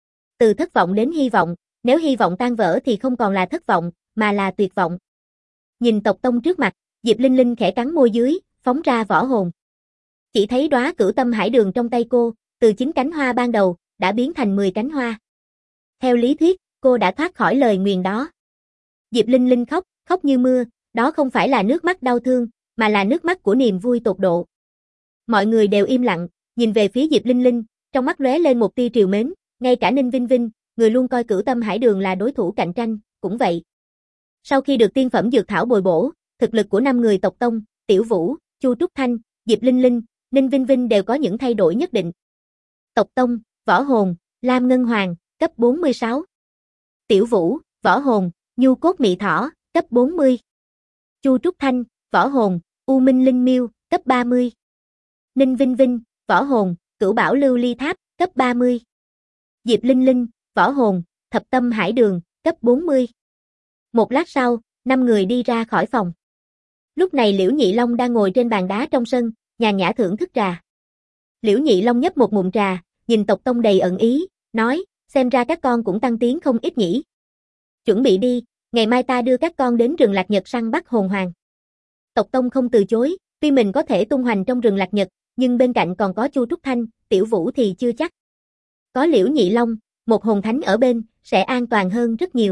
Từ thất vọng đến hy vọng, nếu hy vọng tan vỡ thì không còn là thất vọng, mà là tuyệt vọng. Nhìn Tộc Tông trước mặt, Diệp Linh Linh khẽ cắn môi dưới, phóng ra võ hồn. Chỉ thấy đóa cửu tâm hải đường trong tay cô, từ 9 cánh hoa ban đầu, đã biến thành 10 cánh hoa. Theo lý thuyết, cô đã thoát khỏi lời nguyền đó. Diệp Linh Linh khóc như mưa, đó không phải là nước mắt đau thương, mà là nước mắt của niềm vui tột độ. Mọi người đều im lặng, nhìn về phía Diệp Linh Linh, trong mắt lóe lên một tia trìu mến, ngay cả Ninh Vinh Vinh, người luôn coi cửu tâm hải đường là đối thủ cạnh tranh, cũng vậy. Sau khi được tiên phẩm dược thảo bồi bổ, thực lực của 5 người Tộc Tông, Tiểu Vũ, Chu Trúc Thanh, Diệp Linh Linh, Ninh Vinh Vinh đều có những thay đổi nhất định. Tộc Tông, võ hồn, Lam Ngân Hoàng, cấp 46. Tiểu Vũ, võ hồn, Nhu Cốt Mị Thỏ, cấp 40. Chu Trúc Thanh, võ hồn, U Minh Linh Miêu, cấp 30. Ninh Vinh Vinh, võ hồn, Cửu Bảo Lưu Ly Tháp, cấp 30. Diệp Linh Linh, võ hồn, Thập Tâm Hải Đường, cấp 40. Một lát sau, 5 người đi ra khỏi phòng. Lúc này Liễu Nhị Long đang ngồi trên bàn đá trong sân, nhàn nhã thưởng thức trà. Liễu Nhị Long nhấp một ngụm trà, nhìn Tộc Tông đầy ẩn ý, nói, xem ra các con cũng tăng tiến không ít nhỉ. Chuẩn bị đi, ngày mai ta đưa các con đến rừng Lạc Nhật săn bắt hồn hoàng. Tộc Tông không từ chối, tuy mình có thể tung hoành trong rừng Lạc Nhật, nhưng bên cạnh còn có Chu Trúc Thanh, Tiểu Vũ thì chưa chắc. Có Liễu Nhị Long, một hồn thánh ở bên, sẽ an toàn hơn rất nhiều.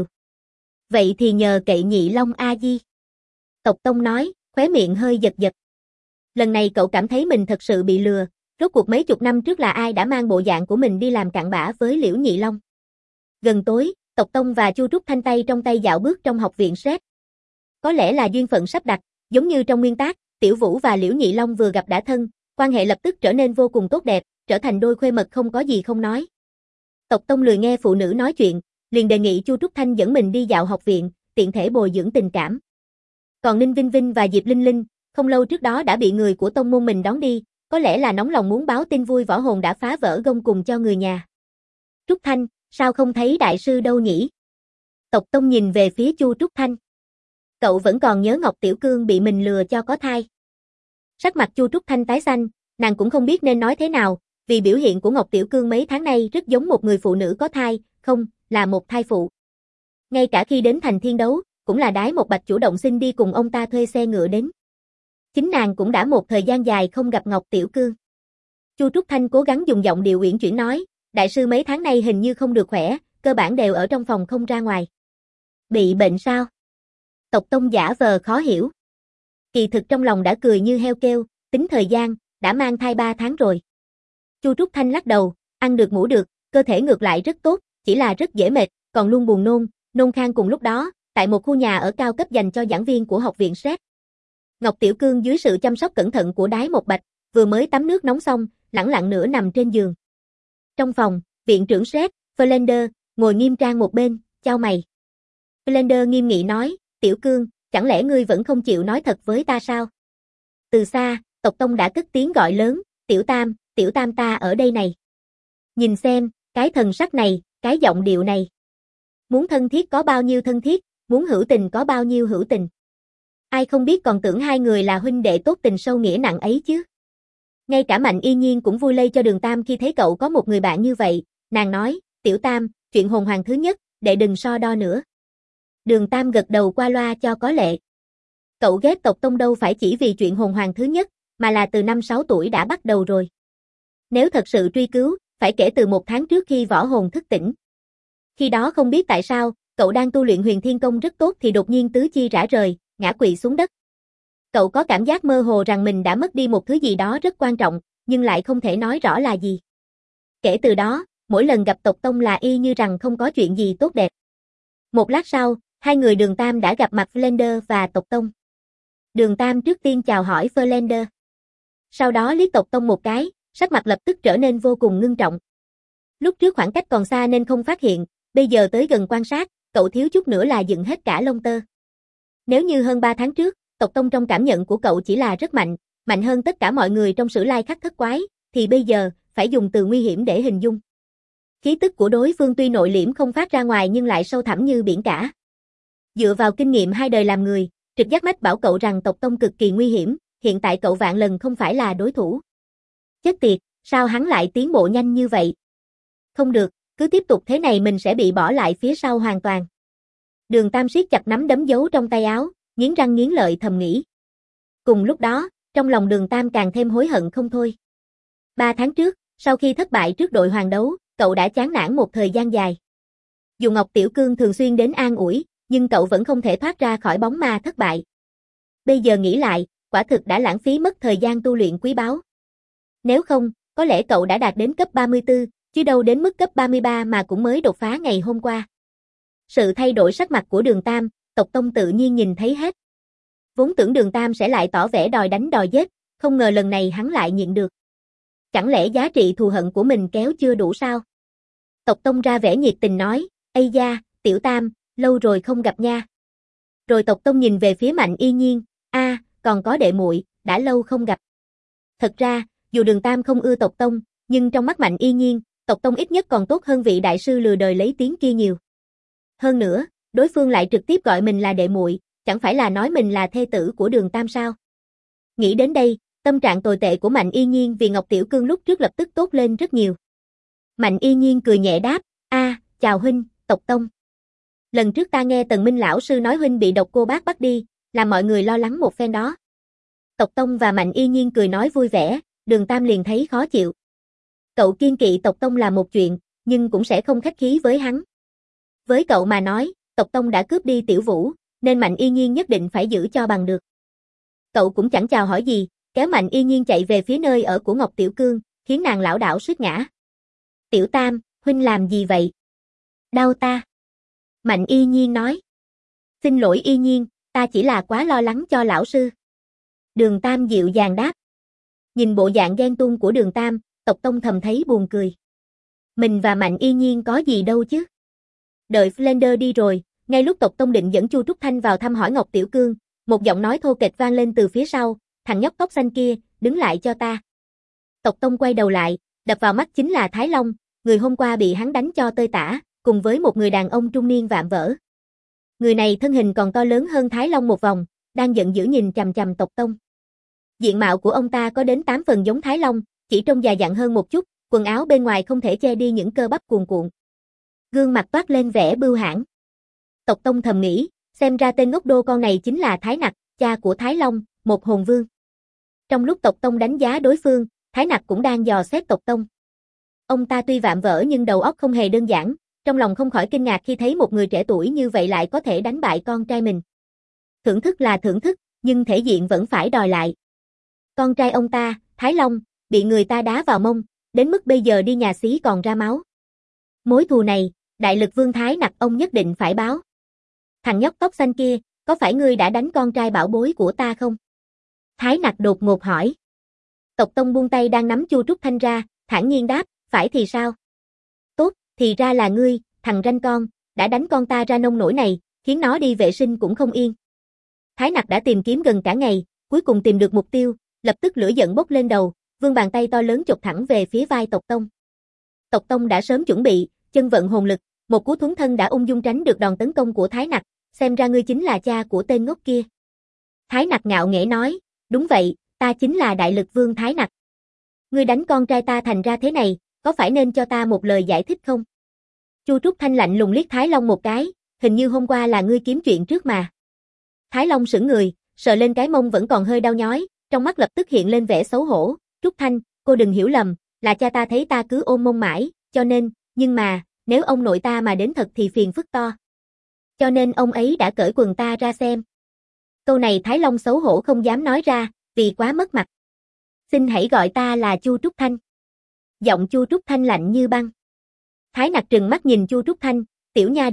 Vậy thì nhờ cậy Nhị Long a di. Tộc Tông nói, khóe miệng hơi giật giật. Lần này cậu cảm thấy mình thật sự bị lừa, rốt cuộc mấy chục năm trước là ai đã mang bộ dạng của mình đi làm cặn bã với Liễu Nhị Long. Gần tối, Tộc Tông và Chu Trúc Thanh tay trong tay dạo bước trong học viện SET. Có lẽ là duyên phận sắp đặt, giống như trong nguyên tác, Tiểu Vũ và Liễu Nhị Long vừa gặp đã thân, quan hệ lập tức trở nên vô cùng tốt đẹp, trở thành đôi khuê mật không có gì không nói. Tộc Tông lười nghe phụ nữ nói chuyện, liền đề nghị Chu Trúc Thanh dẫn mình đi dạo học viện, tiện thể bồi dưỡng tình cảm. Còn Ninh Vinh Vinh và Diệp Linh Linh, không lâu trước đó đã bị người của tông môn mình đón đi, có lẽ là nóng lòng muốn báo tin vui võ hồn đã phá vỡ gông cùng cho người nhà. Trúc Thanh, sao không thấy đại sư đâu nhỉ? Tộc Tông nhìn về phía Chu Trúc Thanh. Cậu vẫn còn nhớ Ngọc Tiểu Cương bị mình lừa cho có thai. Sắc mặt Chu Trúc Thanh tái xanh, nàng cũng không biết nên nói thế nào, vì biểu hiện của Ngọc Tiểu Cương mấy tháng nay rất giống một người phụ nữ có thai, không, là một thai phụ. Ngay cả khi đến thành thiên đấu, cũng là Đái Một Bạch chủ động xin đi cùng ông ta thuê xe ngựa đến. Chính nàng cũng đã một thời gian dài không gặp Ngọc Tiểu Cương. Chu Trúc Thanh cố gắng dùng giọng điệu uyển chuyển nói, đại sư mấy tháng nay hình như không được khỏe, cơ bản đều ở trong phòng không ra ngoài. Bị bệnh sao? Tộc Tông giả vờ khó hiểu. Kỳ thực trong lòng đã cười như heo kêu, tính thời gian, đã mang thai 3 tháng rồi. Chu Trúc Thanh lắc đầu, ăn được ngủ được, cơ thể ngược lại rất tốt, chỉ là rất dễ mệt, còn luôn buồn nôn, nôn khan cùng lúc đó, tại một khu nhà ở cao cấp dành cho giảng viên của học viện SET. Ngọc Tiểu Cương dưới sự chăm sóc cẩn thận của Đái Một Bạch, vừa mới tắm nước nóng xong, lẳng lặng nửa nằm trên giường. Trong phòng, viện trưởng SET, Flender, ngồi nghiêm trang một bên, chau mày. Flender nghiêm nghị nói, Tiểu Cương, chẳng lẽ ngươi vẫn không chịu nói thật với ta sao? Từ xa, Tộc Tông đã cất tiếng gọi lớn, Tiểu Tam ta ở đây này. Nhìn xem, cái thần sắc này, cái giọng điệu này. Muốn thân thiết có bao nhiêu thân thiết, muốn hữu tình có bao nhiêu hữu tình. Ai không biết còn tưởng hai người là huynh đệ tốt tình sâu nghĩa nặng ấy chứ. Ngay cả Mạnh Y Nhiên cũng vui lây cho Đường Tam khi thấy cậu có một người bạn như vậy, nàng nói, Tiểu Tam, chuyện hồn hoàng thứ nhất, đệ đừng so đo nữa. Đường Tam gật đầu qua loa cho có lệ. Cậu ghét Tộc Tông đâu phải chỉ vì chuyện hồn hoàng thứ nhất, mà là từ năm 6 tuổi đã bắt đầu rồi. Nếu thật sự truy cứu, phải kể từ 1 tháng trước khi võ hồn thức tỉnh. Khi đó không biết tại sao, cậu đang tu luyện Huyền Thiên Công rất tốt thì đột nhiên tứ chi rã rời, ngã quỵ xuống đất. Cậu có cảm giác mơ hồ rằng mình đã mất đi một thứ gì đó rất quan trọng, nhưng lại không thể nói rõ là gì. Kể từ đó, mỗi lần gặp Tộc Tông là y như rằng không có chuyện gì tốt đẹp. Một lát sau, Hai người Đường Tam đã gặp mặt Flender và Tộc Tông. Đường Tam trước tiên chào hỏi Flender. Sau đó liếc Tộc Tông một cái, sắc mặt lập tức trở nên vô cùng ngưng trọng. Lúc trước khoảng cách còn xa nên không phát hiện, bây giờ tới gần quan sát, cậu thiếu chút nữa là dựng hết cả lông tơ. Nếu như hơn 3 tháng trước, Tộc Tông trong cảm nhận của cậu chỉ là rất mạnh, mạnh hơn tất cả mọi người trong Sử Lai Khắc Thất Quái, thì bây giờ, phải dùng từ nguy hiểm để hình dung. Khí tức của đối phương tuy nội liễm không phát ra ngoài nhưng lại sâu thẳm như biển cả. Dựa vào kinh nghiệm 2 đời làm người, trực giác mách bảo cậu rằng Tộc Tông cực kỳ nguy hiểm, hiện tại cậu vạn lần không phải là đối thủ. Chết tiệt, sao hắn lại tiến bộ nhanh như vậy? Không được, cứ tiếp tục thế này mình sẽ bị bỏ lại phía sau hoàn toàn. Đường Tam siết chặt nắm đấm giấu trong tay áo, nghiến răng nghiến lợi thầm nghĩ. Cùng lúc đó, trong lòng Đường Tam càng thêm hối hận không thôi. 3 tháng trước, sau khi thất bại trước đội hoàng đấu, cậu đã chán nản một thời gian dài. Dù Ngọc Tiểu Cương thường xuyên đến an ủi, nhưng cậu vẫn không thể thoát ra khỏi bóng ma thất bại. Bây giờ nghĩ lại, quả thực đã lãng phí mất thời gian tu luyện quý báu. Nếu không, có lẽ cậu đã đạt đến cấp 34, chứ đâu đến mức cấp 33 mà cũng mới đột phá ngày hôm qua. Sự thay đổi sắc mặt của Đường Tam, Tộc Tông tự nhiên nhìn thấy hết. Vốn tưởng Đường Tam sẽ lại tỏ vẻ đòi đánh đòi giết, không ngờ lần này hắn lại nhịn được. Chẳng lẽ giá trị thù hận của mình kéo chưa đủ sao? Tộc Tông ra vẻ nhiệt tình nói, Ây da, Tiểu Tam, lâu rồi không gặp nha. Rồi Tộc Tông nhìn về phía Mạnh Y Nhiên, còn có đệ muội, đã lâu không gặp. Thật ra, dù Đường Tam không ưa Tộc Tông, nhưng trong mắt Mạnh Y Nhiên, Tộc Tông ít nhất còn tốt hơn vị đại sư lừa đời lấy tiếng kia nhiều. Hơn nữa, đối phương lại trực tiếp gọi mình là đệ muội, chẳng phải là nói mình là thê tử của Đường Tam sao? Nghĩ đến đây, tâm trạng tồi tệ của Mạnh Y Nhiên vì Ngọc Tiểu Cương lúc trước lập tức tốt lên rất nhiều. Mạnh Y Nhiên cười nhẹ đáp, chào huynh, Tộc Tông. Lần trước ta nghe Tần Minh lão sư nói huynh bị độc cô bác bắt đi, làm mọi người lo lắng một phen đó. Tộc Tông và Mạnh Y Nhiên cười nói vui vẻ, Đường Tam liền thấy khó chịu. Cậu kiên kỵ Tộc Tông là một chuyện, nhưng cũng sẽ không khách khí với hắn. Với cậu mà nói, Tộc Tông đã cướp đi Tiểu Vũ, nên Mạnh Y Nhiên nhất định phải giữ cho bằng được. Cậu cũng chẳng chào hỏi gì, kéo Mạnh Y Nhiên chạy về phía nơi ở của Ngọc Tiểu Cương, khiến nàng lảo đảo suýt ngã. Tiểu Tam, huynh làm gì vậy? Đau ta. Mạnh Y Nhiên nói. Xin lỗi Y Nhiên, ta chỉ là quá lo lắng cho lão sư. Đường Tam dịu dàng đáp. Nhìn bộ dạng ghen tuông của Đường Tam, Tộc Tông thầm thấy buồn cười. Mình và Mạnh Y Nhiên có gì đâu chứ. Đợi Flender đi rồi, ngay lúc Tộc Tông định dẫn Chu Trúc Thanh vào thăm hỏi Ngọc Tiểu Cương, một giọng nói thô kệch vang lên từ phía sau, thằng nhóc tóc xanh kia, đứng lại cho ta. Tộc Tông quay đầu lại, đập vào mắt chính là Thái Long, người hôm qua bị hắn đánh cho tơi tả, cùng với một người đàn ông trung niên vạm vỡ. Người này thân hình còn to lớn hơn Thái Long một vòng, đang giận dữ nhìn chằm chằm Tộc Tông. Diện mạo của ông ta có đến 8 phần giống Thái Long, chỉ trông già dặn hơn một chút, quần áo bên ngoài không thể che đi những cơ bắp cuồn cuộn. Gương mặt toát lên vẻ bưu hãn. Tộc Tông thầm nghĩ, xem ra tên ngốc đô con này chính là Thái Nặc, cha của Thái Long, một hồn vương. Trong lúc Tộc Tông đánh giá đối phương, Thái Nặc cũng đang dò xét Tộc Tông. Ông ta tuy vạm vỡ nhưng đầu óc không hề đơn giản, trong lòng không khỏi kinh ngạc khi thấy một người trẻ tuổi như vậy lại có thể đánh bại con trai mình. Thưởng thức là thưởng thức, nhưng thể diện vẫn phải đòi lại. Con trai ông ta, Thái Long, bị người ta đá vào mông, đến mức bây giờ đi nhà xí còn ra máu. Mối thù này, đại lực vương Thái Nặc ông nhất định phải báo. Thằng nhóc tóc xanh kia, có phải ngươi đã đánh con trai bảo bối của ta không? Thái Nặc đột ngột hỏi. Tộc Tông buông tay đang nắm Chu Trúc Thanh ra, thản nhiên đáp, phải thì sao? Tốt, thì ra là ngươi, thằng ranh con, đã đánh con ta ra nông nổi này, khiến nó đi vệ sinh cũng không yên. Thái Nặc đã tìm kiếm gần cả ngày, cuối cùng tìm được mục tiêu, lập tức lửa giận bốc lên đầu, vươn bàn tay to lớn chụp thẳng về phía vai Tộc Tông. Tộc Tông đã sớm chuẩn bị, chân vận hồn lực, một cú thuấn thân đã ung dung tránh được đòn tấn công của Thái Nặc, xem ra ngươi chính là cha của tên ngốc kia. Thái Nặc ngạo nghễ nói, đúng vậy, ta chính là đại lực vương Thái Nặc. Ngươi đánh con trai ta thành ra thế này, có phải nên cho ta một lời giải thích không? Chu Trúc Thanh lạnh lùng liếc Thái Long một cái, hình như hôm qua là ngươi kiếm chuyện trước mà. Thái Long sững người, sờ lên cái mông vẫn còn hơi đau nhói, trong mắt lập tức hiện lên vẻ xấu hổ, Trúc Thanh, cô đừng hiểu lầm, là cha ta thấy ta cứ ôm mông mãi, cho nên, nhưng mà, nếu ông nội ta mà đến thật thì phiền phức to. Cho nên ông ấy đã cởi quần ta ra xem. Câu này Thái Long xấu hổ không dám nói ra, vì quá mất mặt. Xin hãy gọi ta là Chu Trúc Thanh. Giọng Chu Trúc Thanh lạnh như băng. Thái Nặc trừng mắt nhìn Chu Trúc Thanh, tiểu nha đầu,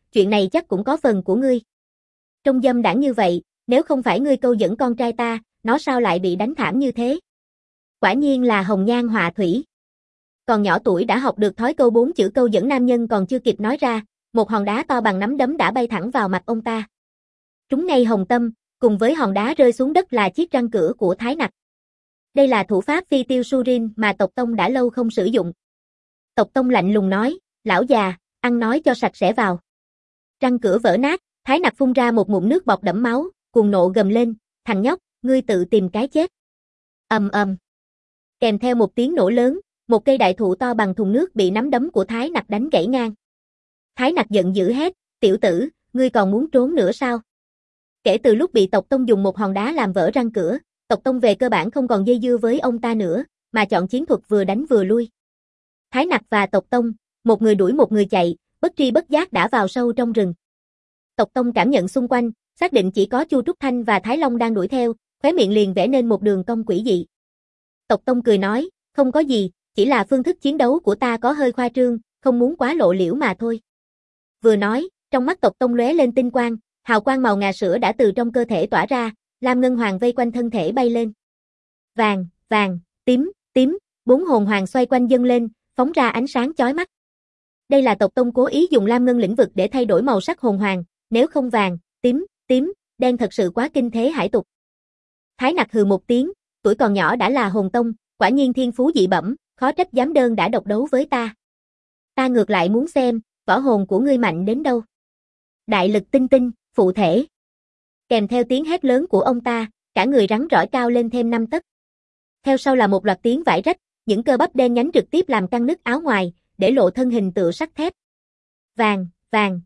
chuyện này chắc cũng có phần của ngươi. Trông dâm đãng như vậy, nếu không phải ngươi câu dẫn con trai ta, nó sao lại bị đánh thảm như thế? Quả nhiên là hồng nhan họa thủy. Còn nhỏ tuổi đã học được thói câu 4 chữ câu dẫn nam nhân còn chưa kịp nói ra, một hòn đá to bằng nắm đấm đã bay thẳng vào mặt ông ta. Trúng ngay hồng tâm, cùng với hòn đá rơi xuống đất là chiếc răng cửa của Thái Nặc. Đây là thủ pháp phi tiêu Surin mà tộc tông đã lâu không sử dụng. Tộc tông lạnh lùng nói, lão già, ăn nói cho sạch sẽ vào. Răng cửa vỡ nát, Thái Nặc phun ra một ngụm nước bọt đẫm máu, cuồng nộ gầm lên, thằng nhóc, ngươi tự tìm cái chết. Ầm ầm. Kèm theo một tiếng nổ lớn, một cây đại thụ to bằng thùng nước bị nắm đấm của Thái Nặc đánh gãy ngang. Thái Nặc giận dữ hét, tiểu tử, ngươi còn muốn trốn nữa sao? Kể từ lúc bị tộc tông dùng một hòn đá làm vỡ răng cửa, tộc tông về cơ bản không còn dây dưa với ông ta nữa, mà chọn chiến thuật vừa đánh vừa lui. Thái Nặc và tộc tông, một người đuổi một người chạy, bất tri bất giác đã vào sâu trong rừng. Tộc tông cảm nhận xung quanh, xác định chỉ có Chu Trúc Thanh và Thái Long đang đuổi theo, khóe miệng liền vẽ nên một đường cong quỷ dị. Tộc tông cười nói, không có gì, chỉ là phương thức chiến đấu của ta có hơi khoa trương, không muốn quá lộ liễu mà thôi. Vừa nói, trong mắt tộc tông lóe lên tinh quang, hào quang màu ngà sữa đã từ trong cơ thể tỏa ra, lam ngân hoàng vây quanh thân thể bay lên. Vàng, vàng, tím, tím, 4 hồn hoàng xoay quanh dâng lên, phóng ra ánh sáng chói mắt. Đây là tộc tông cố ý dùng lam ngân lĩnh vực để thay đổi màu sắc hồn hoàng, nếu không vàng, tím, đen thật sự quá kinh thế hải tục. Thái Nặc hừ một tiếng, tuổi còn nhỏ đã là hồn tông, quả nhiên thiên phú dị bẩm, khó trách dám đơn đã độc đấu với ta. Ta ngược lại muốn xem, võ hồn của ngươi mạnh đến đâu. Đại lực tinh tinh, phụ thể. Kèm theo tiếng hét lớn của ông ta, cả người rắn rỏi cao lên thêm 5 tấc. Theo sau là một loạt tiếng vải rách, những cơ bắp đen nhánh trực tiếp làm căng nứt áo ngoài, để lộ thân hình tựa sắt thép. Vàng, vàng,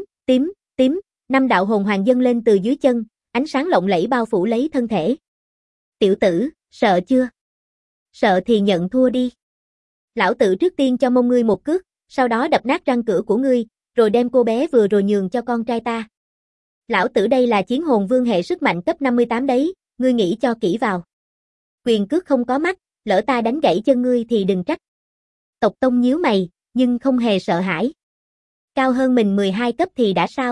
tím, 5 đạo hồn hoàng dâng lên từ dưới chân, ánh sáng lộng lẫy bao phủ lấy thân thể. Tiểu tử, sợ chưa? Sợ thì nhận thua đi. Lão tử trước tiên cho mông ngươi một cước, sau đó đập nát răng cửa của ngươi, rồi đem cô bé vừa rồi nhường cho con trai ta. Lão tử đây là chiến hồn vương hệ sức mạnh cấp 58 đấy, ngươi nghĩ cho kỹ vào. Quyền cước không có mắt, lỡ ta đánh gãy chân ngươi thì đừng trách. Tộc tông nhíu mày, nhưng không hề sợ hãi. Cao hơn mình 12 cấp thì đã sao?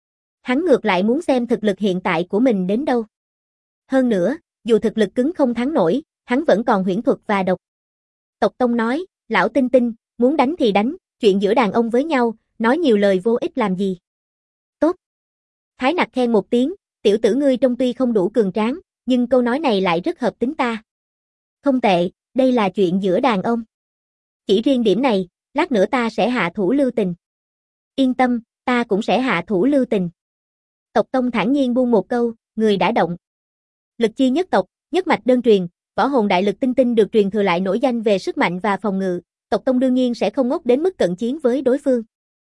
Hắn ngược lại muốn xem thực lực hiện tại của mình đến đâu. Hơn nữa, dù thực lực cứng không thắng nổi, hắn vẫn còn huyễn thuật và độc. Tộc tông nói, lão tinh tinh, muốn đánh thì đánh, chuyện giữa đàn ông với nhau, nói nhiều lời vô ích làm gì. Tốt. Thái Nặc khen một tiếng, tiểu tử ngươi trông tuy không đủ cường tráng, nhưng câu nói này lại rất hợp tính ta. Không tệ, đây là chuyện giữa đàn ông. Chỉ riêng điểm này, lát nữa ta sẽ hạ thủ lưu tình. Yên tâm, ta cũng sẽ hạ thủ lưu tình. Tộc tông thản nhiên buông một câu, người đã động. Lực chi nhất tộc, nhất mạch đơn truyền, võ hồn đại lực tinh tinh được truyền thừa lại nổi danh về sức mạnh và phòng ngự, tộc tông đương nhiên sẽ không ngốc đến mức cận chiến với đối phương.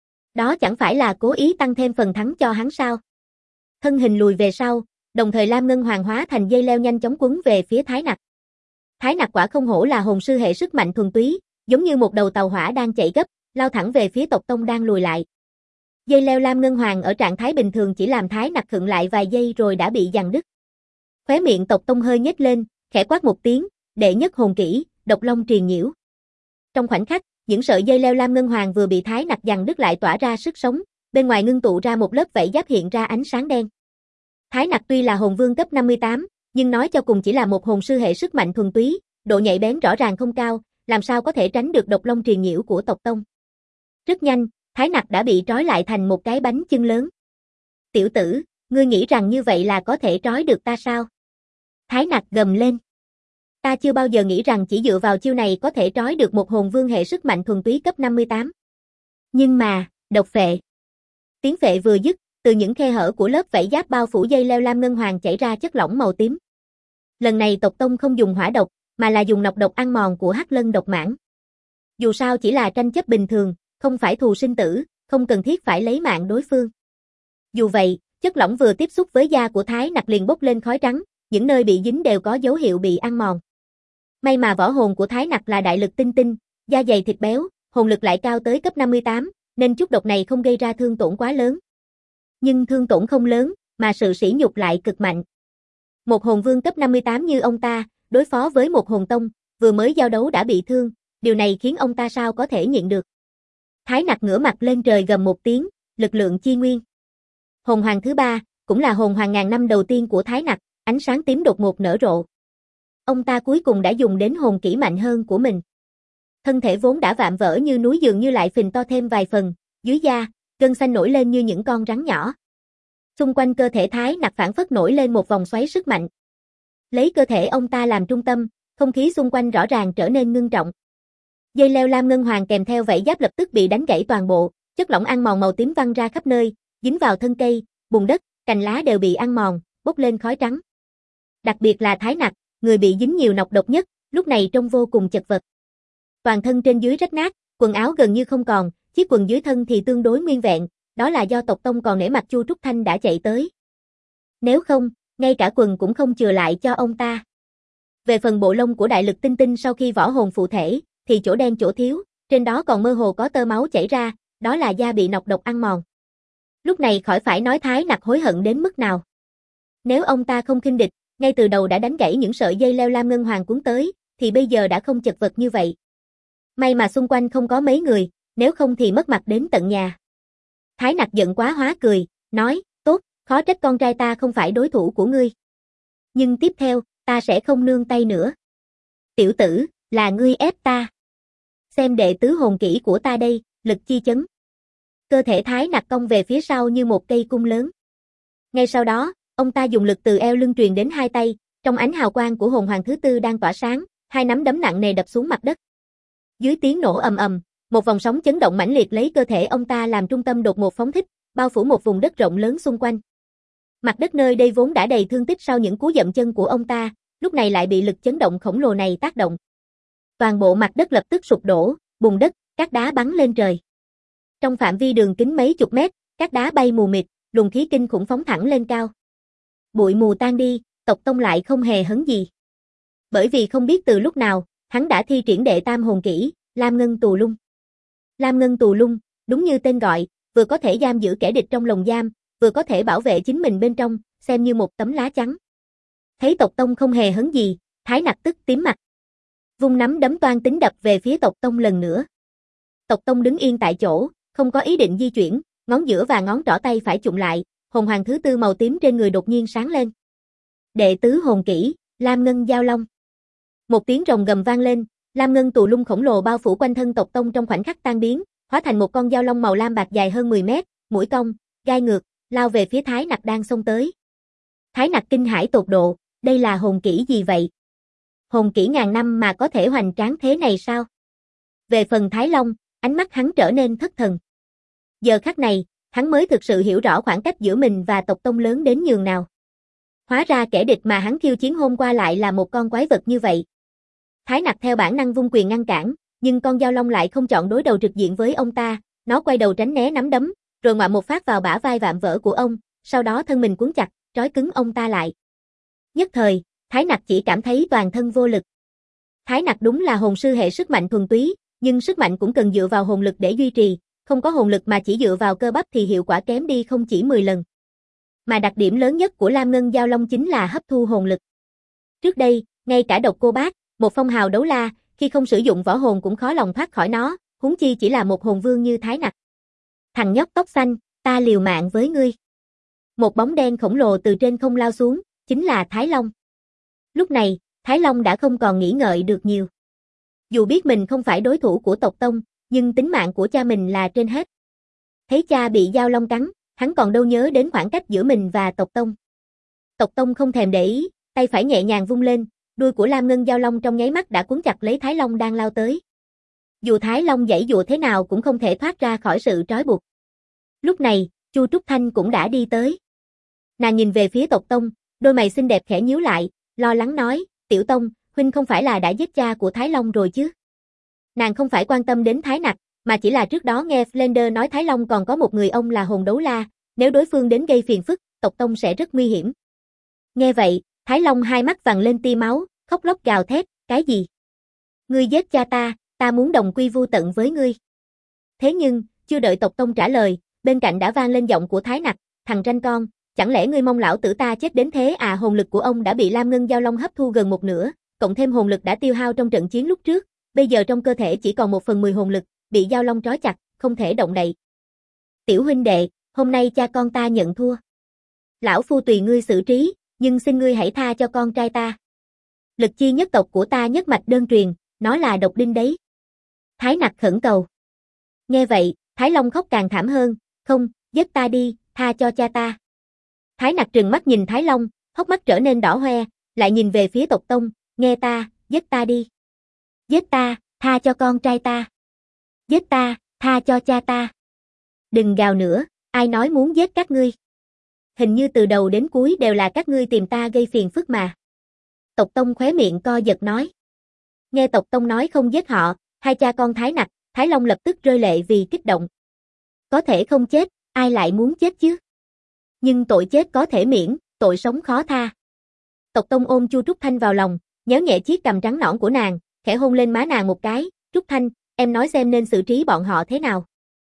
Đó chẳng phải là cố ý tăng thêm phần thắng cho hắn sao? Thân hình lùi về sau, đồng thời lam ngân hoàng hóa thành dây leo nhanh chóng quấn về phía Thái Nặc. Thái Nặc quả không hổ là hồn sư hệ sức mạnh thuần túy, giống như một đầu tàu hỏa đang chạy gấp, lao thẳng về phía tộc tông đang lùi lại. Dây leo lam ngân hoàng ở trạng thái bình thường chỉ làm Thái Nặc khựng lại vài giây rồi đã bị giằng đứt. Khóe miệng tộc tông hơi nhếch lên, khẽ quát một tiếng, đệ nhất hồn kỹ, độc long truyền nhiễu. Trong khoảnh khắc, những sợi dây leo lam ngân hoàng vừa bị Thái Nặc giằng đứt lại tỏa ra sức sống, bên ngoài ngưng tụ ra một lớp vảy giáp hiện ra ánh sáng đen. Thái Nặc tuy là hồn vương cấp 58, nhưng nói cho cùng chỉ là một hồn sư hệ sức mạnh thuần túy, độ nhạy bén rõ ràng không cao, làm sao có thể tránh được độc long truyền nhiễu của tộc tông. Rất nhanh, Thái Nặc đã bị trói lại thành một cái bánh chưng lớn. Tiểu tử, ngươi nghĩ rằng như vậy là có thể trói được ta sao? Thái Nặc gầm lên. Ta chưa bao giờ nghĩ rằng chỉ dựa vào chiêu này có thể trói được một hồn vương hệ sức mạnh thuần túy cấp 58. Nhưng mà, độc phệ. Tiếng phệ vừa dứt, từ những khe hở của lớp vảy giáp bao phủ dây leo lam ngân hoàng chảy ra chất lỏng màu tím. Lần này tộc tông không dùng hỏa độc, mà là dùng nọc độc ăn mòn của hắc lân độc mãng. Dù sao chỉ là tranh chấp bình thường, không phải thù sinh tử, không cần thiết phải lấy mạng đối phương. Dù vậy, chất lỏng vừa tiếp xúc với da của Thái Nặc liền bốc lên khói trắng, những nơi bị dính đều có dấu hiệu bị ăn mòn. May mà võ hồn của Thái Nặc là đại lực tinh tinh, da dày thịt béo, hồn lực lại cao tới cấp 58, nên chút độc này không gây ra thương tổn quá lớn. Nhưng thương tổn không lớn, mà sự sỉ nhục lại cực mạnh. Một hồn vương cấp 58 như ông ta, đối phó với một hồn tông, vừa mới giao đấu đã bị thương, điều này khiến ông ta sao có thể nhịn được. Thái Nặc ngửa mặt lên trời gầm một tiếng, lực lượng chi nguyên. Hồn hoàng thứ 3, cũng là hồn hoàng ngàn năm đầu tiên của Thái Nặc, ánh sáng tím đột ngột nở rộ. Ông ta cuối cùng đã dùng đến hồn kỹ mạnh hơn của mình. Thân thể vốn đã vạm vỡ như núi dường như lại phình to thêm vài phần, dưới da, gân xanh nổi lên như những con rắn nhỏ. Xung quanh cơ thể Thái Nặc phảng phất nổi lên một vòng xoáy sức mạnh. Lấy cơ thể ông ta làm trung tâm, không khí xung quanh rõ ràng trở nên ngưng trọng. Dây leo lam ngân hoàng kèm theo vảy giáp lập tức bị đánh gãy toàn bộ, chất lỏng ăn mòn màu tím văng ra khắp nơi, dính vào thân cây, bùn đất, cành lá đều bị ăn mòn, bốc lên khói trắng. Đặc biệt là Thái Nặc, người bị dính nhiều nọc độc nhất, lúc này trông vô cùng chật vật. Toàn thân trên dưới rách nát, quần áo gần như không còn, chiếc quần dưới thân thì tương đối nguyên vẹn, đó là do tộc tông còn nể mặt Chu Trúc Thanh đã chạy tới. Nếu không, ngay cả quần cũng không chừa lại cho ông ta. Về phần bộ lông của đại lực tinh tinh sau khi võ hồn phụ thể, thì chỗ đen chỗ thiếu, trên đó còn mơ hồ có tơ máu chảy ra, đó là da bị nọc độc ăn mòn. Lúc này khỏi phải nói Thái Nặc hối hận đến mức nào. Nếu ông ta không khinh địch, ngay từ đầu đã đánh gãy những sợi dây leo lam ngân hoàng cuốn tới, thì bây giờ đã không chật vật như vậy. May mà xung quanh không có mấy người, nếu không thì mất mặt đến tận nhà. Thái Nặc giận quá hóa cười, nói, tốt, khó trách con trai ta không phải đối thủ của ngươi. Nhưng tiếp theo, ta sẽ không nương tay nữa. Tiểu tử, là ngươi ép ta. Xem đệ tứ hồn kỹ của ta đây, lực chi chấn. Cơ thể Thái Nặc cong về phía sau như một cây cung lớn. Ngay sau đó, ông ta dùng lực từ eo lưng truyền đến hai tay, trong ánh hào quang của hồn hoàng thứ 4 đang tỏa sáng, hai nắm đấm nặng nề đập xuống mặt đất. Dưới tiếng nổ ầm ầm, một vòng sóng chấn động mãnh liệt lấy cơ thể ông ta làm trung tâm đột ngột phóng thích, bao phủ một vùng đất rộng lớn xung quanh. Mặt đất nơi đây vốn đã đầy thương tích sau những cú dậm chân của ông ta, lúc này lại bị lực chấn động khổng lồ này tác động. Toàn bộ mặt đất lập tức sụp đổ, bùn đất, cát đá bắn lên trời. Trong phạm vi đường kính mấy chục mét, cát đá bay mù mịt, luồng khí kinh khủng phóng thẳng lên cao. Bụi mù tan đi, tộc tông lại không hề hấn gì. Bởi vì không biết từ lúc nào, hắn đã thi triển đệ tam hồn kỹ, Lam Ngân Tù Lung. Lam Ngân Tù Lung, đúng như tên gọi, vừa có thể giam giữ kẻ địch trong lồng giam, vừa có thể bảo vệ chính mình bên trong, xem như một tấm lá chắn. Thấy tộc tông không hề hấn gì, Thái Nặc tức tím mặt. Vung nắm đấm toan tính đập về phía tộc tông lần nữa. Tộc tông đứng yên tại chỗ, không có ý định di chuyển, ngón giữa và ngón trỏ tay phải chụm lại, hồn hoàng thứ 4 màu tím trên người đột nhiên sáng lên. Đệ tứ hồn kỹ, Lam Ngân Giao Long. Một tiếng rồng gầm vang lên, Lam Ngân Tù Lung khổng lồ bao phủ quanh thân tộc tông trong khoảnh khắc tan biến, hóa thành một con dao long màu lam bạc dài hơn 10 mét, mũi cong, gai ngược, lao về phía Thái Nặc đang xông tới. Thái Nặc kinh hãi tột độ, đây là hồn kỹ gì vậy? Hồn kỹ ngàn năm mà có thể hoành tráng thế này sao? Về phần Thái Long, ánh mắt hắn trở nên thất thần. Giờ khắc này, hắn mới thực sự hiểu rõ khoảng cách giữa mình và tộc tông lớn đến nhường nào. Hóa ra kẻ địch mà hắn khiêu chiến hôm qua lại là một con quái vật như vậy. Thái Nặc theo bản năng vung quyền ngăn cản, nhưng con dao long lại không chọn đối đầu trực diện với ông ta, nó quay đầu tránh né nắm đấm, rồi ngoạm một phát vào bả vai vạm vỡ của ông, sau đó thân mình cuốn chặt, trói cứng ông ta lại. Nhất thời, Thái Nặc chỉ cảm thấy toàn thân vô lực. Thái Nặc đúng là hồn sư hệ sức mạnh thuần túy, nhưng sức mạnh cũng cần dựa vào hồn lực để duy trì, không có hồn lực mà chỉ dựa vào cơ bắp thì hiệu quả kém đi không chỉ 10 lần. Mà đặc điểm lớn nhất của Lam Ngân Giao Long chính là hấp thu hồn lực. Trước đây, ngay cả Độc Cô Bác, một phong hào đấu la, khi không sử dụng võ hồn cũng khó lòng thoát khỏi nó, huống chi chỉ là một hồn vương như Thái Nặc. Thằng nhóc tóc xanh, ta liều mạng với ngươi. Một bóng đen khổng lồ từ trên không lao xuống, chính là Thái Long. Lúc này, Thái Long đã không còn nghĩ ngợi được nhiều. Dù biết mình không phải đối thủ của tộc tông, nhưng tính mạng của cha mình là trên hết. Thấy cha bị dao long cắn, hắn còn đâu nhớ đến khoảng cách giữa mình và tộc tông. Tộc tông không thèm để ý, tay phải nhẹ nhàng vung lên, đuôi của Lam Ngân Giao Long trong nháy mắt đã cuốn chặt lấy Thái Long đang lao tới. Dù Thái Long giãy giụa thế nào cũng không thể thoát ra khỏi sự trói buộc. Lúc này, Chu Trúc Thanh cũng đã đi tới. Nàng nhìn về phía tộc tông, đôi mày xinh đẹp khẽ nhíu lại, lo lắng nói, Tiểu Tông, huynh không phải là đã giết cha của Thái Long rồi chứ? Nàng không phải quan tâm đến Thái Nặc, mà chỉ là trước đó nghe Flender nói Thái Long còn có một người ông là hồn đấu la, nếu đối phương đến gây phiền phức, tộc tông sẽ rất nguy hiểm. Nghe vậy, Thái Long hai mắt vằn lên tia máu, khóc lóc gào thét, cái gì? Ngươi giết cha ta muốn đồng quy vu tận với ngươi. Thế nhưng, chưa đợi tộc tông trả lời, bên cạnh đã vang lên giọng của Thái Nặc, thằng ranh con, chẳng lẽ ngươi mong lão tử ta chết đến thế à? Hồn lực của ông đã bị Lam Ngân Giao Long hấp thu gần một nửa, cộng thêm hồn lực đã tiêu hao trong trận chiến lúc trước, bây giờ trong cơ thể chỉ còn 1/10 hồn lực, bị Giao Long trói chặt, không thể động đậy. Tiểu huynh đệ, hôm nay cha con ta nhận thua. Lão phu tùy ngươi xử trí, nhưng xin ngươi hãy tha cho con trai ta. Lực chi nhất tộc của ta nhất mạch đơn truyền, nó là độc đinh đấy. Thái Nặc khẩn cầu. Nghe vậy, Thái Long khóc càng thảm hơn, không, giết ta đi, tha cho cha ta. Thái Nặc trừng mắt nhìn Thái Long, hốc mắt trở nên đỏ hoe, lại nhìn về phía tộc tông, nghe ta, giết ta đi. Giết ta, tha cho con trai ta. Giết ta, tha cho cha ta. Đừng gào nữa, ai nói muốn giết các ngươi. Hình như từ đầu đến cuối đều là các ngươi tìm ta gây phiền phức mà. Tộc tông khóe miệng co giật nói. Nghe tộc tông nói không giết họ, hai cha con Thái Nặc, Thái Long lập tức rơi lệ vì kích động. Có thể không chết, ai lại muốn chết chứ? Nhưng tội chết có thể miễn, tội sống khó tha. Tộc tông ôm Chu Trúc Thanh vào lòng, nhéo nhẹ chiếc cằm trắng nõn của nàng, khẽ hôn lên má nàng một cái, Trúc Thanh, em nói xem nên xử trí bọn họ thế nào.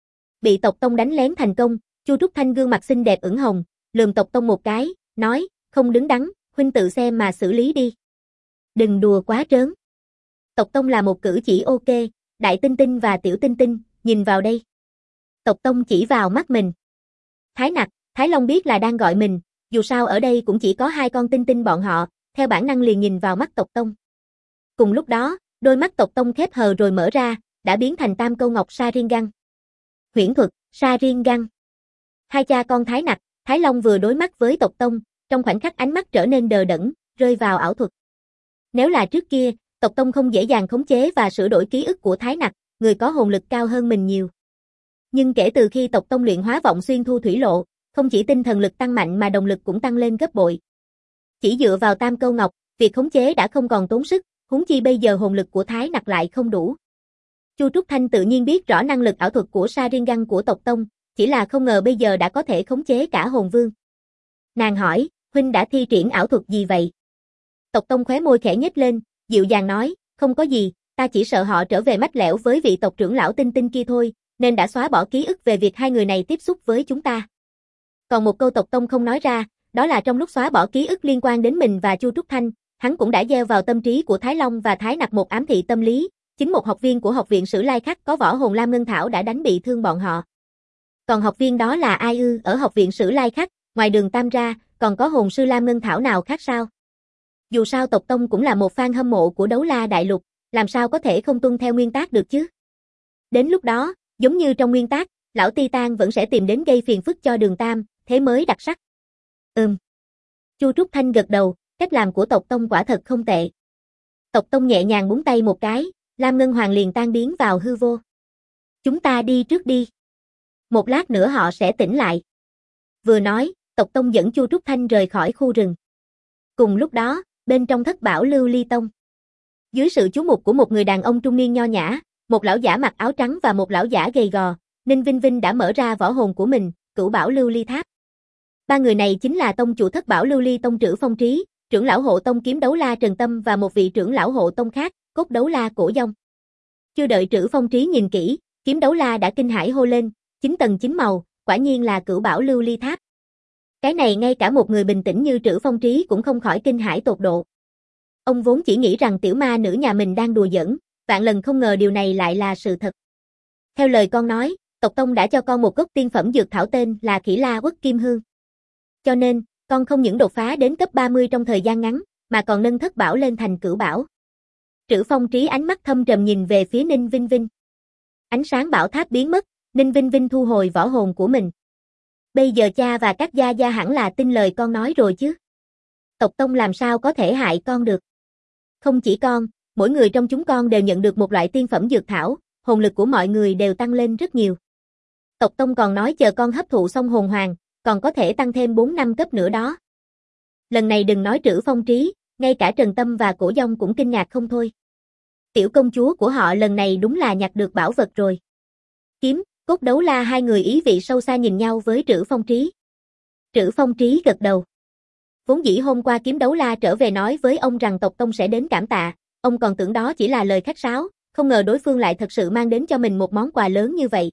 Bị tộc tông đánh lén thành công, Chu Trúc Thanh gương mặt xinh đẹp ửng hồng, lườm tộc tông một cái, nói, không đứng đắn, huynh tự xem mà xử lý đi. Đừng đùa quá trớn. Tộc tông là một cử chỉ ok, Đại Tinh Tinh và Tiểu Tinh Tinh, nhìn vào đây. Tộc tông chỉ vào mắt mình. Thái Nặc, Thái Long biết là đang gọi mình, dù sao ở đây cũng chỉ có hai con Tinh Tinh bọn họ, theo bản năng liền nhìn vào mắt tộc tông. Cùng lúc đó, đôi mắt tộc tông khép hờ rồi mở ra, đã biến thành tam câu ngọc Sharingan. Huyễn thuật, Sharingan. Hai cha con Thái Nặc, Thái Long vừa đối mắt với tộc tông, trong khoảnh khắc ánh mắt trở nên đờ đẫn, rơi vào ảo thuật. Nếu là trước kia, tộc tông không dễ dàng khống chế và sửa đổi ký ức của Thái Nặc, người có hồn lực cao hơn mình nhiều. Nhưng kể từ khi tộc tông luyện hóa vọng xuyên thu thủy lộ, không chỉ tinh thần lực tăng mạnh mà động lực cũng tăng lên gấp bội. Chỉ dựa vào tam câu ngọc, việc khống chế đã không còn tốn sức, huống chi bây giờ hồn lực của Thái Nặc lại không đủ. Chu Trúc Thanh tự nhiên biết rõ năng lực ảo thuật của Sharingan của tộc tông, chỉ là không ngờ bây giờ đã có thể khống chế cả hồn vương. Nàng hỏi, huynh đã thi triển ảo thuật gì vậy? Tộc tông khóe môi khẽ nhếch lên, dịu dàng nói, không có gì, ta chỉ sợ họ trở về mách lẻo với vị tộc trưởng lão Tinh Tinh kia thôi, nên đã xóa bỏ ký ức về việc hai người này tiếp xúc với chúng ta. Còn một câu tộc tông không nói ra, đó là trong lúc xóa bỏ ký ức liên quan đến mình và Chu Trúc Thanh, hắn cũng đã gieo vào tâm trí của Thái Long và Thái Nặc một ám thị tâm lý, chính một học viên của học viện Sử Lai Khắc có võ hồn Lam Ngân Thảo đã đánh bị thương bọn họ. Còn học viên đó là ai ư? Ở học viện Sử Lai Khắc, ngoài Đường Tam ra, còn có hồn sư Lam Ngân Thảo nào khác sao? Dù sao tộc tông cũng là một fan hâm mộ của Đấu La Đại Lục, làm sao có thể không tuân theo nguyên tắc được chứ? Đến lúc đó, giống như trong nguyên tắc, lão Titan vẫn sẽ tìm đến gây phiền phức cho Đường Tam, thế mới đặc sắc. Chu Trúc Thanh gật đầu, cách làm của tộc tông quả thật không tệ. Tộc tông nhẹ nhàng búng tay một cái, Lam Ngân Hoàng liền tan biến vào hư vô. Chúng ta đi trước đi. Một lát nữa họ sẽ tỉnh lại. Vừa nói, tộc tông dẫn Chu Trúc Thanh rời khỏi khu rừng. Cùng lúc đó, bên trong thất bảo lưu ly tông. Dưới sự chú mục của một người đàn ông trung niên nho nhã, một lão giả mặc áo trắng và một lão giả gầy gò, Ninh Vinh Vinh đã mở ra võ hồn của mình, Cửu Bảo Lưu Ly Tháp. Ba người này chính là tông chủ thất bảo lưu ly tông Trử Phong Trí, trưởng lão hộ tông Kiếm Đấu La Trần Tâm và một vị trưởng lão hộ tông khác, Cốt Đấu La Cổ Dông. Chưa đợi Trử Phong Trí nhìn kỹ, Kiếm Đấu La đã kinh hãi hô lên, 9 tầng 9 màu, quả nhiên là Cửu Bảo Lưu Ly Tháp. Cái này ngay cả một người bình tĩnh như Trử Phong Trí cũng không khỏi kinh hãi tột độ. Ông vốn chỉ nghĩ rằng tiểu ma nữ nhà mình đang đùa giỡn, vạn lần không ngờ điều này lại là sự thật. Theo lời con nói, tộc tông đã cho con một gốc tiên phẩm dược thảo tên là Khỉ La Uất Kim Hương. Cho nên, con không những đột phá đến cấp 30 trong thời gian ngắn, mà còn nâng thất bảo lên thành cửu bảo. Trử Phong Trí ánh mắt thâm trầm nhìn về phía Ninh Vinh Vinh. Ánh sáng bảo tháp biến mất, Ninh Vinh Vinh thu hồi võ hồn của mình. Bây giờ cha và các gia gia hẳn là tin lời con nói rồi chứ. Tộc tông làm sao có thể hại con được. Không chỉ con, mỗi người trong chúng con đều nhận được một loại tiên phẩm dược thảo, hồn lực của mọi người đều tăng lên rất nhiều. Tộc tông còn nói chờ con hấp thụ xong hồn hoàng, còn có thể tăng thêm 4 năm cấp nữa đó. Lần này đừng nói Trử Phong Trí, ngay cả Trần Tâm và Cổ Dông cũng kinh ngạc không thôi. Tiểu công chúa của họ lần này đúng là nhặt được bảo vật rồi. Kiếm, Cốt Đấu La hai người ý vị sâu xa nhìn nhau với Trử Phong Trí. Trử Phong Trí gật đầu. Vốn dĩ hôm qua Kiếm Đấu La trở về nói với ông rằng tộc tông sẽ đến cảm tạ, ông còn tưởng đó chỉ là lời khách sáo, không ngờ đối phương lại thật sự mang đến cho mình một món quà lớn như vậy.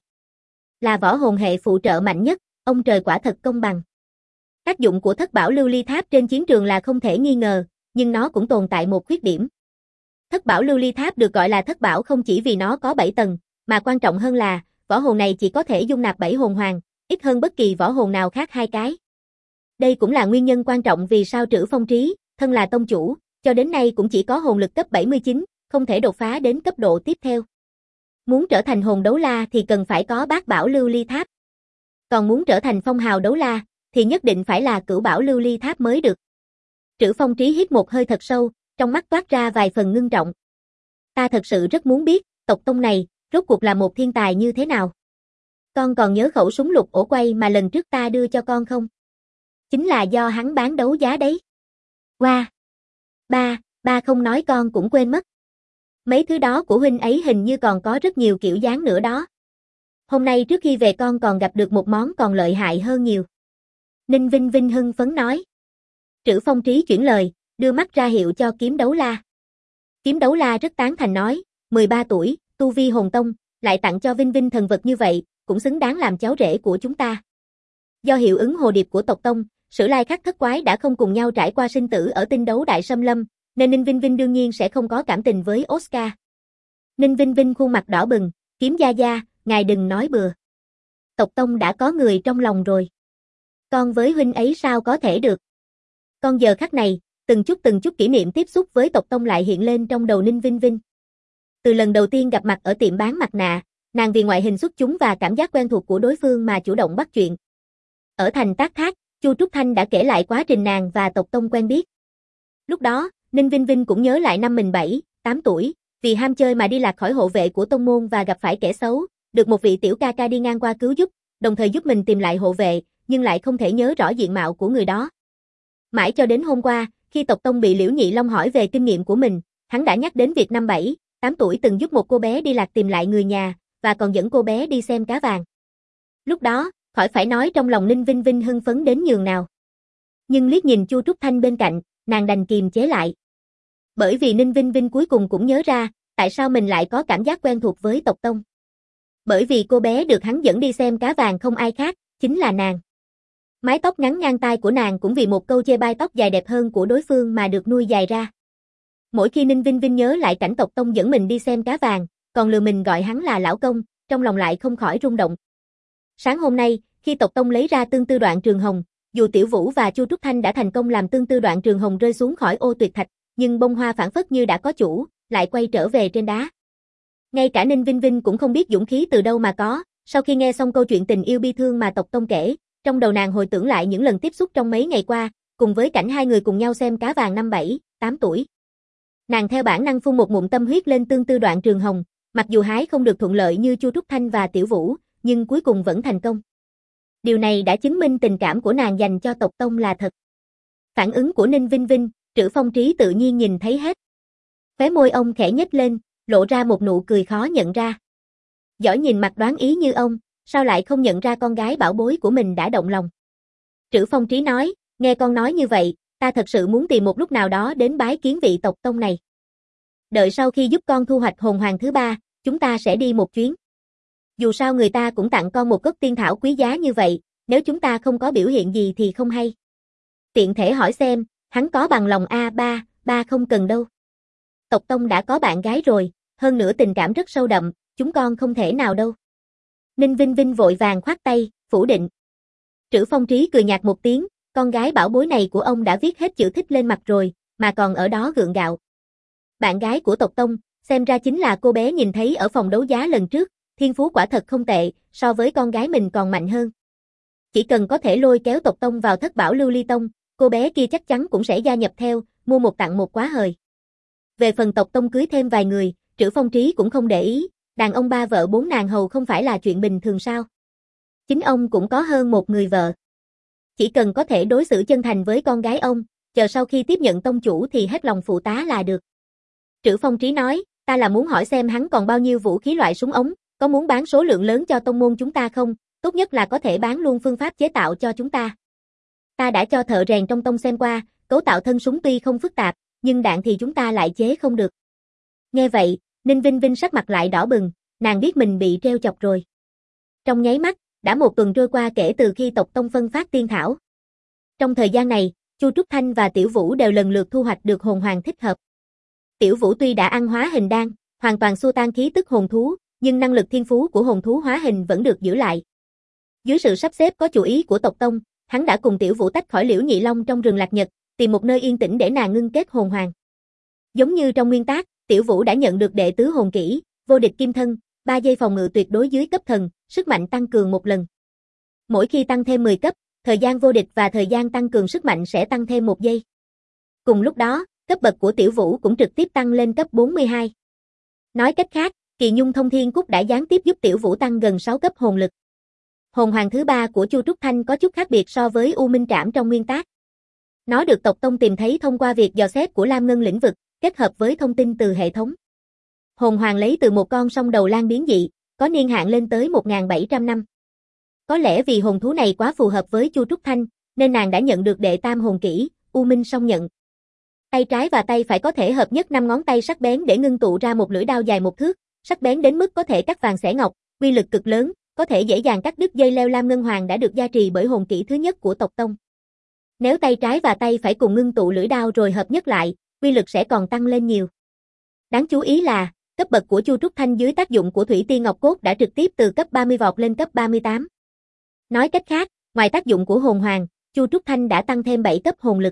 Là võ hồn hệ phụ trợ mạnh nhất, ông trời quả thật công bằng. Tác dụng của thất bảo lưu ly tháp trên chiến trường là không thể nghi ngờ, nhưng nó cũng tồn tại một khuyết điểm. Thất bảo lưu ly tháp được gọi là thất bảo không chỉ vì nó có 7 tầng, mà quan trọng hơn là, võ hồn này chỉ có thể dung nạp 7 hồn hoàng, ít hơn bất kỳ võ hồn nào khác 2 cái. Đây cũng là nguyên nhân quan trọng vì sao Trữ Phong Trí, thân là tông chủ, cho đến nay cũng chỉ có hồn lực cấp 79, không thể đột phá đến cấp độ tiếp theo. Muốn trở thành hồn đấu la thì cần phải có bát bảo lưu ly tháp. Còn muốn trở thành phong hào đấu la, thì nhất định phải là cửu bảo lưu ly tháp mới được. Trữ Phong Trí hít một hơi thật sâu, trong mắt toát ra vài phần ngưng trọng. Ta thật sự rất muốn biết, tộc tông này, rốt cuộc là một thiên tài như thế nào. Con còn nhớ khẩu súng lục ổ quay mà lần trước ta đưa cho con không? Chính là do hắn bán đấu giá đấy. Wow! Ba không nói con cũng quên mất. Mấy thứ đó của huynh ấy hình như còn có rất nhiều kiểu dáng nữa đó. Hôm nay trước khi về con còn gặp được một món còn lợi hại hơn nhiều. Ninh Vinh Vinh hưng phấn nói. Trữ Phong Trí chuyển lời, đưa mắt ra hiệu cho Kiếm Đấu La. Kiếm Đấu La rất tán thành nói, 13 tuổi, tu vi hồn tông, lại tặng cho Vinh Vinh thần vật như vậy, cũng xứng đáng làm cháu rể của chúng ta. Do hiệu ứng hồ điệp của tộc tông, Sử Lai Khắc Thất Quái đã không cùng nhau trải qua sinh tử ở tinh đấu đại xâm lâm, nên Ninh Vinh Vinh đương nhiên sẽ không có cảm tình với Oscar. Ninh Vinh Vinh khuôn mặt đỏ bừng, Kiếm gia gia, ngài đừng nói bừa. Tộc tông đã có người trong lòng rồi. Con với huynh ấy sao có thể được. Con giờ khắc này, từng chút kỷ niệm tiếp xúc với tộc tông lại hiện lên trong đầu Ninh Vinh Vinh. Từ lần đầu tiên gặp mặt ở tiệm bán mặt nạ, nàng vì ngoại hình xuất chúng và cảm giác quen thuộc của đối phương mà chủ động bắt chuyện. Ở thành Tác Thác, Chu Trúc Thanh đã kể lại quá trình nàng và tộc tông quen biết. Lúc đó, Ninh Vinh Vinh cũng nhớ lại năm mình 7, 8 tuổi, vì ham chơi mà đi lạc khỏi hộ vệ của tông môn và gặp phải kẻ xấu, được một vị tiểu ca ca đi ngang qua cứu giúp, đồng thời giúp mình tìm lại hộ vệ, nhưng lại không thể nhớ rõ diện mạo của người đó. Mãi cho đến hôm qua, khi tộc tông bị Liễu Nhị Long hỏi về kinh nghiệm của mình, hắn đã nhắc đến việc năm 7, 8 tuổi từng giúp một cô bé đi lạc tìm lại người nhà, và còn dẫn cô bé đi xem cá vàng. Lúc đó, khỏi phải nói trong lòng Ninh Vinh Vinh hưng phấn đến nhường nào. Nhưng liếc nhìn Chu Trúc Thanh bên cạnh, nàng đành kiềm chế lại. Bởi vì Ninh Vinh Vinh cuối cùng cũng nhớ ra, tại sao mình lại có cảm giác quen thuộc với tộc tông. Bởi vì cô bé được hắn dẫn đi xem cá vàng không ai khác, chính là nàng. Mái tóc ngắn ngang tai của nàng cũng vì một câu chê bai tóc dài đẹp hơn của đối phương mà được nuôi dài ra. Mỗi khi Ninh Vinh Vinh nhớ lại cảnh tộc tông dẫn mình đi xem cá vàng, còn lừa mình gọi hắn là lão công, trong lòng lại không khỏi rung động. Sáng hôm nay, khi tộc tông lấy ra tương tư đoạn trường hồng, dù Tiểu Vũ và Chu Trúc Thanh đã thành công làm tương tư đoạn trường hồng rơi xuống khỏi ô tuyệt thạch, nhưng bông hoa phảng phất như đã có chủ, lại quay trở về trên đá. Ngay cả Ninh Vinh Vinh cũng không biết dũng khí từ đâu mà có, sau khi nghe xong câu chuyện tình yêu bi thương mà tộc tông kể, trong đầu nàng hồi tưởng lại những lần tiếp xúc trong mấy ngày qua, cùng với cảnh hai người cùng nhau xem cá vàng năm 7, 8 tuổi. Nàng theo bản năng phun một ngụm tâm huyết lên tương tư đoạn trường hồng, mặc dù hái không được thuận lợi như Chu Trúc Thanh và Tiểu Vũ, nhưng cuối cùng vẫn thành công. Điều này đã chứng minh tình cảm của nàng dành cho tộc tông là thật. Phản ứng của Ninh Vinh Vinh, Trữ Phong Trí tự nhiên nhìn thấy hết. Khóe môi ông khẽ nhếch lên, lộ ra một nụ cười khó nhận ra. Giỏi nhìn mặt đoán ý như ông, sao lại không nhận ra con gái bảo bối của mình đã động lòng. Trữ Phong Trí nói, nghe con nói như vậy, ta thật sự muốn tìm một lúc nào đó đến bái kiến vị tộc tông này. Đợi sau khi giúp con thu hoạch hồn hoàng thứ 3, chúng ta sẽ đi một chuyến. Dù sao người ta cũng tặng con một cốc tiên thảo quý giá như vậy, nếu chúng ta không có biểu hiện gì thì không hay. Tiện thể hỏi xem, hắn có bằng lòng ba không cần đâu. Tộc tông đã có bạn gái rồi, hơn nữa tình cảm rất sâu đậm, chúng con không thể nào đâu. Ninh Vinh Vinh vội vàng khoát tay, phủ định. Trữ Phong Trí cười nhạt một tiếng, con gái bảo bối này của ông đã viết hết chữ thích lên mặt rồi, mà còn ở đó gượng gạo. Bạn gái của tộc tông, xem ra chính là cô bé nhìn thấy ở phòng đấu giá lần trước, thiên phú quả thật không tệ, so với con gái mình còn mạnh hơn. Chỉ cần có thể lôi kéo tộc tông vào thất bảo lưu ly tông, cô bé kia chắc chắn cũng sẽ gia nhập theo, mua một tặng một quá hời. Về phần tộc tông cưới thêm vài người, Trữ Phong Trí cũng không để ý, đàn ông 3 vợ 4 nàng hầu không phải là chuyện bình thường sao. Chính ông cũng có hơn một người vợ. Chỉ cần có thể đối xử chân thành với con gái ông, chờ sau khi tiếp nhận tông chủ thì hết lòng phụ tá là được. Trữ Phong Trí nói, ta là muốn hỏi xem hắn còn bao nhiêu vũ khí loại súng ống, có muốn bán số lượng lớn cho tông môn chúng ta không, tốt nhất là có thể bán luôn phương pháp chế tạo cho chúng ta. Ta đã cho thợ rèn trong tông xem qua, cấu tạo thân súng tuy không phức tạp, nhưng đạn thì chúng ta lại chế không được. Nghe vậy, Ninh Vinh Vinh sắc mặt lại đỏ bừng, nàng biết mình bị trêu chọc rồi. Trong nháy mắt, đã một tuần trôi qua kể từ khi tộc tông phân phát tiên thảo. Trong thời gian này, Chu Trúc Thanh và Tiểu Vũ đều lần lượt thu hoạch được hồn hoàng thích hợp. Tiểu Vũ tuy đã ăn hóa hình đan, hoàn toàn xua tan khí tức hồn thú, nhưng năng lực thiên phú của hồn thú hóa hình vẫn được giữ lại. Dưới sự sắp xếp có chủ ý của tộc Tông, hắn đã cùng Tiểu Vũ tách khỏi Liễu Nhị Long trong rừng Lạc Nhật, tìm một nơi yên tĩnh để nàng ngưng kết hồn hoàng. Giống như trong nguyên tác, Tiểu Vũ đã nhận được đệ tứ hồn kỹ, vô địch kim thân, 3 giây phòng ngự tuyệt đối dưới cấp thần, sức mạnh tăng cường một lần. Mỗi khi tăng thêm 10 cấp, thời gian vô địch và thời gian tăng cường sức mạnh sẽ tăng thêm 1 giây. Cùng lúc đó, cấp bậc của Tiểu Vũ cũng trực tiếp tăng lên cấp 42. Nói cách khác, Kỳ Nhung Thông Thiên Cúc đã gián tiếp giúp Tiểu Vũ tăng gần 6 cấp hồn lực. Hồn hoàng thứ 3 của Chu Trúc Thanh có chút khác biệt so với U Minh Trảm trong nguyên tác. Nó được tộc Tông tìm thấy thông qua việc dò xét của Lam Ngân lĩnh vực, kết hợp với thông tin từ hệ thống. Hồn hoàng lấy từ một con song đầu lang biến dị, có niên hạn lên tới 1.700 năm. Có lẽ vì hồn thú này quá phù hợp với Chu Trúc Thanh, nên nàng đã nhận được đệ tam hồn kỹ, U Minh Song Nhận. Tay trái và tay phải có thể hợp nhất 5 ngón tay sắc bén để ngưng tụ ra một lưỡi đao dài 1 thước, sắc bén đến mức có thể cắt vàng xẻ ngọc, uy lực cực lớn, có thể dễ dàng cắt đứt dây leo lam ngân hoàng đã được gia trì bởi hồn kỹ thứ nhất của tộc Tông. Nếu tay trái và tay phải cùng ngưng tụ lưỡi đao rồi hợp nhất lại, uy lực sẽ còn tăng lên nhiều. Đáng chú ý là, cấp bậc của Chu Trúc Thanh dưới tác dụng của Thủy Tiên Ngọc Cốt đã trực tiếp từ cấp 30 vọt lên cấp 38. Nói cách khác, ngoài tác dụng của hồn hoàng, Chu Trúc Thanh đã tăng thêm 7 cấp hồn lực.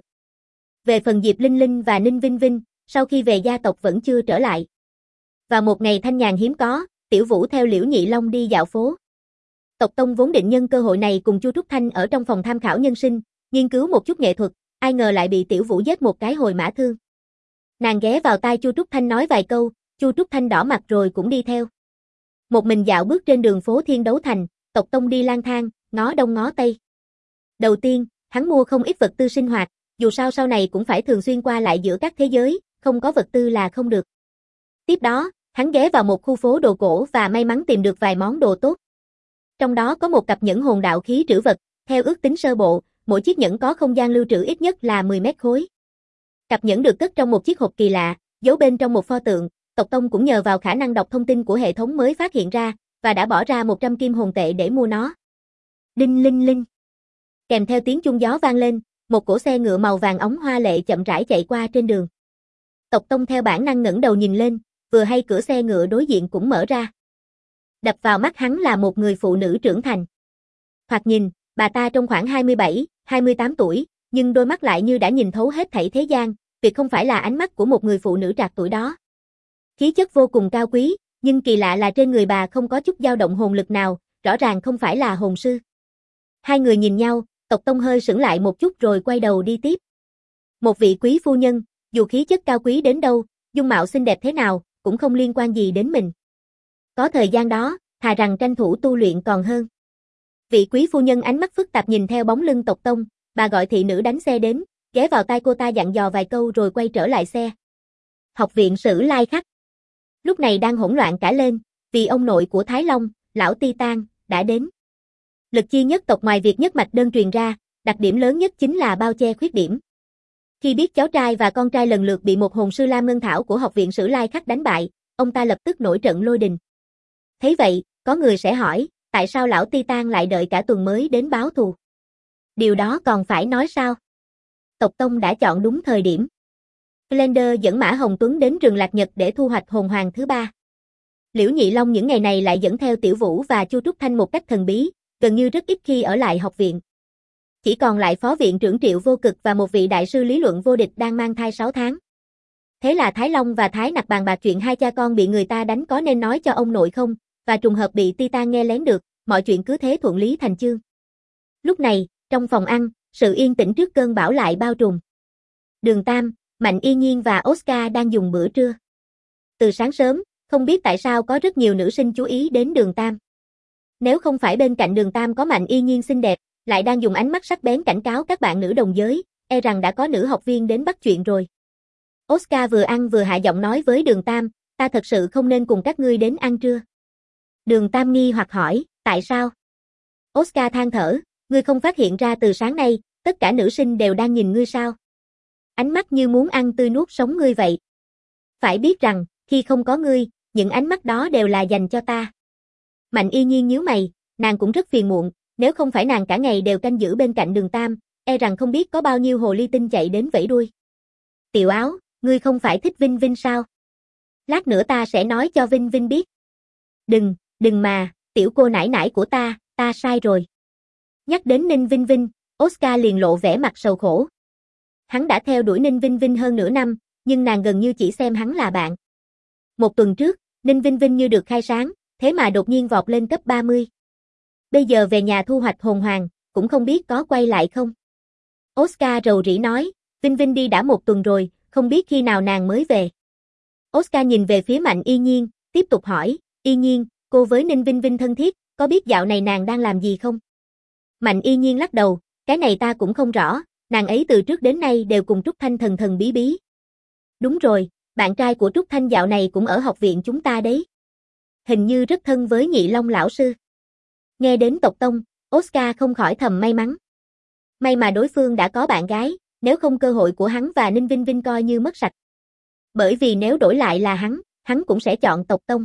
Về phần Diệp Linh Linh và Ninh Vinh Vinh, sau khi về gia tộc vẫn chưa trở lại. Vào một ngày thanh nhàn hiếm có, Tiểu Vũ theo Liễu Nhị Long đi dạo phố. Tộc Tông vốn định nhân cơ hội này cùng Chu Trúc Thanh ở trong phòng tham khảo nhân sinh, nghiên cứu một chút nghệ thuật, ai ngờ lại bị Tiểu Vũ giết một cái hồi mã thương. Nàng ghé vào tai Chu Trúc Thanh nói vài câu, Chu Trúc Thanh đỏ mặt rồi cũng đi theo. Một mình dạo bước trên đường phố Thiên Đấu Thành, tộc Tông đi lang thang, ngó đông ngó tây. Đầu tiên, hắn mua không ít vật tư sinh hoạt, dù sao sau này cũng phải thường xuyên qua lại giữa các thế giới, không có vật tư là không được. Tiếp đó, hắn ghé vào một khu phố đồ cổ và may mắn tìm được vài món đồ tốt. Trong đó có một cặp nhẫn hồn đạo khí trữ vật, theo ước tính sơ bộ, mỗi chiếc nhẫn có không gian lưu trữ ít nhất là 10 mét khối. Cặp nhẫn được cất trong một chiếc hộp kỳ lạ, giấu bên trong một pho tượng, tộc Tông cũng nhờ vào khả năng đọc thông tin của hệ thống mới phát hiện ra, và đã bỏ ra 100 kim hồn tệ để mua nó. Đinh linh linh. Kèm theo tiếng chuông gió vang lên, một cỗ xe ngựa màu vàng óng hoa lệ chậm rãi chạy qua trên đường. Tộc Tông theo bản năng ngẩng đầu nhìn lên, vừa hay cửa xe ngựa đối diện cũng mở ra. Đập vào mắt hắn là một người phụ nữ trưởng thành. Thoạt nhìn, bà ta trong khoảng 27, 28 tuổi, nhưng đôi mắt lại như đã nhìn thấu hết thảy thế gian, tuyệt không phải là ánh mắt của một người phụ nữ trạc tuổi đó. Khí chất vô cùng cao quý, nhưng kỳ lạ là trên người bà không có chút dao động hồn lực nào, rõ ràng không phải là hồn sư. Hai người nhìn nhau, tộc Tông hơi sững lại một chút rồi quay đầu đi tiếp. Một vị quý phu nhân, dù khí chất cao quý đến đâu, dung mạo xinh đẹp thế nào, cũng không liên quan gì đến mình. Có thời gian đó, thà rằng tranh thủ tu luyện còn hơn. Vị quý phu nhân ánh mắt phức tạp nhìn theo bóng lưng tộc Tông, bà gọi thị nữ đánh xe đến, ghé vào tai cô ta dặn dò vài câu rồi quay trở lại xe. Học viện Sử Lai Khắc lúc này đang hỗn loạn cả lên, vì ông nội của Thái Long, lão Titan, đã đến. Lực chi nhất tộc ngoài việc nhất mạch đơn truyền ra, đặc điểm lớn nhất chính là bao che khuyết điểm. Khi biết cháu trai và con trai lần lượt bị một hồn sư Lam Ngân Thảo của học viện Sử Lai Khắc đánh bại, ông ta lập tức nổi trận lôi đình. Thấy vậy, có người sẽ hỏi, tại sao lão Titan lại đợi cả tuần mới đến báo thù? Điều đó còn phải nói sao? Tộc Tông đã chọn đúng thời điểm. Blender dẫn Mã Hồng Tuấn đến rừng Lạc Nhật để thu hoạch hồn hoàng thứ 3. Liễu Nhị Long những ngày này lại dẫn theo Tiểu Vũ và Chu Trúc Thanh một cách thần bí, gần như rất ít khi ở lại học viện. Chỉ còn lại phó viện trưởng Triệu Vô Cực và một vị đại sư lý luận vô địch đang mang thai 6 tháng. Thế là Thái Long và Thái Nặc bàn bạc chuyện hai cha con bị người ta đánh có nên nói cho ông nội không, và trùng hợp bị Titan nghe lén được, mọi chuyện cứ thế thuận lý thành chương. Lúc này, trong phòng ăn, sự yên tĩnh trước cơn bão lại bao trùm. Đường Tam, Mạnh Yên Nhiên và Oscar đang dùng bữa trưa. Từ sáng sớm, không biết tại sao có rất nhiều nữ sinh chú ý đến Đường Tam. Nếu không phải bên cạnh Đường Tam có Mạnh Yên Nhiên xinh đẹp, lại đang dùng ánh mắt sắc bén cảnh cáo các bạn nữ đồng giới, e rằng đã có nữ học viên đến bắt chuyện rồi. Oscar vừa ăn vừa hạ giọng nói với Đường Tam, ta thật sự không nên cùng các ngươi đến ăn trưa. Đường Tam nghi hoặc hỏi, tại sao? Oscar than thở, ngươi không phát hiện ra từ sáng nay, tất cả nữ sinh đều đang nhìn ngươi sao? Ánh mắt như muốn ăn tươi nuốt sống ngươi vậy. Phải biết rằng, khi không có ngươi, những ánh mắt đó đều là dành cho ta. Mạnh Yên Nhiên nhíu mày, nàng cũng rất phiền muộn, nếu không phải nàng cả ngày đều canh giữ bên cạnh Đường Tam, e rằng không biết có bao nhiêu hồ ly tinh chạy đến vẫy đuôi. Tiểu Áo, ngươi không phải thích Vinh Vinh sao? Lát nữa ta sẽ nói cho Vinh Vinh biết. Đừng mà, tiểu cô nãi nãi của ta sai rồi. Nhắc đến Ninh Vinh Vinh, Oscar liền lộ vẻ mặt sầu khổ. Hắn đã theo đuổi Ninh Vinh Vinh hơn nửa năm, nhưng nàng gần như chỉ xem hắn là bạn. Một tuần trước, Ninh Vinh Vinh như được khai sáng, thế mà đột nhiên vọt lên cấp 30. Bây giờ về nhà thu hoạch hồn hoàng, cũng không biết có quay lại không. Oscar rầu rĩ nói, Vinh Vinh đi đã một tuần rồi, không biết khi nào nàng mới về. Oscar nhìn về phía Mạnh Y Nhiên, tiếp tục hỏi, Y Nhiên, cô với Ninh Vinh Vinh thân thiết, có biết dạo này nàng đang làm gì không? Mạnh Y Nhiên lắc đầu, cái này ta cũng không rõ, nàng ấy từ trước đến nay đều cùng Trúc Thanh thần thần bí bí. Đúng rồi, bạn trai của Trúc Thanh dạo này cũng ở học viện chúng ta đấy. Hình như rất thân với Nhị Long lão sư. Nghe đến tộc tông, Oscar không khỏi thầm may mắn. May mà đối phương đã có bạn gái, nếu không cơ hội của hắn và Ninh Vinh Vinh coi như mất sạch. Bởi vì nếu đổi lại là hắn cũng sẽ chọn tộc tông.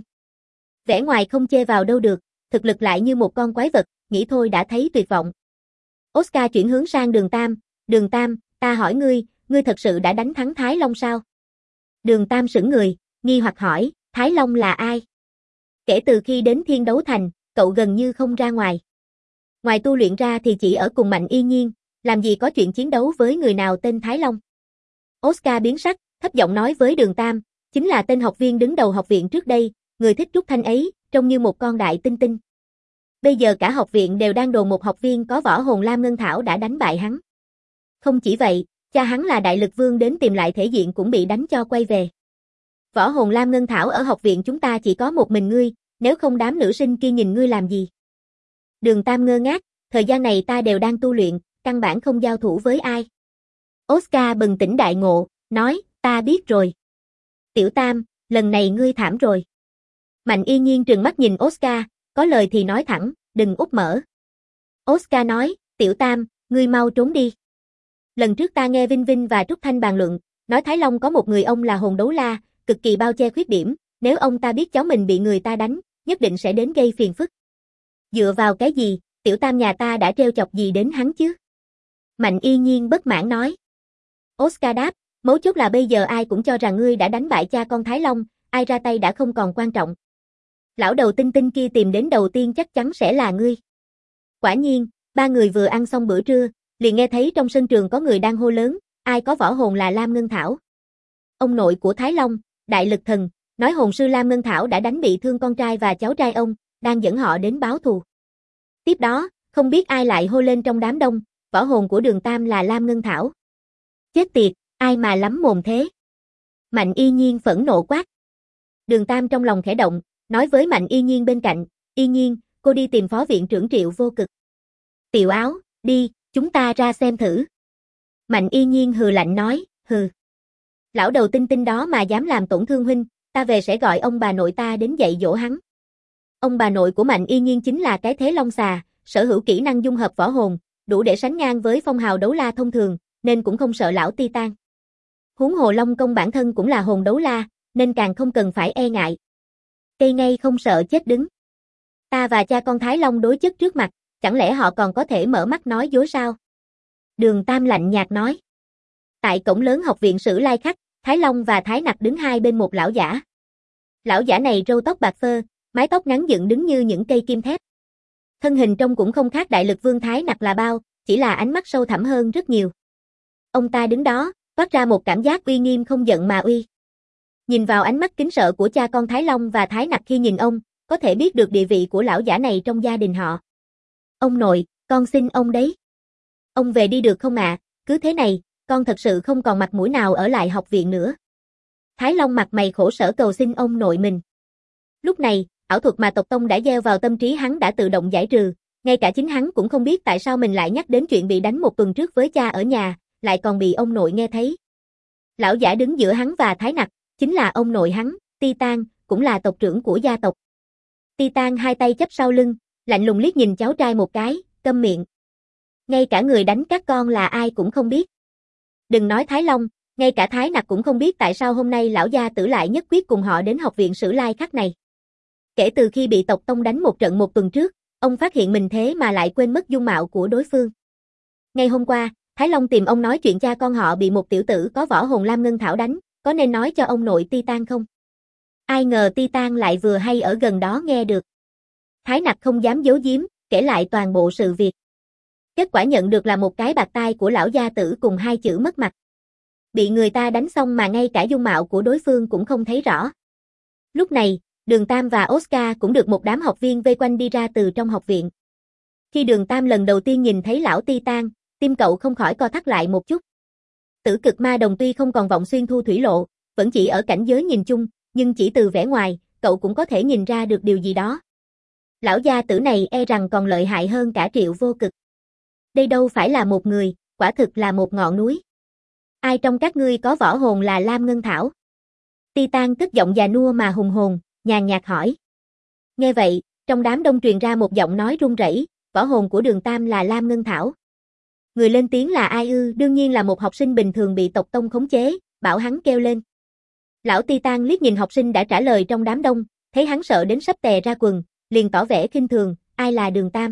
Vẻ ngoài không chê vào đâu được, thực lực lại như một con quái vật, nghĩ thôi đã thấy tuyệt vọng. Oscar chuyển hướng sang Đường Tam, ta hỏi ngươi thật sự đã đánh thắng Thái Long sao? Đường Tam sững người, nghi hoặc hỏi, Thái Long là ai? Kể từ khi đến Thiên Đấu Thành, cậu gần như không ra ngoài. Ngoài tu luyện ra thì chỉ ở cùng Mạnh Y Nhiên, làm gì có chuyện chiến đấu với người nào tên Thái Long. Oscar biến sắc, thấp giọng nói với Đường Tam, chính là tên học viên đứng đầu học viện trước đây, người thích Trúc Thanh ấy, trông như một con đại tinh tinh. Bây giờ cả học viện đều đang đồn một học viên có võ hồn Lam Ngân Thảo đã đánh bại hắn. Không chỉ vậy, cha hắn là đại lực vương đến tìm lại thể diện cũng bị đánh cho quay về. Võ hồn Lam Ngân Thảo ở học viện chúng ta chỉ có một mình ngươi, nếu không đám nữ sinh kia nhìn ngươi làm gì? Đường Tam ngơ ngác, thời gian này ta đều đang tu luyện, căn bản không giao thủ với ai. Oscar bừng tỉnh đại ngộ, nói, ta biết rồi. Tiểu Tam, lần này ngươi thảm rồi. Mạnh Y Nhiên trừng mắt nhìn Oscar, có lời thì nói thẳng, đừng úp mở. Oscar nói, Tiểu Tam, ngươi mau trốn đi. Lần trước ta nghe Vinh Vinh và Trúc Thanh bàn luận, nói Thái Long có một người ông là hồn đấu la, cực kỳ bao che khuyết điểm, nếu ông ta biết cháu mình bị người ta đánh, nhất định sẽ đến gây phiền phức. Dựa vào cái gì, Tiểu Tam nhà ta đã trêu chọc gì đến hắn chứ? Mạnh Y Nhiên bất mãn nói. Oscar đáp, mấu chốt là bây giờ ai cũng cho rằng ngươi đã đánh bại cha con Thái Long, ai ra tay đã không còn quan trọng. Lão đầu tinh tinh kia tìm đến đầu tiên chắc chắn sẽ là ngươi. Quả nhiên, ba người vừa ăn xong bữa trưa, liền nghe thấy trong sân trường có người đang hô lớn, ai có võ hồn là Lam Ngân Thảo. Ông nội của Thái Long, đại lực thần, nói hồn sư Lam Ngân Thảo đã đánh bị thương con trai và cháu trai ông, đang dẫn họ đến báo thù. Tiếp đó, không biết ai lại hô lên trong đám đông, võ hồn của Đường Tam là Lam Ngân Thảo. Chết tiệt, ai mà lắm mồm thế? Mạnh Y Nhiên phẫn nộ quát. Đường Tam trong lòng khẽ động, nói với Mạnh Y Nhiên bên cạnh, Y Nhiên, cô đi tìm phó viện trưởng Triệu Vô Cực. Tiểu Áo, đi, chúng ta ra xem thử. Mạnh Y Nhiên hừ lạnh nói, hừ. Lão đầu tinh tinh đó mà dám làm tổn thương huynh, ta về sẽ gọi ông bà nội ta đến dạy dỗ hắn. Ông bà nội của Mạnh Y Nhiên chính là cái thế long xà, sở hữu kỹ năng dung hợp võ hồn, đủ để sánh ngang với phong hào đấu la thông thường, nên cũng không sợ lão Titan. Huống hồ Long Công bản thân cũng là hồn đấu la, nên càng không cần phải e ngại. Cây ngay không sợ chết đứng. Ta và cha con Thái Long đối chất trước mặt, chẳng lẽ họ còn có thể mở mắt nói dối sao? Đường Tam lạnh nhạt nói. Tại cổng lớn học viện Sử Lai Khắc, Thái Long và Thái Nặc đứng hai bên một lão giả. Lão giả này râu tóc bạc phơ, mái tóc ngắn dựng đứng như những cây kim thép. Thân hình trông cũng không khác đại lực vương Thái Nặc là bao, chỉ là ánh mắt sâu thẳm hơn rất nhiều. Ông ta đứng đó, toát ra một cảm giác uy nghiêm không giận mà uy. Nhìn vào ánh mắt kính sợ của cha con Thái Long và Thái Nặc khi nhìn ông, có thể biết được địa vị của lão giả này trong gia đình họ. Ông nội, con xin ông đấy. Ông về đi được không ạ? Cứ thế này, con thật sự không còn mặt mũi nào ở lại học viện nữa. Thái Long mặt mày khổ sở cầu xin ông nội mình. Lúc này, ảo thuật mà tộc tông đã gieo vào tâm trí hắn đã tự động giải trừ, ngay cả chính hắn cũng không biết tại sao mình lại nhắc đến chuyện bị đánh một tuần trước với cha ở nhà, lại còn bị ông nội nghe thấy. Lão giả đứng giữa hắn và Thái Nặc, chính là ông nội hắn, Titan, cũng là tộc trưởng của gia tộc. Titan hai tay chắp sau lưng, lạnh lùng liếc nhìn cháu trai một cái, câm miệng. Ngay cả người đánh các con là ai cũng không biết. Đừng nói Thái Long, ngay cả Thái Nặc cũng không biết tại sao hôm nay lão gia tử lại nhất quyết cùng họ đến học viện Sử Lai Khắc này. Kể từ khi bị tộc tông đánh một trận một tuần trước, ông phát hiện mình thế mà lại quên mất dung mạo của đối phương. Ngay hôm qua, Thái Long tìm ông nói chuyện cha con họ bị một tiểu tử có võ hồn Lam Ngân Thảo đánh, có nên nói cho ông nội Titan không? Ai ngờ Titan lại vừa hay ở gần đó nghe được. Thái Nặc không dám giấu giếm, kể lại toàn bộ sự việc. Kết quả nhận được là một cái bạt tai của lão gia tử cùng hai chữ mất mặt. Bị người ta đánh xong mà ngay cả dung mạo của đối phương cũng không thấy rõ. Lúc này, Đường Tam và Oscar cũng được một đám học viên vây quanh đi ra từ trong học viện. Khi Đường Tam lần đầu tiên nhìn thấy lão Titan, tim cậu không khỏi co thắt lại một chút. Tử cực ma đồng tuy không còn vọng xuyên thu thủy lộ, vẫn chỉ ở cảnh giới nhìn chung, nhưng chỉ từ vẻ ngoài, cậu cũng có thể nhìn ra được điều gì đó. Lão gia tử này e rằng còn lợi hại hơn cả Triệu Vô Cực. Đây đâu phải là một người, quả thực là một ngọn núi. Ai trong các ngươi có võ hồn là Lam Ngân Thảo? Titan cất giọng già nua mà hùng hồn, nhàn nhạt hỏi. Nghe vậy, trong đám đông truyền ra một giọng nói run rẩy, võ hồn của Đường Tam là Lam Ngân Thảo. Người lên tiếng là ai ư? Đương nhiên là một học sinh bình thường bị tộc tông khống chế, bảo hắn kêu lên. Lão Titan liếc nhìn học sinh đã trả lời trong đám đông, thấy hắn sợ đến sắp tè ra quần, liền tỏ vẻ khinh thường, ai là Đường Tam?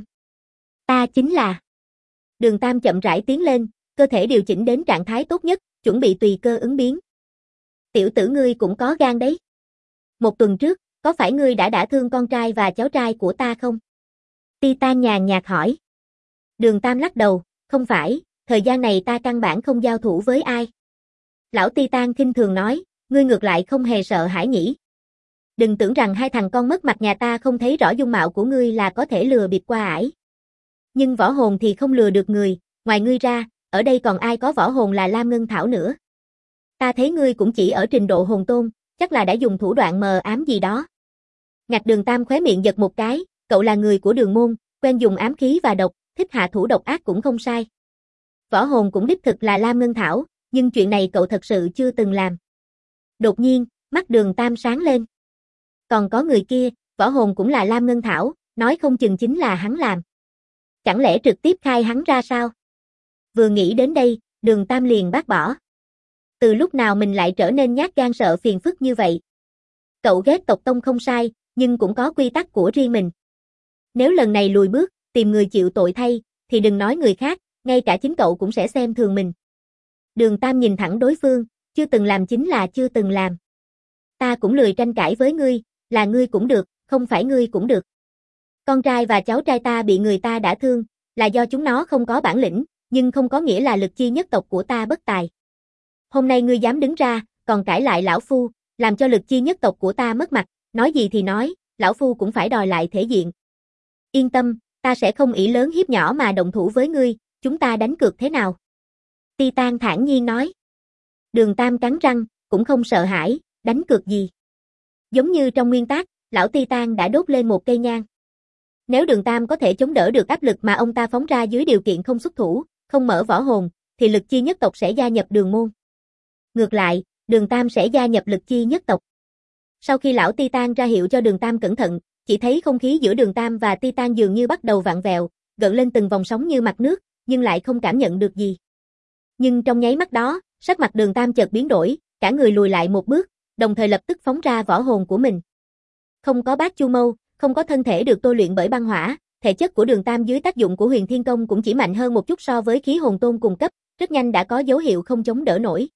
Ta chính là. Đường Tam chậm rãi tiến lên, cơ thể điều chỉnh đến trạng thái tốt nhất, chuẩn bị tùy cơ ứng biến. Tiểu tử ngươi cũng có gan đấy. Một tuần trước, có phải ngươi đã đả thương con trai và cháu trai của ta không? Titan nhàn nhạt hỏi. Đường Tam lắc đầu, không phải, thời gian này ta căn bản không giao thủ với ai. Lão Titan khinh thường nói, ngươi ngược lại không hề sợ hãi nhỉ. Đừng tưởng rằng hai thằng con mất mặt nhà ta không thấy rõ dung mạo của ngươi là có thể lừa bịp qua ải. Nhưng võ hồn thì không lừa được người, ngoài ngươi ra, ở đây còn ai có võ hồn là Lam Ngân Thảo nữa. Ta thấy ngươi cũng chỉ ở trình độ hồn tôn, chắc là đã dùng thủ đoạn mờ ám gì đó. Ngạc Đường Tam khóe miệng giật một cái, cậu là người của Đường môn, quen dùng ám khí và độc, thích hạ thủ độc ác cũng không sai. Võ hồn cũng đích thực là Lam Ngân Thảo, nhưng chuyện này cậu thật sự chưa từng làm. Đột nhiên, mắt Đường Tam sáng lên. Còn có người kia, võ hồn cũng là Lam Ngân Thảo, nói không chừng chính là hắn làm. Chẳng lẽ trực tiếp khai hắn ra sao? Vừa nghĩ đến đây, Đường Tam liền bác bỏ. Từ lúc nào mình lại trở nên nhát gan sợ phiền phức như vậy? Cậu ghét tộc tông không sai, nhưng cũng có quy tắc của riêng mình. Nếu lần này lùi bước, tìm người chịu tội thay, thì đừng nói người khác, ngay cả chính cậu cũng sẽ xem thường mình. Đường Tam nhìn thẳng đối phương, chưa từng làm chính là chưa từng làm. Ta cũng lười tranh cãi với ngươi, là ngươi cũng được, không phải ngươi cũng được. Con trai và cháu trai ta bị người ta đả thương, là do chúng nó không có bản lĩnh, nhưng không có nghĩa là lực chi nhất tộc của ta bất tài. Hôm nay ngươi dám đứng ra, còn cãi lại lão phu, làm cho lực chi nhất tộc của ta mất mặt, nói gì thì nói, lão phu cũng phải đòi lại thể diện. Yên tâm, ta sẽ không ỷ lớn hiếp nhỏ mà động thủ với ngươi, chúng ta đánh cược thế nào? Titan thản nhiên nói. Đường Tam cắn răng, cũng không sợ hãi, đánh cược gì? Giống như trong nguyên tắc, lão Titan đã đốt lên một cây nhang. Nếu Đường Tam có thể chống đỡ được áp lực mà ông ta phóng ra dưới điều kiện không xuất thủ, không mở võ hồn, thì lực chi nhất tộc sẽ gia nhập Đường môn. Ngược lại, Đường Tam sẽ gia nhập lực chi nhất tộc. Sau khi lão Titan ra hiệu cho Đường Tam cẩn thận, chỉ thấy không khí giữa Đường Tam và Titan dường như bắt đầu vặn vẹo, gợn lên từng vòng sóng như mặt nước, nhưng lại không cảm nhận được gì. Nhưng trong nháy mắt đó, sắc mặt Đường Tam chợt biến đổi, cả người lùi lại một bước, đồng thời lập tức phóng ra võ hồn của mình. Không có Bát Chu Mâu, không có thân thể được tôi luyện bởi băng hỏa, thể chất của Đường Tam dưới tác dụng của Huyền Thiên Công cũng chỉ mạnh hơn một chút so với khí hồn tôn cùng cấp, rất nhanh đã có dấu hiệu không chống đỡ nổi.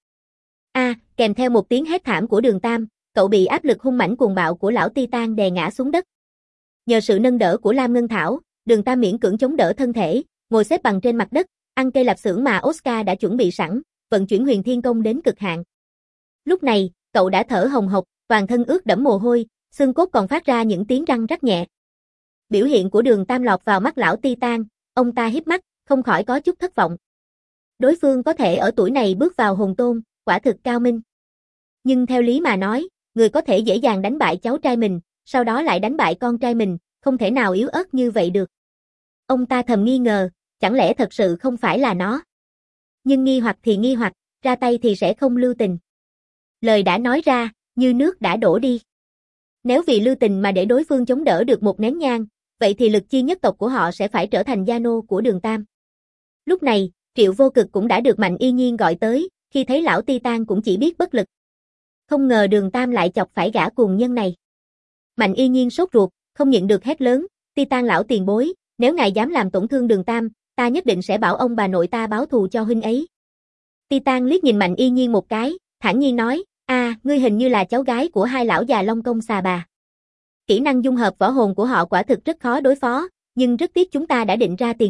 Kèm theo một tiếng hét thảm của Đường Tam, cậu bị áp lực hung mãnh cuồng bạo của lão Titan đè ngã xuống đất. Nhờ sự nâng đỡ của Lam Ngân Thảo, Đường Tam miễn cưỡng chống đỡ thân thể, ngồi xếp bằng trên mặt đất, ăn cây lạp xưởng mà Oscar đã chuẩn bị sẵn, vận chuyển Huyền Thiên Công đến cực hạn. Lúc này, cậu đã thở hồng hộc, toàn thân ướt đẫm mồ hôi, xương cốt còn phát ra những tiếng răng rắc nhẹ. Biểu hiện của Đường Tam lọt vào mắt lão Titan, ông ta híp mắt, không khỏi có chút thất vọng. Đối phương có thể ở tuổi này bước vào hồn tôn, quả thực cao minh. Nhưng theo lý mà nói, người có thể dễ dàng đánh bại cháu trai mình, sau đó lại đánh bại con trai mình, không thể nào yếu ớt như vậy được. Ông ta thầm nghi ngờ, chẳng lẽ thật sự không phải là nó? Nhưng nghi hoặc thì nghi hoặc, ra tay thì sẽ không lưu tình. Lời đã nói ra, như nước đã đổ đi. Nếu vì lưu tình mà để đối phương chống đỡ được một nén nhang, vậy thì lực chi nhất tộc của họ sẽ phải trở thành gia nô của Đường Tam. Lúc này, Triệu Vô Cực cũng đã được Mạnh Y Nhiên gọi tới, khi thấy lão Titan cũng chỉ biết bất lực. Không ngờ Đường Tam lại chọc phải gã cuồng nhân này. Mạnh Y Nhiên sốt ruột, không nhịn được hét lớn, Titan lão tiền bối, nếu ngài dám làm tổn thương Đường Tam, ta nhất định sẽ bảo ông bà nội ta báo thù cho huynh ấy. Titan liếc nhìn Mạnh Y Nhiên một cái, thản nhiên nói, ngươi hình như là cháu gái của hai lão già Long Công xà bà. Kỹ năng dung hợp võ hồn của họ quả thực rất khó đối phó, nhưng rất tiếc chúng ta đã định ra tiền cược,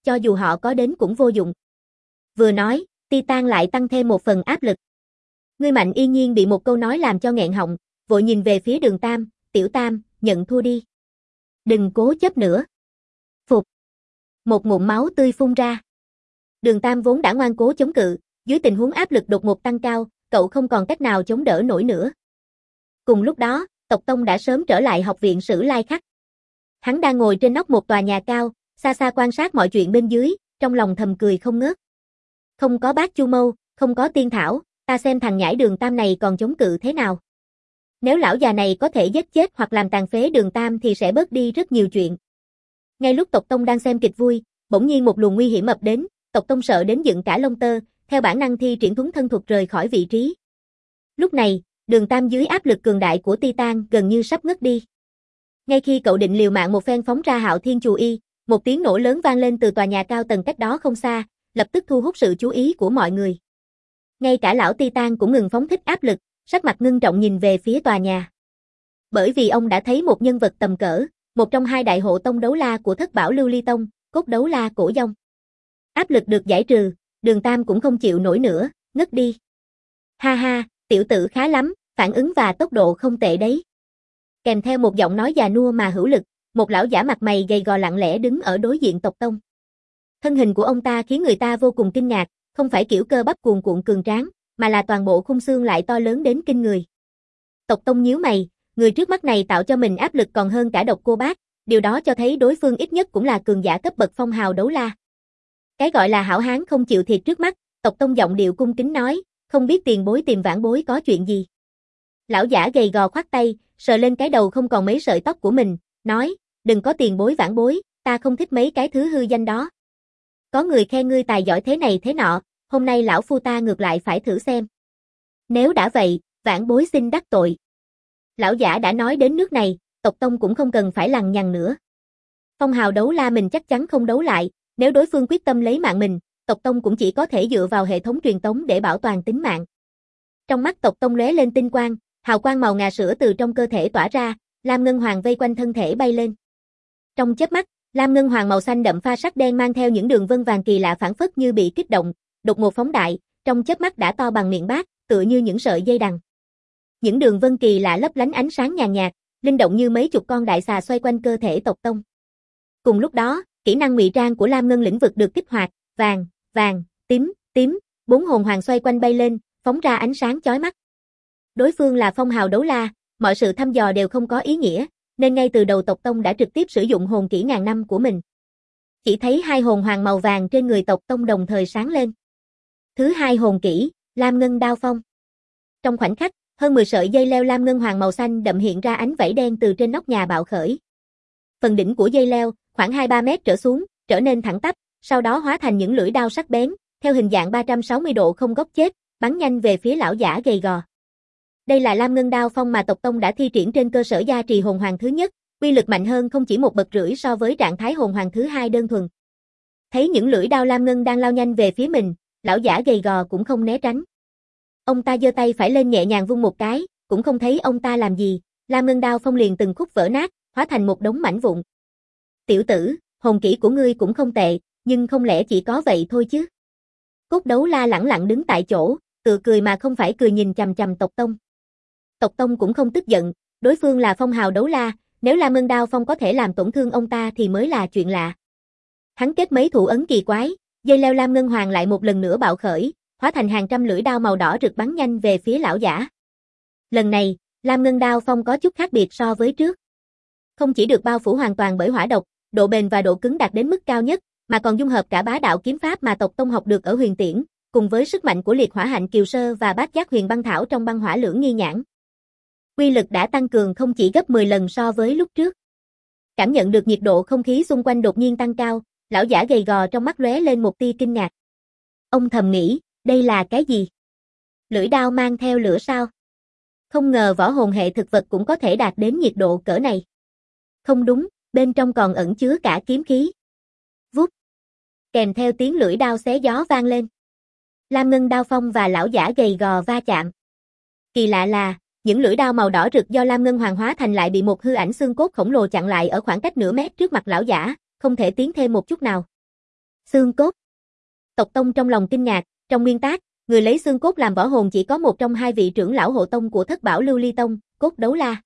cho dù họ có đến cũng vô dụng. Vừa nói, Titan lại tăng thêm một phần áp lực. Ngươi Mạnh Yên Nhiên bị một câu nói làm cho nghẹn họng, vội nhìn về phía Đường Tam, Tiểu Tam, nhận thua đi. Đừng cố chấp nữa. Phục. Một ngụm máu tươi phun ra. Đường Tam vốn đã ngoan cố chống cự, dưới tình huống áp lực đột ngột tăng cao, cậu không còn cách nào chống đỡ nổi nữa. Cùng lúc đó, Tộc Tông đã sớm trở lại học viện Sử Lai Khắc. Hắn đang ngồi trên nóc một tòa nhà cao, xa xa quan sát mọi chuyện bên dưới, trong lòng thầm cười không ngớt. Không có bác Chu Mâu, không có Tiên Thảo, ta xem thằng nhãi Đường Tam này còn chống cự thế nào. Nếu lão già này có thể giết chết hoặc làm tàn phế Đường Tam thì sẽ bớt đi rất nhiều chuyện. Ngay lúc Tộc Tông đang xem kịch vui, bỗng nhiên một luồng nguy hiểm ập đến, Tộc Tông sợ đến dựng cả lông tơ, theo bản năng thi triển thuấn thân thuật rời khỏi vị trí. Lúc này, Đường Tam dưới áp lực cường đại của Titan gần như sắp ngất đi. Ngay khi cậu định liều mạng một phen phóng ra Hạo Thiên Chù Y, một tiếng nổ lớn vang lên từ tòa nhà cao tầng cách đó không xa, lập tức thu hút sự chú ý của mọi người. Ngay cả lão Titan cũng ngừng phóng thích áp lực, sắc mặt ngưng trọng nhìn về phía tòa nhà. Bởi vì ông đã thấy một nhân vật tầm cỡ, một trong hai đại hộ tông đấu la của Thất Bảo Lưu Ly Tông, Cốt Đấu La Cổ Dông. Áp lực được giải trừ, Đường Tam cũng không chịu nổi nữa, ngất đi. Ha ha, tiểu tử khá lắm, phản ứng và tốc độ không tệ đấy. Kèm theo một giọng nói già nua mà hữu lực, một lão giả mặt mày gầy gò lặng lẽ đứng ở đối diện Tộc Tông. Thân hình của ông ta khiến người ta vô cùng kinh ngạc, không phải kiểu cơ bắp cuồn cuộn cường tráng, mà là toàn bộ khung xương lại to lớn đến kinh người. Tộc Tông nhíu mày, người trước mắt này tạo cho mình áp lực còn hơn cả Độc Cô Bác, điều đó cho thấy đối phương ít nhất cũng là cường giả cấp bậc phong hào đấu la. Cái gọi là hảo hán không chịu thiệt trước mắt, Tộc Tông giọng điệu cung kính nói, không biết tiền bối tìm vãn bối có chuyện gì. Lão giả gầy gò khoát tay, sờ lên cái đầu không còn mấy sợi tóc của mình, nói, đừng có tiền bối vãn bối, ta không thích mấy cái thứ hư danh đó. Có người khen ngươi tài giỏi thế này thế nọ, hôm nay lão phu ta ngược lại phải thử xem. Nếu đã vậy, vãn bối xin đắc tội. Lão giả đã nói đến nước này, Tộc Tông cũng không cần phải lằng nhằng nữa. Phong hào đấu la mình chắc chắn không đấu lại, nếu đối phương quyết tâm lấy mạng mình, Tộc Tông cũng chỉ có thể dựa vào hệ thống truyền tống để bảo toàn tính mạng. Trong mắt Tộc Tông lóe lên tinh quang, hào quang màu ngà sữa từ trong cơ thể tỏa ra, Lam Ngân Hoàng vây quanh thân thể bay lên. Trong chớp mắt, Lam Ngân Hoàng màu xanh đậm pha sắc đen mang theo những đường vân vàng kỳ lạ phảng phất như bị kích động, đột ngột phóng đại, trong chớp mắt đã to bằng miệng bát, tựa như những sợi dây đằng. Những đường vân kỳ lạ lấp lánh ánh sáng nhàn nhạt, linh động như mấy chục con đại xà xoay quanh cơ thể Tộc Tông. Cùng lúc đó, kỹ năng ngụy trang của Lam Ngân lĩnh vực được kích hoạt, vàng, vàng, tím, tím, 4 hồn hoàng xoay quanh bay lên, phóng ra ánh sáng chói mắt. Đối phương là phong hào đấu la, mọi sự thăm dò đều không có ý nghĩa, nên ngay từ đầu Tộc Tông đã trực tiếp sử dụng hồn kỹ ngàn năm của mình. Chỉ thấy hai hồn hoàng màu vàng trên người Tộc Tông đồng thời sáng lên. Thứ hai hồn kỹ, Lam Ngân Đao Phong. Trong khoảnh khắc, hơn 10 sợi dây leo Lam Ngân Hoàng màu xanh đậm hiện ra ánh vảy đen từ trên nóc nhà bạo khởi. Phần đỉnh của dây leo, khoảng 2-3 mét trở xuống, trở nên thẳng tắp, sau đó hóa thành những lưỡi đao sắc bén, theo hình dạng 360 độ không góc chết, bắn nhanh về phía lão giả gầy gò. Đây là Lam Ngân Đao Phong mà Tộc Tông đã thi triển trên cơ sở gia trì hồn hoàng thứ nhất, uy lực mạnh hơn không chỉ 1 bậc rưỡi so với trạng thái hồn hoàng thứ hai đơn thuần. Thấy những lưỡi đao Lam Ngân đang lao nhanh về phía mình, lão giả gầy gò cũng không né tránh. Ông ta giơ tay phải lên nhẹ nhàng vung một cái, cũng không thấy ông ta làm gì, Lam Ngân Đao Phong liền từng khúc vỡ nát, hóa thành một đống mảnh vụn. Tiểu tử, hồn kỹ của ngươi cũng không tệ, nhưng không lẽ chỉ có vậy thôi chứ? Cốt Đấu La lẳng lặng đứng tại chỗ, tự cười mà không phải cười nhìn chằm chằm Tộc Tông. Tộc Tông cũng không tức giận, đối phương là phong hào đấu la, nếu Lam Ngân Đao Phong có thể làm tổn thương ông ta thì mới là chuyện lạ. Hắn kết mấy thủ ấn kỳ quái, dây leo Lam Ngân Hoàng lại một lần nữa bạo khởi, hóa thành hàng trăm lưỡi đao màu đỏ rực bắn nhanh về phía lão giả. Lần này, Lam Ngân Đao Phong có chút khác biệt so với trước. Không chỉ được bao phủ hoàn toàn bởi hỏa độc, độ bền và độ cứng đạt đến mức cao nhất, mà còn dung hợp cả bá đạo kiếm pháp mà Tộc Tông học được ở Huyền Tiễn, cùng với sức mạnh của liệt hỏa hạnh kiều sơ và bát giác huyền băng thảo trong băng hỏa lưỡng nghi nhãn. Quy lực đã tăng cường không chỉ gấp 10 lần so với lúc trước. Cảm nhận được nhiệt độ không khí xung quanh đột nhiên tăng cao, lão giả gầy gò trong mắt lóe lên một tia kinh ngạc. Ông thầm nghĩ, đây là cái gì? Lưỡi đao mang theo lửa sao? Không ngờ võ hồn hệ thực vật cũng có thể đạt đến nhiệt độ cỡ này. Không đúng, bên trong còn ẩn chứa cả kiếm khí. Vút. Kèm theo tiếng lưỡi đao xé gió vang lên. Lam Ngân Đao Phong và lão giả gầy gò va chạm. Kỳ lạ là, những lưỡi đao màu đỏ rực do Lam Ngân Hoàng hóa thành lại bị một hư ảnh xương cốt khổng lồ chặn lại ở khoảng cách nửa mét trước mặt lão giả, không thể tiến thêm một chút nào. Xương cốt. Tộc Tông trong lòng kinh ngạc, trong nguyên tác, người lấy xương cốt làm võ hồn chỉ có một trong hai vị trưởng lão hộ tông của Thất Bảo Lưu Ly Tông, Cốt Đấu La.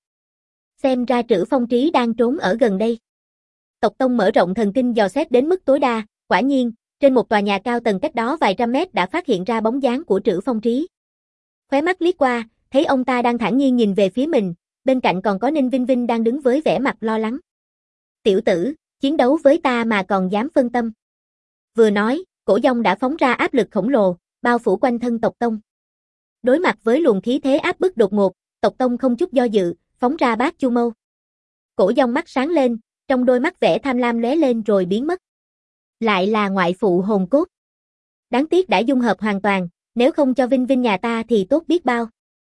Xem ra Trữ Phong Trí đang trốn ở gần đây. Tộc Tông mở rộng thần kinh dò xét đến mức tối đa, quả nhiên, trên một tòa nhà cao tầng cách đó vài trăm mét đã phát hiện ra bóng dáng của Trữ Phong Trí. Khóe mắt liếc qua, thấy ông ta đang thản nhiên nhìn về phía mình, bên cạnh còn có Ninh Vinh Vinh đang đứng với vẻ mặt lo lắng. Tiểu tử, chiến đấu với ta mà còn dám phân tâm. Vừa nói, cổ dông đã phóng ra áp lực khổng lồ, bao phủ quanh thân Tộc Tông. Đối mặt với luồng khí thế áp bức đột ngột, Tộc Tông không chút do dự, phóng ra Bát Chu Mâu. Cổ dông mắt sáng lên, trong đôi mắt vẻ tham lam lóe lên rồi biến mất. Lại là ngoại phụ hồn cốt. Đáng tiếc đã dung hợp hoàn toàn, nếu không cho Vinh Vinh nhà ta thì tốt biết bao.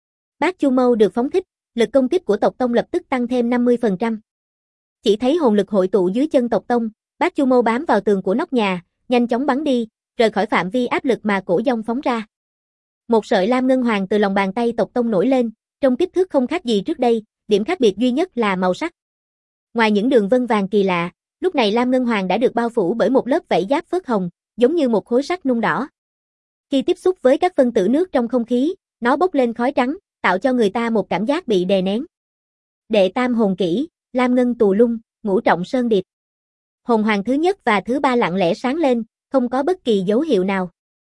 Bát Chu Mâu được phóng thích, lực công kích của Tộc Tông lập tức tăng thêm 50%. Chỉ thấy hồn lực hội tụ dưới chân Tộc Tông, Bát Chu Mâu bám vào tường của nóc nhà, nhanh chóng bắn đi, rời khỏi phạm vi áp lực mà cổ dông phóng ra. Một sợi lam ngân hoàng từ lòng bàn tay Tộc Tông nổi lên, trong kích thước không khác gì trước đây, điểm khác biệt duy nhất là màu sắc. Ngoài những đường vân vàng kỳ lạ, lúc này lam ngân hoàng đã được bao phủ bởi một lớp vảy giáp phớt hồng, giống như một khối sắt nung đỏ. Khi tiếp xúc với các phân tử nước trong không khí, nó bốc lên khói trắng, tạo cho người ta một cảm giác bị đè nén. Đệ tam hồn kỹ, lam ngân tù lung, ngũ trọng sơn điệp. Hồn hoàng thứ nhất và thứ ba lặng lẽ sáng lên, không có bất kỳ dấu hiệu nào.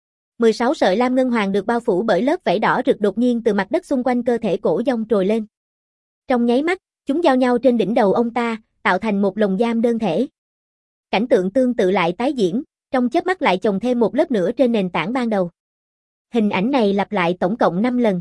16 sợi lam ngân hoàng được bao phủ bởi lớp vảy đỏ rực đột nhiên từ mặt đất xung quanh cơ thể cổ dông trồi lên. Trong nháy mắt, chúng giao nhau trên đỉnh đầu ông ta, tạo thành một lồng giam đơn thể. Cảnh tượng tương tự lại tái diễn, trong chớp mắt lại chồng thêm một lớp nữa trên nền tảng ban đầu. Hình ảnh này lặp lại tổng cộng 5 lần.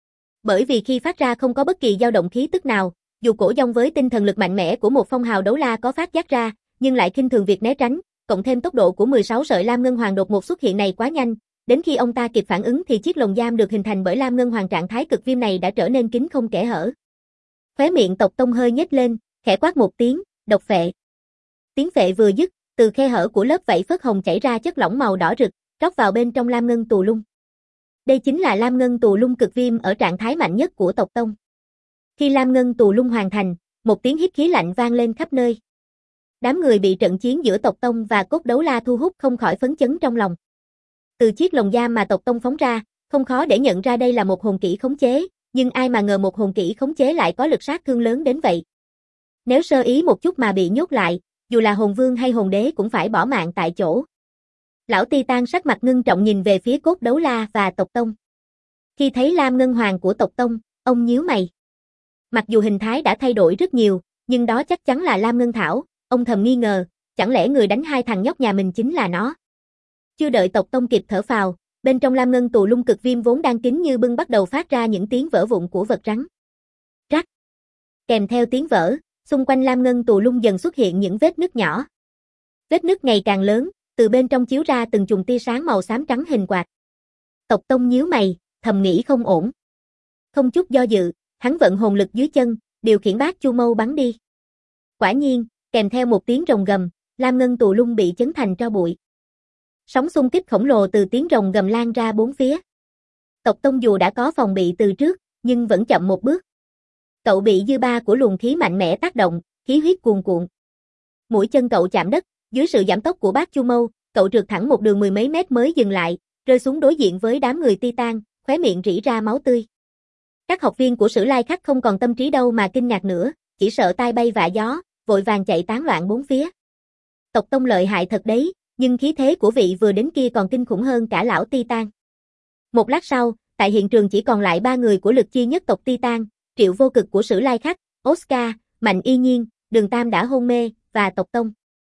Bởi vì khi phát ra không có bất kỳ dao động khí tức nào, dù cổ dông với tinh thần lực mạnh mẽ của một phong hào đấu la có phát giác ra, nhưng lại khinh thường việc né tránh, cộng thêm tốc độ của 16 sợi lam ngân hoàng đột ngột xuất hiện này quá nhanh, đến khi ông ta kịp phản ứng thì chiếc lồng giam được hình thành bởi lam ngân hoàng trạng thái cực viêm này đã trở nên kín không kẽ hở. Khóe miệng Tộc Tông hơi nhếch lên, khẽ quát một tiếng, độc phệ. Tiếng phệ vừa dứt, từ khe hở của lớp vảy phớt hồng chảy ra chất lỏng màu đỏ rực, rót vào bên trong lam ngân tù lung. Đây chính là lam ngân tù lung cực viêm ở trạng thái mạnh nhất của Tộc Tông. Khi lam ngân tù lung hoàn thành, một tiếng hít khí lạnh vang lên khắp nơi. Đám người bị trận chiến giữa Tộc Tông và Cốt Đấu La thu hút không khỏi phấn chấn trong lòng. Từ chiếc lồng giam mà Tộc Tông phóng ra, không khó để nhận ra đây là một hồn kỹ khống chế, nhưng ai mà ngờ một hồn kỹ khống chế lại có lực sát thương lớn đến vậy. Nếu sơ ý một chút mà bị nhốt lại, dù là hồn vương hay hồn đế cũng phải bỏ mạng tại chỗ. Lão Titan sắc mặt ngưng trọng nhìn về phía Cốt Đấu La và Tộc Tông. Khi thấy lam ngân hoàng của Tộc Tông, ông nhíu mày. Mặc dù hình thái đã thay đổi rất nhiều, nhưng đó chắc chắn là lam ngân thảo, ông thầm nghi ngờ, chẳng lẽ người đánh hai thằng nhóc nhà mình chính là nó. Chưa đợi Tộc Tông kịp thở phào, bên trong lam ngân tù lung cực viêm vốn đang kín như bưng bắt đầu phát ra những tiếng vỡ vụn của vật rắn. Rắc. Kèm theo tiếng vỡ, xung quanh lam ngân tù lung dần xuất hiện những vết nứt nhỏ. Vết nứt ngày càng lớn, từ bên trong chiếu ra từng chùm tia sáng màu xám trắng hình quạt. Tộc Tông nhíu mày, thầm nghĩ không ổn. Không chút do dự, hắn vận hồn lực dưới chân, điều khiển Bát Chu Mâu bắn đi. Quả nhiên, kèm theo một tiếng rồng gầm, lam ngân tù lung bị chấn thành tro bụi. Sóng xung kích khổng lồ từ tiếng rồng gầm lan ra bốn phía. Tộc Tông dù đã có phòng bị từ trước, nhưng vẫn chậm một bước. Cậu bị dư ba của luồng khí mạnh mẽ tác động, khí huyết cuồn cuộn. Mũi chân cậu chạm đất, dưới sự giảm tốc của Bát Chu Mâu, cậu trượt thẳng một đường mười mấy mét mới dừng lại, rơi xuống đối diện với đám người Titan, khóe miệng rỉ ra máu tươi. Các học viên của Sử Lai Khắc không còn tâm trí đâu mà kinh ngạc nữa, chỉ sợ tai bay vạ gió, vội vàng chạy tán loạn bốn phía. Tộc Tông lợi hại thật đấy, nhưng khí thế của vị vừa đến kia còn kinh khủng hơn cả lão Titan. Một lát sau, tại hiện trường chỉ còn lại 3 người của lực chi nhất tộc Titan, Triệu Vô Cực của Sử Lai Khắc, Oscar, Mạnh Y Nhiên, Đường Tam đã hôn mê, và Tộc Tông.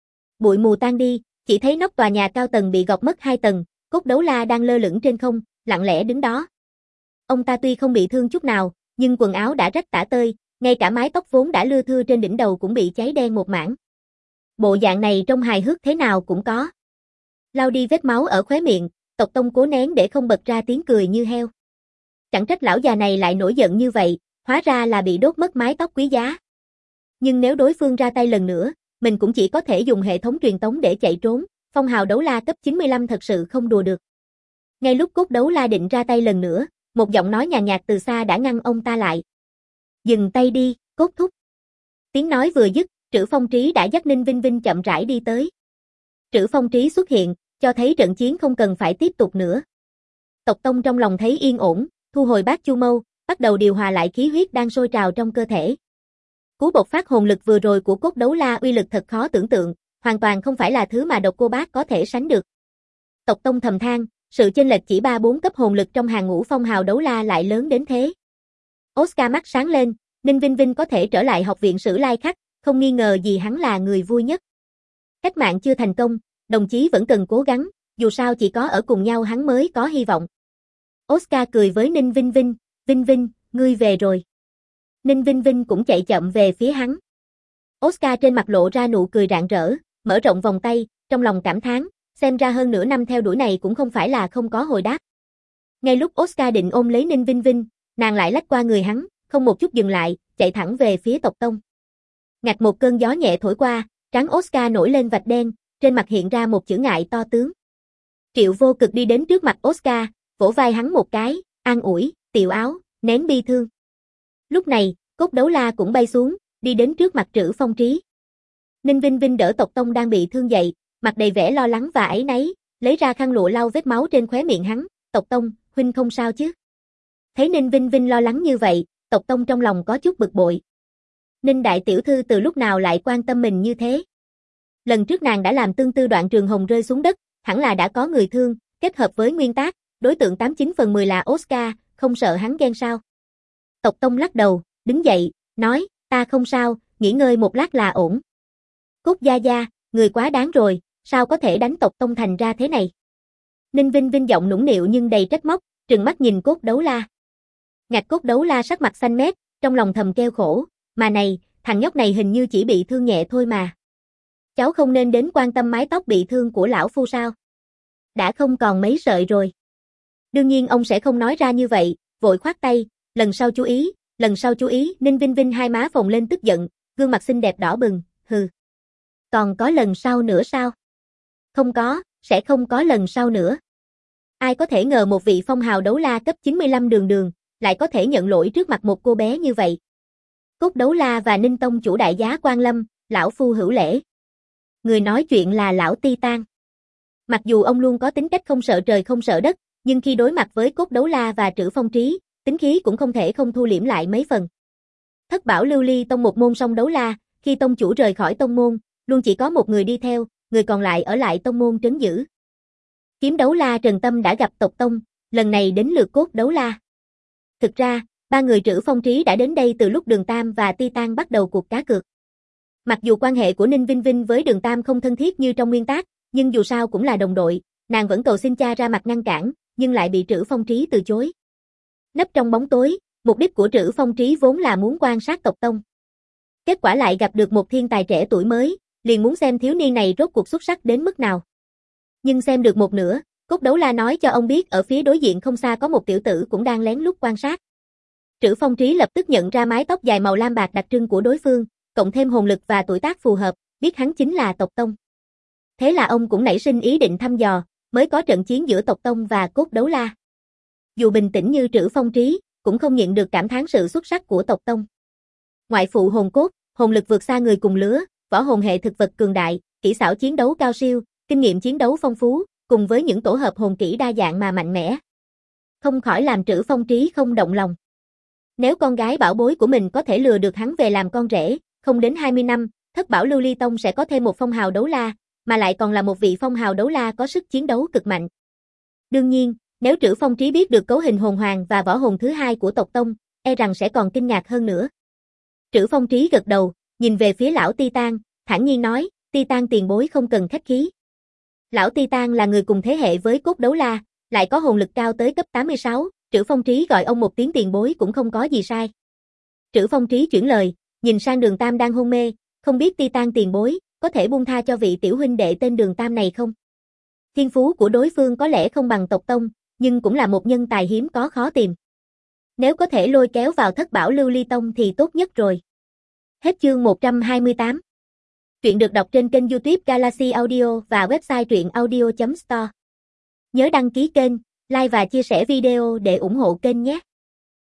Bụi mù tan đi, chỉ thấy nóc tòa nhà cao tầng bị gọt mất 2 tầng, Cốt Đấu La đang lơ lửng trên không, lặng lẽ đứng đó. Ông ta tuy không bị thương chút nào, nhưng quần áo đã rách tả tơi, ngay cả mái tóc vốn đã lưa thưa trên đỉnh đầu cũng bị cháy đen một mảng. Bộ dạng này trông hài hước thế nào cũng có. Lau đi vết máu ở khóe miệng, Tộc Tông cố nén để không bật ra tiếng cười như heo. Chẳng trách lão già này lại nổi giận như vậy, hóa ra là bị đốt mất mái tóc quý giá. Nhưng nếu đối phương ra tay lần nữa, mình cũng chỉ có thể dùng hệ thống truyền tống để chạy trốn, phong hào đấu la cấp 95 thật sự không đùa được. Ngay lúc Cốt Đấu La định ra tay lần nữa, một giọng nói nhàn nhạt từ xa đã ngăn ông ta lại. Dừng tay đi, Cốt thúc. Tiếng nói vừa dứt, Trữ Phong Trí đã dắt Ninh Vinh Vinh chậm rãi đi tới. Trữ Phong Trí xuất hiện, cho thấy trận chiến không cần phải tiếp tục nữa. Tộc Tông trong lòng thấy yên ổn, thu hồi bát chu mâu, bắt đầu điều hòa lại khí huyết đang sôi trào trong cơ thể. Cú bộc phát hồn lực vừa rồi của cốt đấu la uy lực thật khó tưởng tượng, hoàn toàn không phải là thứ mà độc cô bác có thể sánh được. Tộc Tông thầm than, sự chênh lệch chỉ 3-4 cấp hồn lực trong hàng ngũ phong hào đấu la lại lớn đến thế. Oscar mắt sáng lên, Ninh Vinh Vinh có thể trở lại học viện Sử Lai Khắc, không nghi ngờ gì hắn là người vui nhất. Cách mạng chưa thành công, đồng chí vẫn cần cố gắng, dù sao chỉ có ở cùng nhau hắn mới có hy vọng. Oscar cười với Ninh Vinh Vinh, Vinh Vinh, ngươi về rồi. Ninh Vinh Vinh cũng chạy chậm về phía hắn. Oscar trên mặt lộ ra nụ cười rạng rỡ, mở rộng vòng tay, trong lòng cảm thán, xem ra hơn nửa năm theo đuổi này cũng không phải là không có hồi đáp. Ngay lúc Oscar định ôm lấy Ninh Vinh Vinh, nàng lại lách qua người hắn, không một chút dừng lại, chạy thẳng về phía tộc Tông. Ngặt một cơn gió nhẹ thổi qua, trán Oscar nổi lên vạch đen, trên mặt hiện ra một chữ ngại to tướng. Triệu Vô Cực đi đến trước mặt Oscar, vỗ vai hắn một cái, an ủi, Tiểu Áo, nén bi thương. Lúc này, cốt đấu la cũng bay xuống, đi đến trước mặt Trữ Phong Trí. Ninh Vinh Vinh đỡ tộc Tông đang bị thương dậy, mặt đầy vẻ lo lắng và áy náy, lấy ra khăn lụa lau vết máu trên khóe miệng hắn, tộc Tông, huynh không sao chứ? Thấy Ninh Vinh Vinh lo lắng như vậy, tộc Tông trong lòng có chút bực bội. Ninh đại tiểu thư từ lúc nào lại quan tâm mình như thế? Lần trước nàng đã làm tương tư Đoạn Trường Hồng rơi xuống đất, hẳn là đã có người thương, kết hợp với nguyên tác, đối tượng 89/10 là Oscar, không sợ hắn ghen sao? Tộc Tông lắc đầu, đứng dậy, nói, ta không sao, nghỉ ngơi một lát là ổn. Cốt gia gia, người quá đáng rồi, sao có thể đánh tộc Tông thành ra thế này? Ninh Vinh Vinh giọng nũng nịu nhưng đầy trách móc, trừng mắt nhìn cốt đấu la. Ngạch cốt đấu la sắc mặt xanh mét, trong lòng thầm kêu khổ, mà này, thằng nhóc này hình như chỉ bị thương nhẹ thôi mà. Cháu không nên đến quan tâm mái tóc bị thương của lão phu sao? Đã không còn mấy sợi rồi. Đương nhiên ông sẽ không nói ra như vậy, vội khoát tay, lần sau chú ý, Ninh Vinh Vinh hai má phồng lên tức giận, gương mặt xinh đẹp đỏ bừng, hừ. Còn có lần sau nữa sao? Không có, sẽ không có lần sau nữa. Ai có thể ngờ một vị phong hào đấu la cấp 95 đường đường, lại có thể nhận lỗi trước mặt một cô bé như vậy. Cốt đấu la và Ninh Tông chủ đại giá Quan Lâm, lão phu hữu lễ. Người nói chuyện là lão Titan. Mặc dù ông luôn có tính cách không sợ trời không sợ đất, nhưng khi đối mặt với cốt đấu la và Trữ Phong Trí, tính khí cũng không thể không thu liễm lại mấy phần. Thất bảo lưu ly tông một môn song đấu la, khi tông chủ rời khỏi tông môn, luôn chỉ có một người đi theo, người còn lại ở lại tông môn trấn giữ. Kiếm đấu la Trần Tâm đã gặp tộc Tông, lần này đến lượt cốt đấu la. Thực ra, ba người Trữ Phong Trí đã đến đây từ lúc Đường Tam và Titan bắt đầu cuộc cá cược. Mặc dù quan hệ của Ninh Vinh Vinh với Đường Tam không thân thiết như trong nguyên tác, nhưng dù sao cũng là đồng đội, nàng vẫn cầu xin cha ra mặt ngăn cản, nhưng lại bị Trữ Phong Trí từ chối. Nấp trong bóng tối, mục đích của Trữ Phong Trí vốn là muốn quan sát tộc Tông. Kết quả lại gặp được một thiên tài trẻ tuổi mới, liền muốn xem thiếu niên này rốt cuộc xuất sắc đến mức nào. Nhưng xem được một nửa, cốt đấu la nói cho ông biết ở phía đối diện không xa có một tiểu tử cũng đang lén lút quan sát. Trữ Phong Trí lập tức nhận ra mái tóc dài màu lam bạc đặc trưng của đối phương, cộng thêm hồn lực và tuổi tác phù hợp, biết hắn chính là tộc Tông. Thế là ông cũng nảy sinh ý định thăm dò, mới có trận chiến giữa tộc Tông và cốt đấu la. Dù bình tĩnh như Trữ Phong Trí, cũng không nhận được cảm thán sự xuất sắc của tộc Tông. Ngoại phụ hồn cốt, hồn lực vượt xa người cùng lứa, võ hồn hệ thực vật cường đại, kỹ xảo chiến đấu cao siêu, kinh nghiệm chiến đấu phong phú, cùng với những tổ hợp hồn kỹ đa dạng mà mạnh mẽ. Không khỏi làm Trữ Phong Trí không động lòng. Nếu con gái bảo bối của mình có thể lừa được hắn về làm con rể, không đến 20 năm, Thất Bảo Lưu Ly Tông sẽ có thêm một phong hào đấu la, mà lại còn là một vị phong hào đấu la có sức chiến đấu cực mạnh. Đương nhiên, nếu Trữ Phong Trí biết được cấu hình hồn hoàng và võ hồn thứ hai của tộc Tông, e rằng sẽ còn kinh ngạc hơn nữa. Trữ Phong Trí gật đầu, nhìn về phía lão Titan, thản nhiên nói, Titan tiền bối không cần khách khí. Lão Titan là người cùng thế hệ với cốt đấu la, lại có hồn lực cao tới cấp 86, Trữ Phong Trí gọi ông một tiếng tiền bối cũng không có gì sai. Trữ Phong Trí chuyển lời, nhìn sang Đường Tam đang hôn mê, không biết Titan tiền bối, có thể buông tha cho vị tiểu huynh đệ tên Đường Tam này không? Thiên phú của đối phương có lẽ không bằng tộc Tông, nhưng cũng là một nhân tài hiếm có khó tìm. Nếu có thể lôi kéo vào Thất Bảo Lưu Ly Tông thì tốt nhất rồi. Hết chương 128. Truyện được đọc trên kênh YouTube Galaxy Audio và website truyệnaudio.store. Nhớ đăng ký kênh, like và chia sẻ video để ủng hộ kênh nhé.